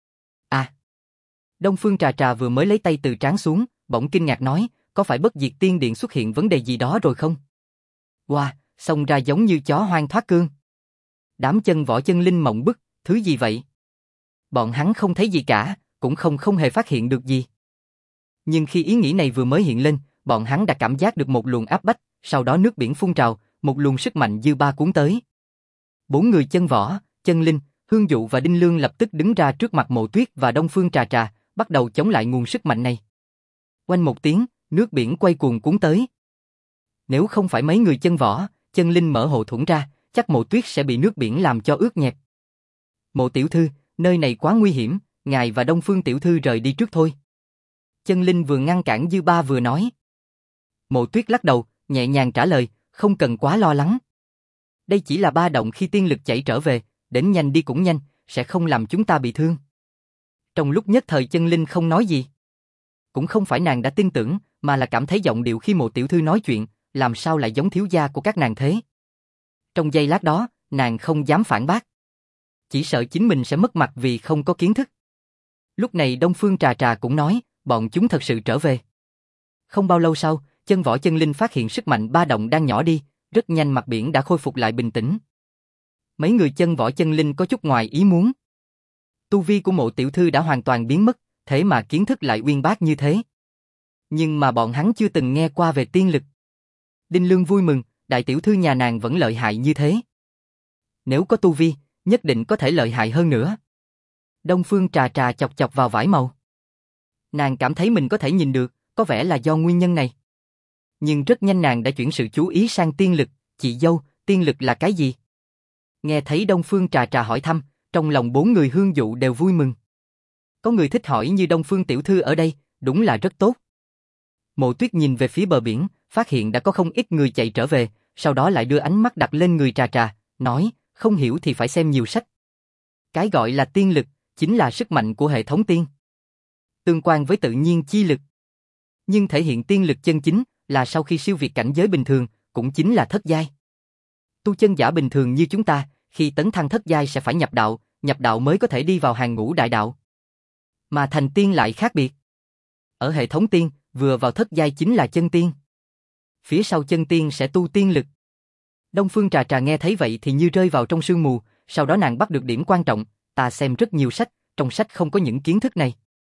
S1: À! Đông Phương Trà Trà vừa mới lấy tay từ trán xuống, bỗng kinh ngạc nói, có phải Bất Diệt Tiên Điện xuất hiện vấn đề gì đó rồi không? Wow, xông ra giống như chó hoang thoát cương. Đám chân võ chân linh mộng bức, thứ gì vậy? Bọn hắn không thấy gì cả, cũng không hề phát hiện được gì. Nhưng khi ý nghĩ này vừa mới hiện lên, bọn hắn đã cảm giác được một luồng áp bách, sau đó nước biển phun trào, một luồng sức mạnh dư ba cuốn tới. 4 người chân võ, chân linh, Hương Dụ và Đinh Lương lập tức đứng ra trước mặt Mộ Tuyết và Đông Phương Trà Trà, bắt đầu chống lại nguồn sức mạnh này. Oanh một tiếng, nước biển quay cuồng cuốn tới. Nếu không phải mấy người chân võ, chân linh mở hộ thuẫn ra, chắc Mộ Tuyết sẽ bị nước biển làm cho ướt nhẹp. Mộ tiểu thư, nơi này quá nguy hiểm, ngài và Đông Phương tiểu thư rời đi trước thôi. Chân linh vừa ngăn cản dư ba vừa nói. Mộ Tuyết lắc đầu, nhẹ nhàng trả lời, không cần quá lo lắng. Đây chỉ là ba động khi tiên lực chảy trở về, đến nhanh đi cũng nhanh, sẽ không làm chúng ta bị thương. Trong lúc nhất thời chân linh không nói gì. Cũng không phải nàng đã tin tưởng, mà là cảm thấy giọng điệu khi Mộ tiểu thư nói chuyện, làm sao lại giống thiếu gia của các nàng thế. Trong giây lát đó, nàng không dám phản bác. Chỉ sợ chính mình sẽ mất mặt vì không có kiến thức. Lúc này Đông Phương Trà Trà cũng nói, bọn chúng thật sự trở về. Không bao lâu sau, chân võ chân linh phát hiện sức mạnh ba động đang nhỏ đi, rất nhanh mặt biển đã khôi phục lại bình tĩnh. Mấy người chân võ chân linh có chút ngoài ý muốn. Tu vi của Mộ tiểu thư đã hoàn toàn biến mất, thế mà kiến thức lại uyên bác như thế. Nhưng mà bọn hắn chưa từng nghe qua về tiên lực. Đinh Lương vui mừng, đại tiểu thư nhà nàng vẫn lợi hại như thế. Nếu có tu vi, nhất định có thể lợi hại hơn nữa. Đông Phương Trà Trà chọc chọc vào vải màu. Nàng cảm thấy mình có thể nhìn được, có vẻ là do nguyên nhân này. Nhưng rất nhanh nàng đã chuyển sự chú ý sang tiên lực, chị dâu, tiên lực là cái gì? Nghe thấy Đông Phương Trà Trà hỏi thăm, trong lòng 4 người Hương Dụ đều vui mừng. Có người thích hỏi như Đông Phương tiểu thư ở đây, đúng là rất tốt. Mộ Tuyết nhìn về phía bờ biển, phát hiện đã có không ít người chạy trở về, sau đó lại đưa ánh mắt đặt lên người Trà Trà, nói, không hiểu thì phải xem nhiều sách. Cái gọi là tiên lực, chính là sức mạnh của hệ thống tiên. Tương quan với tự nhiên chi lực. Nhưng thể hiện tiên lực chân chính là sau khi siêu việt cảnh giới bình thường, cũng chính là thất giai. Tu chân giả bình thường như chúng ta, khi tấn thăng thất giai sẽ phải nhập đạo mới có thể đi vào hàng ngũ đại đạo. Mà thành tiên lại khác biệt. Ở hệ thống tiên, vừa vào thất giai chính là chân tiên. Phía sau chân tiên sẽ tu tiên lực. Đông Phương Trà Trà nghe thấy vậy thì như rơi vào trong sương mù, sau đó nàng bắt được điểm quan trọng, ta xem rất nhiều sách, trong sách không có những kiến thức này.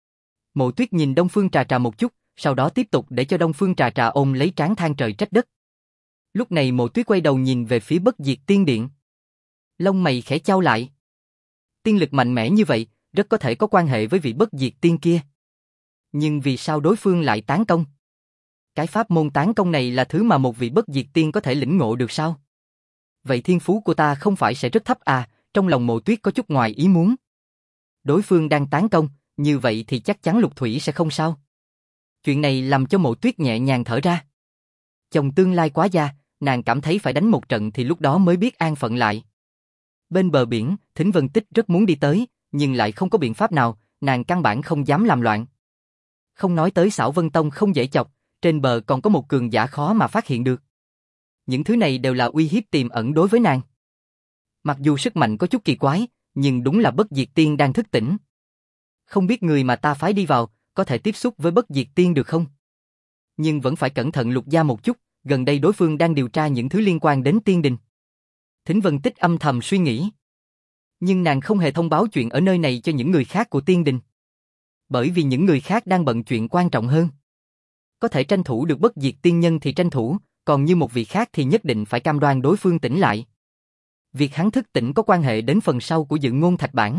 S1: Mộ Tuyết nhìn Đông Phương Trà Trà một chút, sau đó tiếp tục để cho Đông Phương Trà Trà ôm lấy trán than trời trách đất. Lúc này Mộ Tuyết quay đầu nhìn về phía Bất Diệt Tiên Điện. Lông mày khẽ chau lại. Tiên lực mạnh mẽ như vậy, rất có thể có quan hệ với vị Bất Diệt Tiên kia. Nhưng vì sao đối phương lại tán công? Cái pháp môn tán công này là thứ mà một vị Bất Diệt Tiên có thể lĩnh ngộ được sao? Vậy thiên phú của ta không phải sẽ rất thấp à? Trong lòng Mộ Tuyết có chút ngoài ý muốn. Đối phương đang tán công, như vậy thì chắc chắn Lục Thủy sẽ không sao. Chuyện này làm cho Mộ Tuyết nhẹ nhàng thở ra. Chồng tương lai quá già, nàng cảm thấy phải đánh một trận thì lúc đó mới biết an phận lại. Bên bờ biển, Thính Vân Tích rất muốn đi tới, nhưng lại không có biện pháp nào, nàng căn bản không dám làm loạn. Không nói tới Xảo Vân Tông không dễ chọc, trên bờ còn có một cường giả khó mà phát hiện được. Những thứ này đều là uy hiếp tiềm ẩn đối với nàng. Mặc dù sức mạnh có chút kỳ quái, nhưng đúng là Bất Diệt Tiên đang thức tỉnh. Không biết người mà ta phái đi vào, có thể tiếp xúc với Bất Diệt Tiên được không? Nhưng vẫn phải cẩn thận Lục gia một chút, gần đây đối phương đang điều tra những thứ liên quan đến tiên đình. Thính Vân Tích âm thầm suy nghĩ. Nhưng nàng không hề thông báo chuyện ở nơi này cho những người khác của tiên đình. Bởi vì những người khác đang bận chuyện quan trọng hơn. Có thể tranh thủ được Bất Diệt Tiên nhân thì tranh thủ, còn như một vị khác thì nhất định phải cam đoan đối phương tỉnh lại. Việc hắn thức tỉnh có quan hệ đến phần sau của Dự Ngôn Thạch Bản.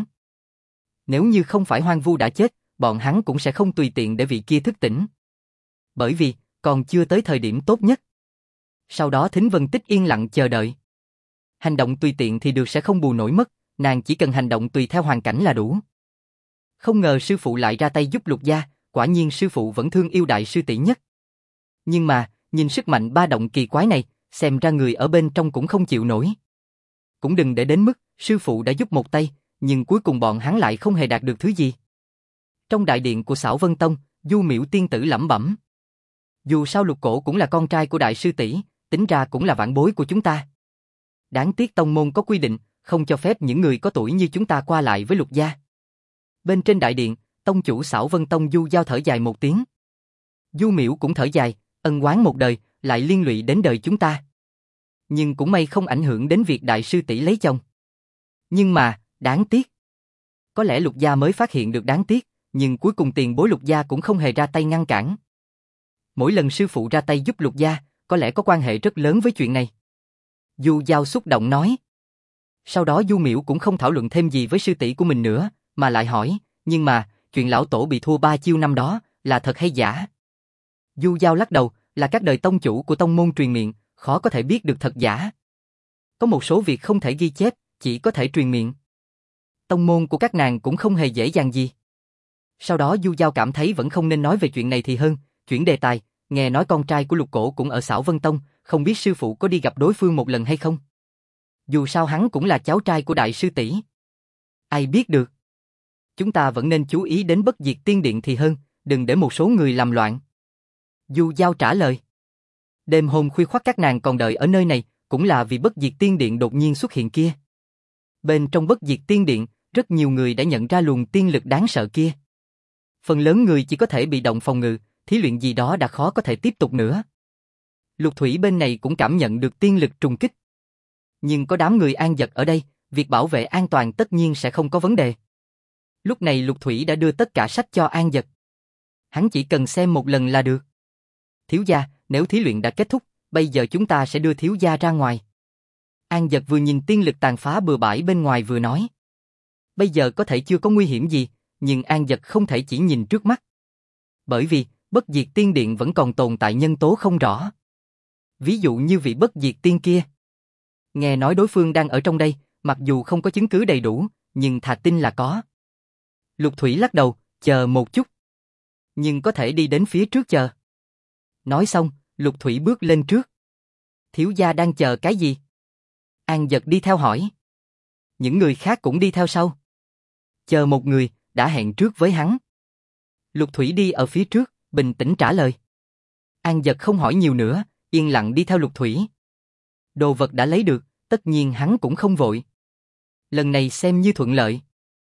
S1: Nếu như không phải Hoang Vu đã chết, bọn hắn cũng sẽ không tùy tiện để vị kia thức tỉnh. Bởi vì, còn chưa tới thời điểm tốt nhất. Sau đó Thính Vân Tích yên lặng chờ đợi. Hành động tùy tiện thì được sẽ không bù nổi mất, nàng chỉ cần hành động tùy theo hoàn cảnh là đủ. Không ngờ sư phụ lại ra tay giúp Lục gia, quả nhiên sư phụ vẫn thương yêu đại sư tỷ nhất. Nhưng mà, nhìn sức mạnh ba động kỳ quái này, xem ra người ở bên trong cũng không chịu nổi. Cũng đừng để đến mức, sư phụ đã giúp một tay, nhưng cuối cùng bọn hắn lại không hề đạt được thứ gì. Trong đại điện của Xảo Vân Tông, Du Miễu tiên tử lẩm bẩm. Dù sao Lục Cổ cũng là con trai của đại sư tỷ, tính ra cũng là vãn bối của chúng ta. Đáng tiếc tông môn có quy định, không cho phép những người có tuổi như chúng ta qua lại với Lục gia. Bên trên đại điện, tông chủ Xảo Vân Tông Du Giao thở dài một tiếng. Du Miễu cũng thở dài, ân oán một đời, lại liên lụy đến đời chúng ta. Nhưng cũng may không ảnh hưởng đến việc đại sư tỷ lấy chồng. Nhưng mà, đáng tiếc. Có lẽ Lục gia mới phát hiện được đáng tiếc, nhưng cuối cùng tiền bối Lục gia cũng không hề ra tay ngăn cản. Mỗi lần sư phụ ra tay giúp Lục gia, có lẽ có quan hệ rất lớn với chuyện này. Du Giao xúc động nói. Sau đó Du Miễu cũng không thảo luận thêm gì với sư tỷ của mình nữa, mà lại hỏi, nhưng mà, chuyện lão tổ bị thua 3 chiêu năm đó, là thật hay giả? Du Giao lắc đầu, là các đời tông chủ của tông môn truyền miệng, khó có thể biết được thật giả. Có một số việc không thể ghi chép, chỉ có thể truyền miệng. Tông môn của các nàng cũng không hề dễ dàng gì. Sau đó Du Giao cảm thấy vẫn không nên nói về chuyện này thì hơn, chuyển đề tài, nghe nói con trai của Lục Cổ cũng ở Xảo Vân Tông, không biết sư phụ có đi gặp đối phương một lần hay không? Dù sao hắn cũng là cháu trai của đại sư tỷ. Ai biết được. Chúng ta vẫn nên chú ý đến Bất Diệt Tiên Điện thì hơn, đừng để một số người làm loạn. Du Giao trả lời. Đêm hôm khuya khoắt các nàng còn đợi ở nơi này, cũng là vì Bất Diệt Tiên Điện đột nhiên xuất hiện kia. Bên trong Bất Diệt Tiên Điện, rất nhiều người đã nhận ra luồng tiên lực đáng sợ kia. Phần lớn người chỉ có thể bị động phòng ngự, thí luyện gì đó đã khó có thể tiếp tục nữa. Lục Thủy bên này cũng cảm nhận được tiên lực trùng kích. Nhưng có đám người An Dật ở đây, việc bảo vệ an toàn tất nhiên sẽ không có vấn đề. Lúc này Lục Thủy đã đưa tất cả sách cho An Dật. Hắn chỉ cần xem một lần là được. Thiếu gia, nếu thí luyện đã kết thúc, bây giờ chúng ta sẽ đưa thiếu gia ra ngoài. An Dật vừa nhìn tiên lực tàn phá bừa bãi bên ngoài vừa nói. Bây giờ có thể chưa có nguy hiểm gì, nhưng An Dật không thể chỉ nhìn trước mắt. Bởi vì, Bất Diệt Tiên Điện vẫn còn tồn tại nhân tố không rõ. Ví dụ như vị Bất Diệt Tiên kia. Nghe nói đối phương đang ở trong đây, mặc dù không có chứng cứ đầy đủ, nhưng thà tin là có. Lục Thủy lắc đầu, chờ một chút. Nhưng có thể đi đến phía trước chờ. Nói xong, Lục Thủy bước lên trước. Thiếu gia đang chờ cái gì? An Dật đi theo hỏi. Những người khác cũng đi theo sau. Chờ một người, đã hẹn trước với hắn. Lục Thủy đi ở phía trước, bình tĩnh trả lời. An Dật không hỏi nhiều nữa, yên lặng đi theo Lục Thủy. Đồ vật đã lấy được, tất nhiên hắn cũng không vội. Lần này xem như thuận lợi.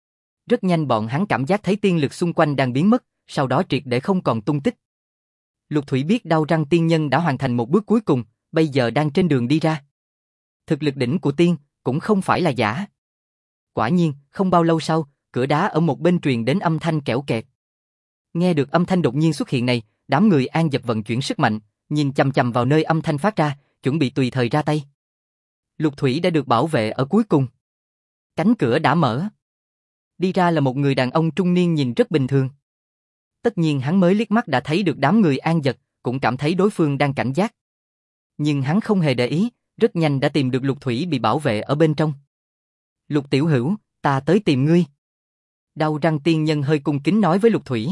S1: Rất nhanh bọn hắn cảm giác thấy tiên lực xung quanh đang biến mất, sau đó triệt để không còn tung tích. Lục Thủy biết Đao Răng tiên nhân đã hoàn thành một bước cuối cùng, bây giờ đang trên đường đi ra. Thực lực đỉnh của tiên, cũng không phải là giả. Quả nhiên, không bao lâu sau, cửa đá ở một bên truyền đến âm thanh kẽo kẹt. Nghe được âm thanh đột nhiên xuất hiện này, đám người An Dật vận chuyển sức mạnh, nhìn chằm chằm vào nơi âm thanh phát ra, chuẩn bị tùy thời ra tay. Lục Thủy đã được bảo vệ ở cuối cùng. Cánh cửa đã mở. Đi ra là một người đàn ông trung niên nhìn rất bình thường. Tất nhiên hắn mới liếc mắt đã thấy được đám người An Dật, cũng cảm thấy đối phương đang cảnh giác. Nhưng hắn không hề để ý, rất nhanh đã tìm được Lục Thủy bị bảo vệ ở bên trong. Lục tiểu hữu, ta tới tìm ngươi. Đao Răng tiên nhân hơi cung kính nói với Lục Thủy.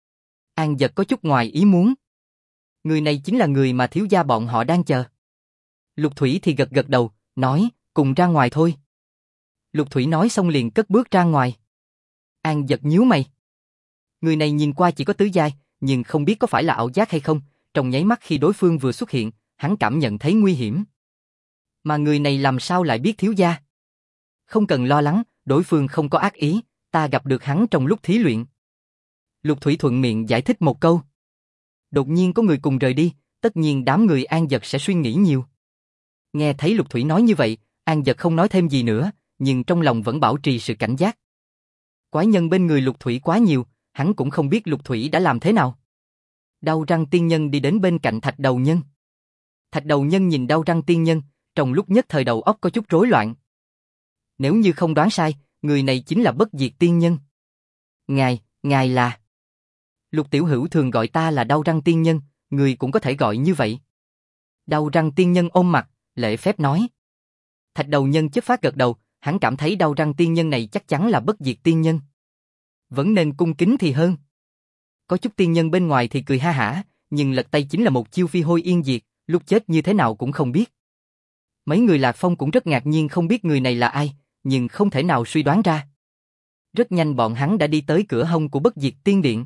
S1: An Dật có chút ngoài ý muốn. Người này chính là người mà thiếu gia bọn họ đang chờ. Lục Thủy thì gật gật đầu, nói, cùng ra ngoài thôi. Lục Thủy nói xong liền cất bước ra ngoài. An Dật nhíu mày. Người này nhìn qua chỉ có tứ giai, nhưng không biết có phải là ảo giác hay không, trong nháy mắt khi đối phương vừa xuất hiện, hắn cảm nhận thấy nguy hiểm. Mà người này làm sao lại biết thiếu gia? Không cần lo lắng, đối phương không có ác ý, ta gặp được hắn trong lúc thí luyện. Lục Thủy thuận miệng giải thích một câu. Đột nhiên có người cùng rời đi, tất nhiên đám người An Dật sẽ suy nghĩ nhiều. Nghe thấy Lục Thủy nói như vậy, An Dật không nói thêm gì nữa, nhưng trong lòng vẫn bảo trì sự cảnh giác. Quái nhân bên người Lục Thủy quá nhiều, hắn cũng không biết Lục Thủy đã làm thế nào. Đao Răng tiên nhân đi đến bên cạnh Thạch Đầu Nhân. Thạch Đầu Nhân nhìn Đao Răng tiên nhân, trong lúc nhất thời đầu óc có chút rối loạn. Nếu như không đoán sai, người này chính là Bất Diệt tiên nhân. Ngài là... Lục tiểu hữu thường gọi ta là Đao Răng tiên nhân, người cũng có thể gọi như vậy. Đao Răng tiên nhân ôm mặt, lễ phép nói. Thạch Đầu Nhân chớp phát gật đầu, hắn cảm thấy Đao Răng tiên nhân này chắc chắn là Bất Diệt tiên nhân. Vẫn nên cung kính thì hơn. Có chút tiên nhân bên ngoài thì cười ha hả, nhưng lật tay chính là một chiêu phi hôi yên diệt, lúc chết như thế nào cũng không biết. Mấy người Lạc Phong cũng rất ngạc nhiên không biết người này là ai, nhưng không thể nào suy đoán ra. Rất nhanh bọn hắn đã đi tới cửa hông của Bất Diệt Tiên Điện.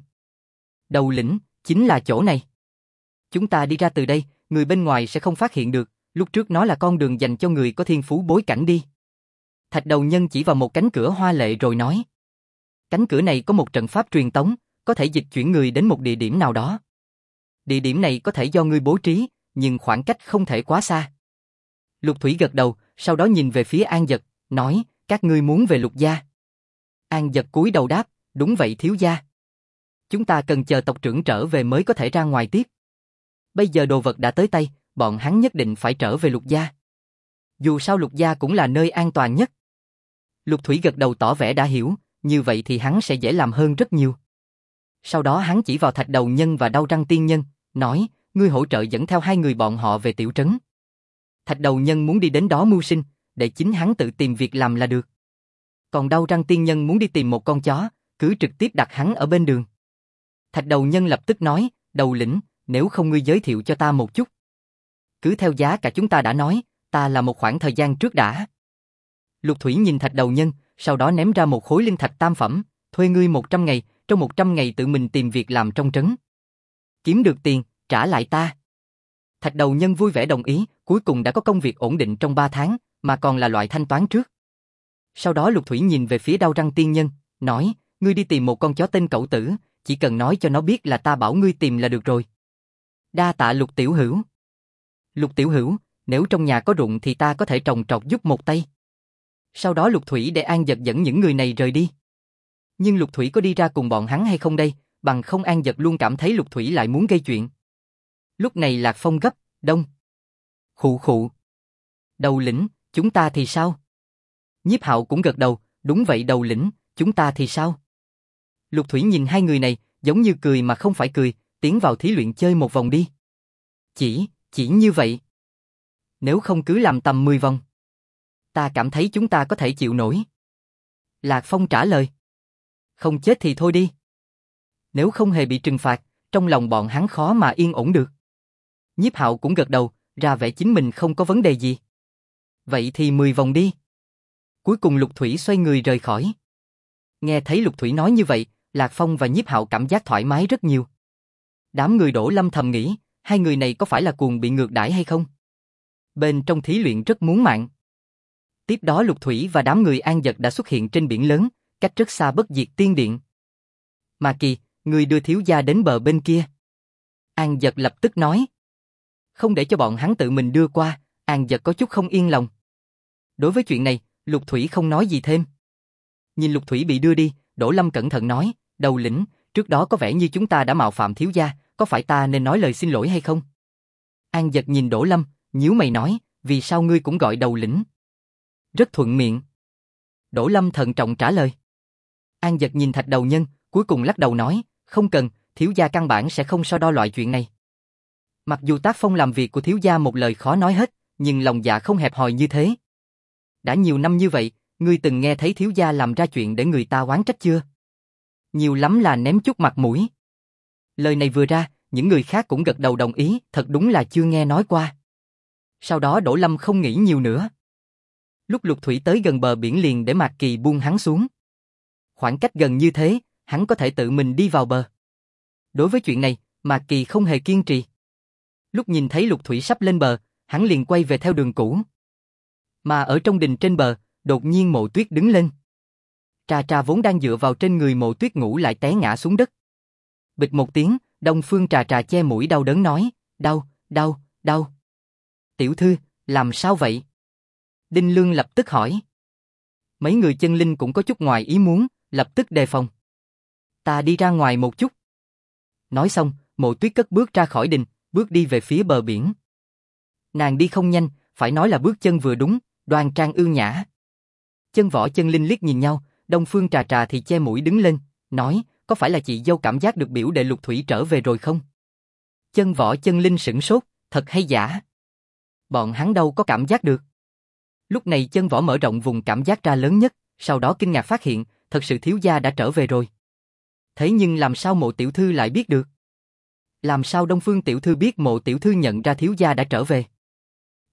S1: Đầu lĩnh, chính là chỗ này. Chúng ta đi ra từ đây, người bên ngoài sẽ không phát hiện được, lúc trước nó là con đường dành cho người có thiên phú bối cảnh đi. Thạch Đầu Nhân chỉ vào một cánh cửa hoa lệ rồi nói. Cánh cửa này có một trận pháp truyền tống, có thể dịch chuyển người đến một địa điểm nào đó. Địa điểm này có thể do ngươi bố trí, nhưng khoảng cách không thể quá xa. Lục Thủy gật đầu, sau đó nhìn về phía An Dật, nói, các ngươi muốn về Lục gia. An Dật cúi đầu đáp, đúng vậy thiếu gia. Chúng ta cần chờ tộc trưởng trở về mới có thể ra ngoài tiếp. Bây giờ đồ vật đã tới tay, bọn hắn nhất định phải trở về Lục gia. Dù sao Lục gia cũng là nơi an toàn nhất. Lục Thủy gật đầu tỏ vẻ đã hiểu, như vậy thì hắn sẽ dễ làm hơn rất nhiều. Sau đó hắn chỉ vào Thạch Đầu Nhân và Đau Răng Tiên Nhân, nói, ngươi hỗ trợ dẫn theo hai người bọn họ về tiểu trấn. Thạch Đầu Nhân muốn đi đến đó mưu sinh, để chính hắn tự tìm việc làm là được. Còn Đau Răng Tiên Nhân muốn đi tìm một con chó, cứ trực tiếp đặt hắn ở bên đường. Thạch Đầu Nhân lập tức nói, đầu lĩnh, nếu không ngươi giới thiệu cho ta một chút. Cứ theo giá cả chúng ta đã nói, ta là một khoảng thời gian trước đã. Lục Thủy nhìn Thạch Đầu Nhân, sau đó ném ra một khối linh thạch tam phẩm, thuê ngươi 100 ngày, trong 100 ngày tự mình tìm việc làm trong trấn. Kiếm được tiền, trả lại ta. Thạch Đầu Nhân vui vẻ đồng ý, cuối cùng đã có công việc ổn định trong 3 tháng, mà còn là loại thanh toán trước. Sau đó Lục Thủy nhìn về phía Đau Răng Tiên Nhân, nói, ngươi đi tìm một con chó tên Cẩu Tử, chỉ cần nói cho nó biết là ta bảo ngươi tìm là được rồi. Đa tạ Lục Tiểu Hữu. Lục Tiểu Hữu, nếu trong nhà có ruộng thì ta có thể trồng trọt giúp một tay. Sau đó Lục Thủy để An Dật dẫn những người này rời đi. Nhưng Lục Thủy có đi ra cùng bọn hắn hay không đây, bằng không An Dật luôn cảm thấy Lục Thủy lại muốn gây chuyện. Lúc này Lạc Phong gấp, đông. Khụ khụ. Đầu lĩnh, chúng ta thì sao? Nhiếp Hạo cũng gật đầu, đúng vậy đầu lĩnh, chúng ta thì sao? Lục Thủy nhìn hai người này, giống như cười mà không phải cười, tiến vào thí luyện chơi một vòng đi. Chỉ như vậy. Nếu không cứ làm tầm 10 vòng. Ta cảm thấy chúng ta có thể chịu nổi. Lạc Phong trả lời. Không chết thì thôi đi. Nếu không hề bị trừng phạt, trong lòng bọn hắn khó mà yên ổn được. Nhiếp Hạo cũng gật đầu, ra vẻ chính mình không có vấn đề gì. Vậy thì 10 vòng đi. Cuối cùng Lục Thủy xoay người rời khỏi. Nghe thấy Lục Thủy nói như vậy, Lạc Phong và Nhiếp Hạo cảm giác thoải mái rất nhiều. Đám người Đỗ Lâm thầm nghĩ, hai người này có phải là cuồng bị ngược đãi hay không? Bên trong thí luyện rất muốn mạng. Tiếp đó Lục Thủy và đám người An Dật đã xuất hiện trên biển lớn, cách rất xa Bất Diệt Tiên Điện. Mà Kỳ, người đưa thiếu gia đến bờ bên kia. An Dật lập tức nói. Không để cho bọn hắn tự mình đưa qua, An Dật có chút không yên lòng. Đối với chuyện này, Lục Thủy không nói gì thêm. Nhìn Lục Thủy bị đưa đi, Đỗ Lâm cẩn thận nói, đầu lĩnh, trước đó có vẻ như chúng ta đã mạo phạm thiếu gia, có phải ta nên nói lời xin lỗi hay không? An Dật nhìn Đỗ Lâm, nhíu mày nói, vì sao ngươi cũng gọi đầu lĩnh? Rất thuận miệng. Đỗ Lâm thận trọng trả lời. An Dật nhìn Thạch Đầu Nhân, cuối cùng lắc đầu nói, không cần, thiếu gia căn bản sẽ không so đo loại chuyện này. Mặc dù tác phong làm việc của thiếu gia một lời khó nói hết, nhưng lòng dạ không hẹp hòi như thế. Đã nhiều năm như vậy, ngươi từng nghe thấy thiếu gia làm ra chuyện để người ta oán trách chưa? Nhiều lắm là ném chút mặt mũi. Lời này vừa ra, những người khác cũng gật đầu đồng ý, thật đúng là chưa nghe nói qua. Sau đó Đỗ Lâm không nghĩ nhiều nữa. Lúc Lục Thủy tới gần bờ biển liền để Mạc Kỳ buông hắn xuống. Khoảng cách gần như thế, hắn có thể tự mình đi vào bờ. Đối với chuyện này, Mạc Kỳ không hề kiên trì. Lúc nhìn thấy Lục Thủy sắp lên bờ, hắn liền quay về theo đường cũ. Mà ở trong đình trên bờ, đột nhiên Mộ Tuyết đứng lên. Trà Trà vốn đang dựa vào trên người Mộ Tuyết ngủ lại té ngã xuống đất. Bịch một tiếng, Đông Phương Trà Trà che mũi đau đớn nói, đau. Tiểu thư, làm sao vậy? Đinh Lương lập tức hỏi. Mấy người chân linh cũng có chút ngoài ý muốn, lập tức đề phòng. Ta đi ra ngoài một chút. Nói xong, Mộ Tuyết cất bước ra khỏi đình, bước đi về phía bờ biển. Nàng đi không nhanh, phải nói là bước chân vừa đúng, đoan trang ưu nhã. Chân Võ chân linh liếc nhìn nhau, Đông Phương Trà Trà thì che mũi đứng lên, nói, có phải là chị dâu cảm giác được biểu đệ Lục Thủy trở về rồi không? Chân Võ chân linh sửng sốt, thật hay giả? Bọn hắn đâu có cảm giác được. Lúc này Chân Võ mở rộng vùng cảm giác ra lớn nhất, sau đó kinh ngạc phát hiện, thật sự thiếu gia đã trở về rồi. Thế nhưng làm sao Mộ tiểu thư lại biết được? Làm sao Đông Phương tiểu thư biết Mộ tiểu thư nhận ra thiếu gia đã trở về?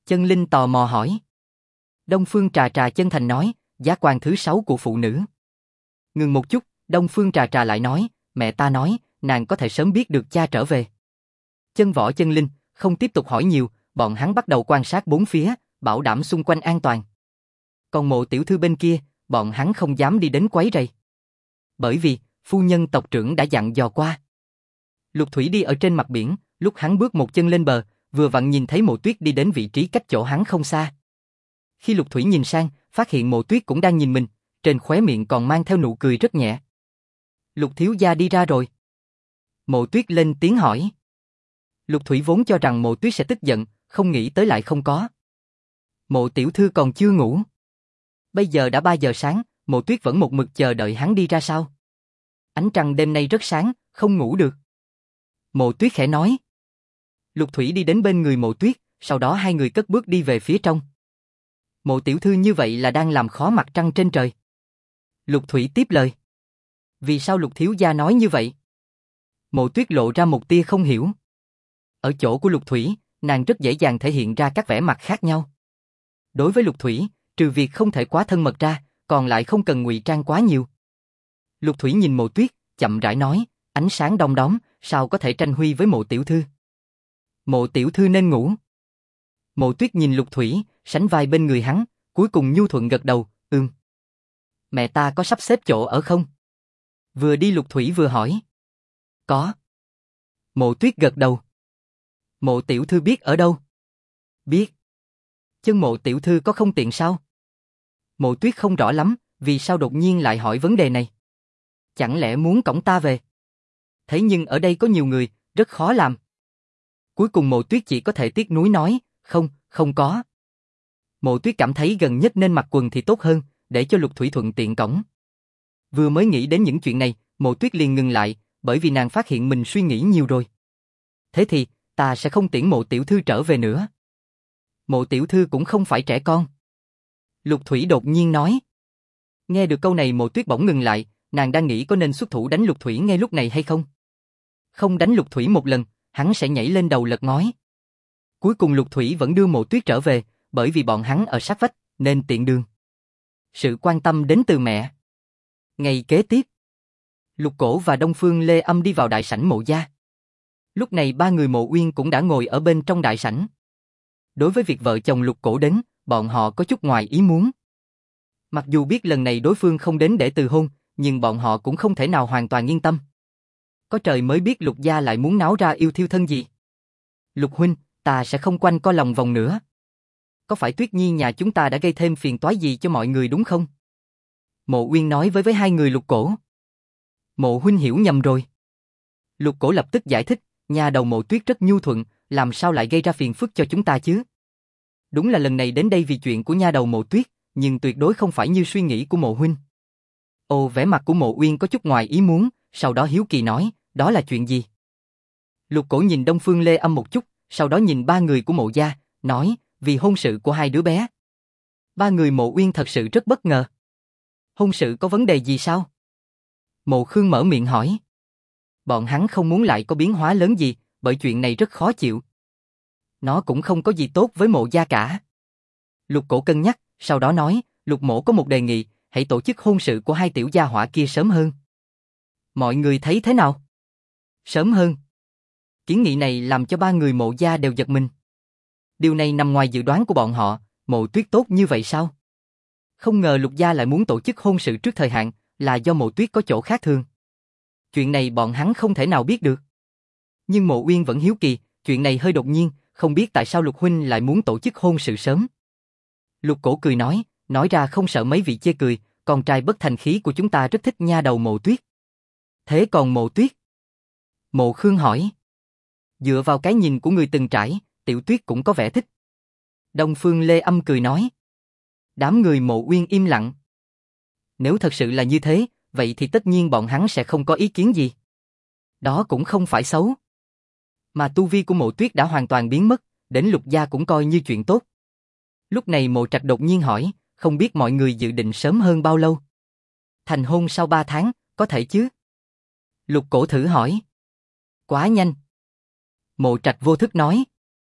S1: Chân Linh tò mò hỏi. Đông Phương Trà Trà chân thành nói, giác quan thứ 6 của phụ nữ. Ngừng một chút, Đông Phương Trà Trà lại nói, mẹ ta nói, nàng có thể sớm biết được cha trở về. Chân Võ Chân Linh không tiếp tục hỏi nhiều, bọn hắn bắt đầu quan sát bốn phía, bảo đảm xung quanh an toàn. Còn Mộ tiểu thư bên kia, bọn hắn không dám đi đến quấy rầy. Bởi vì, phu nhân tộc trưởng đã dặn dò qua. Lục Thủy đi ở trên mặt biển, lúc hắn bước một chân lên bờ, vừa vặn nhìn thấy Mộ Tuyết đi đến vị trí cách chỗ hắn không xa. Khi Lục Thủy nhìn sang, phát hiện Mộ Tuyết cũng đang nhìn mình, trên khóe miệng còn mang theo nụ cười rất nhẹ. Lục thiếu gia đi ra rồi. Mộ Tuyết lên tiếng hỏi. Lục Thủy vốn cho rằng Mộ Tuyết sẽ tức giận, không nghĩ tới lại không có. Mộ tiểu thư còn chưa ngủ. Bây giờ đã 3 giờ sáng, Mộ Tuyết vẫn một mực chờ đợi hắn đi ra sao? Ánh trăng đêm nay rất sáng, không ngủ được. Mộ Tuyết khẽ nói. Lục Thủy đi đến bên người Mộ Tuyết, sau đó hai người cất bước đi về phía trong. Mộ tiểu thư như vậy là đang làm khó mặt trăng trên trời. Lục Thủy tiếp lời. Vì sao Lục thiếu gia nói như vậy? Mộ Tuyết lộ ra một tia không hiểu. Ở chỗ của Lục Thủy, nàng rất dễ dàng thể hiện ra các vẻ mặt khác nhau. Đối với Lục Thủy, trừ việc không thể quá thân mật ra, còn lại không cần ngụy trang quá nhiều. Lục Thủy nhìn Mộ Tuyết, chậm rãi nói, ánh sáng đông đóm, sao có thể tranh huy với Mộ tiểu thư? Mộ tiểu thư nên ngủ. Mộ Tuyết nhìn Lục Thủy, sánh vai bên người hắn, cuối cùng nhu thuận gật đầu, Mẹ ta có sắp xếp chỗ ở không? Vừa đi Lục Thủy vừa hỏi. Có. Mộ Tuyết gật đầu. Mộ tiểu thư biết ở đâu? Biết. Chân Mộ tiểu thư có không tiện sao? Mộ Tuyết không rõ lắm, vì sao đột nhiên lại hỏi vấn đề này? Chẳng lẽ muốn cõng ta về? Thế nhưng ở đây có nhiều người, rất khó làm. Cuối cùng Mộ Tuyết chỉ có thể tiếc nuối nói, không có. Mộ Tuyết cảm thấy gần nhất nên mặc quần thì tốt hơn, để cho Lục Thủy thuận tiện cõng. Vừa mới nghĩ đến những chuyện này, Mộ Tuyết liền ngừng lại, bởi vì nàng phát hiện mình suy nghĩ nhiều rồi. Thế thì, ta sẽ không tiễn Mộ tiểu thư trở về nữa. Mộ tiểu thư cũng không phải trẻ con. Lục Thủy đột nhiên nói. Nghe được câu này Mộ Tuyết bỗng ngừng lại, nàng đang nghĩ có nên xuất thủ đánh Lục Thủy ngay lúc này hay không. Không đánh Lục Thủy một lần, hắn sẽ nhảy lên đầu lật ngói. Cuối cùng Lục Thủy vẫn đưa Mộ Tuyết trở về, bởi vì bọn hắn ở sát vách, nên tiện đường. Sự quan tâm đến từ mẹ. Ngày kế tiếp, Lục Cổ và Đông Phương Lê Âm đi vào đại sảnh Mộ gia. Lúc này ba người Mộ Uyên cũng đã ngồi ở bên trong đại sảnh. Đối với việc vợ chồng Lục Cổ đến, bọn họ có chút ngoài ý muốn. Mặc dù biết lần này đối phương không đến để từ hôn, nhưng bọn họ cũng không thể nào hoàn toàn yên tâm. Có trời mới biết Lục gia lại muốn náo ra yêu thiêu thân gì. Lục huynh, ta sẽ không quanh co lòng vòng nữa. Có phải Tuyết Nhi nhà chúng ta đã gây thêm phiền toái gì cho mọi người đúng không? Mộ Uyên nói với hai người Lục Cổ. Mộ huynh hiểu nhầm rồi. Lục Cổ lập tức giải thích, nhà đầu Mộ Tuyết rất nhu thuận, làm sao lại gây ra phiền phức cho chúng ta chứ? Đúng là lần này đến đây vì chuyện của nha đầu Mộ Tuyết, nhưng tuyệt đối không phải như suy nghĩ của Mộ huynh. Ồ, vẻ mặt của Mộ Uyên có chút ngoài ý muốn, sau đó hiếu kỳ nói, đó là chuyện gì? Lục Cổ nhìn Đông Phương Lê Âm một chút, sau đó nhìn ba người của Mộ gia, nói, vì hôn sự của hai đứa bé. Ba người Mộ Uyên thật sự rất bất ngờ. Hôn sự có vấn đề gì sao? Mộ Khương mở miệng hỏi. Bọn hắn không muốn lại có biến hóa lớn gì, bởi chuyện này rất khó chịu. Nó cũng không có gì tốt với Mộ gia cả. Lục Cổ cân nhắc, sau đó nói, Lục mỗ có một đề nghị, hãy tổ chức hôn sự của hai tiểu gia hỏa kia sớm hơn. Mọi người thấy thế nào? Sớm hơn. Kiến nghị này làm cho ba người Mộ gia đều giật mình. Điều này nằm ngoài dự đoán của bọn họ, Mộ Tuyết tốt như vậy sao? Không ngờ Lục gia lại muốn tổ chức hôn sự trước thời hạn, là do Mộ Tuyết có chỗ khác thường. Chuyện này bọn hắn không thể nào biết được. Nhưng Mộ Uyên vẫn hiếu kỳ, chuyện này hơi đột nhiên, không biết tại sao Lục huynh lại muốn tổ chức hôn sự sớm. Lục Cổ cười nói ra không sợ mấy vị chê cười, con trai bất thành khí của chúng ta rất thích nha đầu Mộ Tuyết. Thế còn Mộ Tuyết? Mộ Khương hỏi. Dựa vào cái nhìn của người từng trải, Tiểu Tuyết cũng có vẻ thích. Đông Phương Lê Âm cười nói. Đám người Mộ Uyên im lặng. Nếu thật sự là như thế, vậy thì tất nhiên bọn hắn sẽ không có ý kiến gì. Đó cũng không phải xấu. Mà tu vi của Mộ Tuyết đã hoàn toàn biến mất, đến Lục gia cũng coi như chuyện tốt. Lúc này Mộ Trạch đột nhiên hỏi, không biết mọi người dự định sớm hơn bao lâu? Thành hôn sau 3 tháng, có thể chứ? Lục Cổ thử hỏi. Quá nhanh. Mộ Trạch vô thức nói.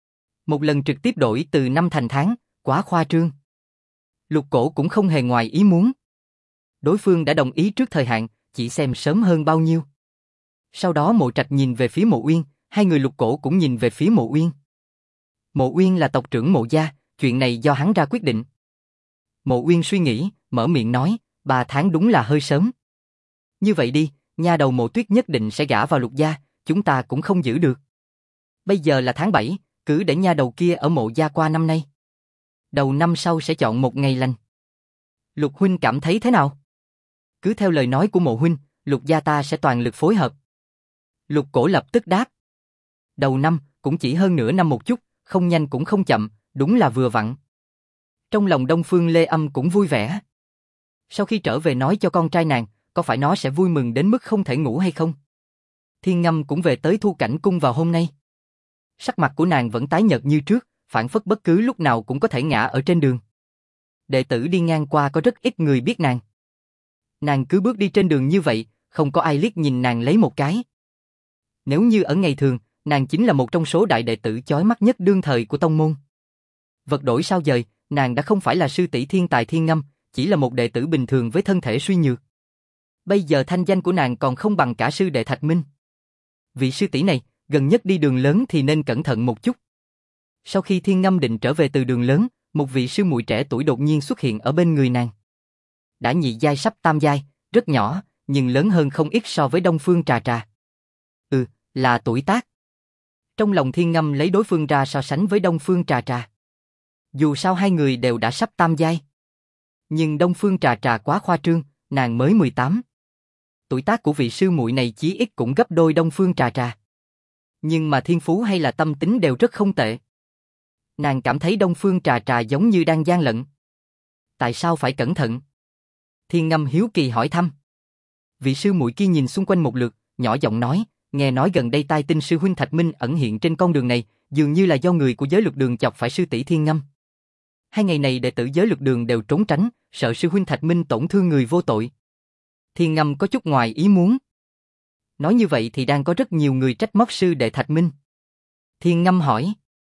S1: Một lần trực tiếp đổi từ năm thành tháng, quá khoa trương. Lục Cổ cũng không hề ngoài ý muốn. Đối phương đã đồng ý trước thời hạn, chỉ xem sớm hơn bao nhiêu. Sau đó Mộ Trạch nhìn về phía Mộ Uyên, hai người Lục Cổ cũng nhìn về phía Mộ Uyên. Mộ Uyên là tộc trưởng Mộ gia, chuyện này do hắn ra quyết định. Mộ Uyên suy nghĩ, mở miệng nói, 3 tháng đúng là hơi sớm. Như vậy đi, nha đầu Mộ Tuyết nhất định sẽ gả vào Lục gia, chúng ta cũng không giữ được. Bây giờ là tháng 7, cứ để nha đầu kia ở Mộ gia qua năm nay. Đầu năm sau sẽ chọn một ngày lành. Lục huynh cảm thấy thế nào? Cứ theo lời nói của Mộ huynh, Lục gia ta sẽ toàn lực phối hợp. Lục Cổ lập tức đáp. Đầu năm, cũng chỉ hơn nửa năm một chút, không nhanh cũng không chậm, đúng là vừa vặn. Trong lòng Đông Phương Lê Âm cũng vui vẻ. Sau khi trở về nói cho con trai nàng, có phải nó sẽ vui mừng đến mức không thể ngủ hay không? Thiên Ngâm cũng về tới Thu Cảnh Cung vào hôm nay. Sắc mặt của nàng vẫn tái nhợt như trước, phảng phất bất cứ lúc nào cũng có thể ngã ở trên đường. Đệ tử đi ngang qua có rất ít người biết nàng. Nàng cứ bước đi trên đường như vậy, không có ai liếc nhìn nàng lấy một cái. Nếu như ở ngày thường, nàng chính là một trong số đại đệ tử chói mắt nhất đương thời của tông môn. Vật đổi sao dời, nàng đã không phải là sư tỷ thiên tài Thiên Ngâm, chỉ là một đệ tử bình thường với thân thể suy nhược. Bây giờ thanh danh của nàng còn không bằng cả sư đệ Thạch Minh. Vị sư tỷ này, gần nhất đi đường lớn thì nên cẩn thận một chút. Sau khi Thiên Ngâm định trở về từ đường lớn, một vị sư muội trẻ tuổi đột nhiên xuất hiện ở bên người nàng. Đã nhị giai sắp tam giai, rất nhỏ, nhưng lớn hơn không ít so với Đông Phương Trà Trà. Là tuổi tác. Trong lòng Thiên Ngâm lấy đối phương ra so sánh với Đông Phương Trà Trà. Dù sao hai người đều đã sắp tam giai. Nhưng Đông Phương Trà Trà quá khoa trương, nàng mới 18. Tuổi tác của vị sư muội này chí ít cũng gấp đôi Đông Phương Trà Trà. Nhưng mà thiên phú hay là tâm tính đều rất không tệ. Nàng cảm thấy Đông Phương Trà Trà giống như đang gian lận. Tại sao phải cẩn thận? Thiên Ngâm hiếu kỳ hỏi thăm. Vị sư muội kia nhìn xung quanh một lượt, nhỏ giọng nói, nghe nói gần đây tai tin sư huynh Thạch Minh ẩn hiện trên con đường này, dường như là do người của giới luật đường chọc phải sư tỷ Thiên Ngâm. 2 ngày này đệ tử giới luật đường đều trốn tránh, sợ sư huynh Thạch Minh tổn thương người vô tội. Thiên Ngâm có chút ngoài ý muốn. Nói như vậy thì đang có rất nhiều người trách móc sư đệ Thạch Minh. Thiên Ngâm hỏi.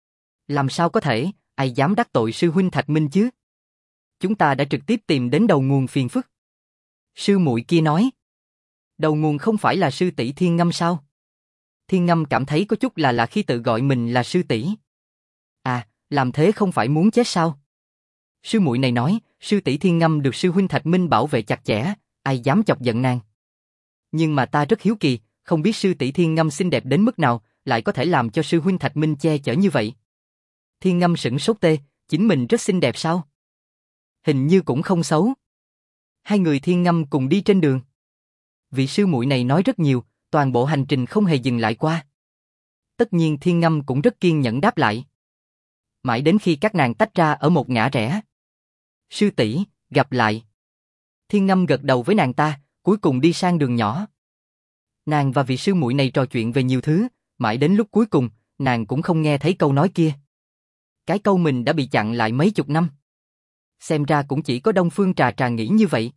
S1: Làm sao có thể, ai dám đắc tội sư huynh Thạch Minh chứ? Chúng ta đã trực tiếp tìm đến đầu nguồn phiền phức. Sư muội kia nói. Đầu nguồn không phải là sư tỷ Thiên Ngâm sao? Thiên Ngâm cảm thấy có chút là lạ khi tự gọi mình là sư tỷ. À, làm thế không phải muốn chết sao? Sư muội này nói, sư tỷ Thiên Ngâm được sư huynh Thạch Minh bảo vệ chặt chẽ, ai dám chọc giận nàng. Nhưng mà ta rất hiếu kỳ, không biết sư tỷ Thiên Ngâm xinh đẹp đến mức nào, lại có thể làm cho sư huynh Thạch Minh che chở như vậy. Thiên Ngâm sững sốt tê, chính mình rất xinh đẹp sao? Hình như cũng không xấu. Hai người Thiên Ngâm cùng đi trên đường. Vị sư muội này nói rất nhiều, toàn bộ hành trình không hề dừng lại qua. Tất nhiên Thiên Ngâm cũng rất kiên nhẫn đáp lại. Mãi đến khi các nàng tách ra ở một ngã rẽ. Sư tỷ, gặp lại. Thiên Ngâm gật đầu với nàng ta, cuối cùng đi sang đường nhỏ. Nàng và vị sư muội này trò chuyện về nhiều thứ, mãi đến lúc cuối cùng, nàng cũng không nghe thấy câu nói kia. Cái câu mình đã bị chặn lại mấy chục năm. Xem ra cũng chỉ có Đông Phương Trà Trà nghĩ như vậy.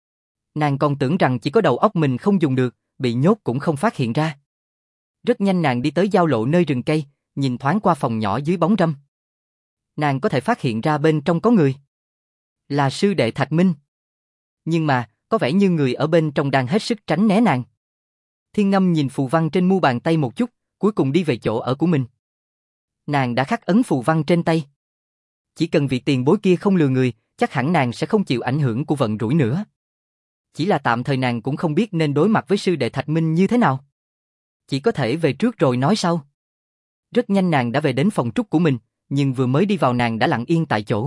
S1: Nàng còn tưởng rằng chỉ có đầu óc mình không dùng được, bị nhốt cũng không phát hiện ra. Rất nhanh nàng đi tới giao lộ nơi rừng cây, nhìn thoáng qua phòng nhỏ dưới bóng râm. Nàng có thể phát hiện ra bên trong có người. Là sư đệ Thạch Minh. Nhưng mà, có vẻ như người ở bên trong đang hết sức tránh né nàng. Thiên Ngâm nhìn phù văn trên mu bàn tay một chút, cuối cùng đi về chỗ ở của mình. Nàng đã khắc ấn phù văn trên tay. Chỉ cần vị tiền bối kia không lừa người, chắc hẳn nàng sẽ không chịu ảnh hưởng của vận rủi nữa. Chỉ là tạm thời nàng cũng không biết nên đối mặt với sư đệ Thạch Minh như thế nào. Chỉ có thể về trước rồi nói sau. Rất nhanh nàng đã về đến phòng trúc của mình, nhưng vừa mới đi vào nàng đã lặng yên tại chỗ.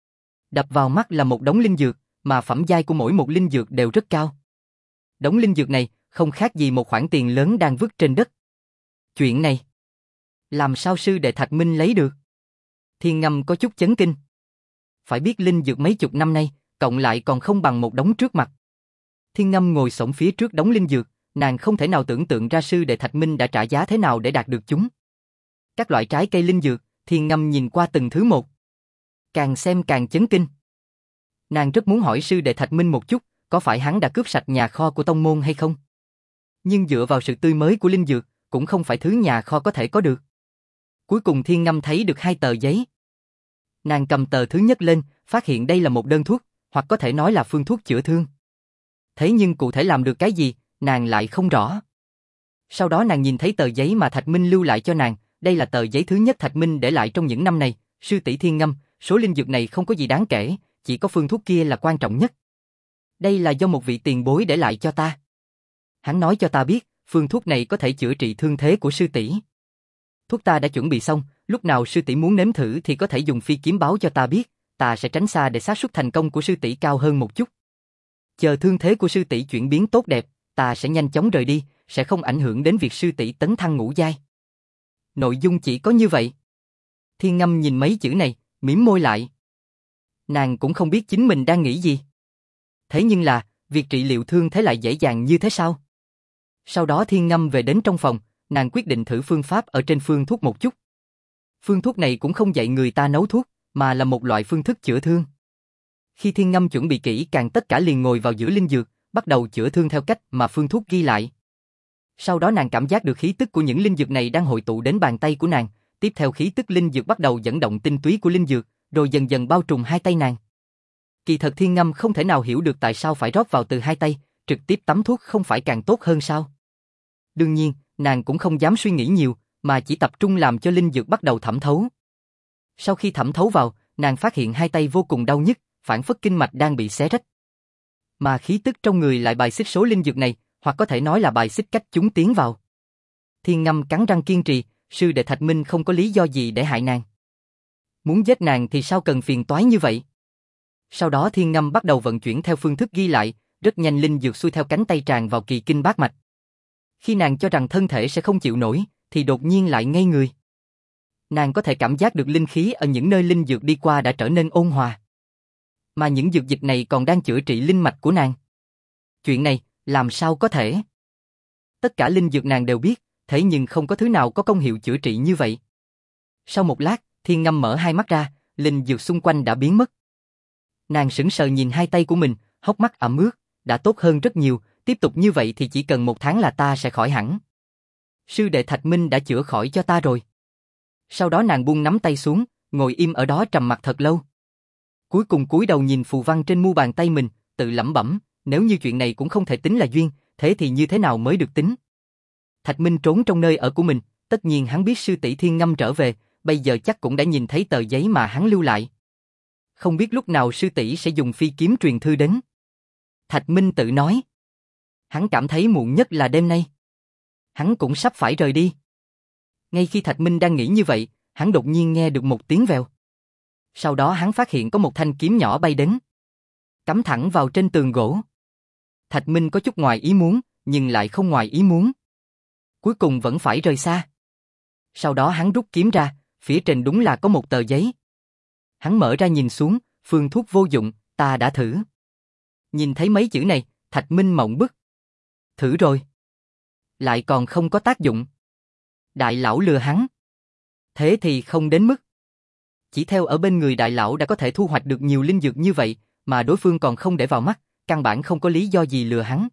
S1: Đập vào mắt là một đống linh dược, mà phẩm giai của mỗi một linh dược đều rất cao. Đống linh dược này không khác gì một khoản tiền lớn đang vứt trên đất. Chuyện này, làm sao sư đệ Thạch Minh lấy được? Thiên Ngâm có chút chấn kinh. Phải biết linh dược mấy chục năm nay, cộng lại còn không bằng một đống trước mặt. Thiên Ngâm ngồi xổm phía trước đống linh dược, nàng không thể nào tưởng tượng ra sư đệ Thạch Minh đã trả giá thế nào để đạt được chúng. Các loại trái cây linh dược, Thiên Ngâm nhìn qua từng thứ một. Càng xem càng chấn kinh. Nàng rất muốn hỏi sư đệ Thạch Minh một chút, có phải hắn đã cướp sạch nhà kho của tông môn hay không? Nhưng dựa vào sự tươi mới của linh dược, cũng không phải thứ nhà kho có thể có được. Cuối cùng Thiên Ngâm thấy được 2 tờ giấy. Nàng cầm tờ thứ nhất lên, phát hiện đây là một đơn thuốc, hoặc có thể nói là phương thuốc chữa thương. Thế nhưng cụ thể làm được cái gì, nàng lại không rõ. Sau đó nàng nhìn thấy tờ giấy mà Thạch Minh lưu lại cho nàng, đây là tờ giấy thứ nhất Thạch Minh để lại trong những năm này, sư tỷ Thiên Ngâm, số linh dược này không có gì đáng kể, chỉ có phương thuốc kia là quan trọng nhất. Đây là do một vị tiền bối để lại cho ta. Hắn nói cho ta biết, phương thuốc này có thể chữa trị thương thế của sư tỷ. Thuốc ta đã chuẩn bị xong, lúc nào sư tỷ muốn nếm thử thì có thể dùng phi kiếm báo cho ta biết, ta sẽ tránh xa để xác suất thành công của sư tỷ cao hơn một chút. Chờ thương thế của sư tỷ chuyển biến tốt đẹp, ta sẽ nhanh chóng rời đi, sẽ không ảnh hưởng đến việc sư tỷ tấn thăng ngũ giai. Nội dung chỉ có như vậy. Thiên Ngâm nhìn mấy chữ này, mím môi lại. Nàng cũng không biết chính mình đang nghĩ gì. Thế nhưng là, việc trị liệu thương thế lại dễ dàng như thế sao? Sau đó Thiên Ngâm về đến trong phòng, nàng quyết định thử phương pháp ở trên phương thuốc một chút. Phương thuốc này cũng không dạy người ta nấu thuốc, mà là một loại phương thức chữa thương. Khi Thiên Ngâm chuẩn bị kỹ càng tất cả liền ngồi vào giữa linh dược, bắt đầu chữa thương theo cách mà phương thuốc ghi lại. Sau đó nàng cảm giác được khí tức của những linh dược này đang hội tụ đến bàn tay của nàng, tiếp theo khí tức linh dược bắt đầu dẫn động tinh túy của linh dược, rồi dần dần bao trùm hai tay nàng. Kỳ thật Thiên Ngâm không thể nào hiểu được tại sao phải rót vào từ hai tay, trực tiếp tắm thuốc không phải càng tốt hơn sao? Đương nhiên, nàng cũng không dám suy nghĩ nhiều, mà chỉ tập trung làm cho linh dược bắt đầu thẩm thấu. Sau khi thẩm thấu vào, nàng phát hiện hai tay vô cùng đau nhức, phảng phất kinh mạch đang bị xé rách. Mà khí tức trong người lại bài xích số linh dược này, hoặc có thể nói là bài xích cách chúng tiến vào. Thiên Ngâm cắn răng kiên trì, sư đệ Thạch Minh không có lý do gì để hại nàng. Muốn giết nàng thì sao cần phiền toái như vậy? Sau đó Thiên Ngâm bắt đầu vận chuyển theo phương thức ghi lại, rất nhanh linh dược xuôi theo cánh tay tràn vào kỳ kinh bát mạch. Khi nàng cho rằng thân thể sẽ không chịu nổi, thì đột nhiên lại ngây người. Nàng có thể cảm giác được linh khí ở những nơi linh dược đi qua đã trở nên ôn hòa. Mà những dược dịch này còn đang chữa trị linh mạch của nàng. Chuyện này, làm sao có thể? Tất cả linh dược nàng đều biết, thế nhưng không có thứ nào có công hiệu chữa trị như vậy. Sau một lát, Thiên Ngâm mở hai mắt ra, linh dược xung quanh đã biến mất. Nàng sững sờ nhìn hai tay của mình, hốc mắt ẩm ướt, đã tốt hơn rất nhiều, tiếp tục như vậy thì chỉ cần 1 tháng là ta sẽ khỏi hẳn. Sư đệ Thạch Minh đã chữa khỏi cho ta rồi. Sau đó nàng buông nắm tay xuống, ngồi im ở đó trầm mặc thật lâu. Cuối cùng cúi đầu nhìn phù văn trên mu bàn tay mình, tự lẩm bẩm, nếu như chuyện này cũng không thể tính là duyên, thế thì như thế nào mới được tính? Thạch Minh trốn trong nơi ở của mình, tất nhiên hắn biết sư tỷ Thiên Ngâm trở về, bây giờ chắc cũng đã nhìn thấy tờ giấy mà hắn lưu lại. Không biết lúc nào sư tỷ sẽ dùng phi kiếm truyền thư đến. Thạch Minh tự nói. Hắn cảm thấy muộn nhất là đêm nay. Hắn cũng sắp phải rời đi. Ngay khi Thạch Minh đang nghĩ như vậy, hắn đột nhiên nghe được một tiếng vèo. Sau đó hắn phát hiện có một thanh kiếm nhỏ bay đến, cắm thẳng vào trên tường gỗ. Thạch Minh có chút ngoài ý muốn, nhưng lại không ngoài ý muốn. Cuối cùng vẫn phải rời xa. Sau đó hắn rút kiếm ra, phía trên đúng là có một tờ giấy. Hắn mở ra nhìn xuống, phương thuốc vô dụng, ta đã thử. Nhìn thấy mấy chữ này, Thạch Minh mộng bức. Thử rồi. Lại còn không có tác dụng. Đại lão lừa hắn. Thế thì không đến mức. Chỉ theo ở bên người đại lão đã có thể thu hoạch được nhiều linh dược như vậy, mà đối phương còn không để vào mắt, căn bản không có lý do gì lừa hắn.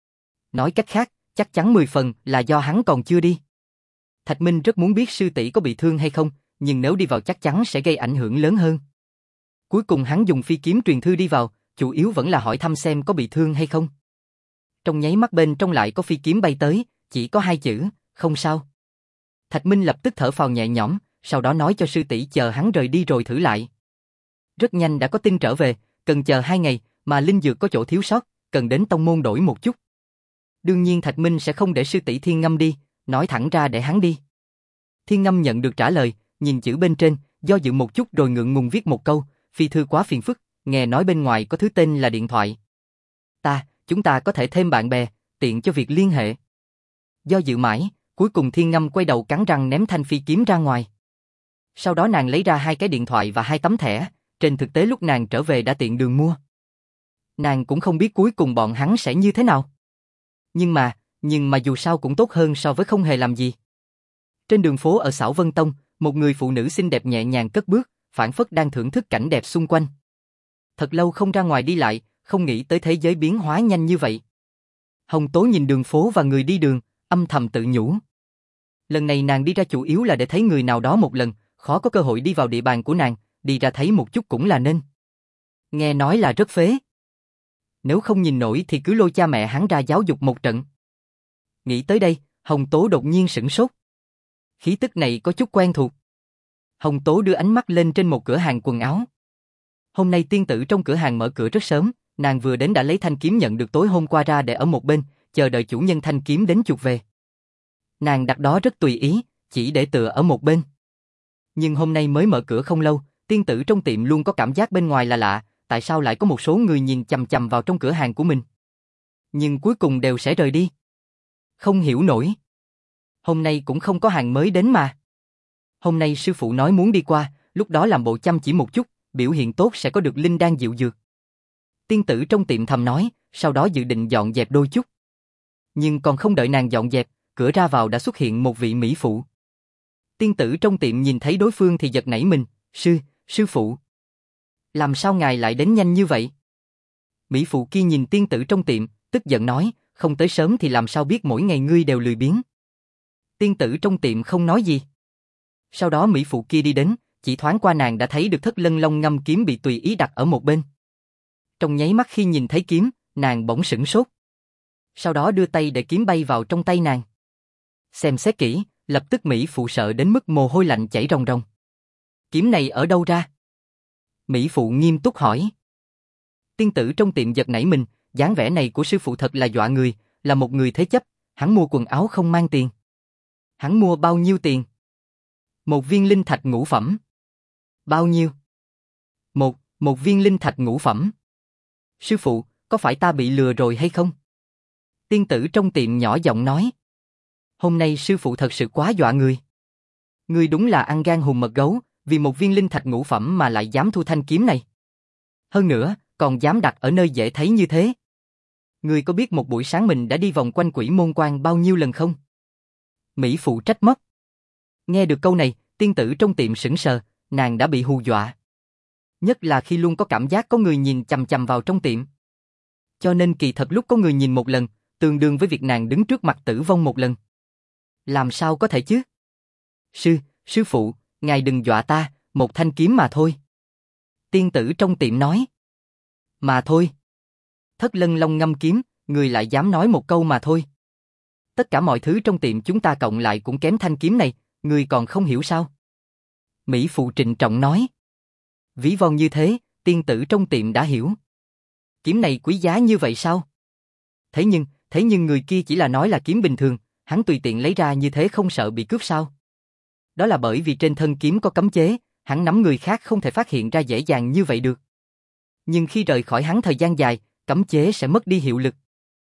S1: Nói cách khác, chắc chắn 10 phần là do hắn còn chưa đi. Thạch Minh rất muốn biết sư tỷ có bị thương hay không, nhưng nếu đi vào chắc chắn sẽ gây ảnh hưởng lớn hơn. Cuối cùng hắn dùng phi kiếm truyền thư đi vào, chủ yếu vẫn là hỏi thăm xem có bị thương hay không. Trong nháy mắt bên trong lại có phi kiếm bay tới, chỉ có 2 chữ, không sao. Thạch Minh lập tức thở phào nhẹ nhõm, sau đó nói cho sư tỷ chờ hắn rời đi rồi thử lại. Rất nhanh đã có tin trở về, cần chờ 2 ngày, mà linh dược có chỗ thiếu sót, cần đến tông môn đổi một chút. Đương nhiên Thạch Minh sẽ không để sư tỷ Thiên Ngâm đi, nói thẳng ra để hắn đi. Thiên Ngâm nhận được trả lời, nhìn chữ bên trên, do dự một chút rồi ngượng ngùng viết một câu, phi thư quá phiền phức, nghe nói bên ngoài có thứ tên là điện thoại. Chúng ta có thể thêm bạn bè, tiện cho việc liên hệ. Do dự mãi, cuối cùng Thiên Ngâm quay đầu cắn răng ném thanh phi kiếm ra ngoài. Sau đó nàng lấy ra 2 cái điện thoại và 2 tấm thẻ, trên thực tế lúc nàng trở về đã tiện đường mua. Nàng cũng không biết cuối cùng bọn hắn sẽ như thế nào. Nhưng mà dù sao cũng tốt hơn so với không hề làm gì. Trên đường phố ở Xảo Vân Tông, một người phụ nữ xinh đẹp nhẹ nhàng cất bước, phảng phất đang thưởng thức cảnh đẹp xung quanh. Thật lâu không ra ngoài đi lại, không nghĩ tới thế giới biến hóa nhanh như vậy. Hồng Tố nhìn đường phố và người đi đường, âm thầm tự nhủ. Lần này nàng đi ra chủ yếu là để thấy người nào đó một lần, khó có cơ hội đi vào địa bàn của nàng, đi ra thấy một chút cũng là nên. Nghe nói là rất phế. Nếu không nhìn nổi thì cứ lôi cha mẹ hắn ra giáo dục một trận. Nghĩ tới đây, Hồng Tố đột nhiên sửng sốt. Khí tức này có chút quen thuộc. Hồng Tố đưa ánh mắt lên trên một cửa hàng quần áo. Hôm nay tiên tử trong cửa hàng mở cửa rất sớm, nàng vừa đến đã lấy thanh kiếm nhận được tối hôm qua ra để ở một bên, chờ đợi chủ nhân thanh kiếm đến chuộc về. Nàng đặt đó rất tùy ý, chỉ để tựa ở một bên. Nhưng hôm nay mới mở cửa không lâu, tiên tử trong tiệm luôn có cảm giác bên ngoài là lạ, tại sao lại có một số người nhìn chằm chằm vào trong cửa hàng của mình. Nhưng cuối cùng đều sẽ rời đi. Không hiểu nổi. Hôm nay cũng không có hàng mới đến mà. Hôm nay sư phụ nói muốn đi qua, lúc đó làm bộ chăm chỉ một chút, biểu hiện tốt sẽ có được linh đan dịu dược. Tiên tử trong tiệm thầm nói, sau đó dự định dọn dẹp đôi chút. Nhưng còn không đợi nàng dọn dẹp, cửa ra vào đã xuất hiện một vị mỹ phụ. Tiên tử trong tiệm nhìn thấy đối phương thì giật nảy mình, sư phụ. Làm sao ngài lại đến nhanh như vậy? Mỹ phụ kia nhìn tiên tử trong tiệm, tức giận nói, không tới sớm thì làm sao biết mỗi ngày ngươi đều lười biếng. Tiên tử trong tiệm không nói gì. Sau đó mỹ phụ kia đi đến, chỉ thoáng qua nàng đã thấy được Thất Lân Long ngâm kiếm bị tùy ý đặt ở một bên. Trong nháy mắt khi nhìn thấy kiếm, nàng bỗng sửng sốt. Sau đó đưa tay để kiếm bay vào trong tay nàng. Xem xét kỹ, lập tức mỹ phụ sợ đến mức mồ hôi lạnh chảy ròng ròng. Kiếm này ở đâu ra? Mỹ phụ nghiêm túc hỏi. Tiên tử trong tiệm giật nảy mình, dáng vẻ này của sư phụ thật là dọa người, là một người thế chấp, hắn mua quần áo không mang tiền. Hắn mua bao nhiêu tiền? Một viên linh thạch ngũ phẩm. Bao nhiêu? Một viên linh thạch ngũ phẩm. Sư phụ, có phải ta bị lừa rồi hay không? Tiên tử trong tiệm nhỏ giọng nói. Hôm nay sư phụ thật sự quá dọa người. Ngươi đúng là ăn gan hùm mật gấu, vì một viên linh thạch ngũ phẩm mà lại dám thu thanh kiếm này. Hơn nữa, còn dám đặt ở nơi dễ thấy như thế. Ngươi có biết một buổi sáng mình đã đi vòng quanh Quỷ Môn Quan bao nhiêu lần không? Mỹ phụ trách móc. Nghe được câu này, tiên tử trong tiệm sững sờ, nàng đã bị hù dọa. Nhất là khi luôn có cảm giác có người nhìn chằm chằm vào trong tiệm. Cho nên kỳ thật lúc có người nhìn một lần, tương đương với việc nàng đứng trước mặt tử vong một lần. Làm sao có thể chứ? Sư phụ, ngài đừng dọa ta, một thanh kiếm mà thôi. Tiên tử trong tiệm nói. Mà thôi. Thất Lân Long ngâm kiếm, người lại dám nói một câu mà thôi. Tất cả mọi thứ trong tiệm chúng ta cộng lại cũng kém thanh kiếm này, người còn không hiểu sao? Mỹ phụ trịnh trọng nói. Ví von như thế, tiên tử trong tiệm đã hiểu. Kiếm này quý giá như vậy sao? Thế nhưng người kia chỉ là nói là kiếm bình thường, hắn tùy tiện lấy ra như thế không sợ bị cướp sao? Đó là bởi vì trên thân kiếm có cấm chế, hắn nắm người khác không thể phát hiện ra dễ dàng như vậy được. Nhưng khi rời khỏi hắn thời gian dài, cấm chế sẽ mất đi hiệu lực.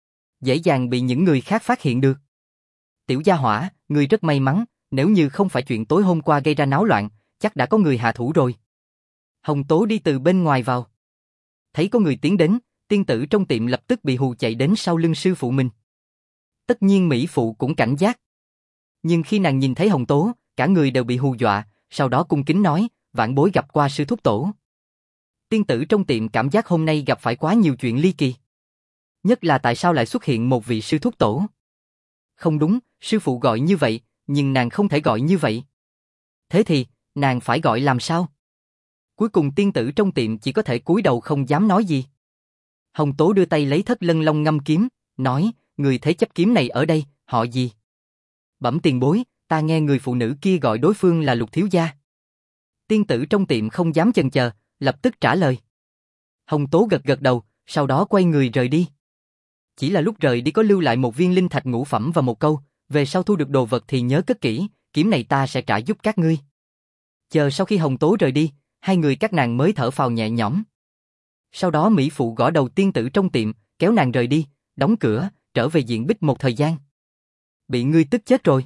S1: Dễ dàng bị những người khác phát hiện được. Tiểu gia hỏa, ngươi rất may mắn, nếu như không phải chuyện tối hôm qua gây ra náo loạn, chắc đã có người hạ thủ rồi. Hồng Tố đi từ bên ngoài vào. Thấy có người tiến đến, tiên tử trong tiệm lập tức bị hù chạy đến sau lưng sư phụ mình. Tất nhiên mỹ phụ cũng cảnh giác. Nhưng khi nàng nhìn thấy Hồng Tố, cả người đều bị hù dọa, sau đó cung kính nói, vãn bối gặp qua sư thúc tổ. Tiên tử trong tiệm cảm giác hôm nay gặp phải quá nhiều chuyện ly kỳ. Nhất là tại sao lại xuất hiện một vị sư thúc tổ. Không đúng, sư phụ gọi như vậy, nhưng nàng không thể gọi như vậy. Thế thì, nàng phải gọi làm sao? Cuối cùng tiên tử trong tiệm chỉ có thể cúi đầu không dám nói gì. Hồng Tố đưa tay lấy Thất Lân Long ngâm kiếm, nói, người thế chấp kiếm này ở đây, họ gì? Bẩm tiền bối, ta nghe người phụ nữ kia gọi đối phương là Lục thiếu gia. Tiên tử trong tiệm không dám chần chờ, lập tức trả lời. Hồng Tố gật gật đầu, sau đó quay người rời đi. Chỉ là lúc rời đi có lưu lại một viên linh thạch ngũ phẩm và một câu, về sau thu được đồ vật thì nhớ cất kỹ, kiếm này ta sẽ trả giúp các ngươi. Chờ sau khi Hồng Tố rời đi, hai người các nàng mới thở phào nhẹ nhõm. Sau đó mỹ phụ gõ đầu tiên tử trong tiệm, kéo nàng rời đi, đóng cửa, trở về diện bích một thời gian. Bị ngươi tức chết rồi.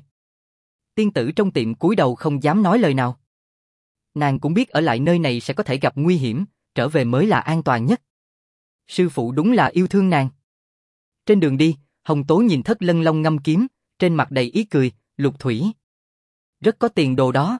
S1: Tiên tử trong tiệm cúi đầu không dám nói lời nào. Nàng cũng biết ở lại nơi này sẽ có thể gặp nguy hiểm, trở về mới là an toàn nhất. Sư phụ đúng là yêu thương nàng. Trên đường đi, Hồng Tố nhìn Thất Lân Long ngâm kiếm, trên mặt đầy ý cười, Lục Thủy. Rất có tiền đồ đó.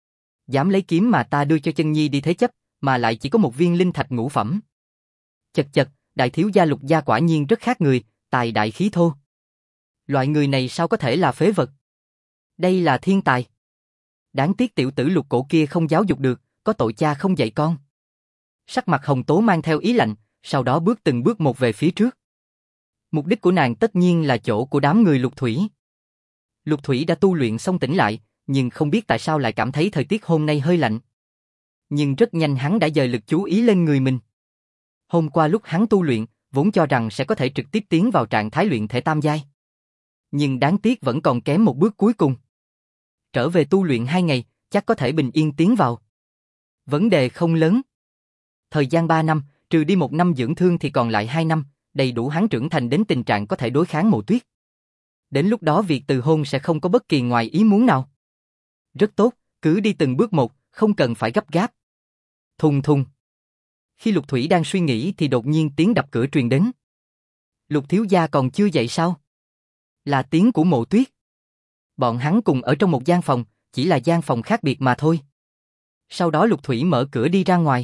S1: Dám lấy kiếm mà ta đưa cho chân nhi đi thế chấp, mà lại chỉ có một viên linh thạch ngũ phẩm. Chật chật, đại thiếu gia Lục gia quả nhiên rất khác người, tài đại khí thô. Loại người này sao có thể là phế vật? Đây là thiên tài. Đáng tiếc tiểu tử Lục Cổ kia không giáo dục được, có tội cha không dạy con. Sắc mặt Hồng Tố mang theo ý lạnh, sau đó bước từng bước một về phía trước. Mục đích của nàng tất nhiên là chỗ của đám người Lục Thủy. Lục Thủy đã tu luyện xong tỉnh lại, nhưng không biết tại sao lại cảm thấy thời tiết hôm nay hơi lạnh. Nhưng rất nhanh hắn đã dời lực chú ý lên người mình. Hôm qua lúc hắn tu luyện, vốn cho rằng sẽ có thể trực tiếp tiến vào trạng thái luyện thể tam giai. Nhưng đáng tiếc vẫn còn kém một bước cuối cùng. Trở về tu luyện 2 ngày, chắc có thể bình yên tiến vào. Vấn đề không lớn. Thời gian 3 năm, trừ đi 1 năm dưỡng thương thì còn lại 2 năm, đầy đủ hắn trưởng thành đến tình trạng có thể đối kháng Mộ Tuyết. Đến lúc đó việc từ hôn sẽ không có bất kỳ ngoài ý muốn nào. Rất tốt, cứ đi từng bước một, không cần phải gấp gáp. Thùng thùng. Khi Lục Thủy đang suy nghĩ thì đột nhiên tiếng đập cửa truyền đến. Lục thiếu gia còn chưa dậy sao? Là tiếng của Mộ Tuyết. Bọn hắn cùng ở trong một gian phòng, chỉ là gian phòng khác biệt mà thôi. Sau đó Lục Thủy mở cửa đi ra ngoài.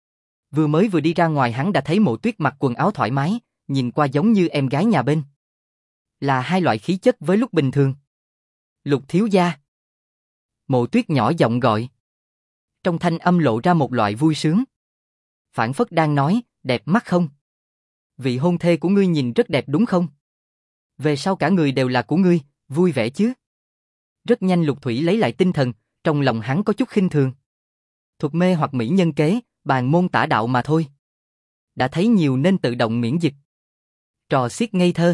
S1: Vừa đi ra ngoài hắn đã thấy Mộ Tuyết mặc quần áo thoải mái, nhìn qua giống như em gái nhà bên. Là hai loại khí chất với lúc bình thường. Lục thiếu gia. Mộ Tuyết nhỏ giọng gọi. Trong thanh âm lộ ra một loại vui sướng. Phảng phất đang nói, đẹp mắt không? Vị hôn thê của ngươi nhìn rất đẹp đúng không? Về sau cả người đều là của ngươi, vui vẻ chứ? Rất nhanh Lục Thủy lấy lại tinh thần, trong lòng hắn có chút khinh thường. Thuật mê hoặc mỹ nhân kế, bàn môn tả đạo mà thôi. Đã thấy nhiều nên tự động miễn dịch. Trò xiết ngây thơ.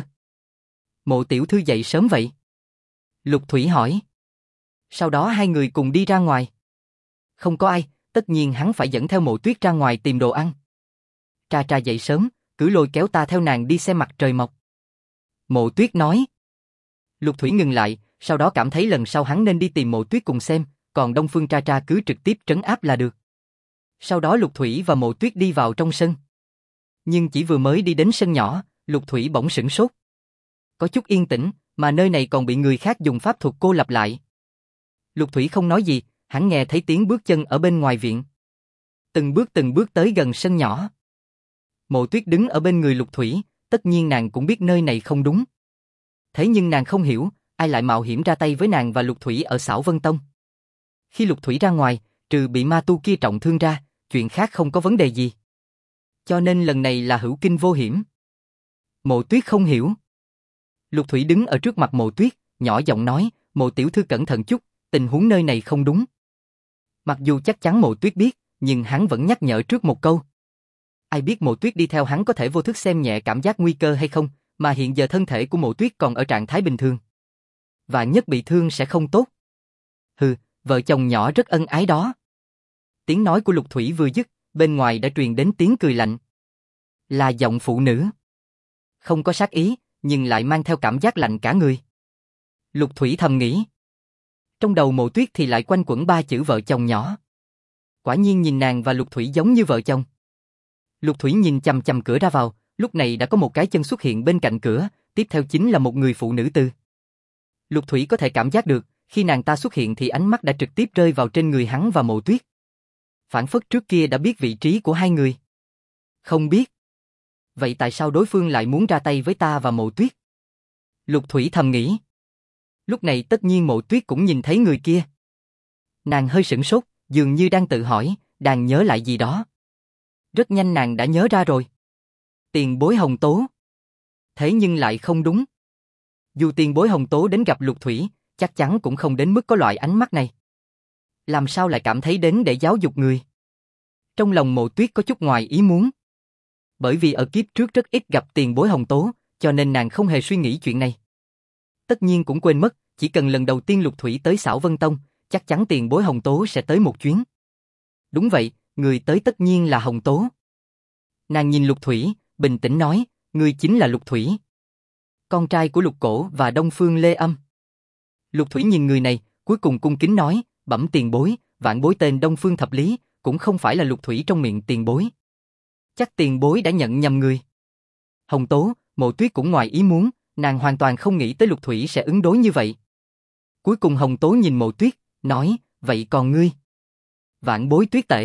S1: Mộ tiểu thư dậy sớm vậy? Lục Thủy hỏi. Sau đó hai người cùng đi ra ngoài. Không có ai, tất nhiên hắn phải dẫn theo Mộ Tuyết ra ngoài tìm đồ ăn. Tra tra dậy sớm, cứ lôi kéo ta theo nàng đi xem mặt trời mọc. Mộ Tuyết nói. Lục Thủy ngừng lại, sau đó cảm thấy lần sau hắn nên đi tìm Mộ Tuyết cùng xem, còn Đông Phương Tra Tra cứ trực tiếp trấn áp là được. Sau đó Lục Thủy và Mộ Tuyết đi vào trong sân. Nhưng chỉ vừa mới đi đến sân nhỏ, Lục Thủy bỗng sửng sốt. Có chút yên tĩnh, mà nơi này còn bị người khác dùng pháp thuật cô lập lại. Lục Thủy không nói gì, hắn nghe thấy tiếng bước chân ở bên ngoài viện. Từng bước tới gần sân nhỏ. Mộ Tuyết đứng ở bên người Lục Thủy, tất nhiên nàng cũng biết nơi này không đúng. Thế nhưng nàng không hiểu, ai lại mạo hiểm ra tay với nàng và Lục Thủy ở Xảo Vân Tông. Khi Lục Thủy ra ngoài, trừ bị ma tu kia trọng thương ra, chuyện khác không có vấn đề gì. Cho nên lần này là hữu kinh vô hiểm. Mộ Tuyết không hiểu. Lục Thủy đứng ở trước mặt Mộ Tuyết, nhỏ giọng nói, Mộ tiểu thư cẩn thận chút, tình huống nơi này không đúng. Mặc dù chắc chắn Mộ Tuyết biết, nhưng hắn vẫn nhắc nhở trước một câu. Ai biết Mộ Tuyết đi theo hắn có thể vô thức xem nhẹ cảm giác nguy cơ hay không, mà hiện giờ thân thể của Mộ Tuyết còn ở trạng thái bình thường. Và nhất bị thương sẽ không tốt. Hừ, vợ chồng nhỏ rất ân ái đó. Tiếng nói của Lục Thủy vừa dứt, bên ngoài đã truyền đến tiếng cười lạnh. Là giọng phụ nữ. Không có sát ý, nhưng lại mang theo cảm giác lạnh cả người. Lục Thủy thầm nghĩ. Trong đầu Mộ Tuyết thì lại quanh quẩn 3 chữ vợ chồng nhỏ. Quả nhiên nhìn nàng và Lục Thủy giống như vợ chồng. Lục Thủy nhìn chằm chằm cửa ra vào, lúc này đã có một cái chân xuất hiện bên cạnh cửa, tiếp theo chính là một người phụ nữ từ. Lục Thủy có thể cảm giác được, khi nàng ta xuất hiện thì ánh mắt đã trực tiếp rơi vào trên người hắn và Mộ Tuyết. Phản phất trước kia đã biết vị trí của hai người. Không biết. Vậy tại sao đối phương lại muốn ra tay với ta và Mộ Tuyết? Lục Thủy thầm nghĩ. Lúc này tất nhiên Mộ Tuyết cũng nhìn thấy người kia. Nàng hơi sửng sốt, dường như đang tự hỏi, đang nhớ lại gì đó. Rất nhanh nàng đã nhớ ra rồi. Tiền bối Hồng Tố. Thế nhưng lại không đúng. Dù tiền bối Hồng Tố đến gặp Lục Thủy, chắc chắn cũng không đến mức có loại ánh mắt này. Làm sao lại cảm thấy đến để giáo dục người? Trong lòng Mộ Tuyết có chút ngoài ý muốn. Bởi vì ở kiếp trước rất ít gặp tiền bối Hồng Tố, cho nên nàng không hề suy nghĩ chuyện này. Tất nhiên cũng quên mất, chỉ cần lần đầu tiên Lục Thủy tới Xảo Vân Tông, chắc chắn tiền bối Hồng Tố sẽ tới một chuyến. Đúng vậy, người tới tất nhiên là Hồng Tố. Nàng nhìn Lục Thủy, bình tĩnh nói, ngươi chính là Lục Thủy. Con trai của Lục Cổ và Đông Phương Lê Âm. Lục Thủy nhìn người này, cuối cùng cung kính nói, bẩm tiền bối, vạn bối tên Đông Phương Thập Lý, cũng không phải là Lục Thủy trong miệng tiền bối. Chắc tiền bối đã nhận nhầm người. Hồng Tố, Mộ Tuyết cũng ngoài ý muốn, nàng hoàn toàn không nghĩ tới Lục Thủy sẽ ứng đối như vậy. Cuối cùng Hồng Tố nhìn Mộ Tuyết, nói, vậy còn ngươi? Vạn bối Tuyết Tể.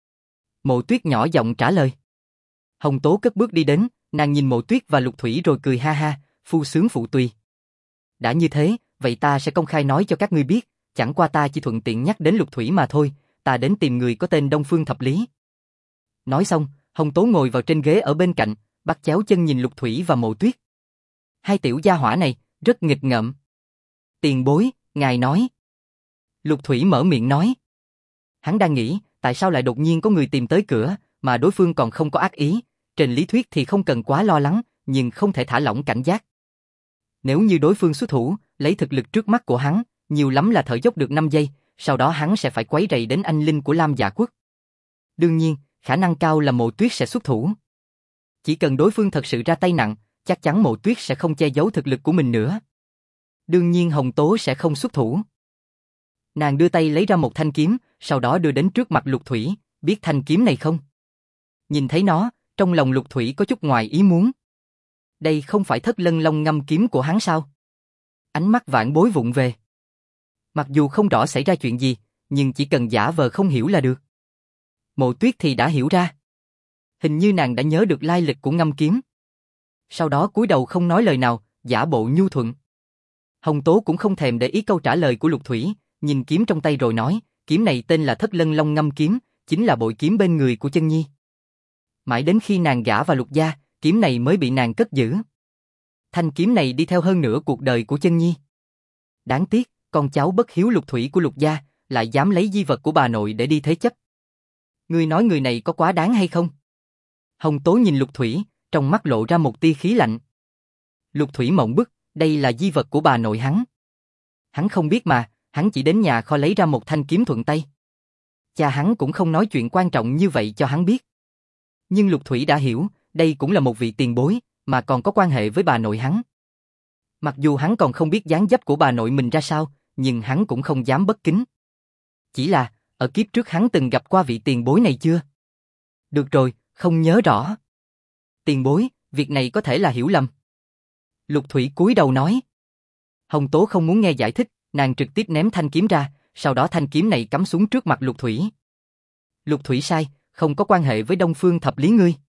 S1: Mộ Tuyết nhỏ giọng trả lời. Hồng Tố cất bước đi đến, nàng nhìn Mộ Tuyết và Lục Thủy rồi cười ha ha, phu sướng phụ tùy. Đã như thế, vậy ta sẽ công khai nói cho các ngươi biết, chẳng qua ta chỉ thuận tiện nhắc đến Lục Thủy mà thôi, ta đến tìm người có tên Đông Phương Thập Lý. Nói xong, Hồng Tố ngồi vào trên ghế ở bên cạnh, bắt chéo chân nhìn Lục Thủy và Mộ Tuyết. Hai tiểu gia hỏa này, rất nghịch ngợm. Tiền bối, ngài nói. Lục Thủy mở miệng nói. Hắn đang nghĩ, tại sao lại đột nhiên có người tìm tới cửa, mà đối phương còn không có ác ý, trên lý thuyết thì không cần quá lo lắng, nhưng không thể thả lỏng cảnh giác. Nếu như đối phương xuất thủ, lấy thực lực trước mắt của hắn, nhiều lắm là thở dốc được 5 giây, sau đó hắn sẽ phải quấy rầy đến anh linh của Lam Dạ Quốc. Đương nhiên, khả năng cao là Mộ Tuyết sẽ xuất thủ. Chỉ cần đối phương thật sự ra tay nặng, chắc chắn Mộ Tuyết sẽ không che giấu thực lực của mình nữa. Đương nhiên Hồng Tố sẽ không xuất thủ. Nàng đưa tay lấy ra một thanh kiếm, sau đó đưa đến trước mặt Lục Thủy, biết thanh kiếm này không? Nhìn thấy nó, trong lòng Lục Thủy có chút ngoài ý muốn. Đây không phải Thất Lân Long ngâm kiếm của hắn sao? Ánh mắt Vãn Bối vụng về. Mặc dù không rõ xảy ra chuyện gì, nhưng chỉ cần giả vờ không hiểu là được. Mộ Tuyết thì đã hiểu ra. Hình như nàng đã nhớ được lai lịch của ngâm kiếm. Sau đó cúi đầu không nói lời nào, giả bộ nhu thuận. Hồng Tố cũng không thèm để ý câu trả lời của Lục Thủy, nhìn kiếm trong tay rồi nói, kiếm này tên là Thất Lân Long ngâm kiếm, chính là bội kiếm bên người của Chân Nhi. Mãi đến khi nàng gả vào Lục gia, kiếm này mới bị nàng cất giữ. Thanh kiếm này đi theo hơn nửa cuộc đời của Chân Nhi. Đáng tiếc, con cháu bất hiếu Lục Thủy của Lục gia, lại dám lấy di vật của bà nội để đi thế chấp. Ngươi nói người này có quá đáng hay không? Hồng Tố nhìn Lục Thủy, trong mắt lộ ra một tia khí lạnh. Lục Thủy mộng bức, đây là di vật của bà nội hắn. Hắn không biết mà, hắn chỉ đến nhà kho lấy ra một thanh kiếm thuận tay. Cha hắn cũng không nói chuyện quan trọng như vậy cho hắn biết. Nhưng Lục Thủy đã hiểu, đây cũng là một vị tiền bối, mà còn có quan hệ với bà nội hắn. Mặc dù hắn còn không biết dáng dấp của bà nội mình ra sao, nhưng hắn cũng không dám bất kính. Chỉ là, ở kiếp trước hắn từng gặp qua vị tiền bối này chưa? Được rồi, không nhớ rõ. Tiền bối, việc này có thể là hiểu lầm. Lục Thủy cúi đầu nói. Hồng Tố không muốn nghe giải thích, nàng trực tiếp ném thanh kiếm ra, sau đó thanh kiếm này cắm xuống trước mặt Lục Thủy. Lục Thủy sai, không có quan hệ với Đông Phương Thập Lý ngươi.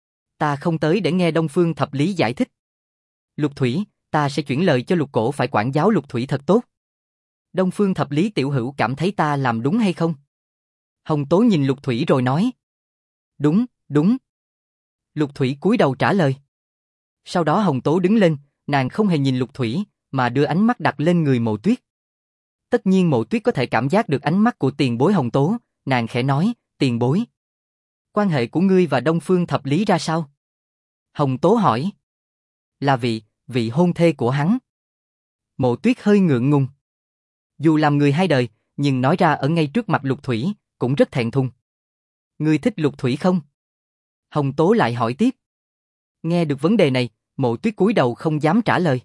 S1: Ta không tới để nghe Đông Phương Thập Lý giải thích. Lục Thủy, ta sẽ chuyển lời cho Lục Cổ phải quản giáo Lục Thủy thật tốt. Đông Phương Thập Lý tiểu hữu cảm thấy ta làm đúng hay không? Hồng Tố nhìn Lục Thủy rồi nói. Đúng, đúng. Lục Thủy cúi đầu trả lời. Sau đó Hồng Tố đứng lên, nàng không hề nhìn Lục Thủy, mà đưa ánh mắt đặt lên người Mộ Tuyết. Tất nhiên Mộ Tuyết có thể cảm giác được ánh mắt của tiền bối Hồng Tố, nàng khẽ nói, tiền bối. Quan hệ của ngươi và Đông Phương Thập Lý ra sao? Hồng Tố hỏi. Là vị hôn thê của hắn. Mộ Tuyết hơi ngượng ngùng. Dù làm người hai đời, nhưng nói ra ở ngay trước mặt Lục Thủy, cũng rất thẹn thùng. Ngươi thích Lục Thủy không? Hồng Tố lại hỏi tiếp. Nghe được vấn đề này, Mộ Tuyết cúi đầu không dám trả lời.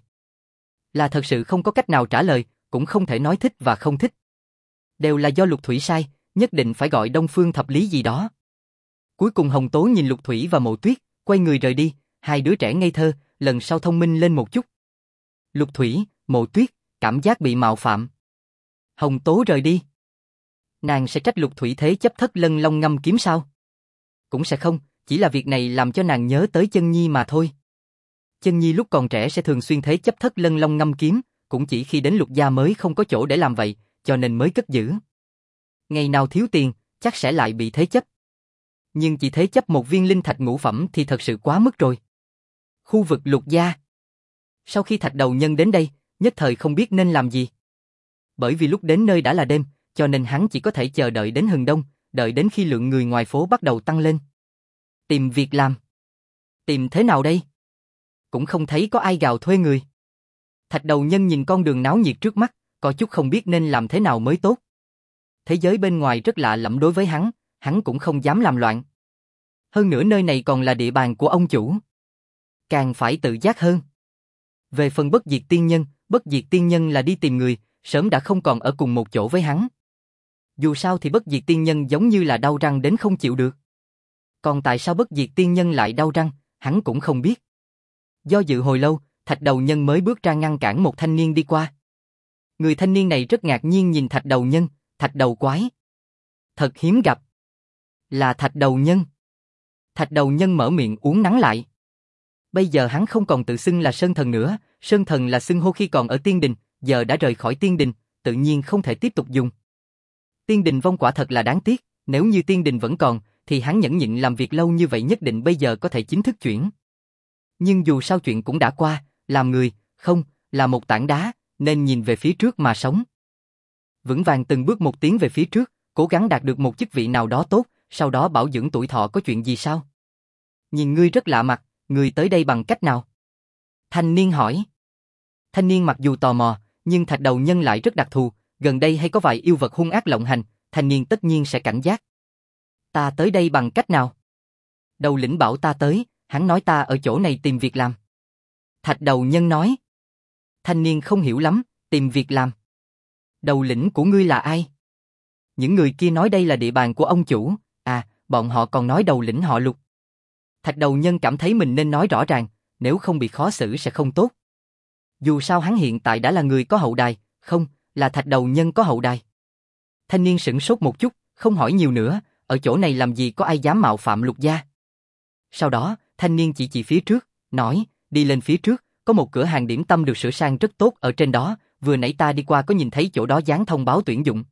S1: Là thật sự không có cách nào trả lời, cũng không thể nói thích và không thích. Đều là do Lục Thủy sai, nhất định phải gọi Đông Phương Thập Lý gì đó. Cuối cùng Hồng Tố nhìn Lục Thủy và Mộ Tuyết, quay người rời đi, hai đứa trẻ ngây thơ, lần sau thông minh lên một chút. Lục Thủy, Mộ Tuyết, cảm giác bị mạo phạm. Hồng Tố rời đi. Nàng sẽ trách Lục Thủy thế chấp Thất Lân Long ngâm kiếm sao? Cũng sẽ không, chỉ là việc này làm cho nàng nhớ tới Chân Nhi mà thôi. Chân Nhi lúc còn trẻ sẽ thường xuyên thế chấp Thất Lân Long ngâm kiếm, cũng chỉ khi đến Lục gia mới không có chỗ để làm vậy, cho nên mới cất giữ. Ngày nào thiếu tiền, chắc sẽ lại bị thế chấp. Nhưng chỉ thế chấp một viên linh thạch ngũ phẩm thì thật sự quá mức rồi. Khu vực Lục gia. Sau khi Thạch Đầu Nhân đến đây, nhất thời không biết nên làm gì. Bởi vì lúc đến nơi đã là đêm, cho nên hắn chỉ có thể chờ đợi đến hừng đông, đợi đến khi lượng người ngoài phố bắt đầu tăng lên. Tìm việc làm. Tìm thế nào đây? Cũng không thấy có ai gào thuê người. Thạch Đầu Nhân nhìn con đường náo nhiệt trước mắt, có chút không biết nên làm thế nào mới tốt. Thế giới bên ngoài rất lạ lẫm đối với hắn cũng không dám làm loạn. Hơn nữa nơi này còn là địa bàn của ông chủ. Càng phải tự giác hơn. Về phần Bất Diệt Tiên Nhân là đi tìm người, sớm đã không còn ở cùng một chỗ với hắn. Dù sao thì Bất Diệt Tiên Nhân giống như là đau răng đến không chịu được. Còn tại sao Bất Diệt Tiên Nhân lại đau răng, hắn cũng không biết. Do dự hồi lâu, Thạch Đầu Nhân mới bước ra ngăn cản một thanh niên đi qua. Người thanh niên này rất ngạc nhiên nhìn Thạch Đầu Nhân, Thạch Đầu Quái. Thật hiếm gặp. Là Thạch Đầu Nhân. Thạch Đầu Nhân mở miệng uốn nắn lại. Bây giờ hắn không còn tự xưng là Sơn Thần nữa, Sơn Thần là xưng hô khi còn ở tiên đình, giờ đã rời khỏi tiên đình, tự nhiên không thể tiếp tục dùng. Tiên đình vong quả thật là đáng tiếc, nếu như tiên đình vẫn còn, thì hắn nhẫn nhịn làm việc lâu như vậy nhất định bây giờ có thể chính thức chuyển. Nhưng dù sao chuyện cũng đã qua, làm người, không, là một tảng đá, nên nhìn về phía trước mà sống. Vững vàng từng bước một tiến về phía trước, cố gắng đạt được một chức vị nào đó tốt, sau đó bảo dưỡng tuổi thọ có chuyện gì sao? Nhìn ngươi rất lạ mặt, ngươi tới đây bằng cách nào? Thanh niên hỏi. Thanh niên mặc dù tò mò, nhưng thạch đầu nhân lại rất đặc thù, gần đây hay có vài yêu vật hung ác lộng hành, thanh niên tất nhiên sẽ cảnh giác. Ta tới đây bằng cách nào? Đầu lĩnh bảo ta tới, hắn nói ta ở chỗ này tìm việc làm. Thạch đầu nhân nói. Thanh niên không hiểu lắm, tìm việc làm. Đầu lĩnh của ngươi là ai? Những người kia nói đây là địa bàn của ông chủ, bọn họ còn nói đầu lĩnh họ Lục. Thạch đầu nhân cảm thấy mình nên nói rõ ràng, nếu không bị khó xử sẽ không tốt. Dù sao hắn hiện tại đã là người có hậu đài, không, là thạch đầu nhân có hậu đài. Thanh niên sửng sốt một chút, không hỏi nhiều nữa, ở chỗ này làm gì có ai dám mạo phạm Lục gia. Sau đó, thanh niên chỉ phía trước, nói, đi lên phía trước, có một cửa hàng điểm tâm được sửa sang rất tốt ở trên đó, vừa nãy ta đi qua có nhìn thấy chỗ đó dán thông báo tuyển dụng.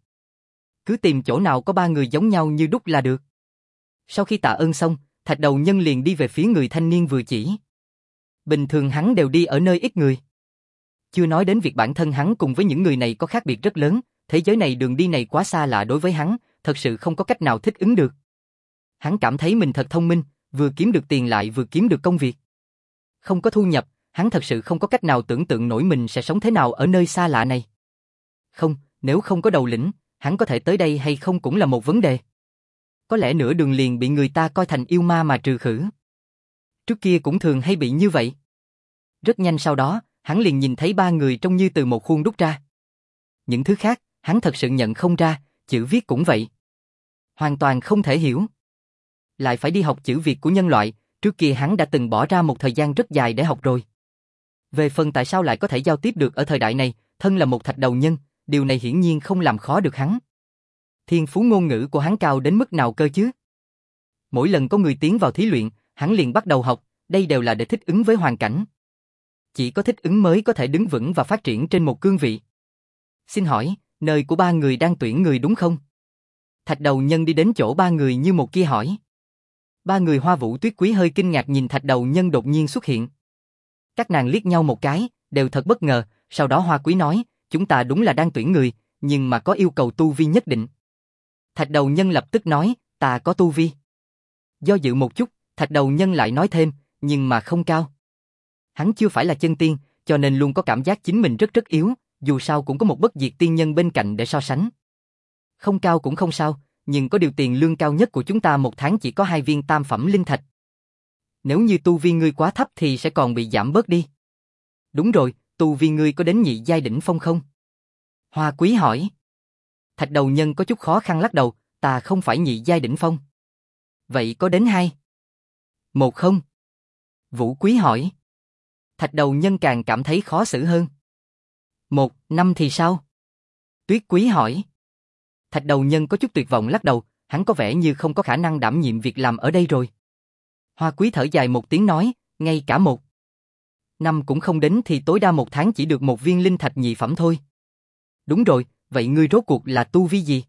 S1: Cứ tìm chỗ nào có ba người giống nhau như đúc là được. Sau khi tạ ơn xong, thạch đầu nhân liền đi về phía người thanh niên vừa chỉ. Bình thường hắn đều đi ở nơi ít người. Chưa nói đến việc bản thân hắn cùng với những người này có khác biệt rất lớn, thế giới này đường đi này quá xa lạ đối với hắn, thật sự không có cách nào thích ứng được. Hắn cảm thấy mình thật thông minh, vừa kiếm được tiền lại vừa kiếm được công việc. Không có thu nhập, hắn thật sự không có cách nào tưởng tượng nổi mình sẽ sống thế nào ở nơi xa lạ này. Không, nếu không có đầu lĩnh, hắn có thể tới đây hay không cũng là một vấn đề. Có lẽ nửa đường liền bị người ta coi thành yêu ma mà trừ khử. Trước kia cũng thường hay bị như vậy. Rất nhanh sau đó, hắn liền nhìn thấy ba người trông như từ một khuôn đúc ra. Những thứ khác, hắn thật sự nhận không ra, chữ viết cũng vậy. Hoàn toàn không thể hiểu. Lại phải đi học chữ Việt của nhân loại, trước kia hắn đã từng bỏ ra một thời gian rất dài để học rồi. Về phần tại sao lại có thể giao tiếp được ở thời đại này, thân là một thạch đầu nhân, điều này hiển nhiên không làm khó được hắn. Thiên phú ngôn ngữ của hắn cao đến mức nào cơ chứ? Mỗi lần có người tiến vào thí luyện, hắn liền bắt đầu học, đây đều là để thích ứng với hoàn cảnh. Chỉ có thích ứng mới có thể đứng vững và phát triển trên một cương vị. Xin hỏi, nơi của ba người đang tuyển người đúng không? Thạch đầu nhân đi đến chỗ ba người như một kia hỏi. Ba người Hoa Vũ Tuyết Quý hơi kinh ngạc nhìn thạch đầu nhân đột nhiên xuất hiện. Các nàng liếc nhau một cái, đều thật bất ngờ, sau đó Hoa Quý nói, chúng ta đúng là đang tuyển người, nhưng mà có yêu cầu tu vi nhất định. Thạch đầu nhân lập tức nói, ta có tu vi. Do dự một chút, thạch đầu nhân lại nói thêm, nhưng mà không cao. Hắn chưa phải là chân tiên, cho nên luôn có cảm giác chính mình rất yếu, dù sao cũng có một bất diệt tiên nhân bên cạnh để so sánh. Không cao cũng không sao, nhưng có điều tiền lương cao nhất của chúng ta một tháng chỉ có 2 viên tam phẩm linh thạch. Nếu như tu vi ngươi quá thấp thì sẽ còn bị giảm bớt đi. Đúng rồi, tu vi ngươi có đến nhị giai đỉnh phong không? Hoa Quý hỏi. Thạch đầu nhân có chút khó khăn lắc đầu, ta không phải nhị giai đỉnh phong. Vậy có đến 2? 1 không? Vũ Quý hỏi. Thạch đầu nhân càng cảm thấy khó xử hơn. 1, 5 thì sao? Tuyết Quý hỏi. Thạch đầu nhân có chút tuyệt vọng lắc đầu, hắn có vẻ như không có khả năng đảm nhiệm việc làm ở đây rồi. Hoa Quý thở dài một tiếng nói, ngay cả 1, 5 cũng không đến thì tối đa một tháng chỉ được 1 viên linh thạch nhị phẩm thôi. Đúng rồi, vậy ngươi rốt cuộc là tu vi gì?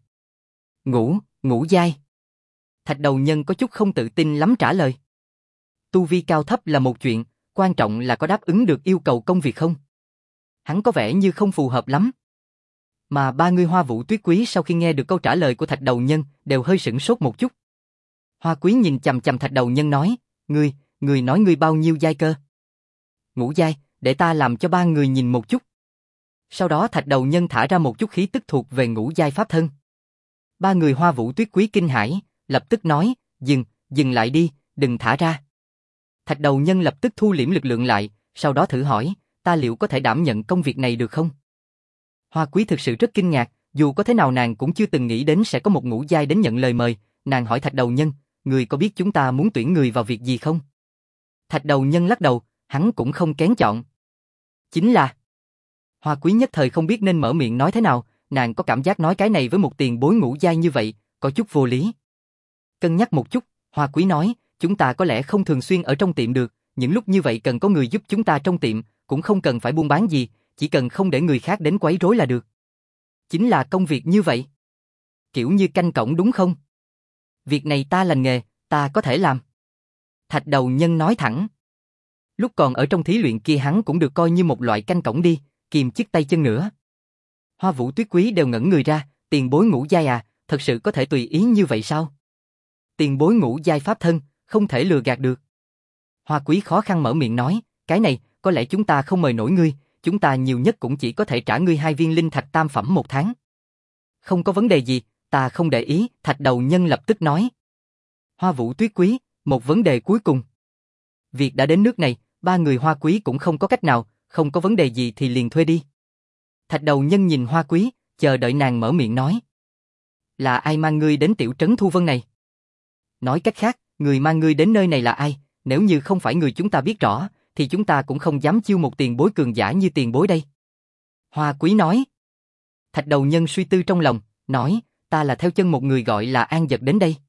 S1: Ngũ giai. Thạch đầu nhân có chút không tự tin lắm trả lời. Tu vi cao thấp là một chuyện, quan trọng là có đáp ứng được yêu cầu công việc không? Hắn có vẻ như không phù hợp lắm. Mà ba người Hoa Vũ Tuyết Quý sau khi nghe được câu trả lời của thạch đầu nhân đều hơi sửng sốt một chút. Hoa Quý nhìn chằm chằm thạch đầu nhân nói, ngươi nói ngươi bao nhiêu giai cơ? Ngũ giai, để ta làm cho ba người nhìn một chút. Sau đó thạch đầu nhân thả ra một chút khí tức thuộc về ngũ giai pháp thân. Ba người Hoa Vũ Tuyết Quý kinh hãi, lập tức nói, dừng lại đi, đừng thả ra. Thạch đầu nhân lập tức thu liễm lực lượng lại, sau đó thử hỏi, ta liệu có thể đảm nhận công việc này được không? Hoa Quý thực sự rất kinh ngạc, dù có thế nào nàng cũng chưa từng nghĩ đến sẽ có một ngũ giai đến nhận lời mời, nàng hỏi thạch đầu nhân, người có biết chúng ta muốn tuyển người vào việc gì không? Thạch đầu nhân lắc đầu, hắn cũng không kén chọn. Chính là... Hoa Quý nhất thời không biết nên mở miệng nói thế nào, nàng có cảm giác nói cái này với một tiền bối ngũ giai như vậy, có chút vô lý. Cân nhắc một chút, Hoa Quý nói, chúng ta có lẽ không thường xuyên ở trong tiệm được, những lúc như vậy cần có người giúp chúng ta trong tiệm, cũng không cần phải buôn bán gì, chỉ cần không để người khác đến quấy rối là được. Chính là công việc như vậy. Kiểu như canh cổng đúng không? Việc này ta lành nghề, ta có thể làm. Thạch đầu nhân nói thẳng. Lúc còn ở trong thí luyện kia hắn cũng được coi như một loại canh cổng đi, kiềm chức tay chân nữa. Hoa Vũ Tuyết Quý đều ngẩn người ra, tiền bối ngũ giai à, thật sự có thể tùy ý như vậy sao? Tiền bối ngũ giai pháp thân, không thể lừa gạt được. Hoa Quý khó khăn mở miệng nói, cái này, có lẽ chúng ta không mời nổi ngươi, chúng ta nhiều nhất cũng chỉ có thể trả ngươi 2 viên linh thạch tam phẩm 1 tháng. Không có vấn đề gì, ta không để ý, Thạch đầu nhân lập tức nói. Hoa Vũ Tuyết Quý, một vấn đề cuối cùng. Việc đã đến nước này, 3 người Hoa Quý cũng không có cách nào, không có vấn đề gì thì liền thuê đi. Thạch đầu nhân nhìn Hoa Quý, chờ đợi nàng mở miệng nói. Là ai mang ngươi đến tiểu trấn Thu Vân này? Nói cách khác, người mang ngươi đến nơi này là ai? Nếu như không phải người chúng ta biết rõ, thì chúng ta cũng không dám chiêu một tiền bối cường giả như tiền bối đây. Hoa Quý nói. Thạch đầu nhân suy tư trong lòng, nói, ta là theo chân một người gọi là An Dật đến đây.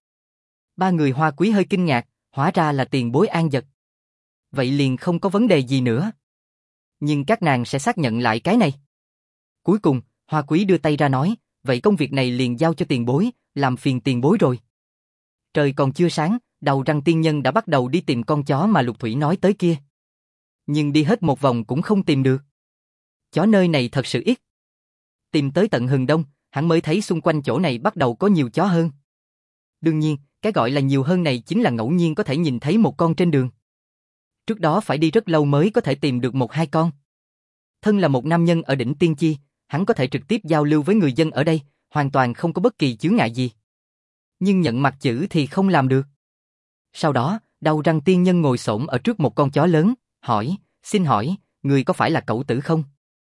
S1: 3 người Hoa Quý hơi kinh ngạc, hóa ra là tiền bối An Dật. Vậy liền không có vấn đề gì nữa. Nhưng các nàng sẽ xác nhận lại cái này. Cuối cùng, Hoa Quý đưa tay ra nói, vậy công việc này liền giao cho tiền bối, làm phiền tiền bối rồi. Trời còn chưa sáng, Đầu Răng tiên nhân đã bắt đầu đi tìm con chó mà Lục Thủy nói tới kia. Nhưng đi hết một vòng cũng không tìm được. Chó nơi này thật sự ít. Tìm tới tận hừng đông, hắn mới thấy xung quanh chỗ này bắt đầu có nhiều chó hơn. Đương nhiên, cái gọi là nhiều hơn này chính là ngẫu nhiên có thể nhìn thấy một con trên đường. Trước đó phải đi rất lâu mới có thể tìm được 1-2 con. Thân là một nam nhân ở đỉnh Tiên Chi, hắn có thể trực tiếp giao lưu với người dân ở đây, hoàn toàn không có bất kỳ chướng ngại gì. Nhưng nhận mặt chữ thì không làm được. Sau đó, Đầu Răng tiên nhân ngồi xổm ở trước một con chó lớn, hỏi, xin hỏi, người có phải là Cẩu Tử không?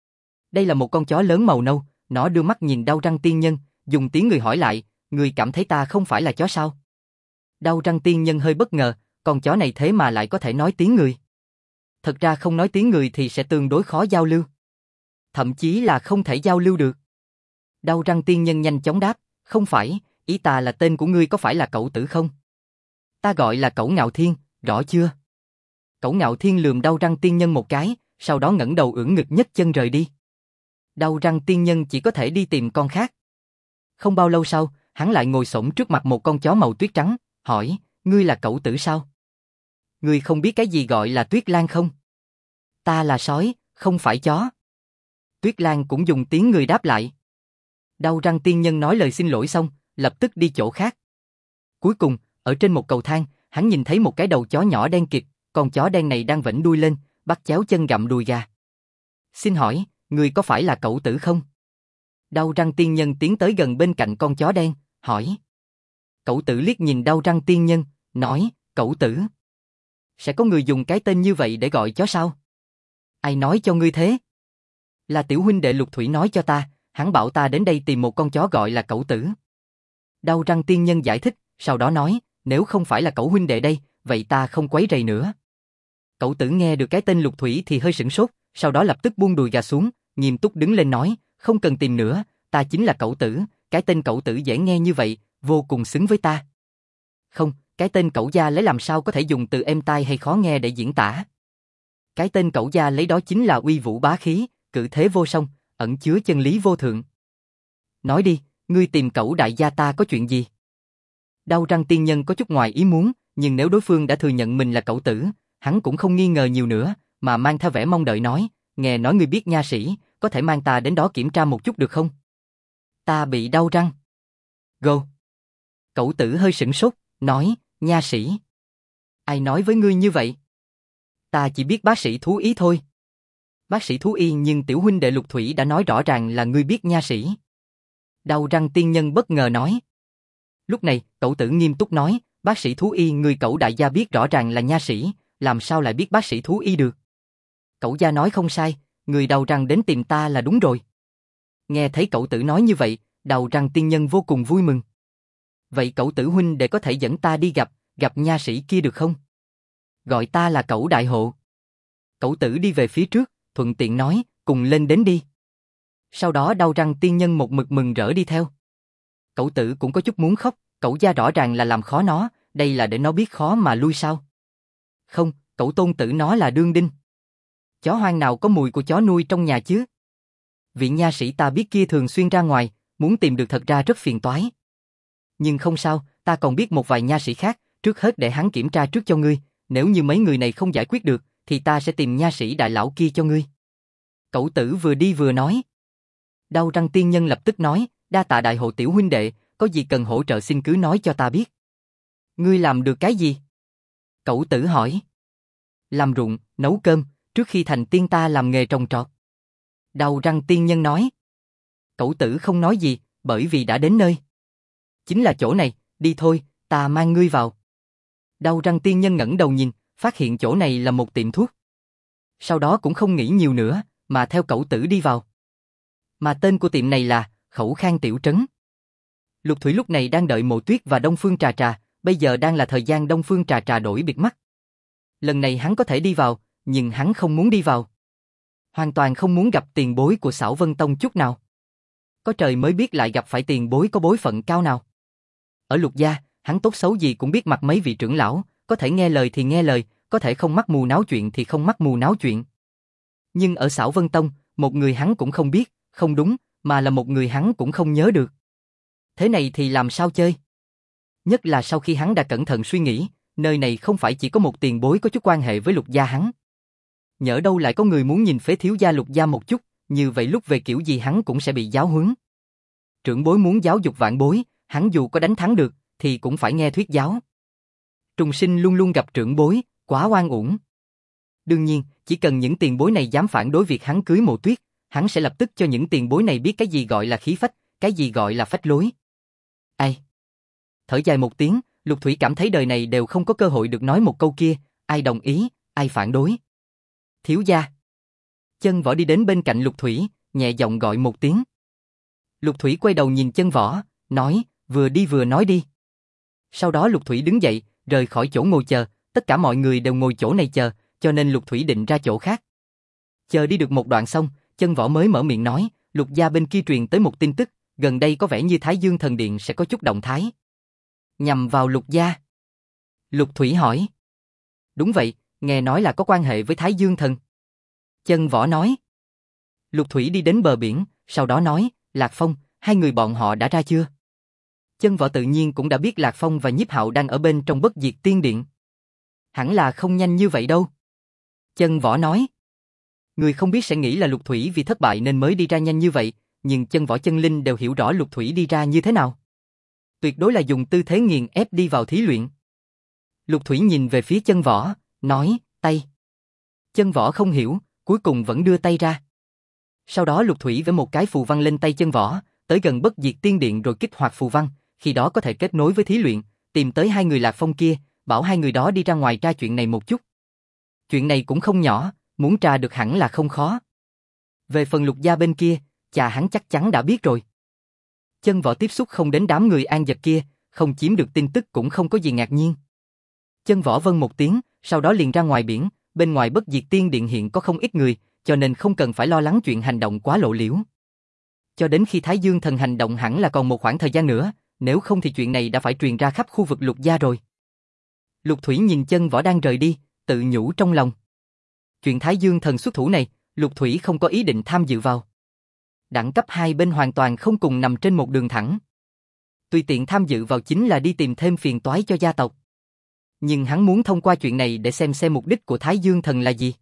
S1: Đây là một con chó lớn màu nâu, nó đưa mắt nhìn Đầu Răng tiên nhân, dùng tiếng người hỏi lại, người cảm thấy ta không phải là chó sao? Đầu Răng tiên nhân hơi bất ngờ, con chó này thế mà lại có thể nói tiếng người. Thật ra không nói tiếng người thì sẽ tương đối khó giao lưu. Thậm chí là không thể giao lưu được. Đầu Răng tiên nhân nhanh chóng đáp, không phải, ý ta là tên của ngươi có phải là Cẩu Tử không? Ta gọi là Cẩu Ngạo Thiên, rõ chưa? Cẩu Ngạo Thiên lườm Đầu Răng tiên nhân một cái, sau đó ngẩng đầu ưỡn ngực nhấc chân rời đi. Đầu Răng tiên nhân chỉ có thể đi tìm con khác. Không bao lâu sau, hắn lại ngồi xổm trước mặt một con chó màu tuyết trắng, hỏi, ngươi là Cẩu Tử sao? Ngươi không biết cái gì gọi là Tuyết Lang không? Ta là sói, không phải chó. Tuyết Lang cũng dùng tiếng người đáp lại. Đầu Răng tiên nhân nói lời xin lỗi xong, lập tức đi chỗ khác. Cuối cùng, ở trên một cầu thang, hắn nhìn thấy một cái đầu chó nhỏ đen kịt, con chó đen này đang vểnh đuôi lên, bắt chéo chân gặm đùi gà. Xin hỏi, người có phải là Cẩu Tử không? Đầu Răng tiên nhân tiến tới gần bên cạnh con chó đen, hỏi. Cẩu Tử liếc nhìn Đầu Răng tiên nhân, nói, Cẩu Tử. Sẽ có người dùng cái tên như vậy để gọi chó sao? Ai nói cho ngươi thế? Là tiểu huynh đệ Lục Thủy nói cho ta, hắn bảo ta đến đây tìm một con chó gọi là Cẩu Tử. Đầu Răng tiên nhân giải thích, sau đó nói, nếu không phải là Cẩu huynh đệ đây, vậy ta không quấy rầy nữa. Cẩu Tử nghe được cái tên Lục Thủy thì hơi sửng sốt, sau đó lập tức buông đùi gà xuống, nghiêm túc đứng lên nói, không cần tìm nữa, ta chính là Cẩu Tử, cái tên Cẩu Tử dễ nghe như vậy, vô cùng xứng với ta. Không, cái tên Cẩu gia lấy làm sao có thể dùng từ êm tai hay khó nghe để diễn tả. Cái tên Cẩu gia lấy đó chính là uy vũ bá khí, cự thế vô song, ẩn chứa chân lý vô thượng. Nói đi, ngươi tìm Cẩu đại gia ta có chuyện gì? Đầu Răng tiên nhân có chút ngoài ý muốn, nhưng nếu đối phương đã thừa nhận mình là Cẩu Tử, hắn cũng không nghi ngờ nhiều nữa, mà mang theo vẻ mong đợi nói, nghe nói ngươi biết nha sĩ, có thể mang ta đến đó kiểm tra một chút được không? Ta bị đau răng. Go. Cẩu Tử hơi sửng sốt, nói, nha sĩ. Ai nói với ngươi như vậy? Ta chỉ biết bác sĩ thú y thôi. Bác sĩ thú y nhưng tiểu huynh đệ Lục Thủy đã nói rõ ràng là ngươi biết nha sĩ. Đầu Răng tiên nhân bất ngờ nói. Lúc này, Cẩu Tử nghiêm túc nói, bác sĩ thú y người Cẩu đại gia biết rõ ràng là nha sĩ, làm sao lại biết bác sĩ thú y được? Cẩu gia nói không sai, người Đầu Răng đến tìm ta là đúng rồi. Nghe thấy Cẩu Tử nói như vậy, Đầu Răng tiên nhân vô cùng vui mừng. Vậy Cẩu Tử huynh để có thể dẫn ta đi gặp nha sĩ kia được không? Gọi ta là Cẩu đại hộ. Cẩu Tử đi về phía trước, thuận tiện nói, cùng lên đến đi. Sau đó Đầu Răng tiên nhân một mực mừng rỡ đi theo. Cẩu Tử cũng có chút muốn khóc, Cẩu gia rõ ràng là làm khó nó, đây là để nó biết khó mà lui sao? Không, Cẩu tôn tử nó là đương đinh. Chó hoang nào có mùi của chó nuôi trong nhà chứ? Vị nha sĩ ta biết kia thường xuyên ra ngoài, muốn tìm được thật ra rất phiền toái. Nhưng không sao, ta còn biết một vài nha sĩ khác, trước hết để hắn kiểm tra trước cho ngươi, nếu như mấy người này không giải quyết được, thì ta sẽ tìm nha sĩ đại lão kia cho ngươi. Cẩu Tử vừa đi vừa nói. Đau răng tiên nhân lập tức nói, đa tạ đại hộ tiểu huynh đệ, có gì cần hỗ trợ xin cứ nói cho ta biết. Ngươi làm được cái gì? Cẩu Tử hỏi. Làm ruộng, nấu cơm, trước khi thành tiên ta làm nghề trồng trọt. Đau răng tiên nhân nói. Cẩu Tử không nói gì, bởi vì đã đến nơi. Chính là chỗ này, đi thôi, ta mang ngươi vào. Đau răng tiên nhân ngẩng đầu nhìn, phát hiện chỗ này là một tiệm thuốc. Sau đó cũng không nghĩ nhiều nữa, mà theo Cẩu Tử đi vào. Mà tên của tiệm này là Khẩu Khang Tiểu Trấn. Lục Thủy lúc này đang đợi Mộ Tuyết và Đông Phương Trà Trà, bây giờ đang là thời gian Đông Phương Trà Trà đổi biệt mắt. Lần này hắn có thể đi vào, nhưng hắn không muốn đi vào. Hoàn toàn không muốn gặp tiền bối của Xảo Vân Tông chút nào. Có trời mới biết lại gặp phải tiền bối có bối phận cao nào. Ở Lục gia, hắn tốt xấu gì cũng biết mặt mấy vị trưởng lão, có thể nghe lời thì nghe lời, có thể không mắc mù náo chuyện thì không mắc mù náo chuyện. Nhưng ở Xảo Vân Tông, một người hắn cũng không biết, không đúng, mà là một người hắn cũng không nhớ được. Thế này thì làm sao chơi? Nhất là sau khi hắn đã cẩn thận suy nghĩ, nơi này không phải chỉ có một tiền bối có chút quan hệ với Lục gia hắn. Nhỡ đâu lại có người muốn nhìn phế thiếu gia Lục gia một chút, như vậy lúc về kiểu gì hắn cũng sẽ bị giáo huấn. Trưởng bối muốn giáo dục vãn bối, hắn dù có đánh thắng được, thì cũng phải nghe thuyết giáo. Trùng sinh luôn luôn gặp trưởng bối, quá oan uổng. Đương nhiên, chỉ cần những tiền bối này dám phản đối việc hắn cưới Mộ Tuyết, hắn sẽ lập tức cho những tiền bối này biết cái gì gọi là khí phách, cái gì gọi là phách lối. Ai? Thở dài một tiếng, Lục Thủy cảm thấy đời này đều không có cơ hội được nói một câu kia, ai đồng ý, ai phản đối. Thiếu gia. Chân Võ đi đến bên cạnh Lục Thủy, nhẹ giọng gọi một tiếng. Lục Thủy quay đầu nhìn Chân Võ, nói, vừa đi vừa nói đi. Sau đó Lục Thủy đứng dậy, rời khỏi chỗ ngồi chờ, tất cả mọi người đều ngồi chỗ này chờ, cho nên Lục Thủy định ra chỗ khác. Chờ đi được một đoạn xong, Chân Võ mới mở miệng nói, Lục gia bên kia truyền tới một tin tức, gần đây có vẻ như Thái Dương Thần Điện sẽ có chút động thái. Nhằm vào Lục gia. Lục Thủy hỏi. Đúng vậy, nghe nói là có quan hệ với Thái Dương Thần. Chân Võ nói. Lục Thủy đi đến bờ biển, sau đó nói, Lạc Phong, hai người bọn họ đã ra chưa? Chân Võ tự nhiên cũng đã biết Lạc Phong và Nhiếp Hạo đang ở bên trong Bất Diệt Tiên Điện. Hẳn là không nhanh như vậy đâu. Chân Võ nói. Người không biết sẽ nghĩ là Lục Thủy vì thất bại nên mới đi ra nhanh như vậy, nhưng Chân Võ chân linh đều hiểu rõ Lục Thủy đi ra như thế nào. Tuyệt đối là dùng tư thế nghiền ép đi vào thí luyện. Lục Thủy nhìn về phía Chân Võ, nói, tay. Chân Võ không hiểu, cuối cùng vẫn đưa tay ra. Sau đó Lục Thủy vẽ một cái phù văn lên tay Chân Võ, tới gần Bất Diệt Tiên Điện rồi kích hoạt phù văn, khi đó có thể kết nối với thí luyện, tìm tới hai người Lạc Phong kia, bảo hai người đó đi ra ngoài tra chuyện này một chút. Chuyện này cũng không nhỏ, muốn tra được hẳn là không khó. Về phần Lục gia bên kia, chà hắn chắc chắn đã biết rồi. Chân Võ tiếp xúc không đến đám người An Dật kia, không chiếm được tin tức cũng không có gì ngạc nhiên. Chân Võ vâng một tiếng, sau đó liền ra ngoài biển, bên ngoài Bất Diệt Tiên Điện hiện có không ít người, cho nên không cần phải lo lắng chuyện hành động quá lộ liễu. Cho đến khi Thái Dương Thần hành động hẳn là còn một khoảng thời gian nữa, nếu không thì chuyện này đã phải truyền ra khắp khu vực Lục gia rồi. Lục Thủy nhìn Chân Võ đang rời đi, tự nhủ trong lòng. Chuyện Thái Dương Thần xuất thủ này, Lục Thủy không có ý định tham dự vào. Đẳng cấp hai bên hoàn toàn không cùng nằm trên một đường thẳng. Tùy tiện tham dự vào chính là đi tìm thêm phiền toái cho gia tộc. Nhưng hắn muốn thông qua chuyện này để xem mục đích của Thái Dương Thần là gì.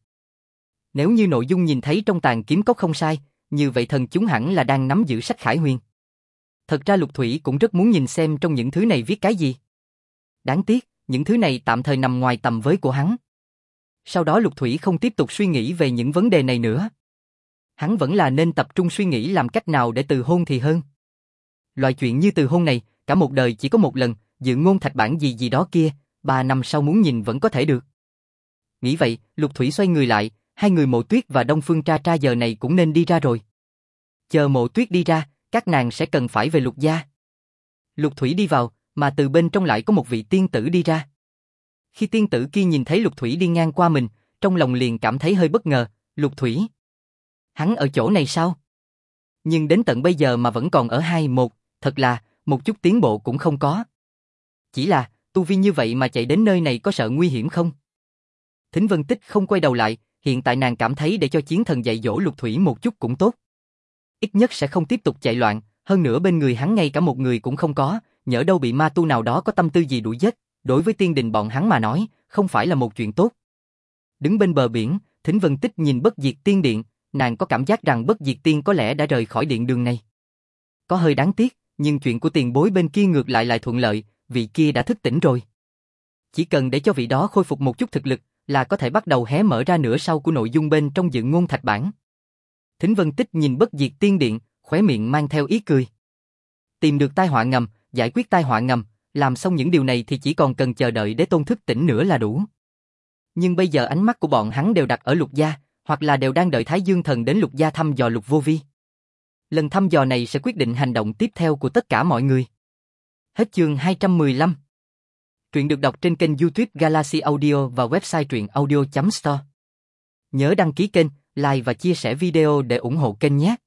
S1: Nếu như nội dung nhìn thấy trong Tàn Kiếm Cốc không sai, như vậy thần chúng hẳn là đang nắm giữ sách Khải Huyền. Thật ra Lục Thủy cũng rất muốn nhìn xem trong những thứ này viết cái gì. Đáng tiếc, những thứ này tạm thời nằm ngoài tầm với của hắn. Sau đó Lục Thủy không tiếp tục suy nghĩ về những vấn đề này nữa. Hắn vẫn là nên tập trung suy nghĩ làm cách nào để từ hôn thì hơn. Loại chuyện như từ hôn này, cả một đời chỉ có một lần, dự ngôn thạch bản gì gì đó kia, 3 năm sau muốn nhìn vẫn có thể được. Nghĩ vậy, Lục Thủy xoay người lại, hai người Mộ Tuyết và Đông Phương Tra Tra giờ này cũng nên đi ra rồi. Chờ Mộ Tuyết đi ra, các nàng sẽ cần phải về Lục gia. Lục Thủy đi vào, mà từ bên trong lại có một vị tiên tử đi ra. Khi tiên tử kia nhìn thấy Lục Thủy đi ngang qua mình, trong lòng liền cảm thấy hơi bất ngờ, Lục Thủy. Hắn ở chỗ này sao? Nhưng đến tận bây giờ mà vẫn còn ở 2-1, thật là, một chút tiến bộ cũng không có. Chỉ là, tu vi như vậy mà chạy đến nơi này có sợ nguy hiểm không? Thính Vân Tích không quay đầu lại, hiện tại nàng cảm thấy để cho chiến thần dạy dỗ Lục Thủy một chút cũng tốt. ít nhất sẽ không tiếp tục chạy loạn, hơn nữa bên người hắn ngay cả một người cũng không có, nhỡ đâu bị ma tu nào đó có tâm tư gì đuổi giết, đối với tiên đình bọn hắn mà nói, không phải là một chuyện tốt. Đứng bên bờ biển, Thính Vân Tích nhìn Bất Diệt Tiên Điện, nàng có cảm giác rằng Bất Diệt Tiên có lẽ đã rời khỏi điện đường này. Có hơi đáng tiếc, nhưng chuyện của tiền bối bên kia ngược lại thuận lợi, vị kia đã thức tỉnh rồi. Chỉ cần để cho vị đó khôi phục một chút thực lực, là có thể bắt đầu hé mở ra nửa sau của nội dung bên trong dự ngôn thạch bản. Thính Vân Tích nhìn Bất Diệt Tiên Điện, khóe miệng mang theo ý cười. Tìm được tai họa ngầm, giải quyết tai họa ngầm, làm xong những điều này thì chỉ còn cần chờ đợi để Tôn thức tỉnh nữa là đủ. Nhưng bây giờ ánh mắt của bọn hắn đều đặt ở Lục gia, hoặc là đều đang đợi Thái Dương Thần đến Lục gia thăm dò Lục Vô Vi. Lần thăm dò này sẽ quyết định hành động tiếp theo của tất cả mọi người. Hết chương 215. Truyện được đọc trên kênh YouTube Galaxy Audio và website truyện audio.store. Nhớ đăng ký kênh, like và chia sẻ video để ủng hộ kênh nhé.